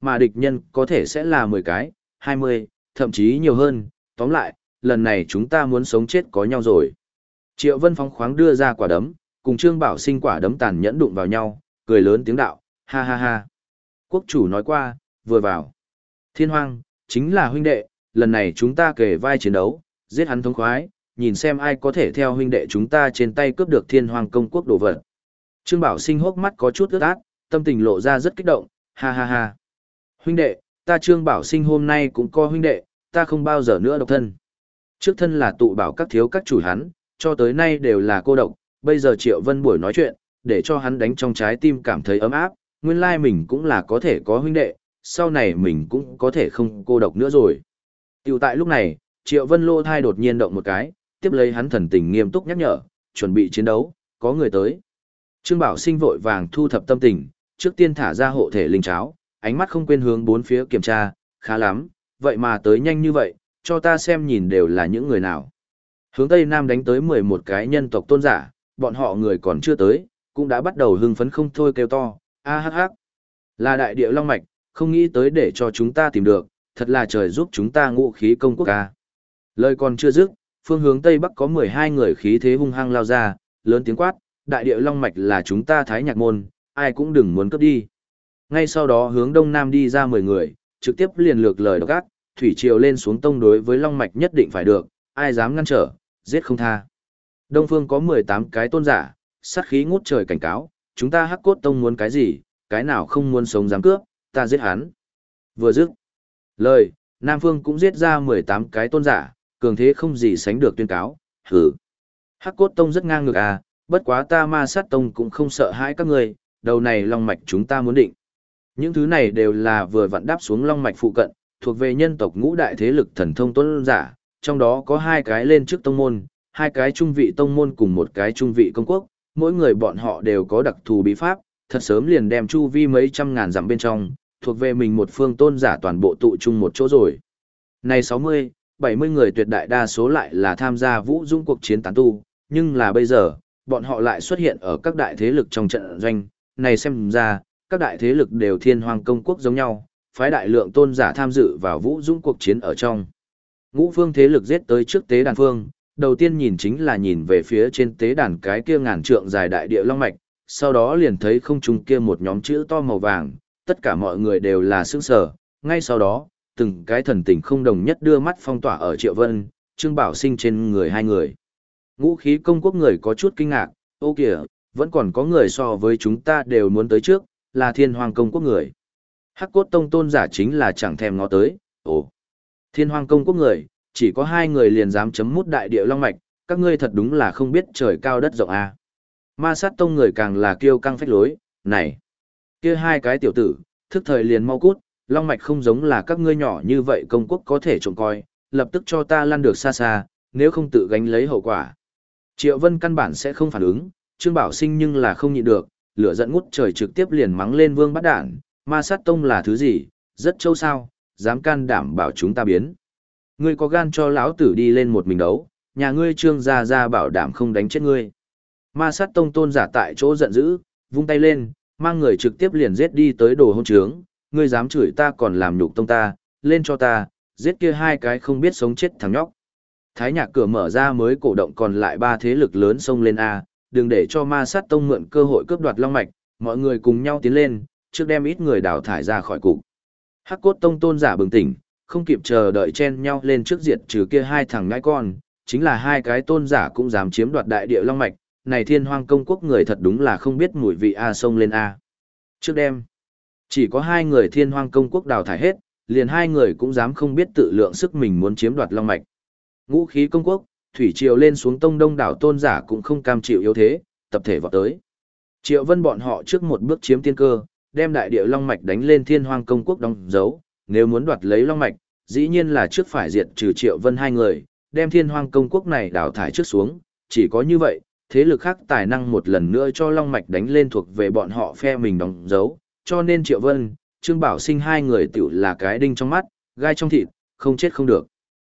mà địch nhân có thể sẽ là 10 cái, 20, thậm chí nhiều hơn, tóm lại, lần này chúng ta muốn sống chết có nhau rồi. Triệu Vân phóng khoáng đưa ra quả đấm, cùng Trương Bảo Sinh quả đấm tàn nhẫn đụng vào nhau, cười lớn tiếng đạo, ha ha ha. Quốc chủ nói qua, vừa vào. Thiên Hoang, chính là huynh đệ, lần này chúng ta kề vai chiến đấu, giết hắn thống khoái, nhìn xem ai có thể theo huynh đệ chúng ta trên tay cướp được Thiên Hoang công quốc đồ vật. Trương Bảo Sinh hốc mắt có chút ướt át, tâm tình lộ ra rất kích động, ha ha ha. Huynh đệ, ta Trương Bảo Sinh hôm nay cũng có huynh đệ, ta không bao giờ nữa độc thân. Trước thân là tụ bảo các thiếu các chủ hắn, cho tới nay đều là cô độc, bây giờ Triệu Vân buổi nói chuyện, để cho hắn đánh trong trái tim cảm thấy ấm áp, nguyên lai mình cũng là có thể có huynh đệ, sau này mình cũng có thể không cô độc nữa rồi. Tiểu tại lúc này, Triệu Vân lô thai đột nhiên động một cái, tiếp lấy hắn thần tình nghiêm túc nhắc nhở, chuẩn bị chiến đấu, có người tới. Trương Bảo Sinh vội vàng thu thập tâm tình, trước tiên thả ra hộ thể linh cháo, ánh mắt không quên hướng bốn phía kiểm tra, khá lắm, vậy mà tới nhanh như vậy, cho ta xem nhìn đều là những người nào. Hướng Tây Nam đánh tới 11 cái nhân tộc tôn giả, bọn họ người còn chưa tới, cũng đã bắt đầu hưng phấn không thôi kêu to, a hắc hắc. Là đại địa long mạch, không nghĩ tới để cho chúng ta tìm được, thật là trời giúp chúng ta ngũ khí công quốc ca. Lời còn chưa dứt, phương hướng Tây Bắc có 12 người khí thế hung hăng lao ra, lớn tiếng quát, đại địa long mạch là chúng ta Thái Nhạc môn, ai cũng đừng muốn cướp đi. Ngay sau đó hướng Đông Nam đi ra 10 người, trực tiếp liền lược lời độc ác, thủy triều lên xuống tông đối với long mạch nhất định phải được, ai dám ngăn trở, giết không tha. Đông phương có 18 cái tôn giả, sát khí ngút trời cảnh cáo, chúng ta Hắc Cốt tông muốn cái gì, cái nào không muốn sống dám cướp, ta giết hắn. Vừa dứt lời, Nam phương cũng giết ra 18 cái tôn giả, cường thế không gì sánh được tuyên cáo, hử. Hắc Cốt tông rất ngang ngược à, bất quá ta Ma Sát tông cũng không sợ hãi các người, đầu này long mạch chúng ta muốn định. Những thứ này đều là vừa vặn đáp xuống long mạch phụ cận, thuộc về nhân tộc ngũ đại thế lực thần thông tôn giả, trong đó có 2 cái lên trước tông môn, 2 cái trung vị tông môn cùng 1 cái trung vị công quốc, mỗi người bọn họ đều có đặc thù bí pháp, thật sớm liền đem chu vi mấy trăm ngàn dặm bên trong, thuộc về mình một phương tôn giả toàn bộ tụ chung một chỗ rồi. Này 60, 70 người tuyệt đại đa số lại là tham gia vũ dũng cuộc chiến tán tu, nhưng là bây giờ, bọn họ lại xuất hiện ở các đại thế lực trong trận doanh, này xem ra, các đại thế lực đều Thiên Hoang công quốc giống nhau, phái đại lượng tôn giả tham dự vào vũ dũng cuộc chiến ở trong. Ngũ phương thế lực giết tới trước tế đàn phương, đầu tiên nhìn chính là nhìn về phía trên tế đàn cái kia ngàn trượng dài đại địa long mạch, sau đó liền thấy không trung kia một nhóm chữ to màu vàng, tất cả mọi người đều là sững sờ, ngay sau đó, từng cái thần tình không đồng nhất đưa mắt phong tỏa ở Triệu Vân, Trương Bảo Sinh trên người hai người. Ngũ khí công quốc người có chút kinh ngạc, ô kìa, vẫn còn có người so với chúng ta đều muốn tới trước, là Thiên Hoang công quốc người. Hắc Cốt tông tôn giả chính là chẳng thèm ngó tới, ồ, Thiên Hoang công quốc người, chỉ có 2 người liền dám chấm mút đại địa long mạch, các ngươi thật đúng là không biết trời cao đất rộng à. Ma Sát tông người càng là kiêu căng phách lối, này, kia 2 cái tiểu tử, thức thời liền mau cút, long mạch không giống là các ngươi nhỏ như vậy công quốc có thể trông coi, lập tức cho ta lăn được xa xa, nếu không tự gánh lấy hậu quả. Triệu Vân căn bản sẽ không phản ứng, Trương Bảo Sinh nhưng là không nhịn được, lửa giận ngút trời trực tiếp liền mắng lên Vương Bát Đản, Ma Sát tông là thứ gì, rất trâu sao, dám can đảm bảo chúng ta biến. Ngươi có gan cho lão tử đi lên một mình đấu, nhà ngươi Trương gia gia bảo đảm không đánh chết ngươi. Ma Sát tông tôn giả tại chỗ giận dữ, vung tay lên, mang người trực tiếp liền giết đi tới đồ hôn trướng, ngươi dám chửi ta còn làm nhục tông ta, lên cho ta, giết kia 2 cái không biết sống chết thằng nhóc. Thái Nhạc cửa mở ra mới cổ động còn lại 3 thế lực lớn xông lên A, đừng để cho Ma Sát tông mượn cơ hội cướp đoạt long mạch, mọi người cùng nhau tiến lên, trước đem ít người đào thải ra khỏi cục. Hắc Cốt tông tôn giả bừng tỉnh, không kịp chờ đợi chen nhau lên trước diệt trừ kia 2 thằng ngãi con, chính là 2 cái tôn giả cũng dám chiếm đoạt đại địa long mạch, này Thiên Hoang công quốc người thật đúng là không biết mùi vị A xông lên A. Trước đêm, chỉ có 2 người Thiên Hoang công quốc đào thải hết, liền 2 người cũng dám không biết tự lượng sức mình muốn chiếm đoạt long mạch. Ngũ khí công quốc, thủy triều lên xuống tông đông đảo tôn giả cũng không cam chịu yếu thế, tập thể vọt tới. Triệu Vân bọn họ trước một bước chiếm tiên cơ, đem đại địa long mạch đánh lên Thiên Hoang công quốc đóng dấu, nếu muốn đoạt lấy long mạch, dĩ nhiên là trước phải diệt trừ Triệu Vân 2 người, đem Thiên Hoang công quốc này đào thải trước xuống, chỉ có như vậy, thế lực khác tài năng một lần nữa cho long mạch đánh lên thuộc về bọn họ phe mình đóng dấu, cho nên Triệu Vân, Trương Bảo Sinh 2 người tiểu là cái đinh trong mắt, gai trong thịt, không chết không được.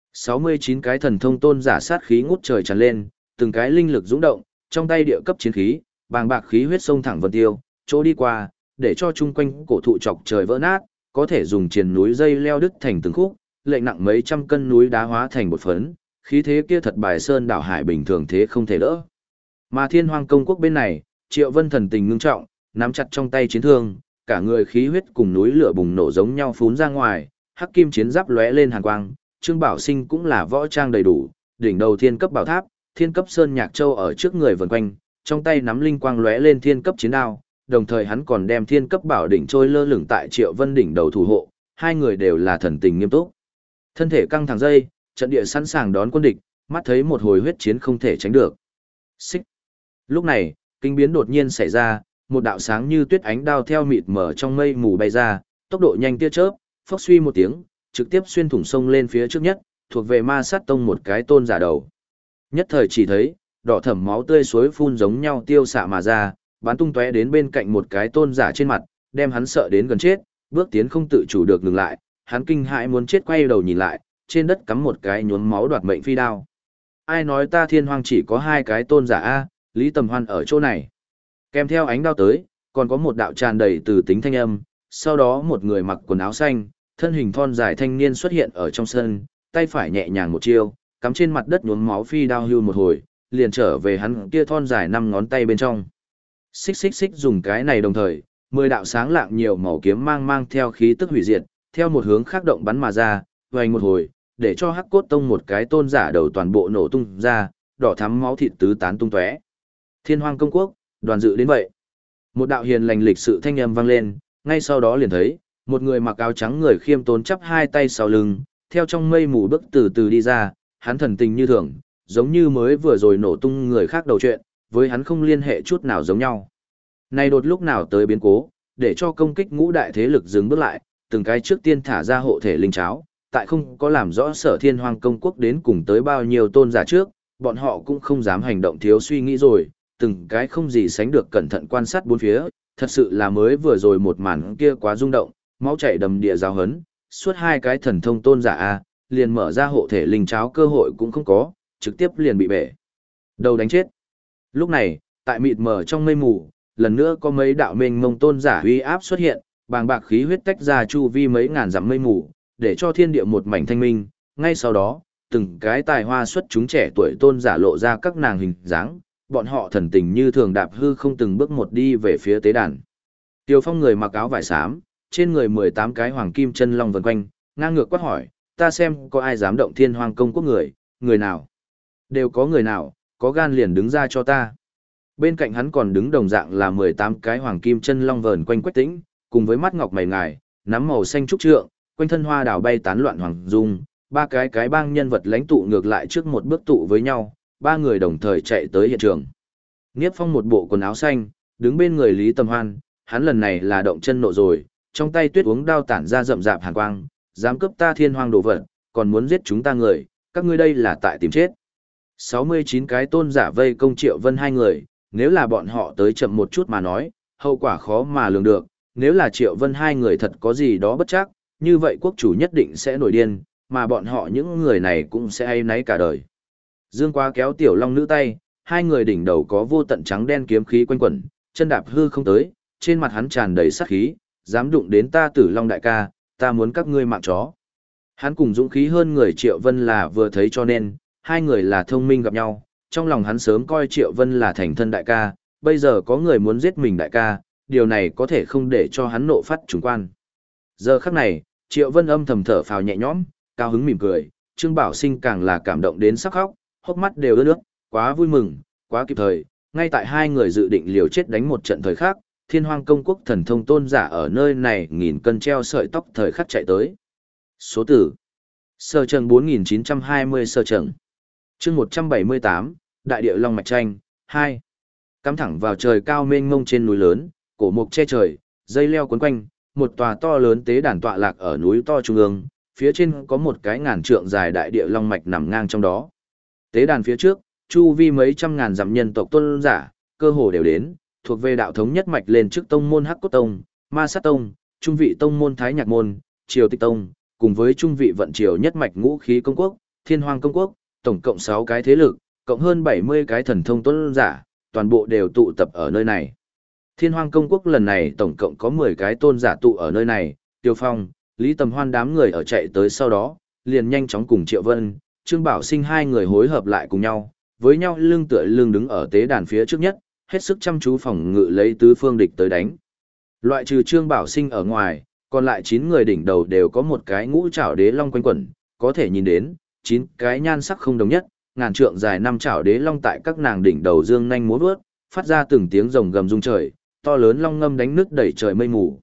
69 cái thần thông tôn giả sát khí ngút trời tràn lên, từng cái linh lực dũng động, trong tay địa cấp chiến khí, bàng bạc khí huyết sông thẳng vân tiêu, chỗ đi qua, để cho chung quanh cổ thụ chọc trời vỡ nát, có thể dùng triền núi dây leo đứt thành từng khúc, lệnh nặng mấy trăm cân núi đá hóa thành bột phấn, khí thế kia thật bài sơn đảo hải bình thường thế không thể đỡ. Mà Thiên Hoang công quốc bên này, Triệu Vân thần tình ngưng trọng, nắm chặt trong tay chiến thương, cả người khí huyết cùng núi lửa bùng nổ giống nhau phún ra ngoài, hắc kim chiến giáp lóe lên hàn quang, Trương Bảo Sinh cũng là võ trang đầy đủ, đỉnh đầu thiên cấp bảo tháp, thiên cấp sơn nhạc châu ở trước người vần quanh, trong tay nắm linh quang lóe lên thiên cấp chiến đao, đồng thời hắn còn đem thiên cấp bảo đỉnh trôi lơ lửng tại Triệu Vân đỉnh đầu thủ hộ, hai người đều là thần tình nghiêm túc. Thân thể căng thẳng dây, trận địa sẵn sàng đón quân địch, mắt thấy một hồi huyết chiến không thể tránh được. Xích. Lúc này, kinh biến đột nhiên xảy ra, một đạo sáng như tuyết ánh đao theo mịt mờ trong mây mù bay ra, tốc độ nhanh tia chớp, phốc suy một tiếng, trực tiếp xuyên thủng sông lên phía trước nhất, thuộc về Ma Sát Tông một cái tôn giả đầu. Nhất thời chỉ thấy, đỏ thẫm máu tươi suối phun giống nhau tiêu xạ mà ra, bắn tung tóe đến bên cạnh một cái tôn giả trên mặt, đem hắn sợ đến gần chết, bước tiến không tự chủ được ngừng lại, hắn kinh hãi muốn chết quay đầu nhìn lại, trên đất cắm một cái nhuốm máu đoạt mệnh phi đao. Ai nói ta Thiên Hoang chỉ có hai cái tôn giả a, Lý Tầm Hoan ở chỗ này. Kèm theo ánh đao tới, còn có một đạo tràn đầy từ tính thanh âm, sau đó một người mặc quần áo xanh, thân hình thon dài thanh niên xuất hiện ở trong sân, tay phải nhẹ nhàng một chiêu, cắm trên mặt đất nhuốm máu phi đao hưu một hồi, liền trở về hắn kia thon dài 5 ngón tay bên trong. Xích xích xích dùng cái này đồng thời, 10 đạo sáng lạng nhiều màu kiếm mang theo khí tức hủy diệt, theo một hướng khác động bắn mà ra, vành một hồi, để cho Hắc Cốt Tông một cái tôn giả đầu toàn bộ nổ tung ra, đỏ thắm máu thịt tứ tán tung tóe. Thiên Hoang công quốc, đoàn dự đến vậy. Một đạo hiền lành lịch sự thanh âm vang lên, ngay sau đó liền thấy, một người mặc áo trắng người khiêm tốn chắp hai tay sau lưng, theo trong mây mù bước từ từ đi ra, hắn thần tình như thường, giống như mới vừa rồi nổ tung người khác đầu chuyện, với hắn không liên hệ chút nào giống nhau. Này đột lúc nào tới biến cố, để cho công kích ngũ đại thế lực dừng bước lại, từng cái trước tiên thả ra hộ thể linh cháo, tại không có làm rõ Sở Thiên Hoang công quốc đến cùng tới bao nhiêu tôn giả trước, bọn họ cũng không dám hành động thiếu suy nghĩ rồi, từng cái không gì sánh được cẩn thận quan sát bốn phía, thật sự là mới vừa rồi một màn kia quá rung động, máu chảy đầm địa giáo hấn, suốt hai cái thần thông tôn giả a, liền mở ra hộ thể linh cháo cơ hội cũng không có, trực tiếp liền bị bể đầu đánh chết. Lúc này, tại mịt mờ trong mây mù, lần nữa có mấy đạo mênh mông tôn giả uy áp xuất hiện, bàng bạc khí huyết tách ra chu vi mấy ngàn dặm mây mù, để cho thiên địa một mảnh thanh minh. Ngay sau đó, từng cái tài hoa xuất chúng trẻ tuổi tôn giả lộ ra các nàng hình dáng, bọn họ thần tình như thường đạp hư không từng bước một đi về phía tế đàn. Tiêu Phong người mặc áo vải xám, trên người 18 cái hoàng kim chân long vần quanh, ngang ngược quát hỏi, ta xem có ai dám động Thiên Hoang công quốc người nào? Đều có người nào, có gan liền đứng ra cho ta. Bên cạnh hắn còn đứng đồng dạng là 18 cái hoàng kim chân long vờn quanh Quách Tĩnh, cùng với mắt ngọc mày ngài, nắm màu xanh trúc trượng, quanh thân hoa đào bay tán loạn hoàng dung, ba cái bang nhân vật lãnh tụ ngược lại trước một bước tụ với nhau, ba người đồng thời chạy tới hiện trường. Niếp Phong một bộ quần áo xanh, đứng bên người Lý Tầm Hoan, hắn lần này là động chân nộ rồi, trong tay tuyết uống đao tản ra rậm rạp hàn quang, dám cướp ta Thiên Hoang đồ vật, còn muốn giết chúng ta người, các ngươi đây là tại tìm chết. 69 cái tôn giả vây công Triệu Vân hai người, nếu là bọn họ tới chậm một chút mà nói, hậu quả khó mà lường được, nếu là Triệu Vân hai người thật có gì đó bất chắc, như vậy quốc chủ nhất định sẽ nổi điên, mà bọn họ những người này cũng sẽ áy náy cả đời. Dương Quá kéo Tiểu Long Nữ tay, hai người đỉnh đầu có vô tận trắng đen kiếm khí quanh quẩn, chân đạp hư không tới, trên mặt hắn tràn đầy sát khí, dám đụng đến ta Tử Long đại ca, ta muốn các ngươi mạng chó. Hắn cùng dũng khí hơn người Triệu Vân là vừa thấy cho nên, hai người là thông minh gặp nhau, trong lòng hắn sớm coi Triệu Vân là thành thân đại ca, bây giờ có người muốn giết mình đại ca, điều này có thể không để cho hắn nộ phát trùng quan. Giờ khắc này, Triệu Vân âm thầm thở phào nhẹ nhõm, cao hứng mỉm cười, Trương Bảo Sinh càng là cảm động đến sắp khóc, hốc mắt đều ướt nước, quá vui mừng, quá kịp thời, ngay tại hai người dự định liều chết đánh một trận thời khắc, Thiên Hoang công quốc thần thông tôn giả ở nơi này nghìn cân treo sợi tóc thời khắc chạy tới. Số tử Sơ Trần 4920 Sơ Trần chương 178, Đại địa Long Mạch Tranh, 2. Cắm thẳng vào trời cao mênh mông trên núi lớn, cổ mục che trời, dây leo quấn quanh, một tòa to lớn tế đàn tọa lạc ở núi to trung ương, phía trên có một cái ngàn trượng dài đại địa long mạch nằm ngang trong đó. Tế đàn phía trước, chu vi mấy trăm ngàn dặm nhân tộc tôn giả, cơ hồ đều đến, thuộc về đạo thống nhất mạch lên trước tông môn Hắc Cốt Tông, Ma Sát Tông, trung vị tông môn Thái Nhạc Môn, Triều Tịch Tông, cùng với trung vị vận triều nhất mạch Ngũ Khí Công Quốc, Thiên Hoang Công Quốc, tổng cộng 6 cái thế lực, cộng hơn 70 cái thần thông tôn giả, toàn bộ đều tụ tập ở nơi này. Thiên Hoang Công Quốc lần này tổng cộng có 10 cái tôn giả tụ ở nơi này, Tiêu Phong, Lý Tầm Hoan đám người ở chạy tới sau đó, liền nhanh chóng cùng Triệu Vân, Trương Bảo Sinh hai người hối hợp lại cùng nhau, với nhau lưng tựa lưng đứng ở tế đàn phía trước nhất, hết sức chăm chú phòng ngự lấy tứ phương địch tới đánh. Loại trừ Trương Bảo Sinh ở ngoài, còn lại 9 người đỉnh đầu đều có một cái ngũ trảo đế long quanh quẩn, có thể nhìn đến, 9 cái nhan sắc không đồng nhất, ngàn trượng dài 5 trảo đế long tại các nàng đỉnh đầu dương nhanh múa vớt, phát ra từng tiếng rồng gầm rung trời, to lớn long ngâm đánh nước đẩy trời mây mù.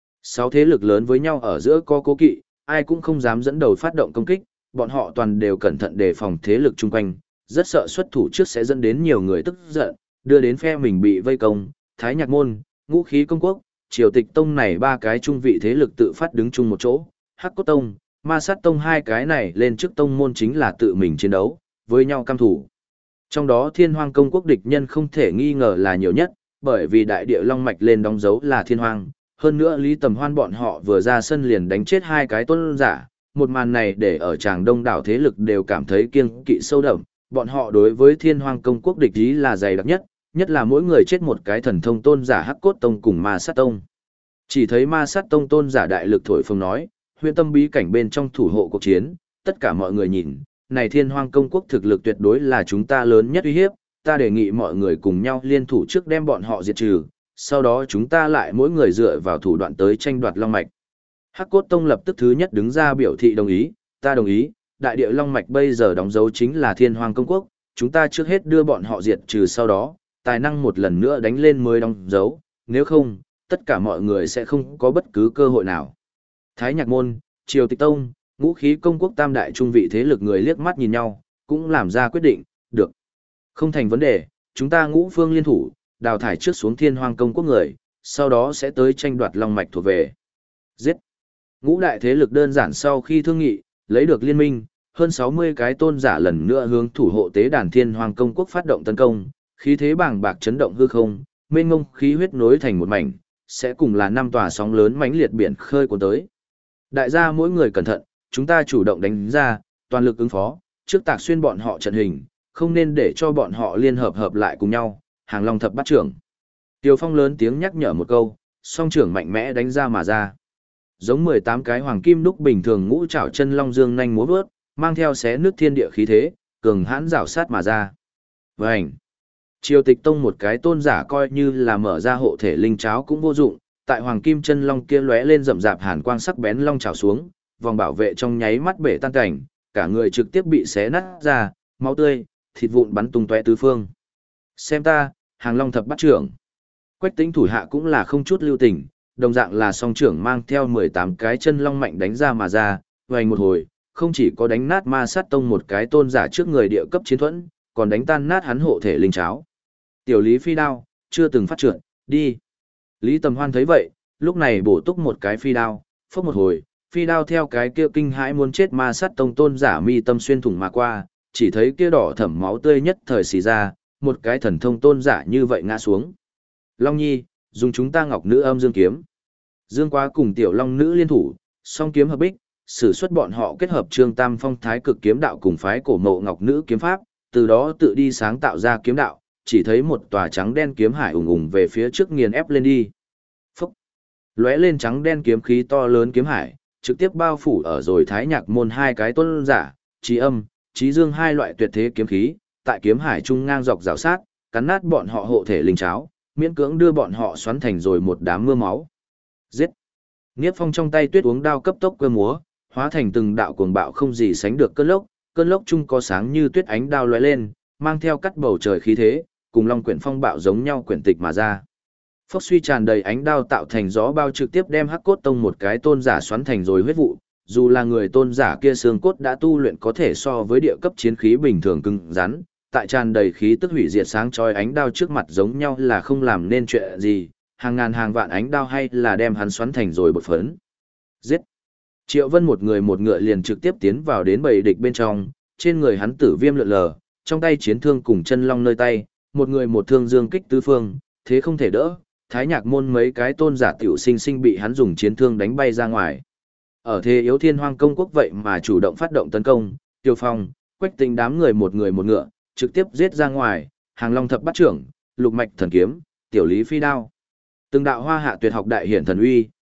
6 thế lực lớn với nhau ở giữa có cố kỵ, ai cũng không dám dẫn đầu phát động công kích, bọn họ toàn đều cẩn thận đề phòng thế lực chung quanh, rất sợ xuất thủ trước sẽ dẫn đến nhiều người tức giận, đưa đến phe mình bị vây công. Thái Nhạc Môn, Ngũ Khí Công Quốc, Triều Tịch Tông này ba cái trung vị thế lực tự phát đứng chung một chỗ, Hắc Cốt Tông, Ma Sát Tông hai cái này lên trước tông môn chính là tự mình chiến đấu, với nhau cam thủ. Trong đó Thiên Hoang Công Quốc địch nhân không thể nghi ngờ là nhiều nhất, bởi vì đại địa long mạch lên đóng dấu là Thiên Hoang, hơn nữa Lý Tầm Hoan bọn họ vừa ra sân liền đánh chết hai cái tôn giả, một màn này để ở tràng đông đảo thế lực đều cảm thấy kiêng kỵ sâu đậm, bọn họ đối với Thiên Hoang Công Quốc địch ý là dày đặc nhất, nhất là mỗi người chết một cái thần thông tôn giả Hắc Cốt Tông cùng Ma Sát Tông. Chỉ thấy Ma Sát Tông tôn giả đại lực thổi phồng nói, huyện tâm bí cảnh bên trong thủ hộ cuộc chiến, tất cả mọi người nhìn, này Thiên Hoang Công Quốc thực lực tuyệt đối là chúng ta lớn nhất uy hiếp, ta đề nghị mọi người cùng nhau liên thủ trước đem bọn họ diệt trừ, sau đó chúng ta lại mỗi người dựa vào thủ đoạn tới tranh đoạt long mạch. Hắc Cốt Tông lập tức thứ nhất đứng ra biểu thị đồng ý, ta đồng ý, đại địa long mạch bây giờ đóng dấu chính là Thiên Hoang Công Quốc, chúng ta trước hết đưa bọn họ diệt trừ sau đó, tài năng một lần nữa đánh lên mới đóng dấu, nếu không, tất cả mọi người sẽ không có bất cứ cơ hội nào. Thái Nhạc Môn, Triều Tịch Tông, Ngũ Khí Công Quốc tam đại trung vị thế lực người liếc mắt nhìn nhau, cũng làm ra quyết định, được. Không thành vấn đề, chúng ta ngũ phương liên thủ, đào thải trước xuống Thiên Hoang Công Quốc người, sau đó sẽ tới tranh đoạt long mạch thuộc về. Giết. Ngũ đại thế lực đơn giản sau khi thương nghị, lấy được liên minh, hơn 60 cái tôn giả lần nữa hướng thủ hộ tế đàn Thiên Hoang Công Quốc phát động tấn công, khí thế bàng bạc chấn động hư không, mênh mông khí huyết nối thành một mảnh, sẽ cùng là 5 tòa sóng lớn mãnh liệt biển khơi cuốn tới. Đại gia mỗi người cẩn thận, chúng ta chủ động đánh ra, toàn lực ứng phó, trước tạc xuyên bọn họ trận hình, không nên để cho bọn họ liên hợp lại cùng nhau, hàng long thập bát trưởng. Tiêu Phong lớn tiếng nhắc nhở một câu, song trưởng mạnh mẽ đánh ra mà ra. Giống 18 cái hoàng kim đúc bình thường ngũ trảo chân long dương nhanh múa vớt, mang theo xé nước thiên địa khí thế, cường hãn rảo sát mà ra. Vành. Triều Tịch Tông một cái tôn giả coi như là mở ra hộ thể linh cháo cũng vô dụng, tại hoàng kim chân long kia lóe lên rậm rạp hàn quang sắc bén long trảo xuống, vòng bảo vệ trong nháy mắt bể tan cảnh, cả người trực tiếp bị xé nát ra, máu tươi, thịt vụn bắn tung tóe tứ phương. Xem ta, hàng long thập bát trưởng. Quách Tĩnh thủ hạ cũng là không chút lưu tình, đồng dạng là song trưởng mang theo 18 cái chân long mạnh đánh ra mà ra, vành một hồi, không chỉ có đánh nát Ma Sát Tông một cái tôn giả trước người địa cấp chiến thuẫn, còn đánh tan nát hắn hộ thể linh cháo. Tiểu Lý phi đao, chưa từng phát trượt, đi. Lý Tầm Hoan thấy vậy, lúc này bổ túc một cái phi đao, phốc một hồi, phi đao theo cái kia kinh hãi muốn chết Ma Sát Tông tôn giả mi tâm xuyên thủng mà qua, chỉ thấy kia đỏ thẫm máu tươi nhất thời xì ra, một cái thần thông tôn giả như vậy ngã xuống. Long Nhi, dùng chúng ta Ngọc Nữ Âm Dương kiếm. Dương Quá cùng Tiểu Long Nữ liên thủ, song kiếm hợp bích, sử xuất bọn họ kết hợp Trương Tam Phong Thái Cực kiếm đạo cùng phái cổ mộ Ngọc Nữ kiếm pháp, từ đó tự đi sáng tạo ra kiếm đạo, chỉ thấy một tòa trắng đen kiếm hải ùng ùng về phía trước nghiền ép lên đi. Phúc! Lóe lên trắng đen kiếm khí to lớn kiếm hải, trực tiếp bao phủ ở rồi Thái Nhạc Môn hai cái tôn giả, Chí Âm, Chí Dương hai loại tuyệt thế kiếm khí, tại kiếm hải trung ngang dọc rào sát, cắn nát bọn họ hộ thể linh cháo, miễn cưỡng đưa bọn họ xoắn thành rồi một đám mưa máu. Giết! Niếp Phong trong tay tuyết uống đao cấp tốc quơ múa, hóa thành từng đạo cuồng bạo không gì sánh được cơn lốc chung có sáng như tuyết ánh đao lóe lên, mang theo cắt bầu trời khí thế, cùng long quyển phong bạo giống nhau quyển tịch mà ra. Phốc suy tràn đầy ánh đao tạo thành gió bao trực tiếp đem Hắc Cốt Tông một cái tôn giả xoắn thành rồi huyết vụ, dù là người tôn giả kia xương cốt đã tu luyện có thể so với địa cấp chiến khí bình thường cứng rắn, tại tràn đầy khí tức hủy diệt sáng chói ánh đao trước mặt giống nhau là không làm nên chuyện gì, hàng ngàn hàng vạn ánh đao hay là đem hắn xoắn thành rồi bột phấn. Giết! Triệu Vân một người một ngựa liền trực tiếp tiến vào đến bầy địch bên trong, trên người hắn tử viêm lượn lờ, trong tay chiến thương cùng chân long nơi tay, một người một thương dương kích tứ phương, thế không thể đỡ, Thái Nhạc Môn mấy cái tôn giả tiểu sinh sinh bị hắn dùng chiến thương đánh bay ra ngoài. Ở thế yếu Thiên Hoang Công Quốc vậy mà chủ động phát động tấn công, Tiêu Phong, Quách Tĩnh đám người một ngựa, trực tiếp giết ra ngoài, hàng long thập bát trưởng, lục mạch thần kiếm, tiểu lý phi đao. Từng đạo hoa hạ tuyệt học đại hiển thần uy,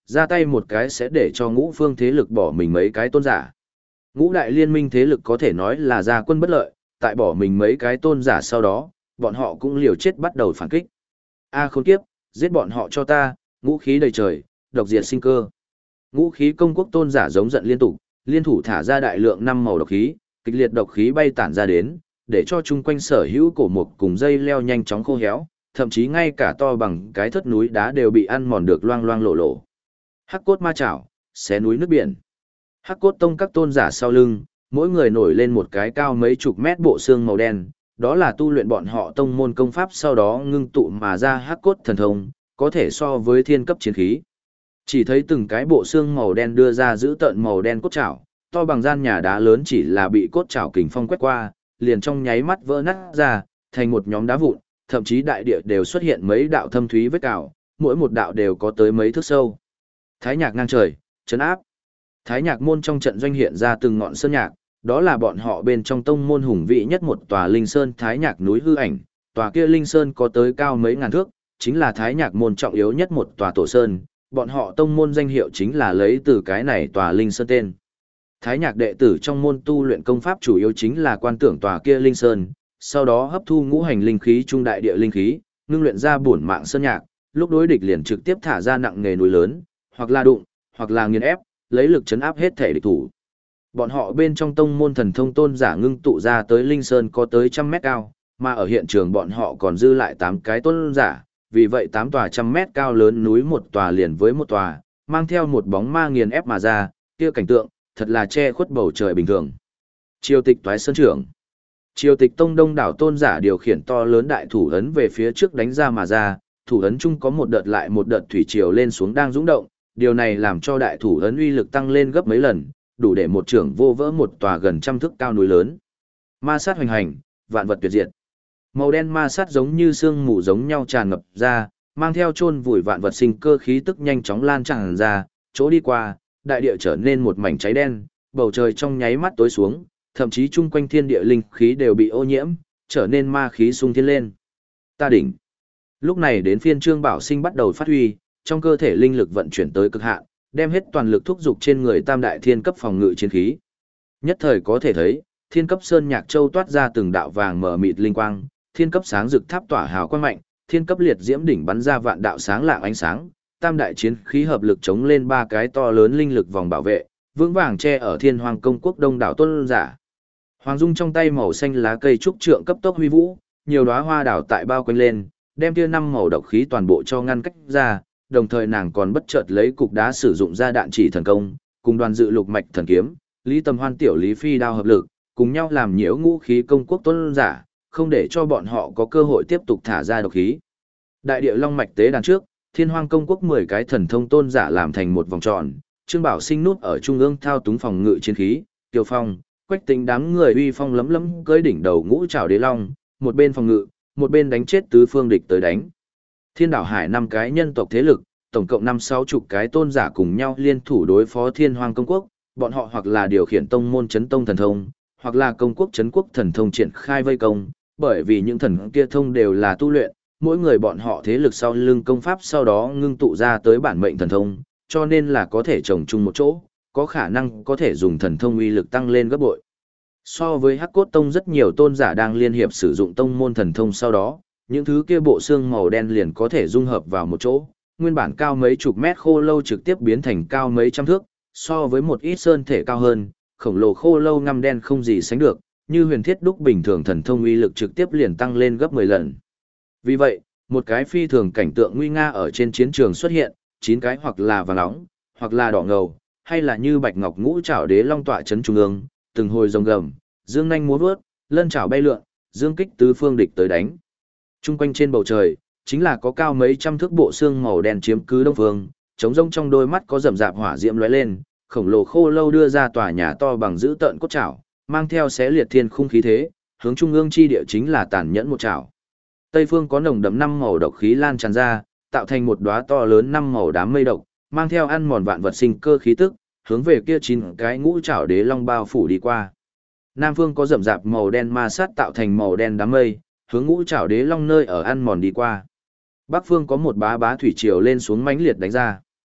ra tay một cái sẽ để cho ngũ phương thế lực bỏ mình mấy cái tôn giả. Ngũ đại liên minh thế lực có thể nói là ra quân bất lợi, tại bỏ mình mấy cái tôn giả sau đó, bọn họ cũng liều chết bắt đầu phản kích. A khốn kiếp, giết bọn họ cho ta, ngũ khí đầy trời, độc diệt sinh cơ. Ngũ khí công quốc tôn giả giống giận liên tục, liên thủ thả ra đại lượng năm màu độc khí, kịch liệt độc khí bay tản ra đến, để cho chung quanh sở hữu cổ mục cùng dây leo nhanh chóng khô héo, thậm chí ngay cả to bằng cái thất núi đá đều bị ăn mòn được loang loang lộ lộ. Hắc cốt ma chảo, xé núi nước biển. Hắc cốt tông các tôn giả sau lưng, mỗi người nổi lên một cái cao mấy chục mét bộ xương màu đen, đó là tu luyện bọn họ tông môn công pháp sau đó ngưng tụ mà ra hắc cốt thần thông, có thể so với thiên cấp chiến khí. Chỉ thấy từng cái bộ xương màu đen đưa ra giữ tợn màu đen cốt chảo, to bằng gian nhà đá lớn chỉ là bị cốt chảo kình phong quét qua, liền trong nháy mắt vỡ nát ra, thành một nhóm đá vụn, thậm chí đại địa đều xuất hiện mấy đạo thâm thúy vết cào, mỗi một đạo đều có tới mấy thước sâu. Thái nhạc ngang trời, trấn áp. Thái nhạc môn trong trận doanh hiện ra từng ngọn sơn nhạc, đó là bọn họ bên trong tông môn hùng vĩ nhất một tòa linh sơn thái nhạc núi hư ảnh, tòa kia linh sơn có tới cao mấy ngàn thước, chính là thái nhạc môn trọng yếu nhất một tòa tổ sơn, bọn họ tông môn danh hiệu chính là lấy từ cái này tòa linh sơn tên. Thái nhạc đệ tử trong môn tu luyện công pháp chủ yếu chính là quan tưởng tòa kia linh sơn, sau đó hấp thu ngũ hành linh khí trung đại địa linh khí, ngưng luyện ra bổn mạng sơn nhạc, lúc đối địch liền trực tiếp thả ra nặng nghề núi lớn, hoặc là đụng, hoặc là nghiền ép, lấy lực chấn áp hết thể địch thủ. Bọn họ bên trong tông môn thần thông tôn giả ngưng tụ ra tới linh sơn có tới 100 mét cao, mà ở hiện trường bọn họ còn dư lại 8 cái tôn giả, vì vậy 8 tòa 100 mét cao lớn núi một tòa liền với một tòa, mang theo một bóng ma nghiền ép mà ra, kia cảnh tượng, thật là che khuất bầu trời bình thường. Triều tịch toái sơn trưởng. Triều tịch tông đông đảo tôn giả điều khiển to lớn đại thủ ấn về phía trước đánh ra mà ra, thủ ấn chung có một đợt lại một đợt thủy triều lên xuống đang dũng động, điều này làm cho đại thủ ấn uy lực tăng lên gấp mấy lần, đủ để một trưởng vô vỡ một tòa gần 100 thước cao núi lớn. Ma sát hoành hành, vạn vật tuyệt diệt. Màu đen ma sát giống như sương mù giống nhau tràn ngập ra, mang theo chôn vùi vạn vật sinh cơ khí tức nhanh chóng lan tràn ra, chỗ đi qua, đại địa trở nên một mảnh cháy đen, bầu trời trong nháy mắt tối xuống, thậm chí chung quanh thiên địa linh khí đều bị ô nhiễm, trở nên ma khí sung thiên lên. Ta đỉnh. Lúc này đến phiên Trương Bảo Sinh bắt đầu phát huy, trong cơ thể linh lực vận chuyển tới cực hạn, đem hết toàn lực thúc giục trên người tam đại thiên cấp phòng ngự chiến khí. Nhất thời có thể thấy, thiên cấp sơn nhạc châu toát ra từng đạo vàng mở mịt linh quang, thiên cấp sáng rực tháp tỏa hào quang mạnh, thiên cấp liệt diễm đỉnh bắn ra vạn đạo sáng lạng ánh sáng, tam đại chiến khí hợp lực chống lên ba cái to lớn linh lực vòng bảo vệ, vững vàng che ở Thiên Hoàng công quốc đông đảo tôn giả. Hoàng Dung trong tay màu xanh lá cây trúc trượng cấp tốc huy vũ, nhiều đóa hoa đảo tại bao quanh lên, đem kia 5 màu độc khí toàn bộ cho ngăn cách ra, đồng thời nàng còn bất chợt lấy cục đá sử dụng ra đạn chỉ thần công, cùng đoàn dự lục mạch thần kiếm, Lý Tầm Hoan tiểu Lý Phi đao hợp lực, cùng nhau làm nhiễu ngũ khí công quốc tôn giả, không để cho bọn họ có cơ hội tiếp tục thả ra độc khí. Đại địa long mạch tế đàn trước, Thiên Hoang công quốc 10 cái thần thông tôn giả làm thành một vòng tròn, Trương Bảo Sinh nút ở trung ương thao túng phòng ngự chiến khí, Tiêu Phong, Quách Tĩnh đám người uy phong lấm lấm cưỡi đỉnh đầu ngũ trảo đế long, một bên phòng ngự, một bên đánh chết tứ phương địch tới đánh. Thiên đảo hải 5 cái nhân tộc thế lực, tổng cộng 5-6 chục cái tôn giả cùng nhau liên thủ đối phó Thiên Hoang công quốc, bọn họ hoặc là điều khiển tông môn chấn tông thần thông, hoặc là công quốc chấn quốc thần thông triển khai vây công, bởi vì những thần kia thông đều là tu luyện, mỗi người bọn họ thế lực sau lưng công pháp sau đó ngưng tụ ra tới bản mệnh thần thông, cho nên là có thể trồng chung một chỗ, có khả năng có thể dùng thần thông uy lực tăng lên gấp bội. So với Hắc Cốt Tông rất nhiều tôn giả đang liên hiệp sử dụng tông môn thần thông sau đó, những thứ kia bộ xương màu đen liền có thể dung hợp vào một chỗ, nguyên bản cao mấy chục mét khô lâu trực tiếp biến thành cao mấy trăm thước, so với một ít sơn thể cao hơn, khổng lồ khô lâu ngăm đen không gì sánh được, như huyền thiết đúc bình thường thần thông uy lực trực tiếp liền tăng lên gấp 10 lần. Vì vậy, một cái phi thường cảnh tượng nguy nga ở trên chiến trường xuất hiện, 9 cái hoặc là vàng nóng, hoặc là đỏ ngầu, hay là như bạch ngọc ngũ trảo đế long tọa chấn trung ương, từng hồi rồng gầm, dương nhanh múa vớt, lân trảo bay lượn, dương kích tứ phương địch tới đánh. Trung quanh trên bầu trời, chính là có cao mấy trăm thước bộ xương màu đen chiếm cứ đông phương, trống rông trong đôi mắt có rầm rạp hỏa diễm lóe lên, khổng lồ khô lâu đưa ra tòa nhà to bằng giữ tợn cốt trảo, mang theo xé liệt thiên khung khí thế, hướng trung ương chi địa chính là tàn nhẫn một trảo. Tây phương có nồng đậm 5 màu độc khí lan tràn ra, tạo thành một đóa to lớn 5 màu đám mây độc, mang theo ăn mòn vạn vật sinh cơ khí tức, hướng về kia 9 cái ngũ trảo đế long bao phủ đi qua. Nam phương có rậm rạp màu đen ma sát tạo thành màu đen đám mây, hướng ngũ trảo đế long nơi ở ăn mòn đi qua. Bắc phương có một bá bá thủy triều lên xuống mãnh liệt đánh ra.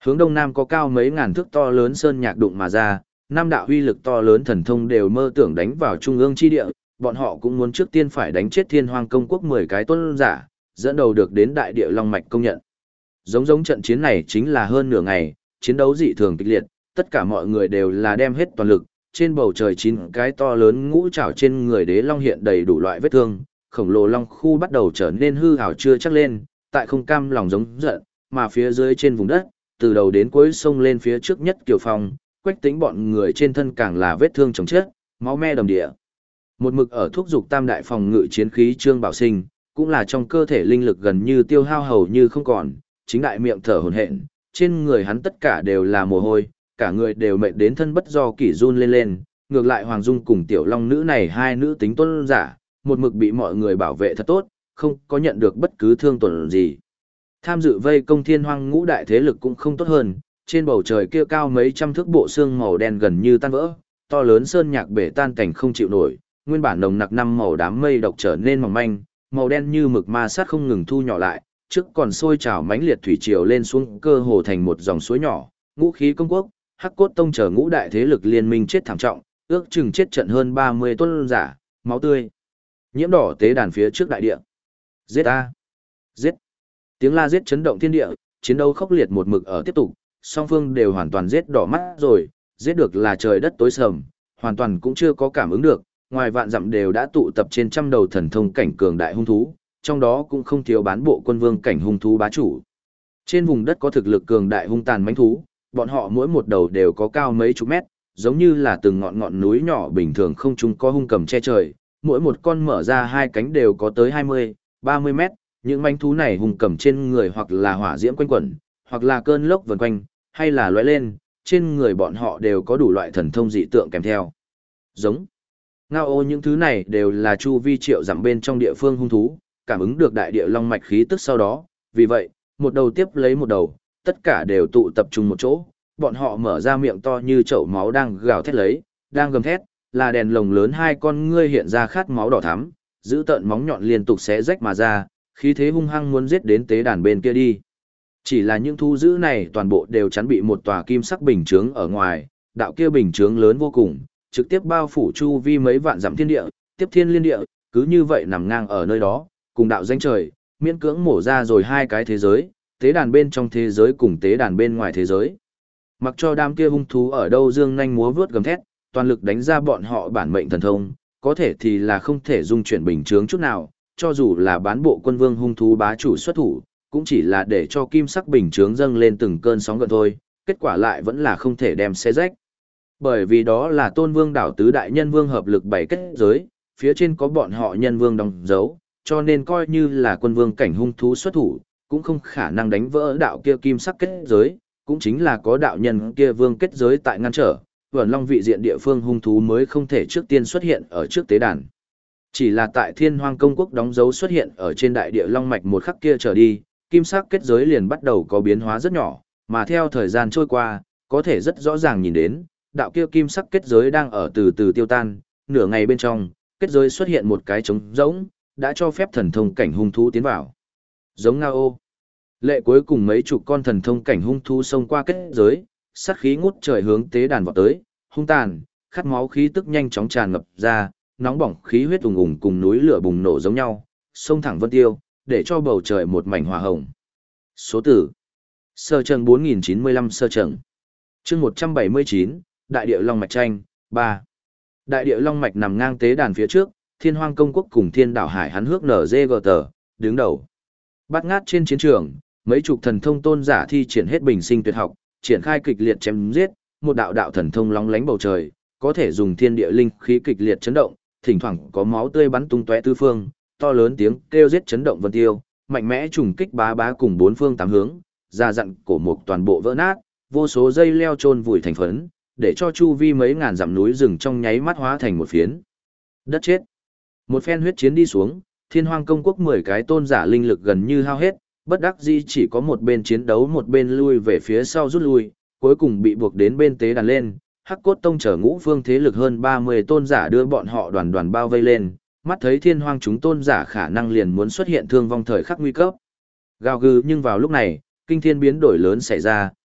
Hướng đông nam có cao mấy ngàn thước to lớn sơn nhạc đụng mà ra, năm đạo uy lực to lớn thần thông đều mơ tưởng đánh vào trung ương chi địa, bọn họ cũng muốn trước tiên phải đánh chết Thiên Hoang công quốc 10 cái tôn giả, dẫn đầu được đến đại địa long mạch công nhận. Giống trận chiến này chính là hơn nửa ngày, chiến đấu dị thường kịch liệt, tất cả mọi người đều là đem hết toàn lực, trên bầu trời 9 cái to lớn ngũ trảo trên người đế long hiện đầy đủ loại vết thương, khổng lồ long khu bắt đầu trở nên hư ảo chưa chắc lên, tại không cam lòng giống giận, mà phía dưới trên vùng đất, từ đầu đến cuối sông lên phía trước nhất Kiều Phong, Quách Tĩnh bọn người trên thân càng là vết thương chồng chết, máu me đầm địa. Một mực ở thúc dục tam đại phòng ngự chiến khí Trương Bảo Sinh, cũng là trong cơ thể linh lực gần như tiêu hao hầu như không còn, chính đại miệng thở hổn hển, trên người hắn tất cả đều là mồ hôi, cả người đều mệt đến thân bất do kỷ run lên, ngược lại Hoàng Dung cùng Tiểu Long nữ này hai nữ tính tuân giả, một mực bị mọi người bảo vệ thật tốt, không có nhận được bất cứ thương tổn gì. Tham dự vây công Thiên Hoang ngũ đại thế lực cũng không tốt hơn, trên bầu trời kia cao mấy trăm thước bộ xương màu đen gần như tan vỡ, to lớn sơn nhạc bể tan cảnh không chịu nổi, nguyên bản nồng nặc năm màu đám mây độc trở nên mỏng manh, màu đen như mực ma sát không ngừng thu nhỏ lại, trước còn sôi trào mãnh liệt thủy triều lên xuống cơ hồ thành một dòng suối nhỏ, ngũ khí công quốc, Hắc Cốt Tông chờ ngũ đại thế lực liên minh chết thảm trọng, ước chừng chết trận hơn 30 tuân giả, máu tươi nhiễm đỏ tế đàn phía trước đại địa. Giết a! Giết! Tiếng la giết chấn động thiên địa, chiến đấu khốc liệt một mực ở tiếp tục, song phương đều hoàn toàn giết đỏ mắt rồi, giết được là trời đất tối sầm, hoàn toàn cũng chưa có cảm ứng được, ngoài vạn dặm đều đã tụ tập trên trăm đầu thần thông cảnh cường đại hung thú, trong đó cũng không thiếu bán bộ quân vương cảnh hung thú bá chủ. Trên vùng đất có thực lực cường đại hung tàn mãnh thú, bọn họ mỗi một đầu đều có cao mấy chục mét, giống như là từng ngọn núi nhỏ bình thường không chúng có hung cầm che trời, mỗi một con mở ra hai cánh đều có tới 20, 30 mét, những manh thú này hung cầm trên người hoặc là hỏa diễm quanh quẩn, hoặc là cơn lốc vần quanh, hay là lóe lên, trên người bọn họ đều có đủ loại thần thông dị tượng kèm theo. Giống. Ngao ô những thứ này đều là chu vi triệu dặm bên trong địa phương hung thú, cảm ứng được đại địa long mạch khí tức sau đó, vì vậy, một đầu tiếp lấy một đầu, tất cả đều tụ tập trung một chỗ, bọn họ mở ra miệng to như chậu máu đang gào thét lấy, đang gầm thét, là đèn lồng lớn hai con ngươi hiện ra khát máu đỏ thắm, giữ tợn móng nhọn liên tục xé rách mà ra, khí thế hung hăng muốn giết đến tế đàn bên kia đi. Chỉ là những thú dữ này toàn bộ đều chắn bị một tòa kim sắc bình chướng ở ngoài, đạo kia bình chướng lớn vô cùng, trực tiếp bao phủ chu vi mấy vạn dặm thiên địa, tiếp thiên liên địa, cứ như vậy nằm ngang ở nơi đó, cùng đạo danh trời, miễn cưỡng mổ ra rồi hai cái thế giới, tế đàn bên trong thế giới cùng tế đàn bên ngoài thế giới. Mặc cho đám kia hung thú ở đâu dương nhanh múa vướt gầm thét, toàn lực đánh ra bọn họ bản mệnh thần thông, có thể thì là không thể dung chuyển bình chướng chút nào, cho dù là bán bộ quân vương hung thú bá chủ xuất thủ, cũng chỉ là để cho kim sắc bình chướng dâng lên từng cơn sóng gần thôi, kết quả lại vẫn là không thể đem xé rách. Bởi vì đó là Tôn Vương đảo tứ đại nhân vương hợp lực bảy kết giới, phía trên có bọn họ nhân vương đóng dấu, cho nên coi như là quân vương cảnh hung thú xuất thủ, cũng không khả năng đánh vỡ đạo kia kim sắc kết giới, cũng chính là có đạo nhân kia vương kết giới tại ngăn trở, Vườn Long vị diện địa phương hung thú mới không thể trước tiên xuất hiện ở trước tế đàn. Chỉ là tại Thiên Hoang công quốc đóng dấu xuất hiện ở trên đại địa long mạch một khắc kia trở đi, kim sắc kết giới liền bắt đầu có biến hóa rất nhỏ, mà theo thời gian trôi qua, có thể rất rõ ràng nhìn đến, đạo kia kim sắc kết giới đang ở từ từ tiêu tan, nửa ngày bên trong, kết giới xuất hiện một cái trống rỗng, đã cho phép thần thông cảnh hung thú tiến vào. Giống Ngao ô. Lệ cuối cùng mấy chục con thần thông cảnh hung thú xông qua kết giới, sát khí ngút trời hướng tế đàn vọt tới, hung tàn, khát máu khí tức nhanh chóng tràn ngập ra, nóng bỏng khí huyết ùng ùng cùng núi lửa bùng nổ giống nhau, xông thẳng vân tiêu, để cho bầu trời một mảnh hỏa hồng. Số tử. Sơ trần 4095 sơ trần. Chương 179, Đại địa Long mạch tranh, 3. Đại địa Long mạch nằm ngang tế đàn phía trước, Thiên Hoang công quốc cùng Thiên đảo Hải hắn hước NGGT, đứng đầu. Bát ngát trên chiến trường, mấy chục thần thông tôn giả thi triển hết bình sinh tuyệt học, triển khai kịch liệt chém giết, một đạo đạo thần thông lóng lánh bầu trời, có thể dùng thiên địa linh khí kịch liệt chấn động, thỉnh thoảng có máu tươi bắn tung tóe tứ phương, to lớn tiếng kêu giết chấn động vân tiêu, mạnh mẽ trùng kích bá bá cùng bốn phương tám hướng, ra dặn cổ mục toàn bộ vỡ nát, vô số dây leo chôn vùi thành phấn, để cho chu vi mấy ngàn dặm núi rừng trong nháy mắt hóa thành một phiến đất chết. Một phen huyết chiến đi xuống, Thiên Hoang công quốc 10 cái tôn giả linh lực gần như hao hết, bất đắc dĩ chỉ có một bên chiến đấu một bên lui về phía sau rút lui, cuối cùng bị buộc đến bên tế đàn lên. Hắc Cốt Tông chở ngũ phương thế lực hơn 30 tôn giả đưa bọn họ đoàn đoàn bao vây lên, mắt thấy Thiên Hoang chúng tôn giả khả năng liền muốn xuất hiện thương vong thời khắc nguy cấp. Gào gừ, nhưng vào lúc này, kinh thiên biến đổi lớn xảy ra,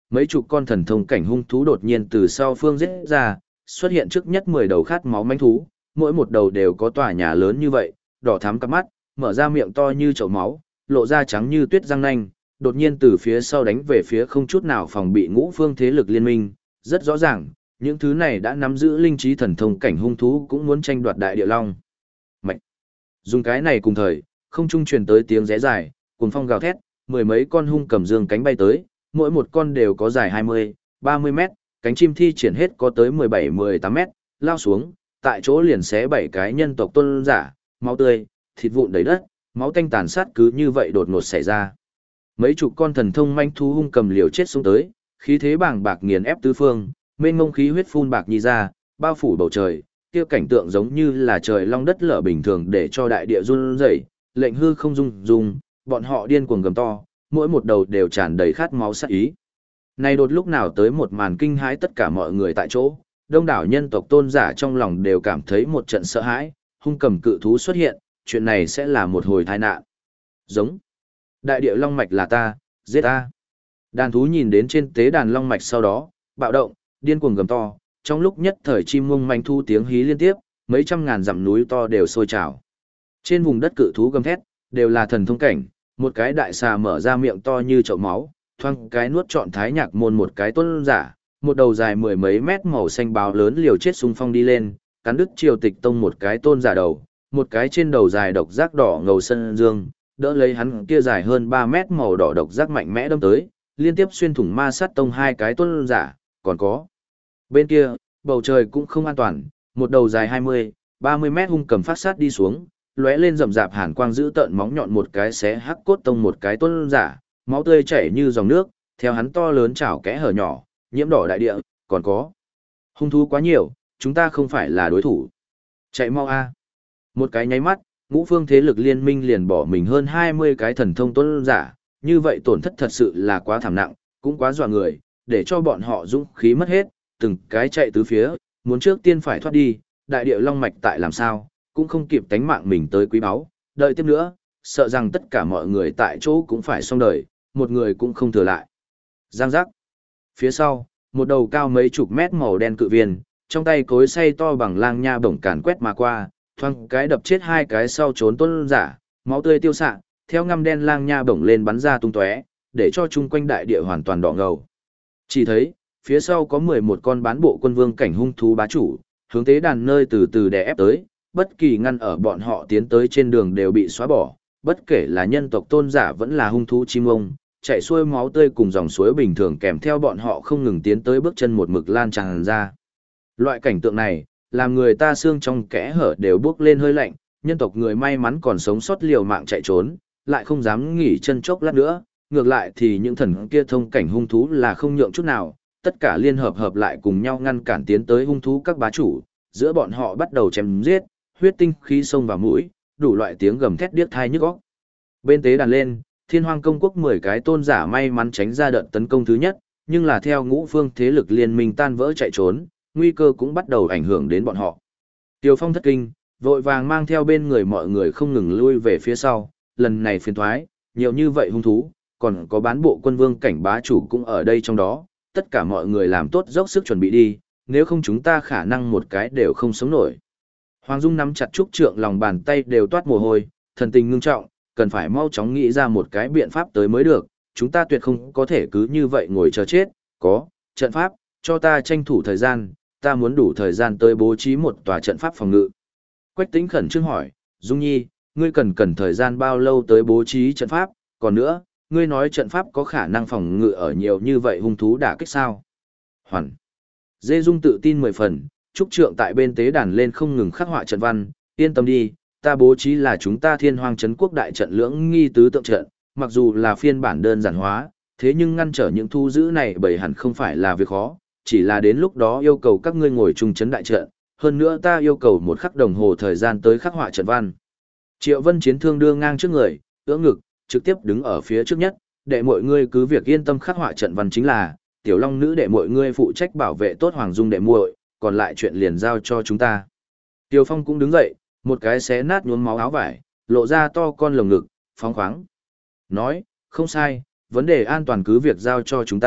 mấy chục con thần thông cảnh hung thú đột nhiên từ sau phương giết ra, xuất hiện trước nhất 10 đầu khát máu manh thú, mỗi một đầu đều có tòa nhà lớn như vậy, đỏ thắm cặp mắt, mở ra miệng to như chậu máu, lộ ra trắng như tuyết răng nanh, đột nhiên từ phía sau đánh về phía không chút nào phòng bị ngũ phương thế lực liên minh, rất rõ ràng, những thứ này đã nắm giữ linh trí thần thông cảnh hung thú cũng muốn tranh đoạt đại địa long. Mạnh. Dùng cái này cùng thời, không trung truyền tới tiếng rẽ dài, cuồng phong gào thét, mười mấy con hung cầm dương cánh bay tới, mỗi một con đều có dài 20, 30 mét, cánh chim thi triển hết có tới 17, 18 mét, lao xuống, tại chỗ liền xé 7 cái nhân tộc tôn giả, máu tươi, thịt vụn đầy đất, máu tanh tàn sát cứ như vậy đột ngột xảy ra. Mấy chục con thần thông manh thú hung cầm liều chết xuống tới, khí thế bàng bạc nghiền ép tứ phương, mênh mông khí huyết phun bạc nhi ra, bao phủ bầu trời, kia cảnh tượng giống như là trời long đất lở bình thường để cho đại địa run rẩy, lệnh hư không rung rung, bọn họ điên cuồng gầm to, mỗi một đầu đều tràn đầy khát máu sát ý. Này đột lúc nào tới một màn kinh hãi tất cả mọi người tại chỗ, đông đảo nhân tộc tôn giả trong lòng đều cảm thấy một trận sợ hãi, hung cầm cự thú xuất hiện, chuyện này sẽ là một hồi tai nạn. Giống. Đại địa long mạch là ta, giết ta. Đàn thú nhìn đến trên tế đàn long mạch sau đó, bạo động, điên cuồng gầm to, trong lúc nhất thời chim mông manh thu tiếng hí liên tiếp, mấy trăm ngàn dặm núi to đều sôi trào. Trên vùng đất cự thú gầm thét, đều là thần thông cảnh, một cái đại xà mở ra miệng to như chậu máu, thoang cái nuốt trọn thái nhạc môn một cái tôn giả, một đầu dài mười mấy mét màu xanh báo lớn liều chết xung phong đi lên, cắn đứt triều tịch tông một cái tôn giả đầu, một cái trên đầu dài độc giác đỏ ngầu sân dương, đỡ lấy hắn kia dài hơn 3 mét màu đỏ độc giác mạnh mẽ đâm tới, liên tiếp xuyên thủng ma sát tông hai cái tôn giả, còn có. Bên kia, bầu trời cũng không an toàn, một đầu dài 20, 30 mét hung cầm phát sát đi xuống, lóe lên rậm rạp hàn quang giữ tợn móng nhọn một cái xé hắc cốt tông một cái tôn giả, máu tươi chảy như dòng nước, theo hắn to lớn chảo kẽ hở nhỏ, nhiễm đỏ đại địa, còn có. Hung thú quá nhiều, chúng ta không phải là đối thủ. Chạy mau a. Một cái nháy mắt, ngũ phương thế lực liên minh liền bỏ mình hơn 20 cái thần thông tôn giả, như vậy tổn thất thật sự là quá thảm nặng, cũng quá dọa người, để cho bọn họ dũng khí mất hết, từng cái chạy tứ phía, muốn trước tiên phải thoát đi, đại địa long mạch tại làm sao, cũng không kịp tánh mạng mình tới quý báu, đợi tiếp nữa, sợ rằng tất cả mọi người tại chỗ cũng phải xong đời, một người cũng không thừa lại. Giang giác. Phía sau, một đầu cao mấy chục mét màu đen cự viên, trong tay cối xay to bằng lang nha bổng càn quét mà qua, thoang cái đập chết hai cái sau trốn tôn giả, máu tươi tiêu xạ, theo ngăm đen lang nha bổng lên bắn ra tung tóe, để cho chung quanh đại địa hoàn toàn đỏ ngầu. Chỉ thấy, phía sau có 11 con bán bộ quân vương cảnh hung thú bá chủ, hướng tế đàn nơi từ từ đè ép tới, bất kỳ ngăn ở bọn họ tiến tới trên đường đều bị xóa bỏ, bất kể là nhân tộc tôn giả vẫn là hung thú chim ông, chạy xuôi máu tươi cùng dòng suối bình thường kèm theo bọn họ không ngừng tiến tới bước chân một mực lan tràn ra. Loại cảnh tượng này, làm người ta xương trong kẽ hở đều bước lên hơi lạnh, nhân tộc người may mắn còn sống sót liều mạng chạy trốn, lại không dám nghỉ chân chốc lát nữa, ngược lại thì những thần kia thông cảnh hung thú là không nhượng chút nào, tất cả liên hợp lại cùng nhau ngăn cản tiến tới hung thú các bá chủ, giữa bọn họ bắt đầu chém giết, huyết tinh khí xông vào mũi, đủ loại tiếng gầm thét điếc tai nhức óc. Bên tế đàn lên, Thiên Hoang công quốc 10 cái tôn giả may mắn tránh ra đợt tấn công thứ nhất, nhưng là theo ngũ phương thế lực liên minh tan vỡ chạy trốn, nguy cơ cũng bắt đầu ảnh hưởng đến bọn họ. Tiêu Phong thất kinh, vội vàng mang theo bên người mọi người không ngừng lui về phía sau, lần này phiền thoái, nhiều như vậy hung thú, còn có bán bộ quân vương cảnh bá chủ cũng ở đây trong đó, tất cả mọi người làm tốt dốc sức chuẩn bị đi, nếu không chúng ta khả năng một cái đều không sống nổi. Hoàng Dung nắm chặt trúc trượng lòng bàn tay đều toát mồ hôi, thần tình ngưng trọng, cần phải mau chóng nghĩ ra một cái biện pháp tới mới được, chúng ta tuyệt không có thể cứ như vậy ngồi chờ chết, có, trận pháp, cho ta tranh thủ thời gian, ta muốn đủ thời gian tới bố trí một tòa trận pháp phòng ngự. Quách Tĩnh khẩn trương hỏi, Dung Nhi, ngươi cần thời gian bao lâu tới bố trí trận pháp, còn nữa, ngươi nói trận pháp có khả năng phòng ngự ở nhiều như vậy hung thú đả kích sao? Hoàn. Dê Dung tự tin 10 phần, trúc trượng tại bên tế đàn lên không ngừng khắc họa trận văn, yên tâm đi, ta bố trí là chúng ta Thiên Hoang trấn quốc đại trận lưỡng nghi tứ tượng trận, mặc dù là phiên bản đơn giản hóa, thế nhưng ngăn trở những thu giữ này bởi hẳn không phải là việc khó, chỉ là đến lúc đó yêu cầu các ngươi ngồi chung trấn đại trận, hơn nữa ta yêu cầu một khắc đồng hồ thời gian tới khắc họa trận văn. Triệu Vân chiến thương đưa ngang trước người, ưỡn ngực, trực tiếp đứng ở phía trước nhất, để mọi ngươi cứ việc yên tâm khắc họa trận văn chính là, tiểu long nữ để mọi ngươi phụ trách bảo vệ tốt Hoàng Dung đệ muội, còn lại chuyện liền giao cho chúng ta. Tiêu Phong cũng đứng dậy, một cái xé nát nhuốm máu áo vải, lộ ra to con lồng ngực, phóng khoáng. Nói, không sai, vấn đề an toàn cứ việc giao cho chúng ta,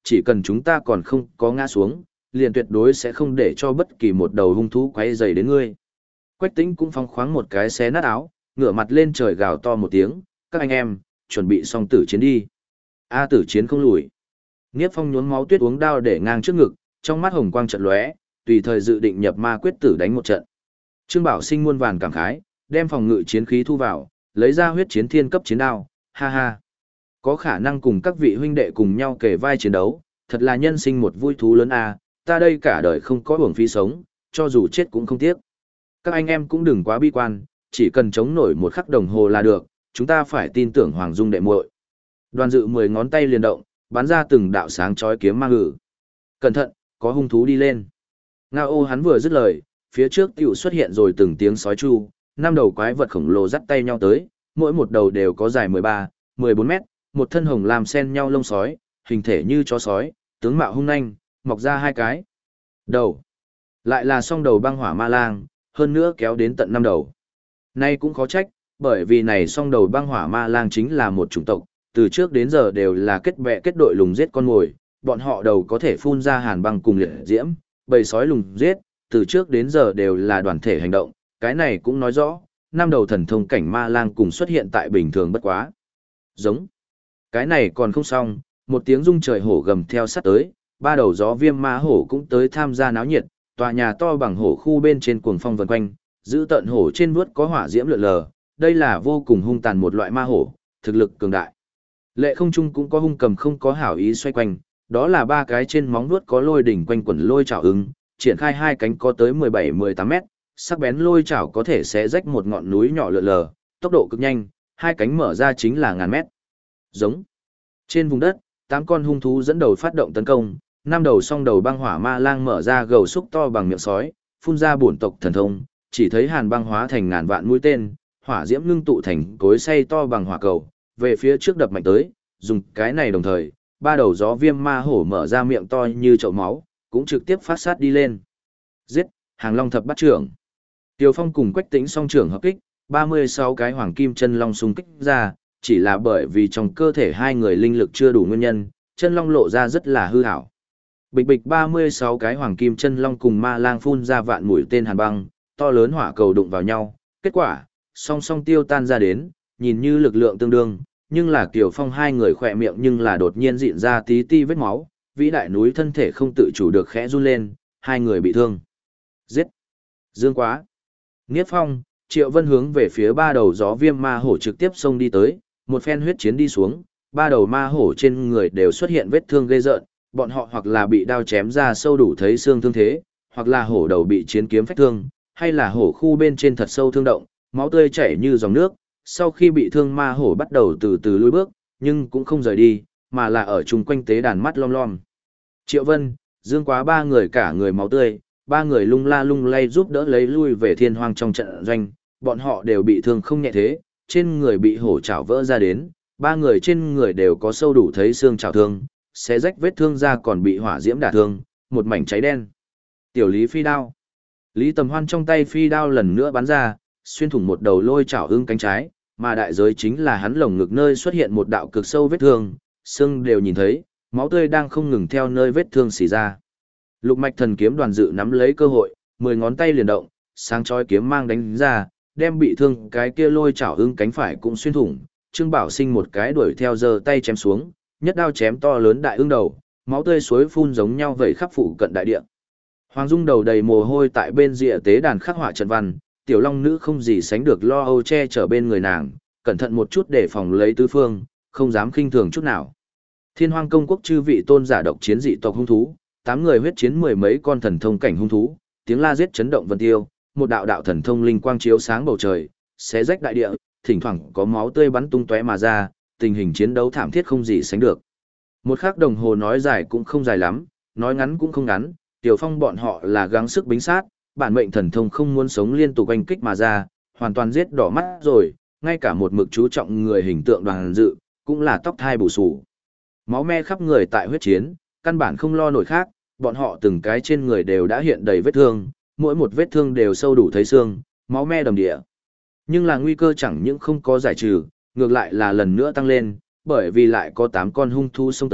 chỉ cần chúng ta còn không có ngã xuống, liền tuyệt đối sẽ không để cho bất kỳ một đầu hung thú quấy rầy đến ngươi. Quách Tĩnh cũng phóng khoáng một cái xé nát áo, ngửa mặt lên trời gào to một tiếng, các anh em, chuẩn bị xong tử chiến đi. A tử chiến không lùi. Niếp Phong nhuốm máu tuyết uống đao để ngang trước ngực, trong mắt hồng quang chợt lóe, tùy thời dự định nhập ma quyết tử đánh một trận. Trương Bảo Sinh muôn vàn cảm khái, đem phòng ngự chiến khí thu vào, lấy ra huyết chiến thiên cấp chiến đao, ha ha. Có khả năng cùng các vị huynh đệ cùng nhau kề vai chiến đấu, thật là nhân sinh một vui thú lớn a, ta đây cả đời không có uổng phí sống, cho dù chết cũng không tiếc. Các anh em cũng đừng quá bi quan, chỉ cần chống nổi một khắc đồng hồ là được, chúng ta phải tin tưởng Hoàng Dung đệ muội. Đoàn Dự 10 ngón tay liền động, bắn ra từng đạo sáng chói kiếm mang ngự. Cẩn thận, có hung thú đi lên. Ngao ô hắn vừa dứt lời, phía trước tiểu xuất hiện rồi từng tiếng sói chu, 5 đầu quái vật khổng lồ dắt tay nhau tới, mỗi một đầu đều có dài 13, 14 mét, một thân hồng làm xen nhau lông sói, hình thể như chó sói, tướng mạo hung nhanh, mọc ra hai cái đầu. Lại là song đầu băng hỏa ma lang, hơn nữa kéo đến tận 5 đầu. Nay cũng khó trách, bởi vì này song đầu băng hỏa ma lang chính là một chủng tộc, từ trước đến giờ đều là kết bè kết đội lùng giết con mồi, bọn họ đầu có thể phun ra hàn băng cùng liệt diễm, bầy sói lùng giết, từ trước đến giờ đều là đoàn thể hành động, cái này cũng nói rõ, 5 đầu thần thông cảnh ma lang cùng xuất hiện tại bình thường bất quá. Giống. Cái này còn không xong, một tiếng rung trời hổ gầm theo sát tới, 3 đầu gió viêm ma hổ cũng tới tham gia náo nhiệt, tòa nhà to bằng hổ khu bên trên cuồng phong vần quanh, giữ tận hổ trên vuốt có hỏa diễm lượn lờ, đây là vô cùng hung tàn một loại ma hổ, thực lực cường đại. Lệ không trung cũng có hung cầm không có hảo ý xoay quanh, đó là 3 cái trên móng vuốt có lôi đỉnh quanh quẩn lôi chảo ứng, triển khai 2 cánh có tới 17-18 mét, sắc bén lôi chảo có thể xé rách một ngọn núi nhỏ lượn lờ, tốc độ cực nhanh, 2 cánh mở ra chính là ngàn mét. Giống. Trên vùng đất, 8 con hung thú dẫn đầu phát động tấn công, 5 đầu song đầu băng hỏa ma lang mở ra gầu xúc to bằng miệng sói, phun ra bổn tộc thần thông, chỉ thấy hàn băng hóa thành ngàn vạn mũi tên, hỏa diễm ngưng tụ thành cối xay to bằng hỏa cầu, về phía trước đập mạnh tới, dùng cái này đồng thời, 3 đầu gió viêm ma hổ mở ra miệng to như chậu máu, cũng trực tiếp phát sát đi lên. Giết, Hàng Long thập bát trưởng. Tiêu Phong cùng Quách Tĩnh song trưởng hợp kích, 36 cái hoàng kim chân long xung kích ra, chỉ là bởi vì trong cơ thể hai người linh lực chưa đủ nguyên nhân, chân long lộ ra rất là hư hảo. Bịch bịch 36 cái hoàng kim chân long cùng ma lang phun ra vạn mũi tên hàn băng, to lớn hỏa cầu đụng vào nhau, kết quả, song song tiêu tan ra đến, nhìn như lực lượng tương đương, nhưng là Kiều Phong hai người khỏe miệng nhưng là đột nhiên rịn ra tí ti vết máu, vĩ đại núi thân thể không tự chủ được khẽ run lên, hai người bị thương. Giết! Dương quá! Niếp Phong, Triệu Vân hướng về phía 3 đầu gió viêm ma hổ trực tiếp xông đi tới, một phen huyết chiến đi xuống, 3 đầu ma hổ trên người đều xuất hiện vết thương ghê rợn, bọn họ hoặc là bị đao chém ra sâu đủ thấy xương thương thế, hoặc là hổ đầu bị chiến kiếm phách thương, hay là hổ khu bên trên thật sâu thương động, máu tươi chảy như dòng nước. Sau khi bị thương ma hổ bắt đầu từ từ lùi bước, nhưng cũng không rời đi, mà là ở chung quanh tế đàn mắt lom lom. Triệu Vân, Dương Quá 3 người cả người máu tươi, 3 người lung la lung lay giúp đỡ lấy lui về thiên hoang trong trận doanh, bọn họ đều bị thương không nhẹ thế, trên người bị hổ chảo vỡ ra đến, 3 người trên người đều có sâu đủ thấy xương chảo thương, xé rách vết thương ra còn bị hỏa diễm đả thương, một mảnh cháy đen. Tiểu Lý phi đao. Lý Tầm Hoan trong tay phi đao lần nữa bắn ra, xuyên thủng một đầu lôi chảo ưng cánh trái, mà đại giới chính là hắn lồng ngực nơi xuất hiện một đạo cực sâu vết thương, xương đều nhìn thấy, máu tươi đang không ngừng theo nơi vết thương xì ra. Lục Mạch Thần kiếm Đoàn Dự nắm lấy cơ hội, 10 ngón tay liền động, sáng chói kiếm mang đánh ra, đem bị thương cái kia lôi chảo ưng cánh phải cũng xuyên thủng. Trương Bảo Sinh một cái đuổi theo giơ tay chém xuống, nhất đao chém to lớn đại ưng đầu, máu tươi suối phun giống nhau vẩy khắp phụ cận đại địa. Hoàng Dung đầu đầy mồ hôi tại bên rìa tế đàn khắc họa trận văn, tiểu long nữ không gì sánh được lo âu che chở bên người nàng, cẩn thận một chút để phòng lấy tứ phương, không dám khinh thường chút nào. Thiên Hoang công quốc chư vị tôn giả độc chiến dị tộc hung thú, 8 người huyết chiến 10 mấy con thần thông cảnh hung thú, tiếng la giết chấn động vân tiêu, một đạo đạo thần thông linh quang chiếu sáng bầu trời, xé rách đại địa, thỉnh thoảng có máu tươi bắn tung tóe mà ra, tình hình chiến đấu thảm thiết không gì sánh được. Một khắc đồng hồ nói dài cũng không dài lắm, nói ngắn cũng không ngắn, Tiểu Phong bọn họ là gắng sức bính sát, bản mệnh thần thông không muốn sống liên tục oanh kích mà ra, hoàn toàn giết đỏ mắt rồi, ngay cả một mực chú trọng người hình tượng Đoàn Dự, cũng là tóc thai bù xù. Máu me khắp người tại huyết chiến, căn bản không lo nổi khác, bọn họ từng cái trên người đều đã hiện đầy vết thương, mỗi một vết thương đều sâu đủ thấy xương, máu me đầm địa. Nhưng là nguy cơ chẳng những không có giải trừ, ngược lại là lần nữa tăng lên, bởi vì lại có 8 con hung thú xông tới,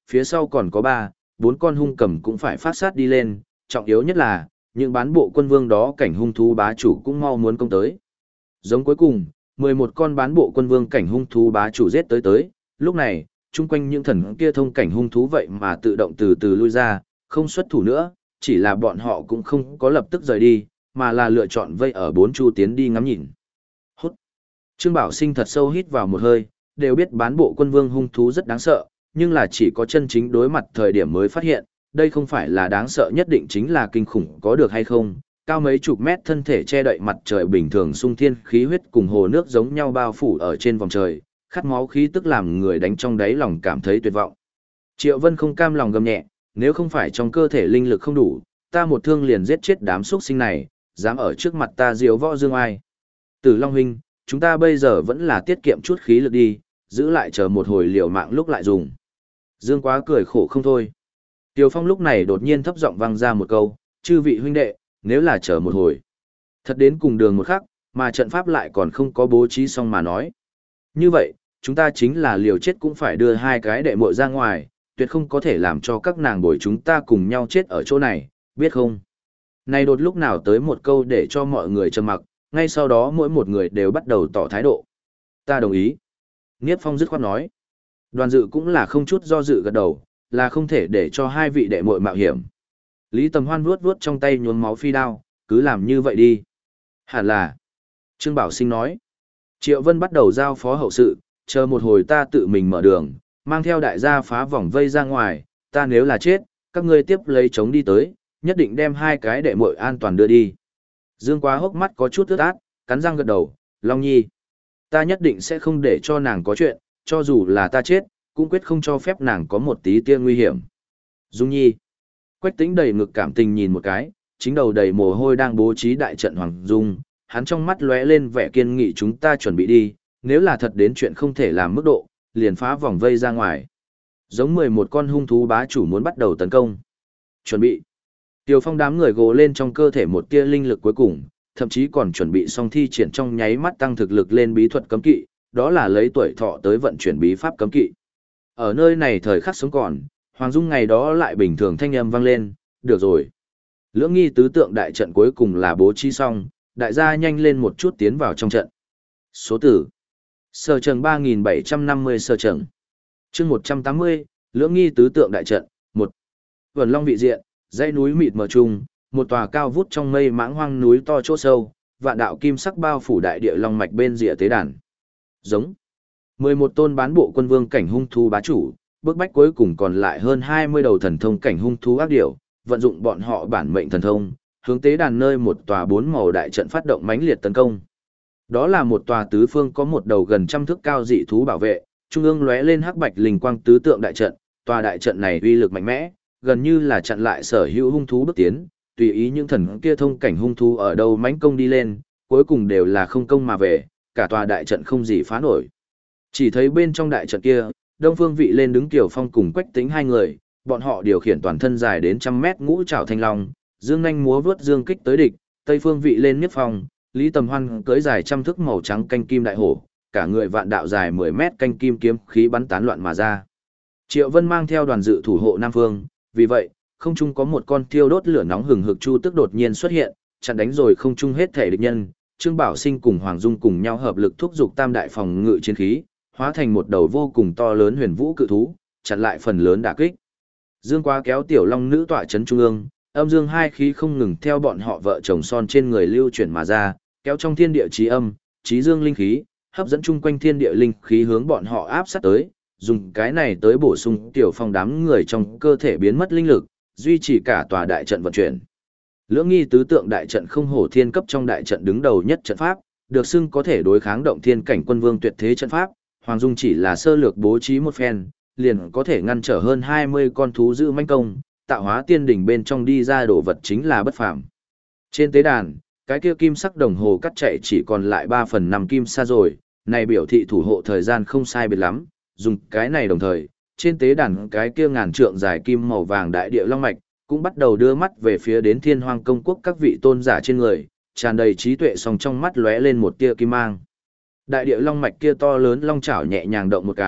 phía sau còn có 4 con hung cầm cũng phải phát sát đi lên, trọng yếu nhất là, những bán bộ quân vương đó cảnh hung thú bá chủ cũng mau muốn công tới. Giống cuối cùng, 11 con bán bộ quân vương cảnh hung thú bá chủ giết tới, lúc này, chung quanh những thần kia thông cảnh hung thú vậy mà tự động từ từ lui ra, không xuất thủ nữa, chỉ là bọn họ cũng không có lập tức rời đi, mà là lựa chọn vây ở 4 chu tiến đi ngắm nhìn. Hút. Trương Bảo Sinh thật sâu hít vào một hơi, đều biết bán bộ quân vương hung thú rất đáng sợ, nhưng là chỉ có chân chính đối mặt thời điểm mới phát hiện, đây không phải là đáng sợ nhất định chính là kinh khủng có được hay không. Cao mấy chục mét thân thể che đậy mặt trời bình thường sung thiên khí huyết cùng hồ nước giống nhau bao phủ ở trên vòng trời, khát máu khí tức làm người đánh trong đáy lòng cảm thấy tuyệt vọng. Triệu Vân không cam lòng gầm nhẹ, nếu không phải trong cơ thể linh lực không đủ, ta một thương liền giết chết đám xuất sinh này, dám ở trước mặt ta diếu võ dương ai. Tử Long huynh, chúng ta bây giờ vẫn là tiết kiệm chút khí lực đi, giữ lại chờ một hồi liều mạng lúc lại dùng. Dương Quá cười khổ không thôi. Tiêu Phong lúc này đột nhiên thấp giọng vang ra một câu, chư vị huynh đệ, nếu là chờ một hồi. Thật đến cùng đường một khắc, mà trận pháp lại còn không có bố trí xong mà nói. Như vậy, chúng ta chính là liều chết cũng phải đưa 2 cái đệ muội ra ngoài, tuyệt không có thể làm cho các nàng bồi chúng ta cùng nhau chết ở chỗ này, biết không? Này đột lúc nào tới một câu để cho mọi người trầm mặc, ngay sau đó mỗi một người đều bắt đầu tỏ thái độ. Ta đồng ý. Niếp Phong dứt khoát nói. Đoàn Dự cũng là không chút do dự gật đầu, là không thể để cho 2 vị đệ muội mạo hiểm. Lý Tầm Hoan vuốt vuốt trong tay nhuốm máu phi đao, cứ làm như vậy đi. Hẳn là. Trương Bảo Sinh nói. Triệu Vân bắt đầu giao phó hậu sự, chờ một hồi ta tự mình mở đường, mang theo đại gia phá vòng vây ra ngoài, ta nếu là chết, các ngươi tiếp lấy chống đi tới, nhất định đem 2 cái đệ muội an toàn đưa đi. Dương Quá hốc mắt có chút ướt át, cắn răng gật đầu, Long Nhi. Ta nhất định sẽ không để cho nàng có chuyện, cho dù là ta chết, cũng quyết không cho phép nàng có một tí tia nguy hiểm. Dung Nhi. Quách Tĩnh đầy ngực cảm tình nhìn một cái, chính đầu đầy mồ hôi đang bố trí đại trận Hoàng Dung, hắn trong mắt lóe lên vẻ kiên nghị chúng ta chuẩn bị đi, nếu là thật đến chuyện không thể làm mức độ, liền phá vòng vây ra ngoài. Giống 11 con hung thú bá chủ muốn bắt đầu tấn công. Chuẩn bị. Tiêu Phong đám người gồ lên trong cơ thể một tia linh lực cuối cùng, thậm chí còn chuẩn bị xong thi triển trong nháy mắt tăng thực lực lên bí thuật cấm kỵ, đó là lấy tuổi thọ tới vận chuyển bí pháp cấm kỵ. Ở nơi này thời khắc sống còn, Hoàng Dung ngày đó lại bình thường thanh âm vang lên, được rồi. Lưỡng nghi tứ tượng đại trận cuối cùng là bố trí xong, đại gia nhanh lên một chút tiến vào trong trận. Số tử. Sở trường 3750 sở trường. chương 180, lưỡng nghi tứ tượng đại trận, 1. Vân Long vị diện, dãy núi mịt mờ trung, một tòa cao vút trong mây mãng hoang núi to chỗ sâu, vạn đạo kim sắc bao phủ đại địa long mạch bên rìa tế đàn. Giống. 11 tôn bán bộ quân vương cảnh hung thú bá chủ, bước bách cuối cùng còn lại hơn 20 đầu thần thông cảnh hung thú ác điểu, vận dụng bọn họ bản mệnh thần thông, hướng tế đàn nơi một tòa 4 màu đại trận phát động mãnh liệt tấn công. Đó là một tòa tứ phương có một đầu gần trăm thước cao dị thú bảo vệ, trung ương lóe lên hắc bạch linh quang tứ tượng đại trận, tòa đại trận này uy lực mạnh mẽ, gần như là chặn lại sở hữu hung thú bước tiến, tùy ý những thần kia thông cảnh hung thú ở đâu mãnh công đi lên, cuối cùng đều là không công mà về, cả tòa đại trận không gì phá nổi. Chỉ thấy bên trong đại trận kia, Đông Phương Vị lên đứng Tiểu Phong cùng Quách Tĩnh 2 người, bọn họ điều khiển toàn thân dài đến trăm mét ngũ trảo thanh long, dương nhanh múa vớt dương kích tới địch, Tây Phương Vị lên Niếp Phong, Lý Tầm Hoan cưỡi dài trăm thước màu trắng canh kim đại hổ, cả người vạn đạo dài 10 mét canh kim kiếm khí bắn tán loạn mà ra. Triệu Vân mang theo đoàn dự thủ hộ Nam Phương, vì vậy, không trung có một con thiêu đốt lửa nóng hừng hực chu tức đột nhiên xuất hiện, chặn đánh rồi không trung hết thể địch nhân. Trương Bảo Sinh cùng Hoàng Dung cùng nhau hợp lực thúc giục tam đại phòng ngự chiến khí, hóa thành một đầu vô cùng to lớn huyền vũ cự thú, chặn lại phần lớn đả kích. Dương Quá kéo tiểu long nữ tọa trấn trung ương, âm dương hai khí không ngừng theo bọn họ vợ chồng son trên người lưu chuyển mà ra, kéo trong thiên địa chí âm, chí dương linh khí, hấp dẫn chung quanh thiên địa linh khí hướng bọn họ áp sát tới, dùng cái này tới bổ sung tiểu phong đám người trong cơ thể biến mất linh lực, duy trì cả tòa đại trận vận chuyển. Lưỡng nghi tứ tượng đại trận không hổ thiên cấp trong đại trận đứng đầu nhất trận pháp, được xưng có thể đối kháng động thiên cảnh quân vương tuyệt thế trận pháp, Hoàng Dung chỉ là sơ lược bố trí một phen, liền có thể ngăn trở hơn 20 con thú dữ manh công, tạo hóa tiên đỉnh bên trong đi ra đồ vật chính là bất phàm. Trên tế đàn, cái kia kim sắc đồng hồ cắt chạy chỉ còn lại 3/5 kim sa rồi, này biểu thị thủ hộ thời gian không sai biệt lắm, dùng cái này đồng thời, trên tế đàn cái kia ngàn trượng dài kim màu vàng đại địa long mạch, cũng bắt đầu đưa mắt về phía đến Thiên Hoang công quốc các vị tôn giả trên người, tràn đầy trí tuệ song trong mắt lóe lên một tia kim mang. Đại địa long mạch kia to lớn long chảo nhẹ nhàng động một cái,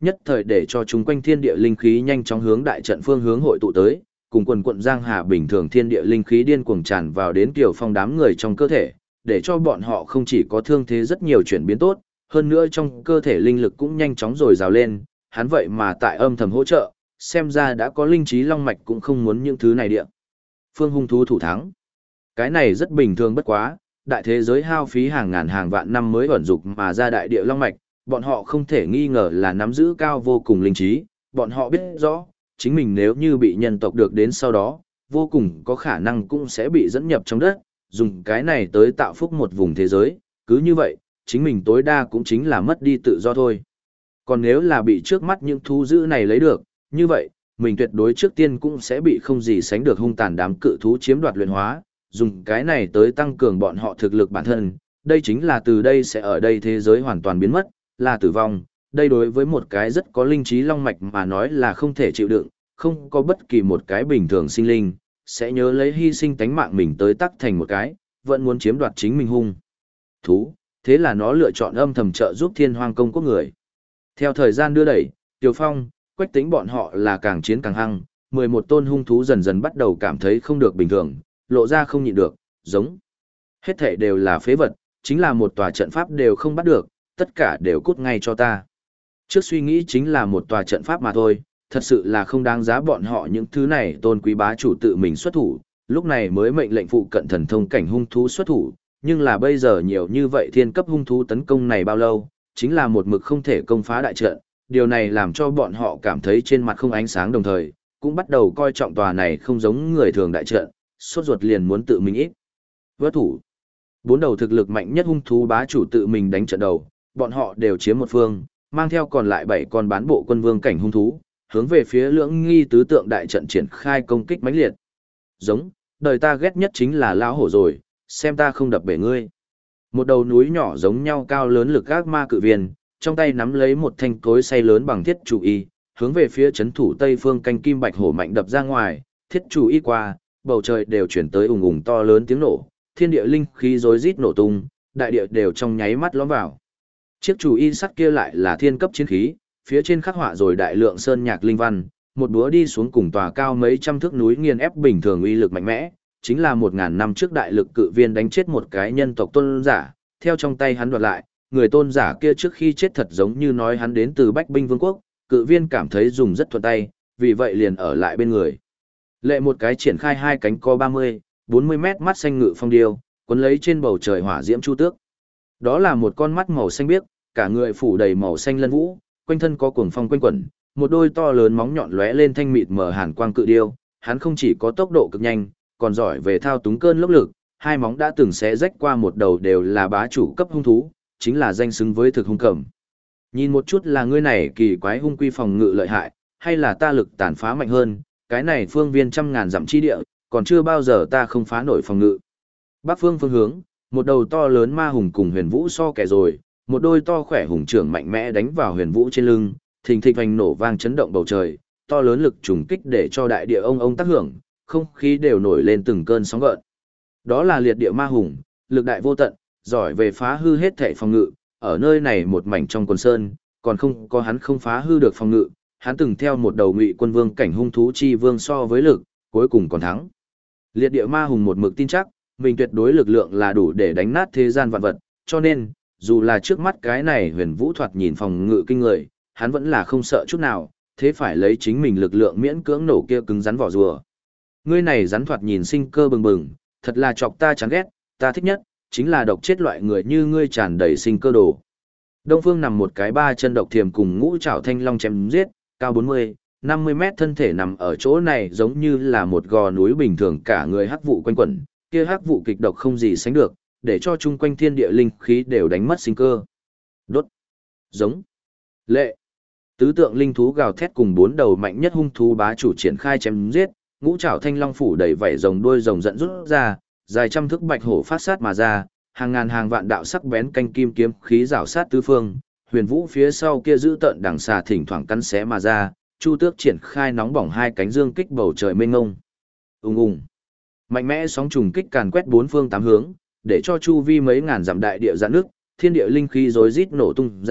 nhất thời để cho chúng quanh thiên địa linh khí nhanh chóng hướng đại trận phương hướng hội tụ tới, cùng quần quận giang hà bình thường thiên địa linh khí điên cuồng tràn vào đến Kiều Phong đám người trong cơ thể, để cho bọn họ không chỉ có thương thế rất nhiều chuyển biến tốt, hơn nữa trong cơ thể linh lực cũng nhanh chóng dồi dào lên, hắn vậy mà tại âm thầm hỗ trợ, xem ra đã có linh trí long mạch cũng không muốn những thứ này địa. Phương hung thú thủ thắng. Cái này rất bình thường bất quá, đại thế giới hao phí hàng ngàn hàng vạn năm mới ẩn dục mà ra đại địa long mạch, bọn họ không thể nghi ngờ là nắm giữ cao vô cùng linh trí, bọn họ biết rõ, chính mình nếu như bị nhân tộc được đến sau đó, vô cùng có khả năng cũng sẽ bị dẫn nhập trong đất, dùng cái này tới tạo phúc một vùng thế giới, cứ như vậy, chính mình tối đa cũng chính là mất đi tự do thôi. Còn nếu là bị trước mắt những thú dữ này lấy được, như vậy, mình tuyệt đối trước tiên cũng sẽ bị không gì sánh được hung tàn đám cự thú chiếm đoạt luyện hóa, dùng cái này tới tăng cường bọn họ thực lực bản thân, đây chính là từ đây sẽ ở đây thế giới hoàn toàn biến mất, là tử vong, đây đối với một cái rất có linh trí long mạch mà nói là không thể chịu đựng, không có bất kỳ một cái bình thường sinh linh, sẽ nhớ lấy hy sinh tánh mạng mình tới tắc thành một cái, vẫn muốn chiếm đoạt chính mình hung thú, thế là nó lựa chọn âm thầm trợ giúp Thiên Hoang công quốc người. Theo thời gian đưa đẩy, Tiều Phong, Quách Tĩnh bọn họ là càng chiến càng hăng, 11 tôn hung thú dần dần bắt đầu cảm thấy không được bình thường, lộ ra không nhịn được, giống. Hết thể đều là phế vật, chính là một tòa trận pháp đều không bắt được, tất cả đều cút ngay cho ta. Trước suy nghĩ chính là một tòa trận pháp mà thôi, thật sự là không đáng giá bọn họ những thứ này tôn quý bá chủ tự mình xuất thủ, lúc này mới mệnh lệnh phụ cận thần thông cảnh hung thú xuất thủ, nhưng là bây giờ nhiều như vậy thiên cấp hung thú tấn công này bao lâu, chính là một mực không thể công phá đại trận, điều này làm cho bọn họ cảm thấy trên mặt không ánh sáng đồng thời, cũng bắt đầu coi trọng tòa này không giống người thường đại trận, sốt ruột liền muốn tự mình ít. Vớt thủ. 4 đầu thực lực mạnh nhất hung thú bá chủ tự mình đánh trận đầu, bọn họ đều chiếm một phương, mang theo còn lại 7 con bán bộ quân vương cảnh hung thú, hướng về phía lưỡng nghi tứ tượng đại trận triển khai công kích mãnh liệt. Giống, đời ta ghét nhất chính là lão hổ rồi, xem ta không đập bể ngươi. Một đầu núi nhỏ giống nhau cao lớn lực ác ma cự viên, trong tay nắm lấy một thanh cối xay lớn bằng thiết chủ y, hướng về phía chấn thủ tây phương canh kim bạch hổ mạnh đập ra ngoài, thiết chủ y qua, bầu trời đều chuyển tới ùng ùng to lớn tiếng nổ, thiên địa linh khí rối rít nổ tung, đại địa đều trong nháy mắt lõm vào. Chiếc chủ y sắt kia lại là thiên cấp chiến khí, phía trên khắc họa rồi đại lượng sơn nhạc linh văn, một búa đi xuống cùng tòa cao mấy trăm thước núi nghiền ép bình thường uy lực mạnh mẽ, chính là 1000 năm trước đại lực cự viên đánh chết một cái nhân tộc tôn giả, theo trong tay hắn đoạt lại, người tôn giả kia trước khi chết thật giống như nói hắn đến từ Bách Binh Vương quốc, cự viên cảm thấy dùng rất thuận tay, vì vậy liền ở lại bên người. Lệ một cái triển khai hai cánh co 30, 40 mét mắt xanh ngự phong điêu, cuốn lấy trên bầu trời hỏa diễm chu tước. Đó là một con mắt màu xanh biếc, cả người phủ đầy màu xanh lân vũ, quanh thân có cuồng phong quanh quẩn, một đôi to lớn móng nhọn lóe lên thanh mịt mờ hàn quang cự điêu, hắn không chỉ có tốc độ cực nhanh, còn giỏi về thao túng cơn lốc lực, hai móng đã từng xé rách qua một đầu đều là bá chủ cấp hung thú, chính là danh xứng với thực hung cầm. Nhìn một chút là ngươi này kỳ quái hung quy phòng ngự lợi hại, hay là ta lực tàn phá mạnh hơn, cái này phương viên trăm ngàn dặm chi địa, còn chưa bao giờ ta không phá nổi phòng ngự. Bắc phương phương hướng, một đầu to lớn ma hùng cùng huyền vũ so kẻ rồi, một đôi to khỏe hùng trưởng mạnh mẽ đánh vào huyền vũ trên lưng, thình thịch hoành nổ vang chấn động bầu trời, to lớn lực trùng kích để cho đại địa ông tác hưởng, không khí đều nổi lên từng cơn sóng gợn. Đó là liệt địa ma hùng, lực đại vô tận, giỏi về phá hư hết thể phòng ngự, ở nơi này một mảnh trong quần sơn, còn không có hắn không phá hư được phòng ngự, hắn từng theo một đầu ngụy quân vương cảnh hung thú chi vương so với lực, cuối cùng còn thắng. Liệt địa ma hùng một mực tin chắc, mình tuyệt đối lực lượng là đủ để đánh nát thế gian vạn vật, cho nên, dù là trước mắt cái này huyền vũ thoạt nhìn phòng ngự kinh người, hắn vẫn là không sợ chút nào, thế phải lấy chính mình lực lượng miễn cưỡng nổ kia cứng rắn vỏ rùa. Ngươi này rắn thoạt nhìn sinh cơ bừng bừng, thật là chọc ta chán ghét, ta thích nhất, chính là độc chết loại người như ngươi tràn đầy sinh cơ đồ. Đông phương nằm một cái ba chân độc thiềm cùng ngũ trảo thanh long chém giết, cao 40, 50 mét thân thể nằm ở chỗ này giống như là một gò núi bình thường cả người hắc vụ quanh quẩn, kia hắc vụ kịch độc không gì sánh được, để cho chung quanh thiên địa linh khí đều đánh mất sinh cơ. Đốt, giống, lệ, tứ tượng linh thú gào thét cùng 4 đầu mạnh nhất hung thú bá chủ triển khai chém giết, ngũ trảo thanh long phủ đầy vảy rồng đuôi rồng giận rút ra, dài trăm thước bạch hổ phát sát mà ra, hàng ngàn hàng vạn đạo sắc bén canh kim kiếm khí rảo sát tứ phương, huyền vũ phía sau kia giữ tợn đằng xà thỉnh thoảng cắn xé mà ra, chu tước triển khai nóng bỏng hai cánh dương kích bầu trời mênh ngông. Ùng ùng, mạnh mẽ sóng trùng kích càn quét 4 phương 8 hướng, để cho chu vi mấy ngàn dặm đại địa giãn nước, thiên địa linh khí rối rít nổ tung ra,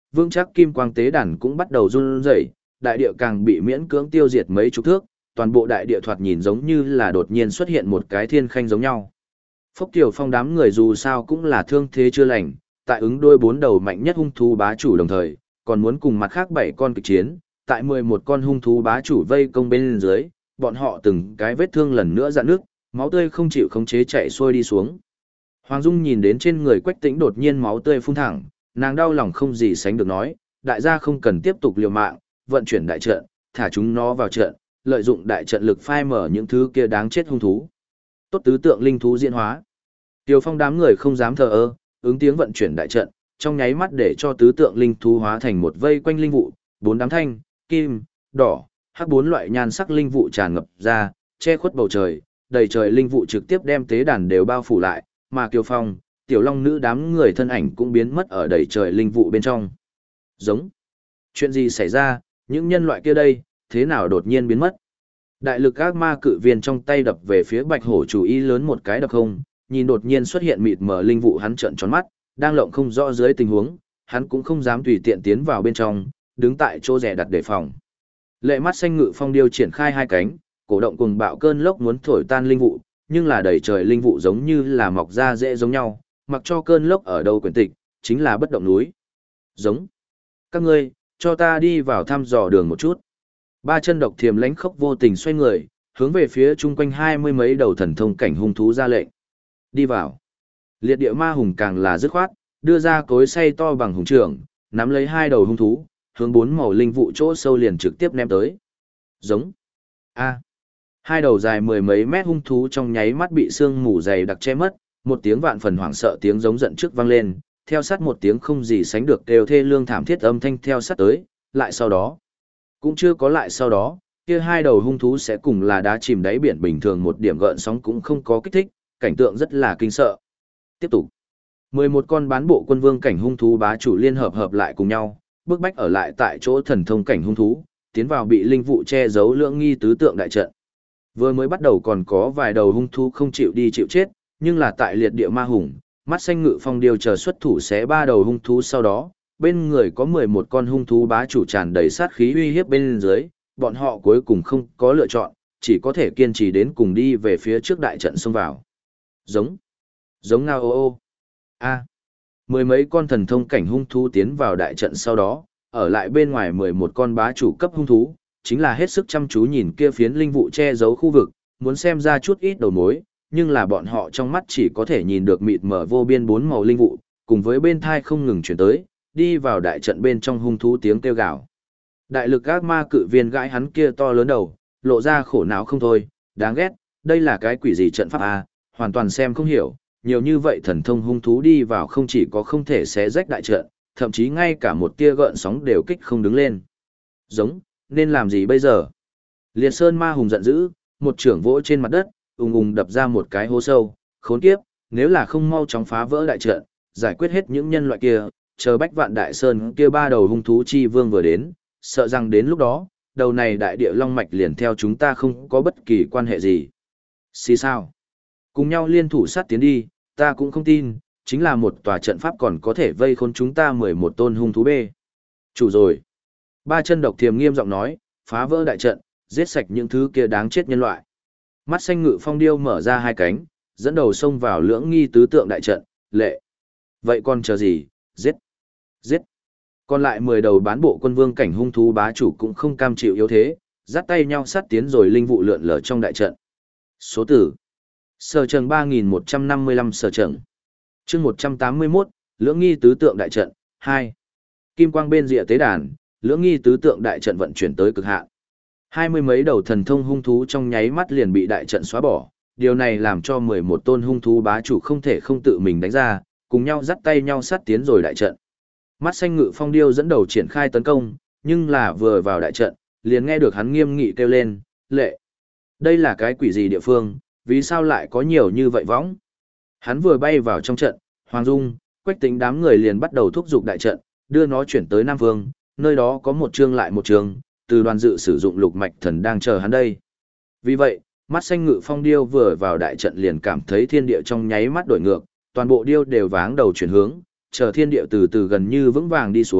vững chắc kim quang tế đàn cũng bắt đầu run rẩy, đại địa càng bị miễn cưỡng tiêu diệt mấy chục thước, toàn bộ đại địa thoạt nhìn giống như là đột nhiên xuất hiện một cái thiên khanh giống nhau. Phúc Tiểu Phong đám người dù sao cũng là thương thế chưa lành, tại ứng đôi 4 đầu mạnh nhất hung thú bá chủ đồng thời, còn muốn cùng mặt khác 7 con kịch chiến, tại 11 con hung thú bá chủ vây công bên dưới, bọn họ từng cái vết thương lần nữa rạn nước, máu tươi không chịu khống chế chạy xuôi đi xuống. Hoàng Dung nhìn đến trên người Quách Tĩnh đột nhiên máu tươi phun thẳng, nàng đau lòng không gì sánh được nói, đại gia không cần tiếp tục liều mạng, vận chuyển đại trận, thả chúng nó vào trận, lợi dụng đại trận lực phai mở những thứ kia đáng chết hung thú. Tốt tứ tượng linh thú diễn hóa. Tiêu Phong đám người không dám thờ ơ, ứng tiếng vận chuyển đại trận, trong nháy mắt để cho tứ tượng linh thú hóa thành một vây quanh linh vụ, 4 đám thanh, kim, đỏ, hắc 4 loại nhan sắc linh vụ tràn ngập ra, che khuất bầu trời, đầy trời linh vụ trực tiếp đem tế đàn đều bao phủ lại, mà Kiều Phong, Tiểu Long nữ đám người thân ảnh cũng biến mất ở đầy trời linh vụ bên trong. Giống. Chuyện gì xảy ra, những nhân loại kia đây, thế nào đột nhiên biến mất? Đại lực ác ma cự viên trong tay đập về phía bạch hổ chủ ý lớn một cái đập không, nhìn đột nhiên xuất hiện mịt mờ linh vụ hắn trợn tròn mắt, đang lộng không rõ dưới tình huống, hắn cũng không dám tùy tiện tiến vào bên trong, đứng tại chỗ rẻ đặt đề phòng. Lệ mắt xanh ngự phong điêu triển khai hai cánh, cổ động cùng bạo cơn lốc muốn thổi tan linh vụ, nhưng là đầy trời linh vụ giống như là mọc ra dễ giống nhau, mặc cho cơn lốc ở đâu quyển tịch, chính là bất động núi. Giống. Các ngươi, cho ta đi vào thăm dò đường một chút. Ba chân độc thiềm lánh khốc vô tình xoay người, hướng về phía chung quanh 20 mấy đầu thần thông cảnh hung thú ra lệnh. Đi vào. Liệt địa ma hùng càng là dứt khoát, đưa ra cối xay to bằng hùng trưởng, nắm lấy 2 đầu hung thú, hướng 4 màu linh vụ chỗ sâu liền trực tiếp ném tới. Giống. A. 2 đầu dài 10 mấy mét hung thú trong nháy mắt bị sương mù dày đặc che mất, một tiếng vạn phần hoảng sợ tiếng giống giận trước vang lên, theo sát một tiếng không gì sánh được đều thê lương thảm thiết âm thanh theo sát tới, lại sau đó. Cũng chưa có lại sau đó, kia 2 đầu hung thú sẽ cùng là đá chìm đáy biển bình thường, một điểm gợn sóng cũng không có kích thích, cảnh tượng rất là kinh sợ. Tiếp tục. 11 con bán bộ quân vương cảnh hung thú bá chủ liên hợp lại cùng nhau, bước bách ở lại tại chỗ thần thông cảnh hung thú, tiến vào bị linh vụ che giấu lưỡng nghi tứ tượng đại trận. Vừa mới bắt đầu còn có vài đầu hung thú không chịu đi chịu chết, nhưng là tại liệt địa ma hùng, mắt xanh ngự phong điều chờ xuất thủ xé 3 đầu hung thú sau đó, bên người có 11 con hung thú bá chủ tràn đầy sát khí uy hiếp bên dưới, bọn họ cuối cùng không có lựa chọn, chỉ có thể kiên trì đến cùng đi về phía trước đại trận xông vào. Giống. Giống ngao ô ô. A. Mười mấy con thần thông cảnh hung thú tiến vào đại trận sau đó, ở lại bên ngoài 11 con bá chủ cấp hung thú, chính là hết sức chăm chú nhìn kia phiến linh vụ che giấu khu vực, muốn xem ra chút ít đầu mối, nhưng là bọn họ trong mắt chỉ có thể nhìn được mịt mờ vô biên 4 màu linh vụ, cùng với bên thai không ngừng chuyển tới, đi vào đại trận bên trong hung thú tiếng kêu gào. Đại lực ác ma cự viên gãi hắn kia to lớn đầu, lộ ra khổ não không thôi, đáng ghét, đây là cái quỷ gì trận pháp à, hoàn toàn xem không hiểu, nhiều như vậy thần thông hung thú đi vào không chỉ có không thể xé rách đại trận, thậm chí ngay cả một tia gợn sóng đều kích không đứng lên. Giống, nên làm gì bây giờ? Liệt Sơn ma hùng giận dữ, một trưởng vỗ trên mặt đất, ùng ùng đập ra một cái hố sâu, khốn kiếp, nếu là không mau chóng phá vỡ đại trận, giải quyết hết những nhân loại kia, chờ Bách Vạn Đại Sơn kia 3 đầu hung thú chi vương vừa đến, sợ rằng đến lúc đó, đầu này đại địa long mạch liền theo chúng ta không có bất kỳ quan hệ gì. Xì sao? Cùng nhau liên thủ sát tiến đi, ta cũng không tin, chính là một tòa trận pháp còn có thể vây khốn chúng ta 11 tôn hung thú bê. Chủ rồi. Ba chân độc thiềm nghiêm giọng nói, phá vỡ đại trận, giết sạch những thứ kia đáng chết nhân loại. Mắt xanh ngự phong điêu mở ra 2 cánh, dẫn đầu xông vào lưỡng nghi tứ tượng đại trận, lệ. Vậy còn chờ gì, giết, giết. Còn lại 10 đầu bán bộ quân vương cảnh hung thú bá chủ cũng không cam chịu yếu thế, dắt tay nhau sát tiến rồi linh vụ lượn lờ trong đại trận. Số tử. Sở trường 3155 sở trường. chương 181, lưỡng nghi tứ tượng đại trận, 2. Kim quang bên rìa tế đàn, lưỡng nghi tứ tượng đại trận vận chuyển tới cực hạn. 20 mấy đầu thần thông hung thú trong nháy mắt liền bị đại trận xóa bỏ, điều này làm cho 11 tôn hung thú bá chủ không thể không tự mình đánh ra, cùng nhau dắt tay nhau sát tiến rồi đại trận. Mắt xanh ngự phong điêu dẫn đầu triển khai tấn công, nhưng là vừa vào đại trận, liền nghe được hắn nghiêm nghị kêu lên, lệ. Đây là cái quỷ gì địa phương, vì sao lại có nhiều như vậy võng? Hắn vừa bay vào trong trận, Hoàng Dung, Quách Tĩnh đám người liền bắt đầu thúc giục đại trận, đưa nó chuyển tới Nam Vương, nơi đó có một chương lại một chương, từ đoàn dự sử dụng lục mạch thần đang chờ hắn đây. Vì vậy, mắt xanh ngự phong điêu vừa vào đại trận liền cảm thấy thiên địa trong nháy mắt đổi ngược, toàn bộ điêu đều váng đầu chuyển hướng, chờ thiên địa từ từ gần như vững vàng đi xuống,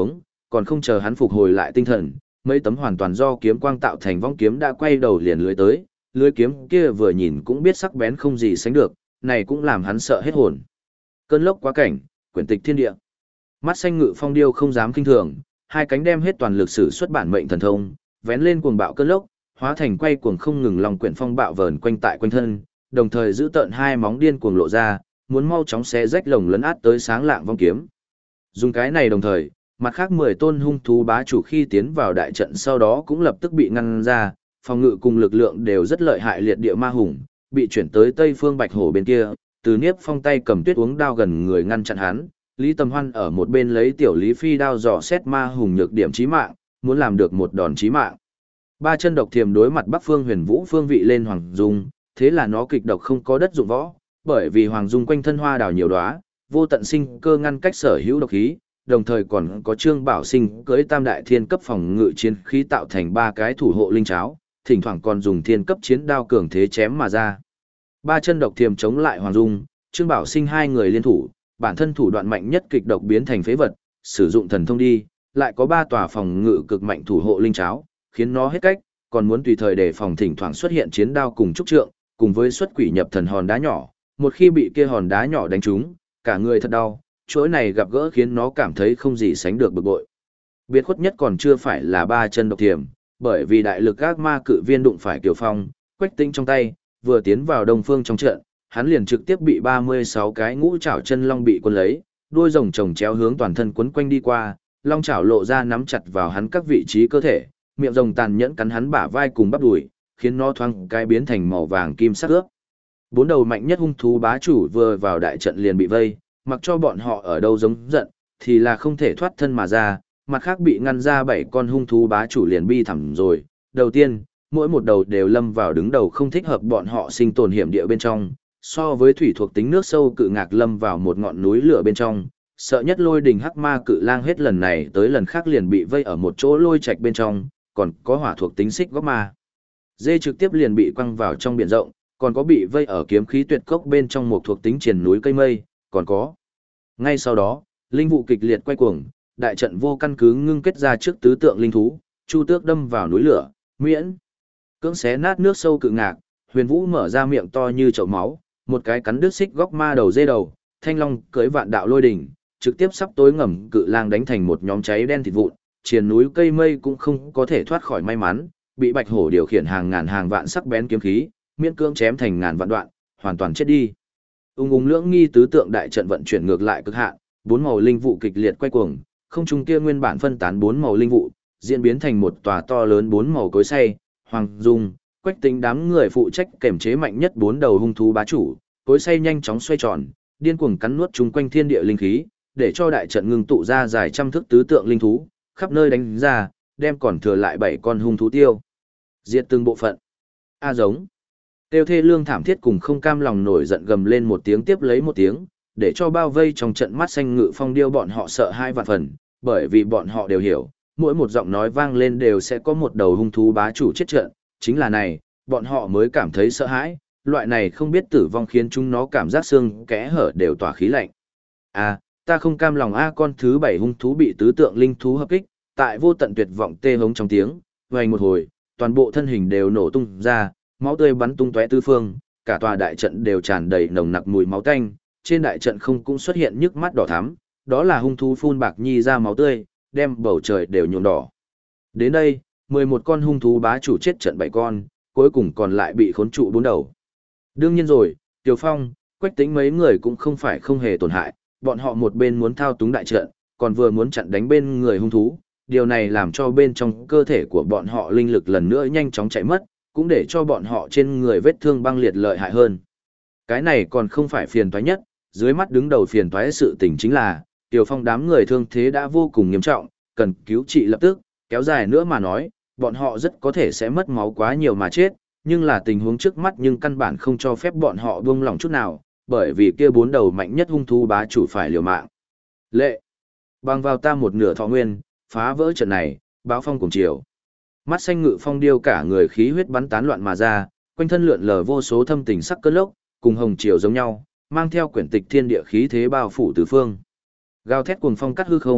còn không chờ hắn phục hồi lại tinh thần, mấy tấm hoàn toàn do kiếm quang tạo thành vong kiếm đã quay đầu liền lưới tới, lưới kiếm kia vừa nhìn cũng biết sắc bén không gì sánh được, này cũng làm hắn sợ hết hồn. Cơn lốc quá cảnh, quyển tịch thiên địa. Mắt xanh Ngự Phong điêu không dám kinh thường, hai cánh đem hết toàn lực sử xuất bản mệnh thần thông, vén lên cuồng bạo cơn lốc, hóa thành quay cuồng không ngừng lòng quyển phong bạo vờn quanh tại quanh thân, đồng thời giữ tợn hai móng điên cuồng lộ ra, muốn mau chóng xé rách lồng lấn át tới sáng lạng vong kiếm. Dùng cái này đồng thời, mặt khác 10 tôn hung thú bá chủ khi tiến vào đại trận sau đó cũng lập tức bị ngăn ra, phòng ngự cùng lực lượng đều rất lợi hại liệt địa ma hùng, bị chuyển tới Tây Phương Bạch Hổ bên kia, từ Niếp Phong tay cầm tuyết uống đao gần người ngăn chặn hắn, Lý Tầm Hoan ở một bên lấy tiểu Lý Phi đao dò xét ma hùng nhược điểm chí mạng, muốn làm được một đòn chí mạng. Ba chân độc thiềm đối mặt Bắc Phương Huyền Vũ phương vị lên Hoàng Dung, thế là nó kịch độc không có đất dụng võ, bởi vì Hoàng Dung quanh thân hoa đào nhiều đóa, vô tận sinh cơ ngăn cách sở hữu độc khí, đồng thời còn có Trương Bảo Sinh cưỡi tam đại thiên cấp phòng ngự chiến khí tạo thành ba cái thủ hộ linh cháo, thỉnh thoảng còn dùng thiên cấp chiến đao cường thế chém mà ra. Ba chân độc thiềm chống lại Hoàng Dung, Trương Bảo Sinh hai người liên thủ, bản thân thủ đoạn mạnh nhất kịch độc biến thành phế vật, sử dụng thần thông đi, lại có ba tòa phòng ngự cực mạnh thủ hộ linh cháo, khiến nó hết cách, còn muốn tùy thời đề phòng thỉnh thoảng xuất hiện chiến đao cùng trúc trượng, cùng với xuất quỷ nhập thần hòn đá nhỏ, một khi bị kia hòn đá nhỏ đánh trúng, cả người thật đau, chuỗi này gặp gỡ khiến nó cảm thấy không gì sánh được bực bội. Biệt khuất nhất còn chưa phải là ba chân độc thiềm, bởi vì đại lực ác ma cự viên đụng phải Kiều Phong, Quách Tĩnh trong tay, vừa tiến vào Đông Phương trong trận, hắn liền trực tiếp bị 36 cái ngũ trảo chân long bị quân lấy, đuôi rồng chồng chéo hướng toàn thân quấn quanh đi qua, long chảo lộ ra nắm chặt vào hắn các vị trí cơ thể, miệng rồng tàn nhẫn cắn hắn bả vai cùng bắp đùi, khiến nó thoáng cái biến thành màu vàng kim sắc ướp. Bốn đầu mạnh nhất hung thú bá chủ vừa vào đại trận liền bị vây, mặc cho bọn họ ở đâu giống giận, thì là không thể thoát thân mà ra, mặt khác bị ngăn ra 7 con hung thú bá chủ liền bi thẳm rồi. Đầu tiên, mỗi một đầu đều lâm vào đứng đầu không thích hợp bọn họ sinh tồn hiểm địa bên trong, so với thủy thuộc tính nước sâu cự ngạc lâm vào một ngọn núi lửa bên trong, sợ nhất lôi đình hắc ma cự lang hết lần này tới lần khác liền bị vây ở một chỗ lôi trạch bên trong, còn có hỏa thuộc tính xích góc ma. Dê trực tiếp liền bị quăng vào trong biển rộng, còn có bị vây ở kiếm khí tuyệt cốc bên trong một thuộc tính triển núi cây mây, còn có. Ngay sau đó, linh vụ kịch liệt quay cuồng, đại trận vô căn cứ ngưng kết ra trước tứ tượng linh thú, Chu Tước đâm vào núi lửa, miễn cưỡng xé nát nước sâu cự ngạc, Huyền Vũ mở ra miệng to như chậu máu, một cái cắn đứt xích góc ma đầu dê đầu, Thanh Long cưỡi vạn đạo lôi đỉnh, trực tiếp sắp tối ngầm cự lang đánh thành một nhóm cháy đen thịt vụn, triển núi cây mây cũng không có thể thoát khỏi may mắn, bị Bạch Hổ điều khiển hàng ngàn hàng vạn sắc bén kiếm khí, miễn cưỡng chém thành ngàn vạn đoạn, hoàn toàn chết đi. Ung lưỡng nghi tứ tượng đại trận vận chuyển ngược lại cực hạn, bốn màu linh vụ kịch liệt quay cuồng, không trung kia nguyên bản phân tán bốn màu linh vụ, diễn biến thành một tòa to lớn bốn màu cối xay, Hoàng Dung, Quách Tĩnh đám người phụ trách kiểm chế mạnh nhất bốn đầu hung thú bá chủ, cối xay nhanh chóng xoay tròn, điên cuồng cắn nuốt chung quanh thiên địa linh khí, để cho đại trận ngưng tụ ra dài trăm thước tứ tượng linh thú, khắp nơi đánh ra, đem còn thừa lại 7 con hung thú tiêu. Diệt từng bộ phận. A giống. Tiêu Thê Lương thảm thiết cùng không cam lòng nổi giận gầm lên một tiếng tiếp lấy một tiếng, để cho bao vây trong trận mắt xanh Ngự Phong điêu bọn họ sợ hai vạn phần, bởi vì bọn họ đều hiểu, mỗi một giọng nói vang lên đều sẽ có một đầu hung thú bá chủ chết trận, chính là này, bọn họ mới cảm thấy sợ hãi, loại này không biết tử vong khiến chúng nó cảm giác xương kẽ hở đều tỏa khí lạnh. Ta không cam lòng con thứ 7 hung thú bị tứ tượng linh thú hợp kích, tại vô tận tuyệt vọng tê hống trong tiếng, vang một hồi, toàn bộ thân hình đều nổ tung ra, máu tươi bắn tung tóe tứ phương, cả tòa đại trận đều tràn đầy nồng nặc mùi máu tanh, trên đại trận không cũng xuất hiện nhức mắt đỏ thắm, đó là hung thú phun bạc nhi ra máu tươi, đem bầu trời đều nhuộm đỏ. Đến đây, 11 con hung thú bá chủ chết trận 7 con, cuối cùng còn lại bị khốn trụ 4 đầu. Đương nhiên rồi, Tiều Phong, Quách Tĩnh mấy người cũng không phải không hề tổn hại, bọn họ một bên muốn thao túng đại trận, còn vừa muốn chặn đánh bên người hung thú, điều này làm cho bên trong cơ thể của bọn họ linh lực lần nữa nhanh chóng chạy mất, cũng để cho bọn họ trên người vết thương băng liệt lợi hại hơn. Cái này còn không phải phiền toái nhất, dưới mắt đứng đầu phiền toái sự tình chính là, Tiều Phong đám người thương thế đã vô cùng nghiêm trọng, cần cứu trị lập tức, kéo dài nữa mà nói, bọn họ rất có thể sẽ mất máu quá nhiều mà chết, nhưng là tình huống trước mắt nhưng căn bản không cho phép bọn họ buông lỏng chút nào, bởi vì kia 4 đầu mạnh nhất hung thú bá chủ phải liều mạng. Lệ, bằng vào ta một nửa thọ nguyên, phá vỡ trận này, báo phong cùng chiều. Mắt xanh Ngự Phong điêu cả người khí huyết bắn tán loạn mà ra, quanh thân lượn lờ vô số thâm tình sắc cơn lốc, cùng hồng chiều giống nhau, mang theo quyển tịch thiên địa khí thế bao phủ tứ phương. Gào thét cuồng phong cắt hư không,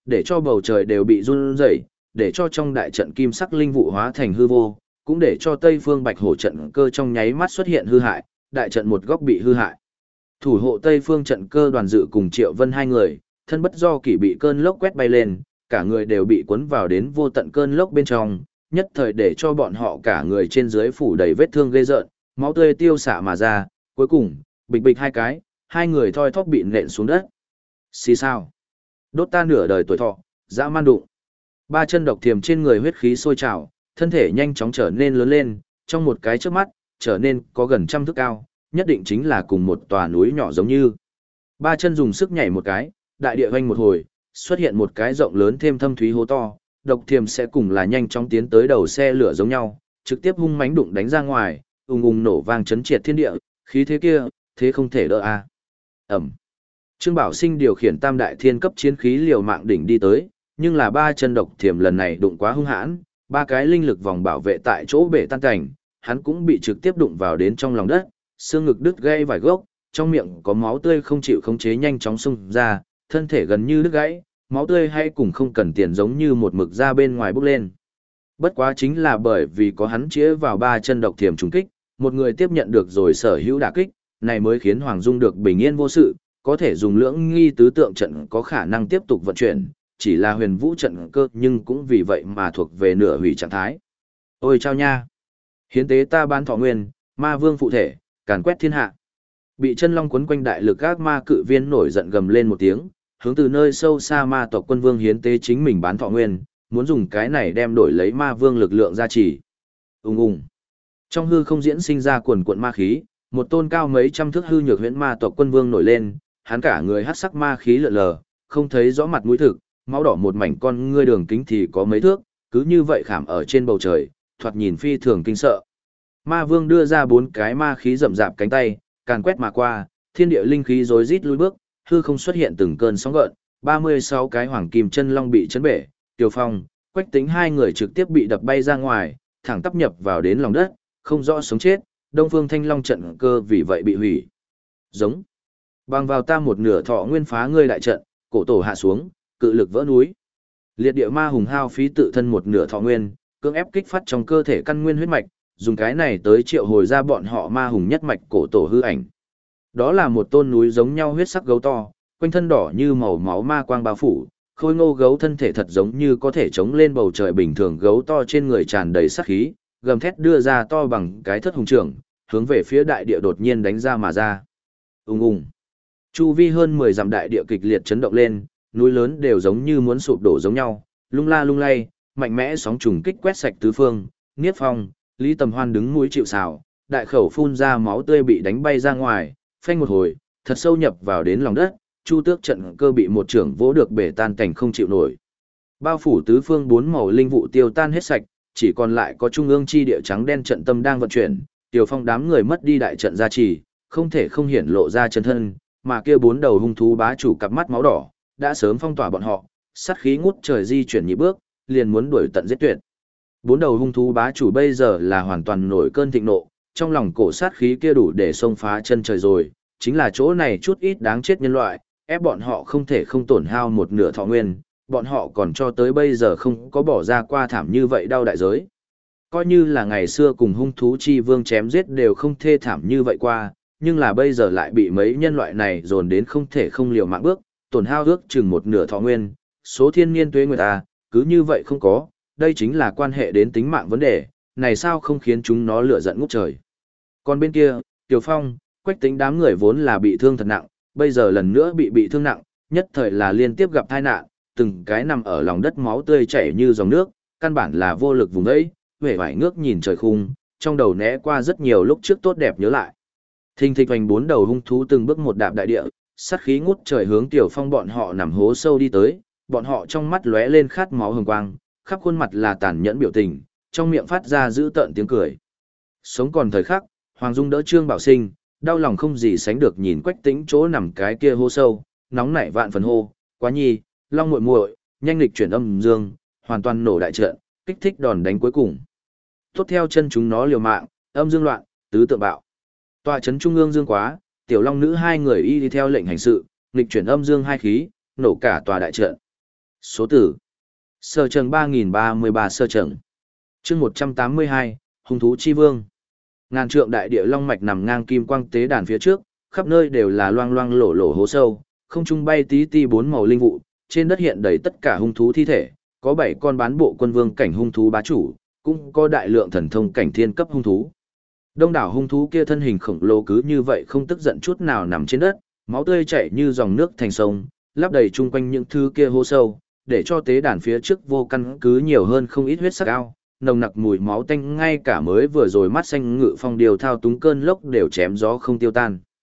để cho bầu trời đều bị run rẩy, để cho trong đại trận kim sắc linh vụ hóa thành hư vô, cũng để cho Tây Phương Bạch Hổ trận cơ trong nháy mắt xuất hiện hư hại, đại trận một góc bị hư hại. Thủ hộ Tây Phương trận cơ Đoàn Dự cùng Triệu Vân hai người, thân bất do kỷ bị cơn lốc quét bay lên, cả người đều bị cuốn vào đến vô tận cơn lốc bên trong, nhất thời để cho bọn họ cả người trên dưới phủ đầy vết thương ghê rợn, máu tươi tiêu xạ mà ra, cuối cùng, bịch bịch hai cái, hai người thoi thóp bị nện xuống đất. Xì sao? Đốt ta nửa đời tuổi thọ, dã man đụng. Ba chân độc thiềm trên người huyết khí sôi trào, thân thể nhanh chóng trở nên lớn lên, trong một cái chớp mắt, trở nên có gần 100 thước cao, nhất định chính là cùng một tòa núi nhỏ giống như. Ba chân dùng sức nhảy một cái, đại địa hoanh một hồi, xuất hiện một cái rộng lớn thêm thâm thúy hố to, độc thiềm sẽ cùng là nhanh chóng tiến tới đầu xe lửa giống nhau, trực tiếp hung mãnh đụng đánh ra ngoài, ùng ùng nổ vang chấn triệt thiên địa, khí thế kia, thế không thể đỡ a. Ẩm. Trương Bảo Sinh điều khiển tam đại thiên cấp chiến khí liều mạng đỉnh đi tới, nhưng là ba chân độc thiềm lần này đụng quá hung hãn, ba cái linh lực vòng bảo vệ tại chỗ bể tan cảnh, hắn cũng bị trực tiếp đụng vào đến trong lòng đất, xương ngực đứt gãy vài gốc, trong miệng có máu tươi không chịu khống chế nhanh chóng xung ra, thân thể gần như đứt gãy, máu tươi hay cùng không cần tiền giống như một mực ra bên ngoài bốc lên. Bất quá chính là bởi vì có hắn chĩa vào ba chân độc thiềm trùng kích, một người tiếp nhận được rồi sở hữu đả kích, này mới khiến Hoàng Dung được bình yên vô sự, có thể dùng lưỡng nghi tứ tượng trận có khả năng tiếp tục vận chuyển, chỉ là huyền vũ trận cơ nhưng cũng vì vậy mà thuộc về nửa hủy trạng thái. Ôi chao nha! Hiến tế ta ban thọ nguyên, ma vương phụ thể, càn quét thiên hạ. Bị chân long quấn quanh đại lực các ma cự viên nổi giận gầm lên một tiếng, hướng từ nơi sâu xa ma tộc quân vương hiến tế chính mình bán thọ nguyên, muốn dùng cái này đem đổi lấy ma vương lực lượng gia trì. Ùng ùng. Trong hư không diễn sinh ra quần cuộn ma khí, một tôn cao mấy trăm thước hư nhược huyễn ma tộc quân vương nổi lên, hắn cả người hắc sắc ma khí lượn lờ, không thấy rõ mặt mũi thực, máu đỏ một mảnh con ngươi đường kính thì có mấy thước, cứ như vậy khảm ở trên bầu trời, thoạt nhìn phi thường kinh sợ. Ma vương đưa ra bốn cái ma khí rậm rạp cánh tay, càn quét mà qua, thiên địa linh khí rối rít lùi bước, hư không xuất hiện từng cơn sóng gợn, 36 cái hoàng kim chân long bị chấn bể, Tiêu Phong, Quách Tĩnh hai người trực tiếp bị đập bay ra ngoài, thẳng tắp nhập vào đến lòng đất, không rõ sống chết, Đông Phương Thanh Long trận cơ vì vậy bị hủy. Giống. Bằng vào ta một nửa thọ nguyên phá ngươi đại trận, cổ tổ hạ xuống, cự lực vỡ núi. Liệt địa ma hùng hao phí tự thân một nửa thọ nguyên, cưỡng ép kích phát trong cơ thể căn nguyên huyết mạch, dùng cái này tới triệu hồi ra bọn họ ma hùng nhất mạch cổ tổ hư ảnh. Đó là một tôn núi giống nhau huyết sắc gấu to, quanh thân đỏ như màu máu ma quang bao phủ, khôi ngô gấu thân thể thật giống như có thể chống lên bầu trời bình thường, gấu to trên người tràn đầy sát khí, gầm thét đưa ra to bằng cái thất hùng trưởng, hướng về phía đại địa đột nhiên đánh ra mà ra. Ùng ùng. Chu vi hơn 10 dặm đại địa kịch liệt chấn động lên, núi lớn đều giống như muốn sụp đổ giống nhau, lung la lung lay, mạnh mẽ sóng trùng kích quét sạch tứ phương, Niết Phong, Lý Tầm Hoan đứng mũi chịu sào, đại khẩu phun ra máu tươi bị đánh bay ra ngoài, phanh một hồi, thật sâu nhập vào đến lòng đất, Chu Tước trận cơ bị một trưởng vỗ được bể tan cảnh không chịu nổi. Bao phủ tứ phương bốn màu linh vụ tiêu tan hết sạch, chỉ còn lại có trung ương chi địa trắng đen trận tâm đang vận chuyển, Tiểu Phong đám người mất đi đại trận gia trì, không thể không hiển lộ ra chân thân, mà kia bốn đầu hung thú bá chủ cặp mắt máu đỏ, đã sớm phong tỏa bọn họ, sát khí ngút trời di chuyển nhị bước, liền muốn đuổi tận giết tuyệt. Bốn đầu hung thú bá chủ bây giờ là hoàn toàn nổi cơn thịnh nộ, trong lòng cổ sát khí kia đủ để xông phá chân trời rồi, chính là chỗ này chút ít đáng chết nhân loại, ép bọn họ không thể không tổn hao một nửa thọ nguyên, bọn họ còn cho tới bây giờ không có bỏ ra qua thảm như vậy đau đại giới. Coi như là ngày xưa cùng hung thú chi vương chém giết đều không thê thảm như vậy qua, nhưng là bây giờ lại bị mấy nhân loại này dồn đến không thể không liều mạng bước, tổn hao ước chừng một nửa thọ nguyên, số thiên niên tuế người ta, cứ như vậy không có, đây chính là quan hệ đến tính mạng vấn đề, này sao không khiến chúng nó lửa giận ngút trời. Còn bên kia, Tiểu Phong, Quách Tĩnh đám người vốn là bị thương thật nặng, bây giờ lần nữa bị thương nặng, nhất thời là liên tiếp gặp tai nạn, từng cái nằm ở lòng đất máu tươi chảy như dòng nước, căn bản là vô lực vùng ấy, vẻ vải ngước nhìn trời khung, trong đầu né qua rất nhiều lúc trước tốt đẹp nhớ lại. Thình thịch hoành bốn đầu hung thú từng bước một đạp đại địa, sát khí ngút trời hướng Tiểu Phong bọn họ nằm hố sâu đi tới, bọn họ trong mắt lóe lên khát máu hừng quang, khắp khuôn mặt là tàn nhẫn biểu tình, trong miệng phát ra dữ tợn tiếng cười. Sống còn thời khắc, Hoàng Dung đỡ Trương Bảo Sinh, đau lòng không gì sánh được nhìn Quách Tĩnh chỗ nằm cái kia hố sâu, nóng nảy vạn phần hô, quá nhi, long muội muội, nhanh lịch chuyển âm dương, hoàn toàn nổ đại trận, kích thích đòn đánh cuối cùng. Tốt theo chân chúng nó liều mạng, âm dương loạn, tứ tượng bạo. Tọa trấn trung ương dương quá, tiểu long nữ hai người y đi theo lệnh hành sự, nghịch chuyển âm dương hai khí, nổ cả tòa đại trận. Số tử. Sơ trần 3033 sơ trần. Chương 182, hung thú chi vương. Ngàn trượng đại địa long mạch nằm ngang kim quang tế đàn phía trước, khắp nơi đều là loang loang lổ lổ hố sâu, không trung bay tí ti bốn màu linh vụ, trên đất hiện đầy tất cả hung thú thi thể, có 7 con bán bộ quân vương cảnh hung thú bá chủ, cũng có đại lượng thần thông cảnh thiên cấp hung thú. Đông đảo hung thú kia thân hình khổng lồ cứ như vậy không tức giận chút nào nằm trên đất, máu tươi chảy như dòng nước thành sông, lấp đầy chung quanh những thứ kia hố sâu, để cho tế đàn phía trước vô căn cứ nhiều hơn không ít huyết sắc ao, nồng nặc mùi máu tanh ngay cả mới vừa rồi mắt xanh ngự phong điều thao túng cơn lốc đều chém gió không tiêu tan.